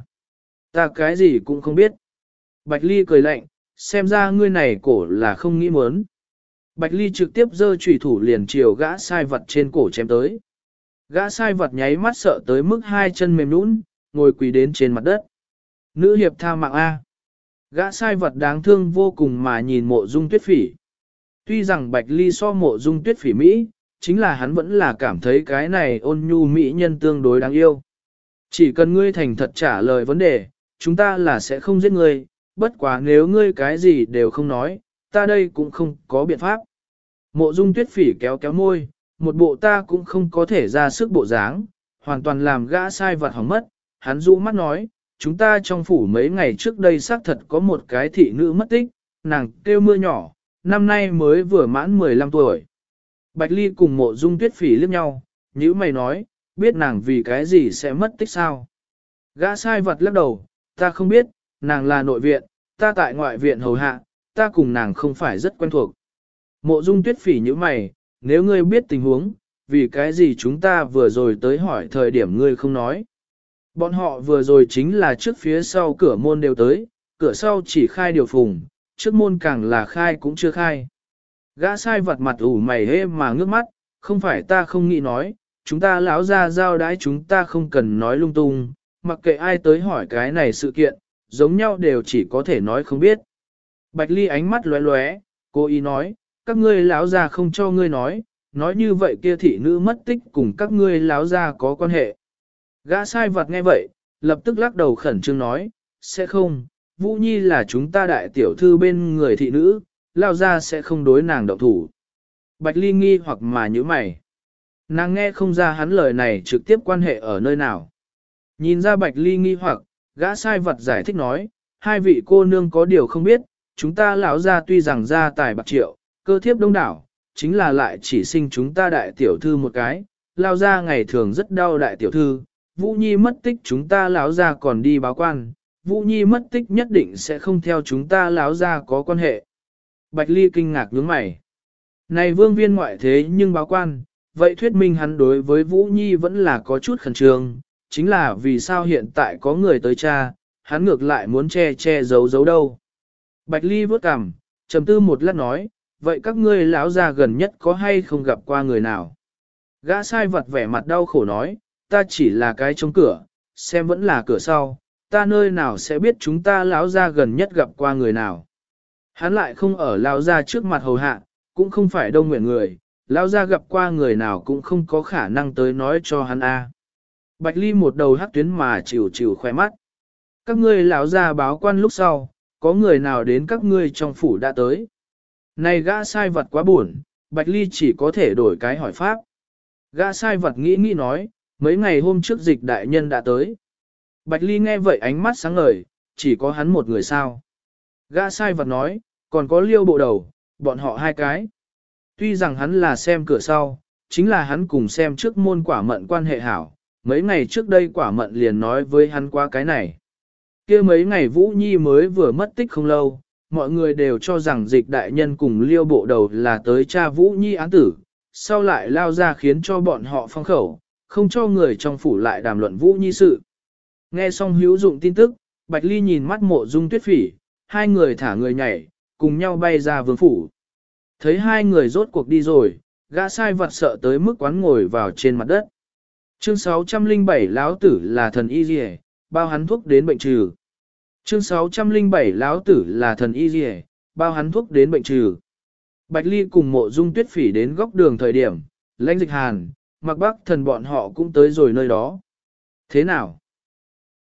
[SPEAKER 1] cái gì cũng không biết. Bạch Ly cười lạnh, xem ra ngươi này cổ là không nghĩ muốn. Bạch Ly trực tiếp giơ chủy thủ liền chiều gã sai vật trên cổ chém tới. Gã sai vật nháy mắt sợ tới mức hai chân mềm nhũn, ngồi quỳ đến trên mặt đất. Nữ hiệp tha mạng A. Gã sai vật đáng thương vô cùng mà nhìn Mộ Dung Tuyết Phỉ. Tuy rằng Bạch Ly so Mộ Dung Tuyết Phỉ Mỹ, chính là hắn vẫn là cảm thấy cái này ôn nhu mỹ nhân tương đối đáng yêu. Chỉ cần ngươi thành thật trả lời vấn đề, chúng ta là sẽ không giết ngươi, bất quá nếu ngươi cái gì đều không nói, ta đây cũng không có biện pháp. Mộ Dung Tuyết Phỉ kéo kéo môi, một bộ ta cũng không có thể ra sức bộ dáng, hoàn toàn làm gã sai vật hỏng mất, hắn rũ mắt nói, chúng ta trong phủ mấy ngày trước đây xác thật có một cái thị nữ mất tích, nàng kêu Mưa Nhỏ, năm nay mới vừa mãn 15 tuổi. Bạch Ly cùng Mộ Dung Tuyết Phỉ liếc nhau, nhíu mày nói, biết nàng vì cái gì sẽ mất tích sao? Gã sai vật lắc đầu, ta không biết, nàng là nội viện, ta tại ngoại viện hầu hạ, ta cùng nàng không phải rất quen thuộc. Mộ Dung Tuyết Phỉ nhíu mày, nếu ngươi biết tình huống, vì cái gì chúng ta vừa rồi tới hỏi thời điểm ngươi không nói. Bọn họ vừa rồi chính là trước phía sau cửa môn đều tới, cửa sau chỉ khai điều phùng, trước môn càng là khai cũng chưa khai. Gã sai vật mặt ủ mày hê mà ngước mắt, không phải ta không nghĩ nói, chúng ta lão ra giao đái chúng ta không cần nói lung tung, mặc kệ ai tới hỏi cái này sự kiện, giống nhau đều chỉ có thể nói không biết. Bạch Ly ánh mắt lóe lóe, cô ý nói, các ngươi lão ra không cho ngươi nói như vậy kia thị nữ mất tích cùng các ngươi lão ra có quan hệ. Gã sai vật nghe vậy, lập tức lắc đầu khẩn trương nói, sẽ không, Vũ Nhi là chúng ta đại tiểu thư bên người thị nữ, lao ra sẽ không đối nàng động thủ. Bạch Ly nghi hoặc mà nhíu mày. Nàng nghe không ra hắn lời này trực tiếp quan hệ ở nơi nào. Nhìn ra Bạch Ly nghi hoặc, gã sai vật giải thích nói, hai vị cô nương có điều không biết, chúng ta lão ra tuy rằng gia tài bạc triệu, cơ thiếp đông đảo, chính là lại chỉ sinh chúng ta đại tiểu thư một cái, lao ra ngày thường rất đau đại tiểu thư, Vũ Nhi mất tích chúng ta lão ra còn đi báo quan, Vũ Nhi mất tích nhất định sẽ không theo chúng ta lão ra có quan hệ. Bạch Ly kinh ngạc nhướng mày. Này vương viên ngoại thế nhưng báo quan, vậy thuyết minh hắn đối với Vũ Nhi vẫn là có chút khẩn trương, chính là vì sao hiện tại có người tới cha, hắn ngược lại muốn che giấu đâu. Bạch Ly vớt cằm, trầm tư một lát nói, vậy các ngươi lão già gần nhất có hay không gặp qua người nào? Gã sai vật vẻ mặt đau khổ nói, ta chỉ là cái trông cửa, xem vẫn là cửa sau, ta nơi nào sẽ biết chúng ta lão già gần nhất gặp qua người nào. Hắn lại không ở lão già trước mặt hầu hạ, cũng không phải đông nguyện người, lão già gặp qua người nào cũng không có khả năng tới nói cho hắn a. Bạch Ly một đầu hắc tuyến mà chịu khoe mắt. Các ngươi lão già báo quan lúc sau, có người nào đến các ngươi trong phủ đã tới. Này gã sai vật quá buồn, Bạch Ly chỉ có thể đổi cái hỏi pháp. Gã sai vật nghĩ nói, mấy ngày hôm trước Dịch đại nhân đã tới. Bạch Ly nghe vậy ánh mắt sáng ngời, chỉ có hắn một người sao. Gã sai vật nói, còn có Liêu bộ đầu, bọn họ hai cái. Tuy rằng hắn là xem cửa sau, chính là hắn cùng xem trước môn Quả Mận quan hệ hảo. Mấy ngày trước đây Quả Mận liền nói với hắn qua cái này. Kia mấy ngày Vũ Nhi mới vừa mất tích không lâu, mọi người đều cho rằng Dịch đại nhân cùng Liêu bộ đầu là tới tra Vũ Nhi án tử, sau lại lao ra khiến cho bọn họ phong khẩu, không cho người trong phủ lại đàm luận Vũ Nhi sự. Nghe xong hữu dụng tin tức, Bạch Ly nhìn mắt Mộ Dung Tuyết Phỉ, hai người thả người nhảy, cùng nhau bay ra vương phủ. Thấy hai người rốt cuộc đi rồi, gã sai vật sợ tới mức quán ngồi vào trên mặt đất. Chương 607 Lão tử là thần y liề, bao hắn thuốc đến bệnh trừ. Chương 607 Lão tử là thần y liề, bao hắn thuốc đến bệnh trừ. Bạch Ly cùng Mộ Dung Tuyết Phỉ đến góc đường thời điểm, Lãnh Dịch Hàn, Mạc Bắc Thần bọn họ cũng tới rồi nơi đó. Thế nào?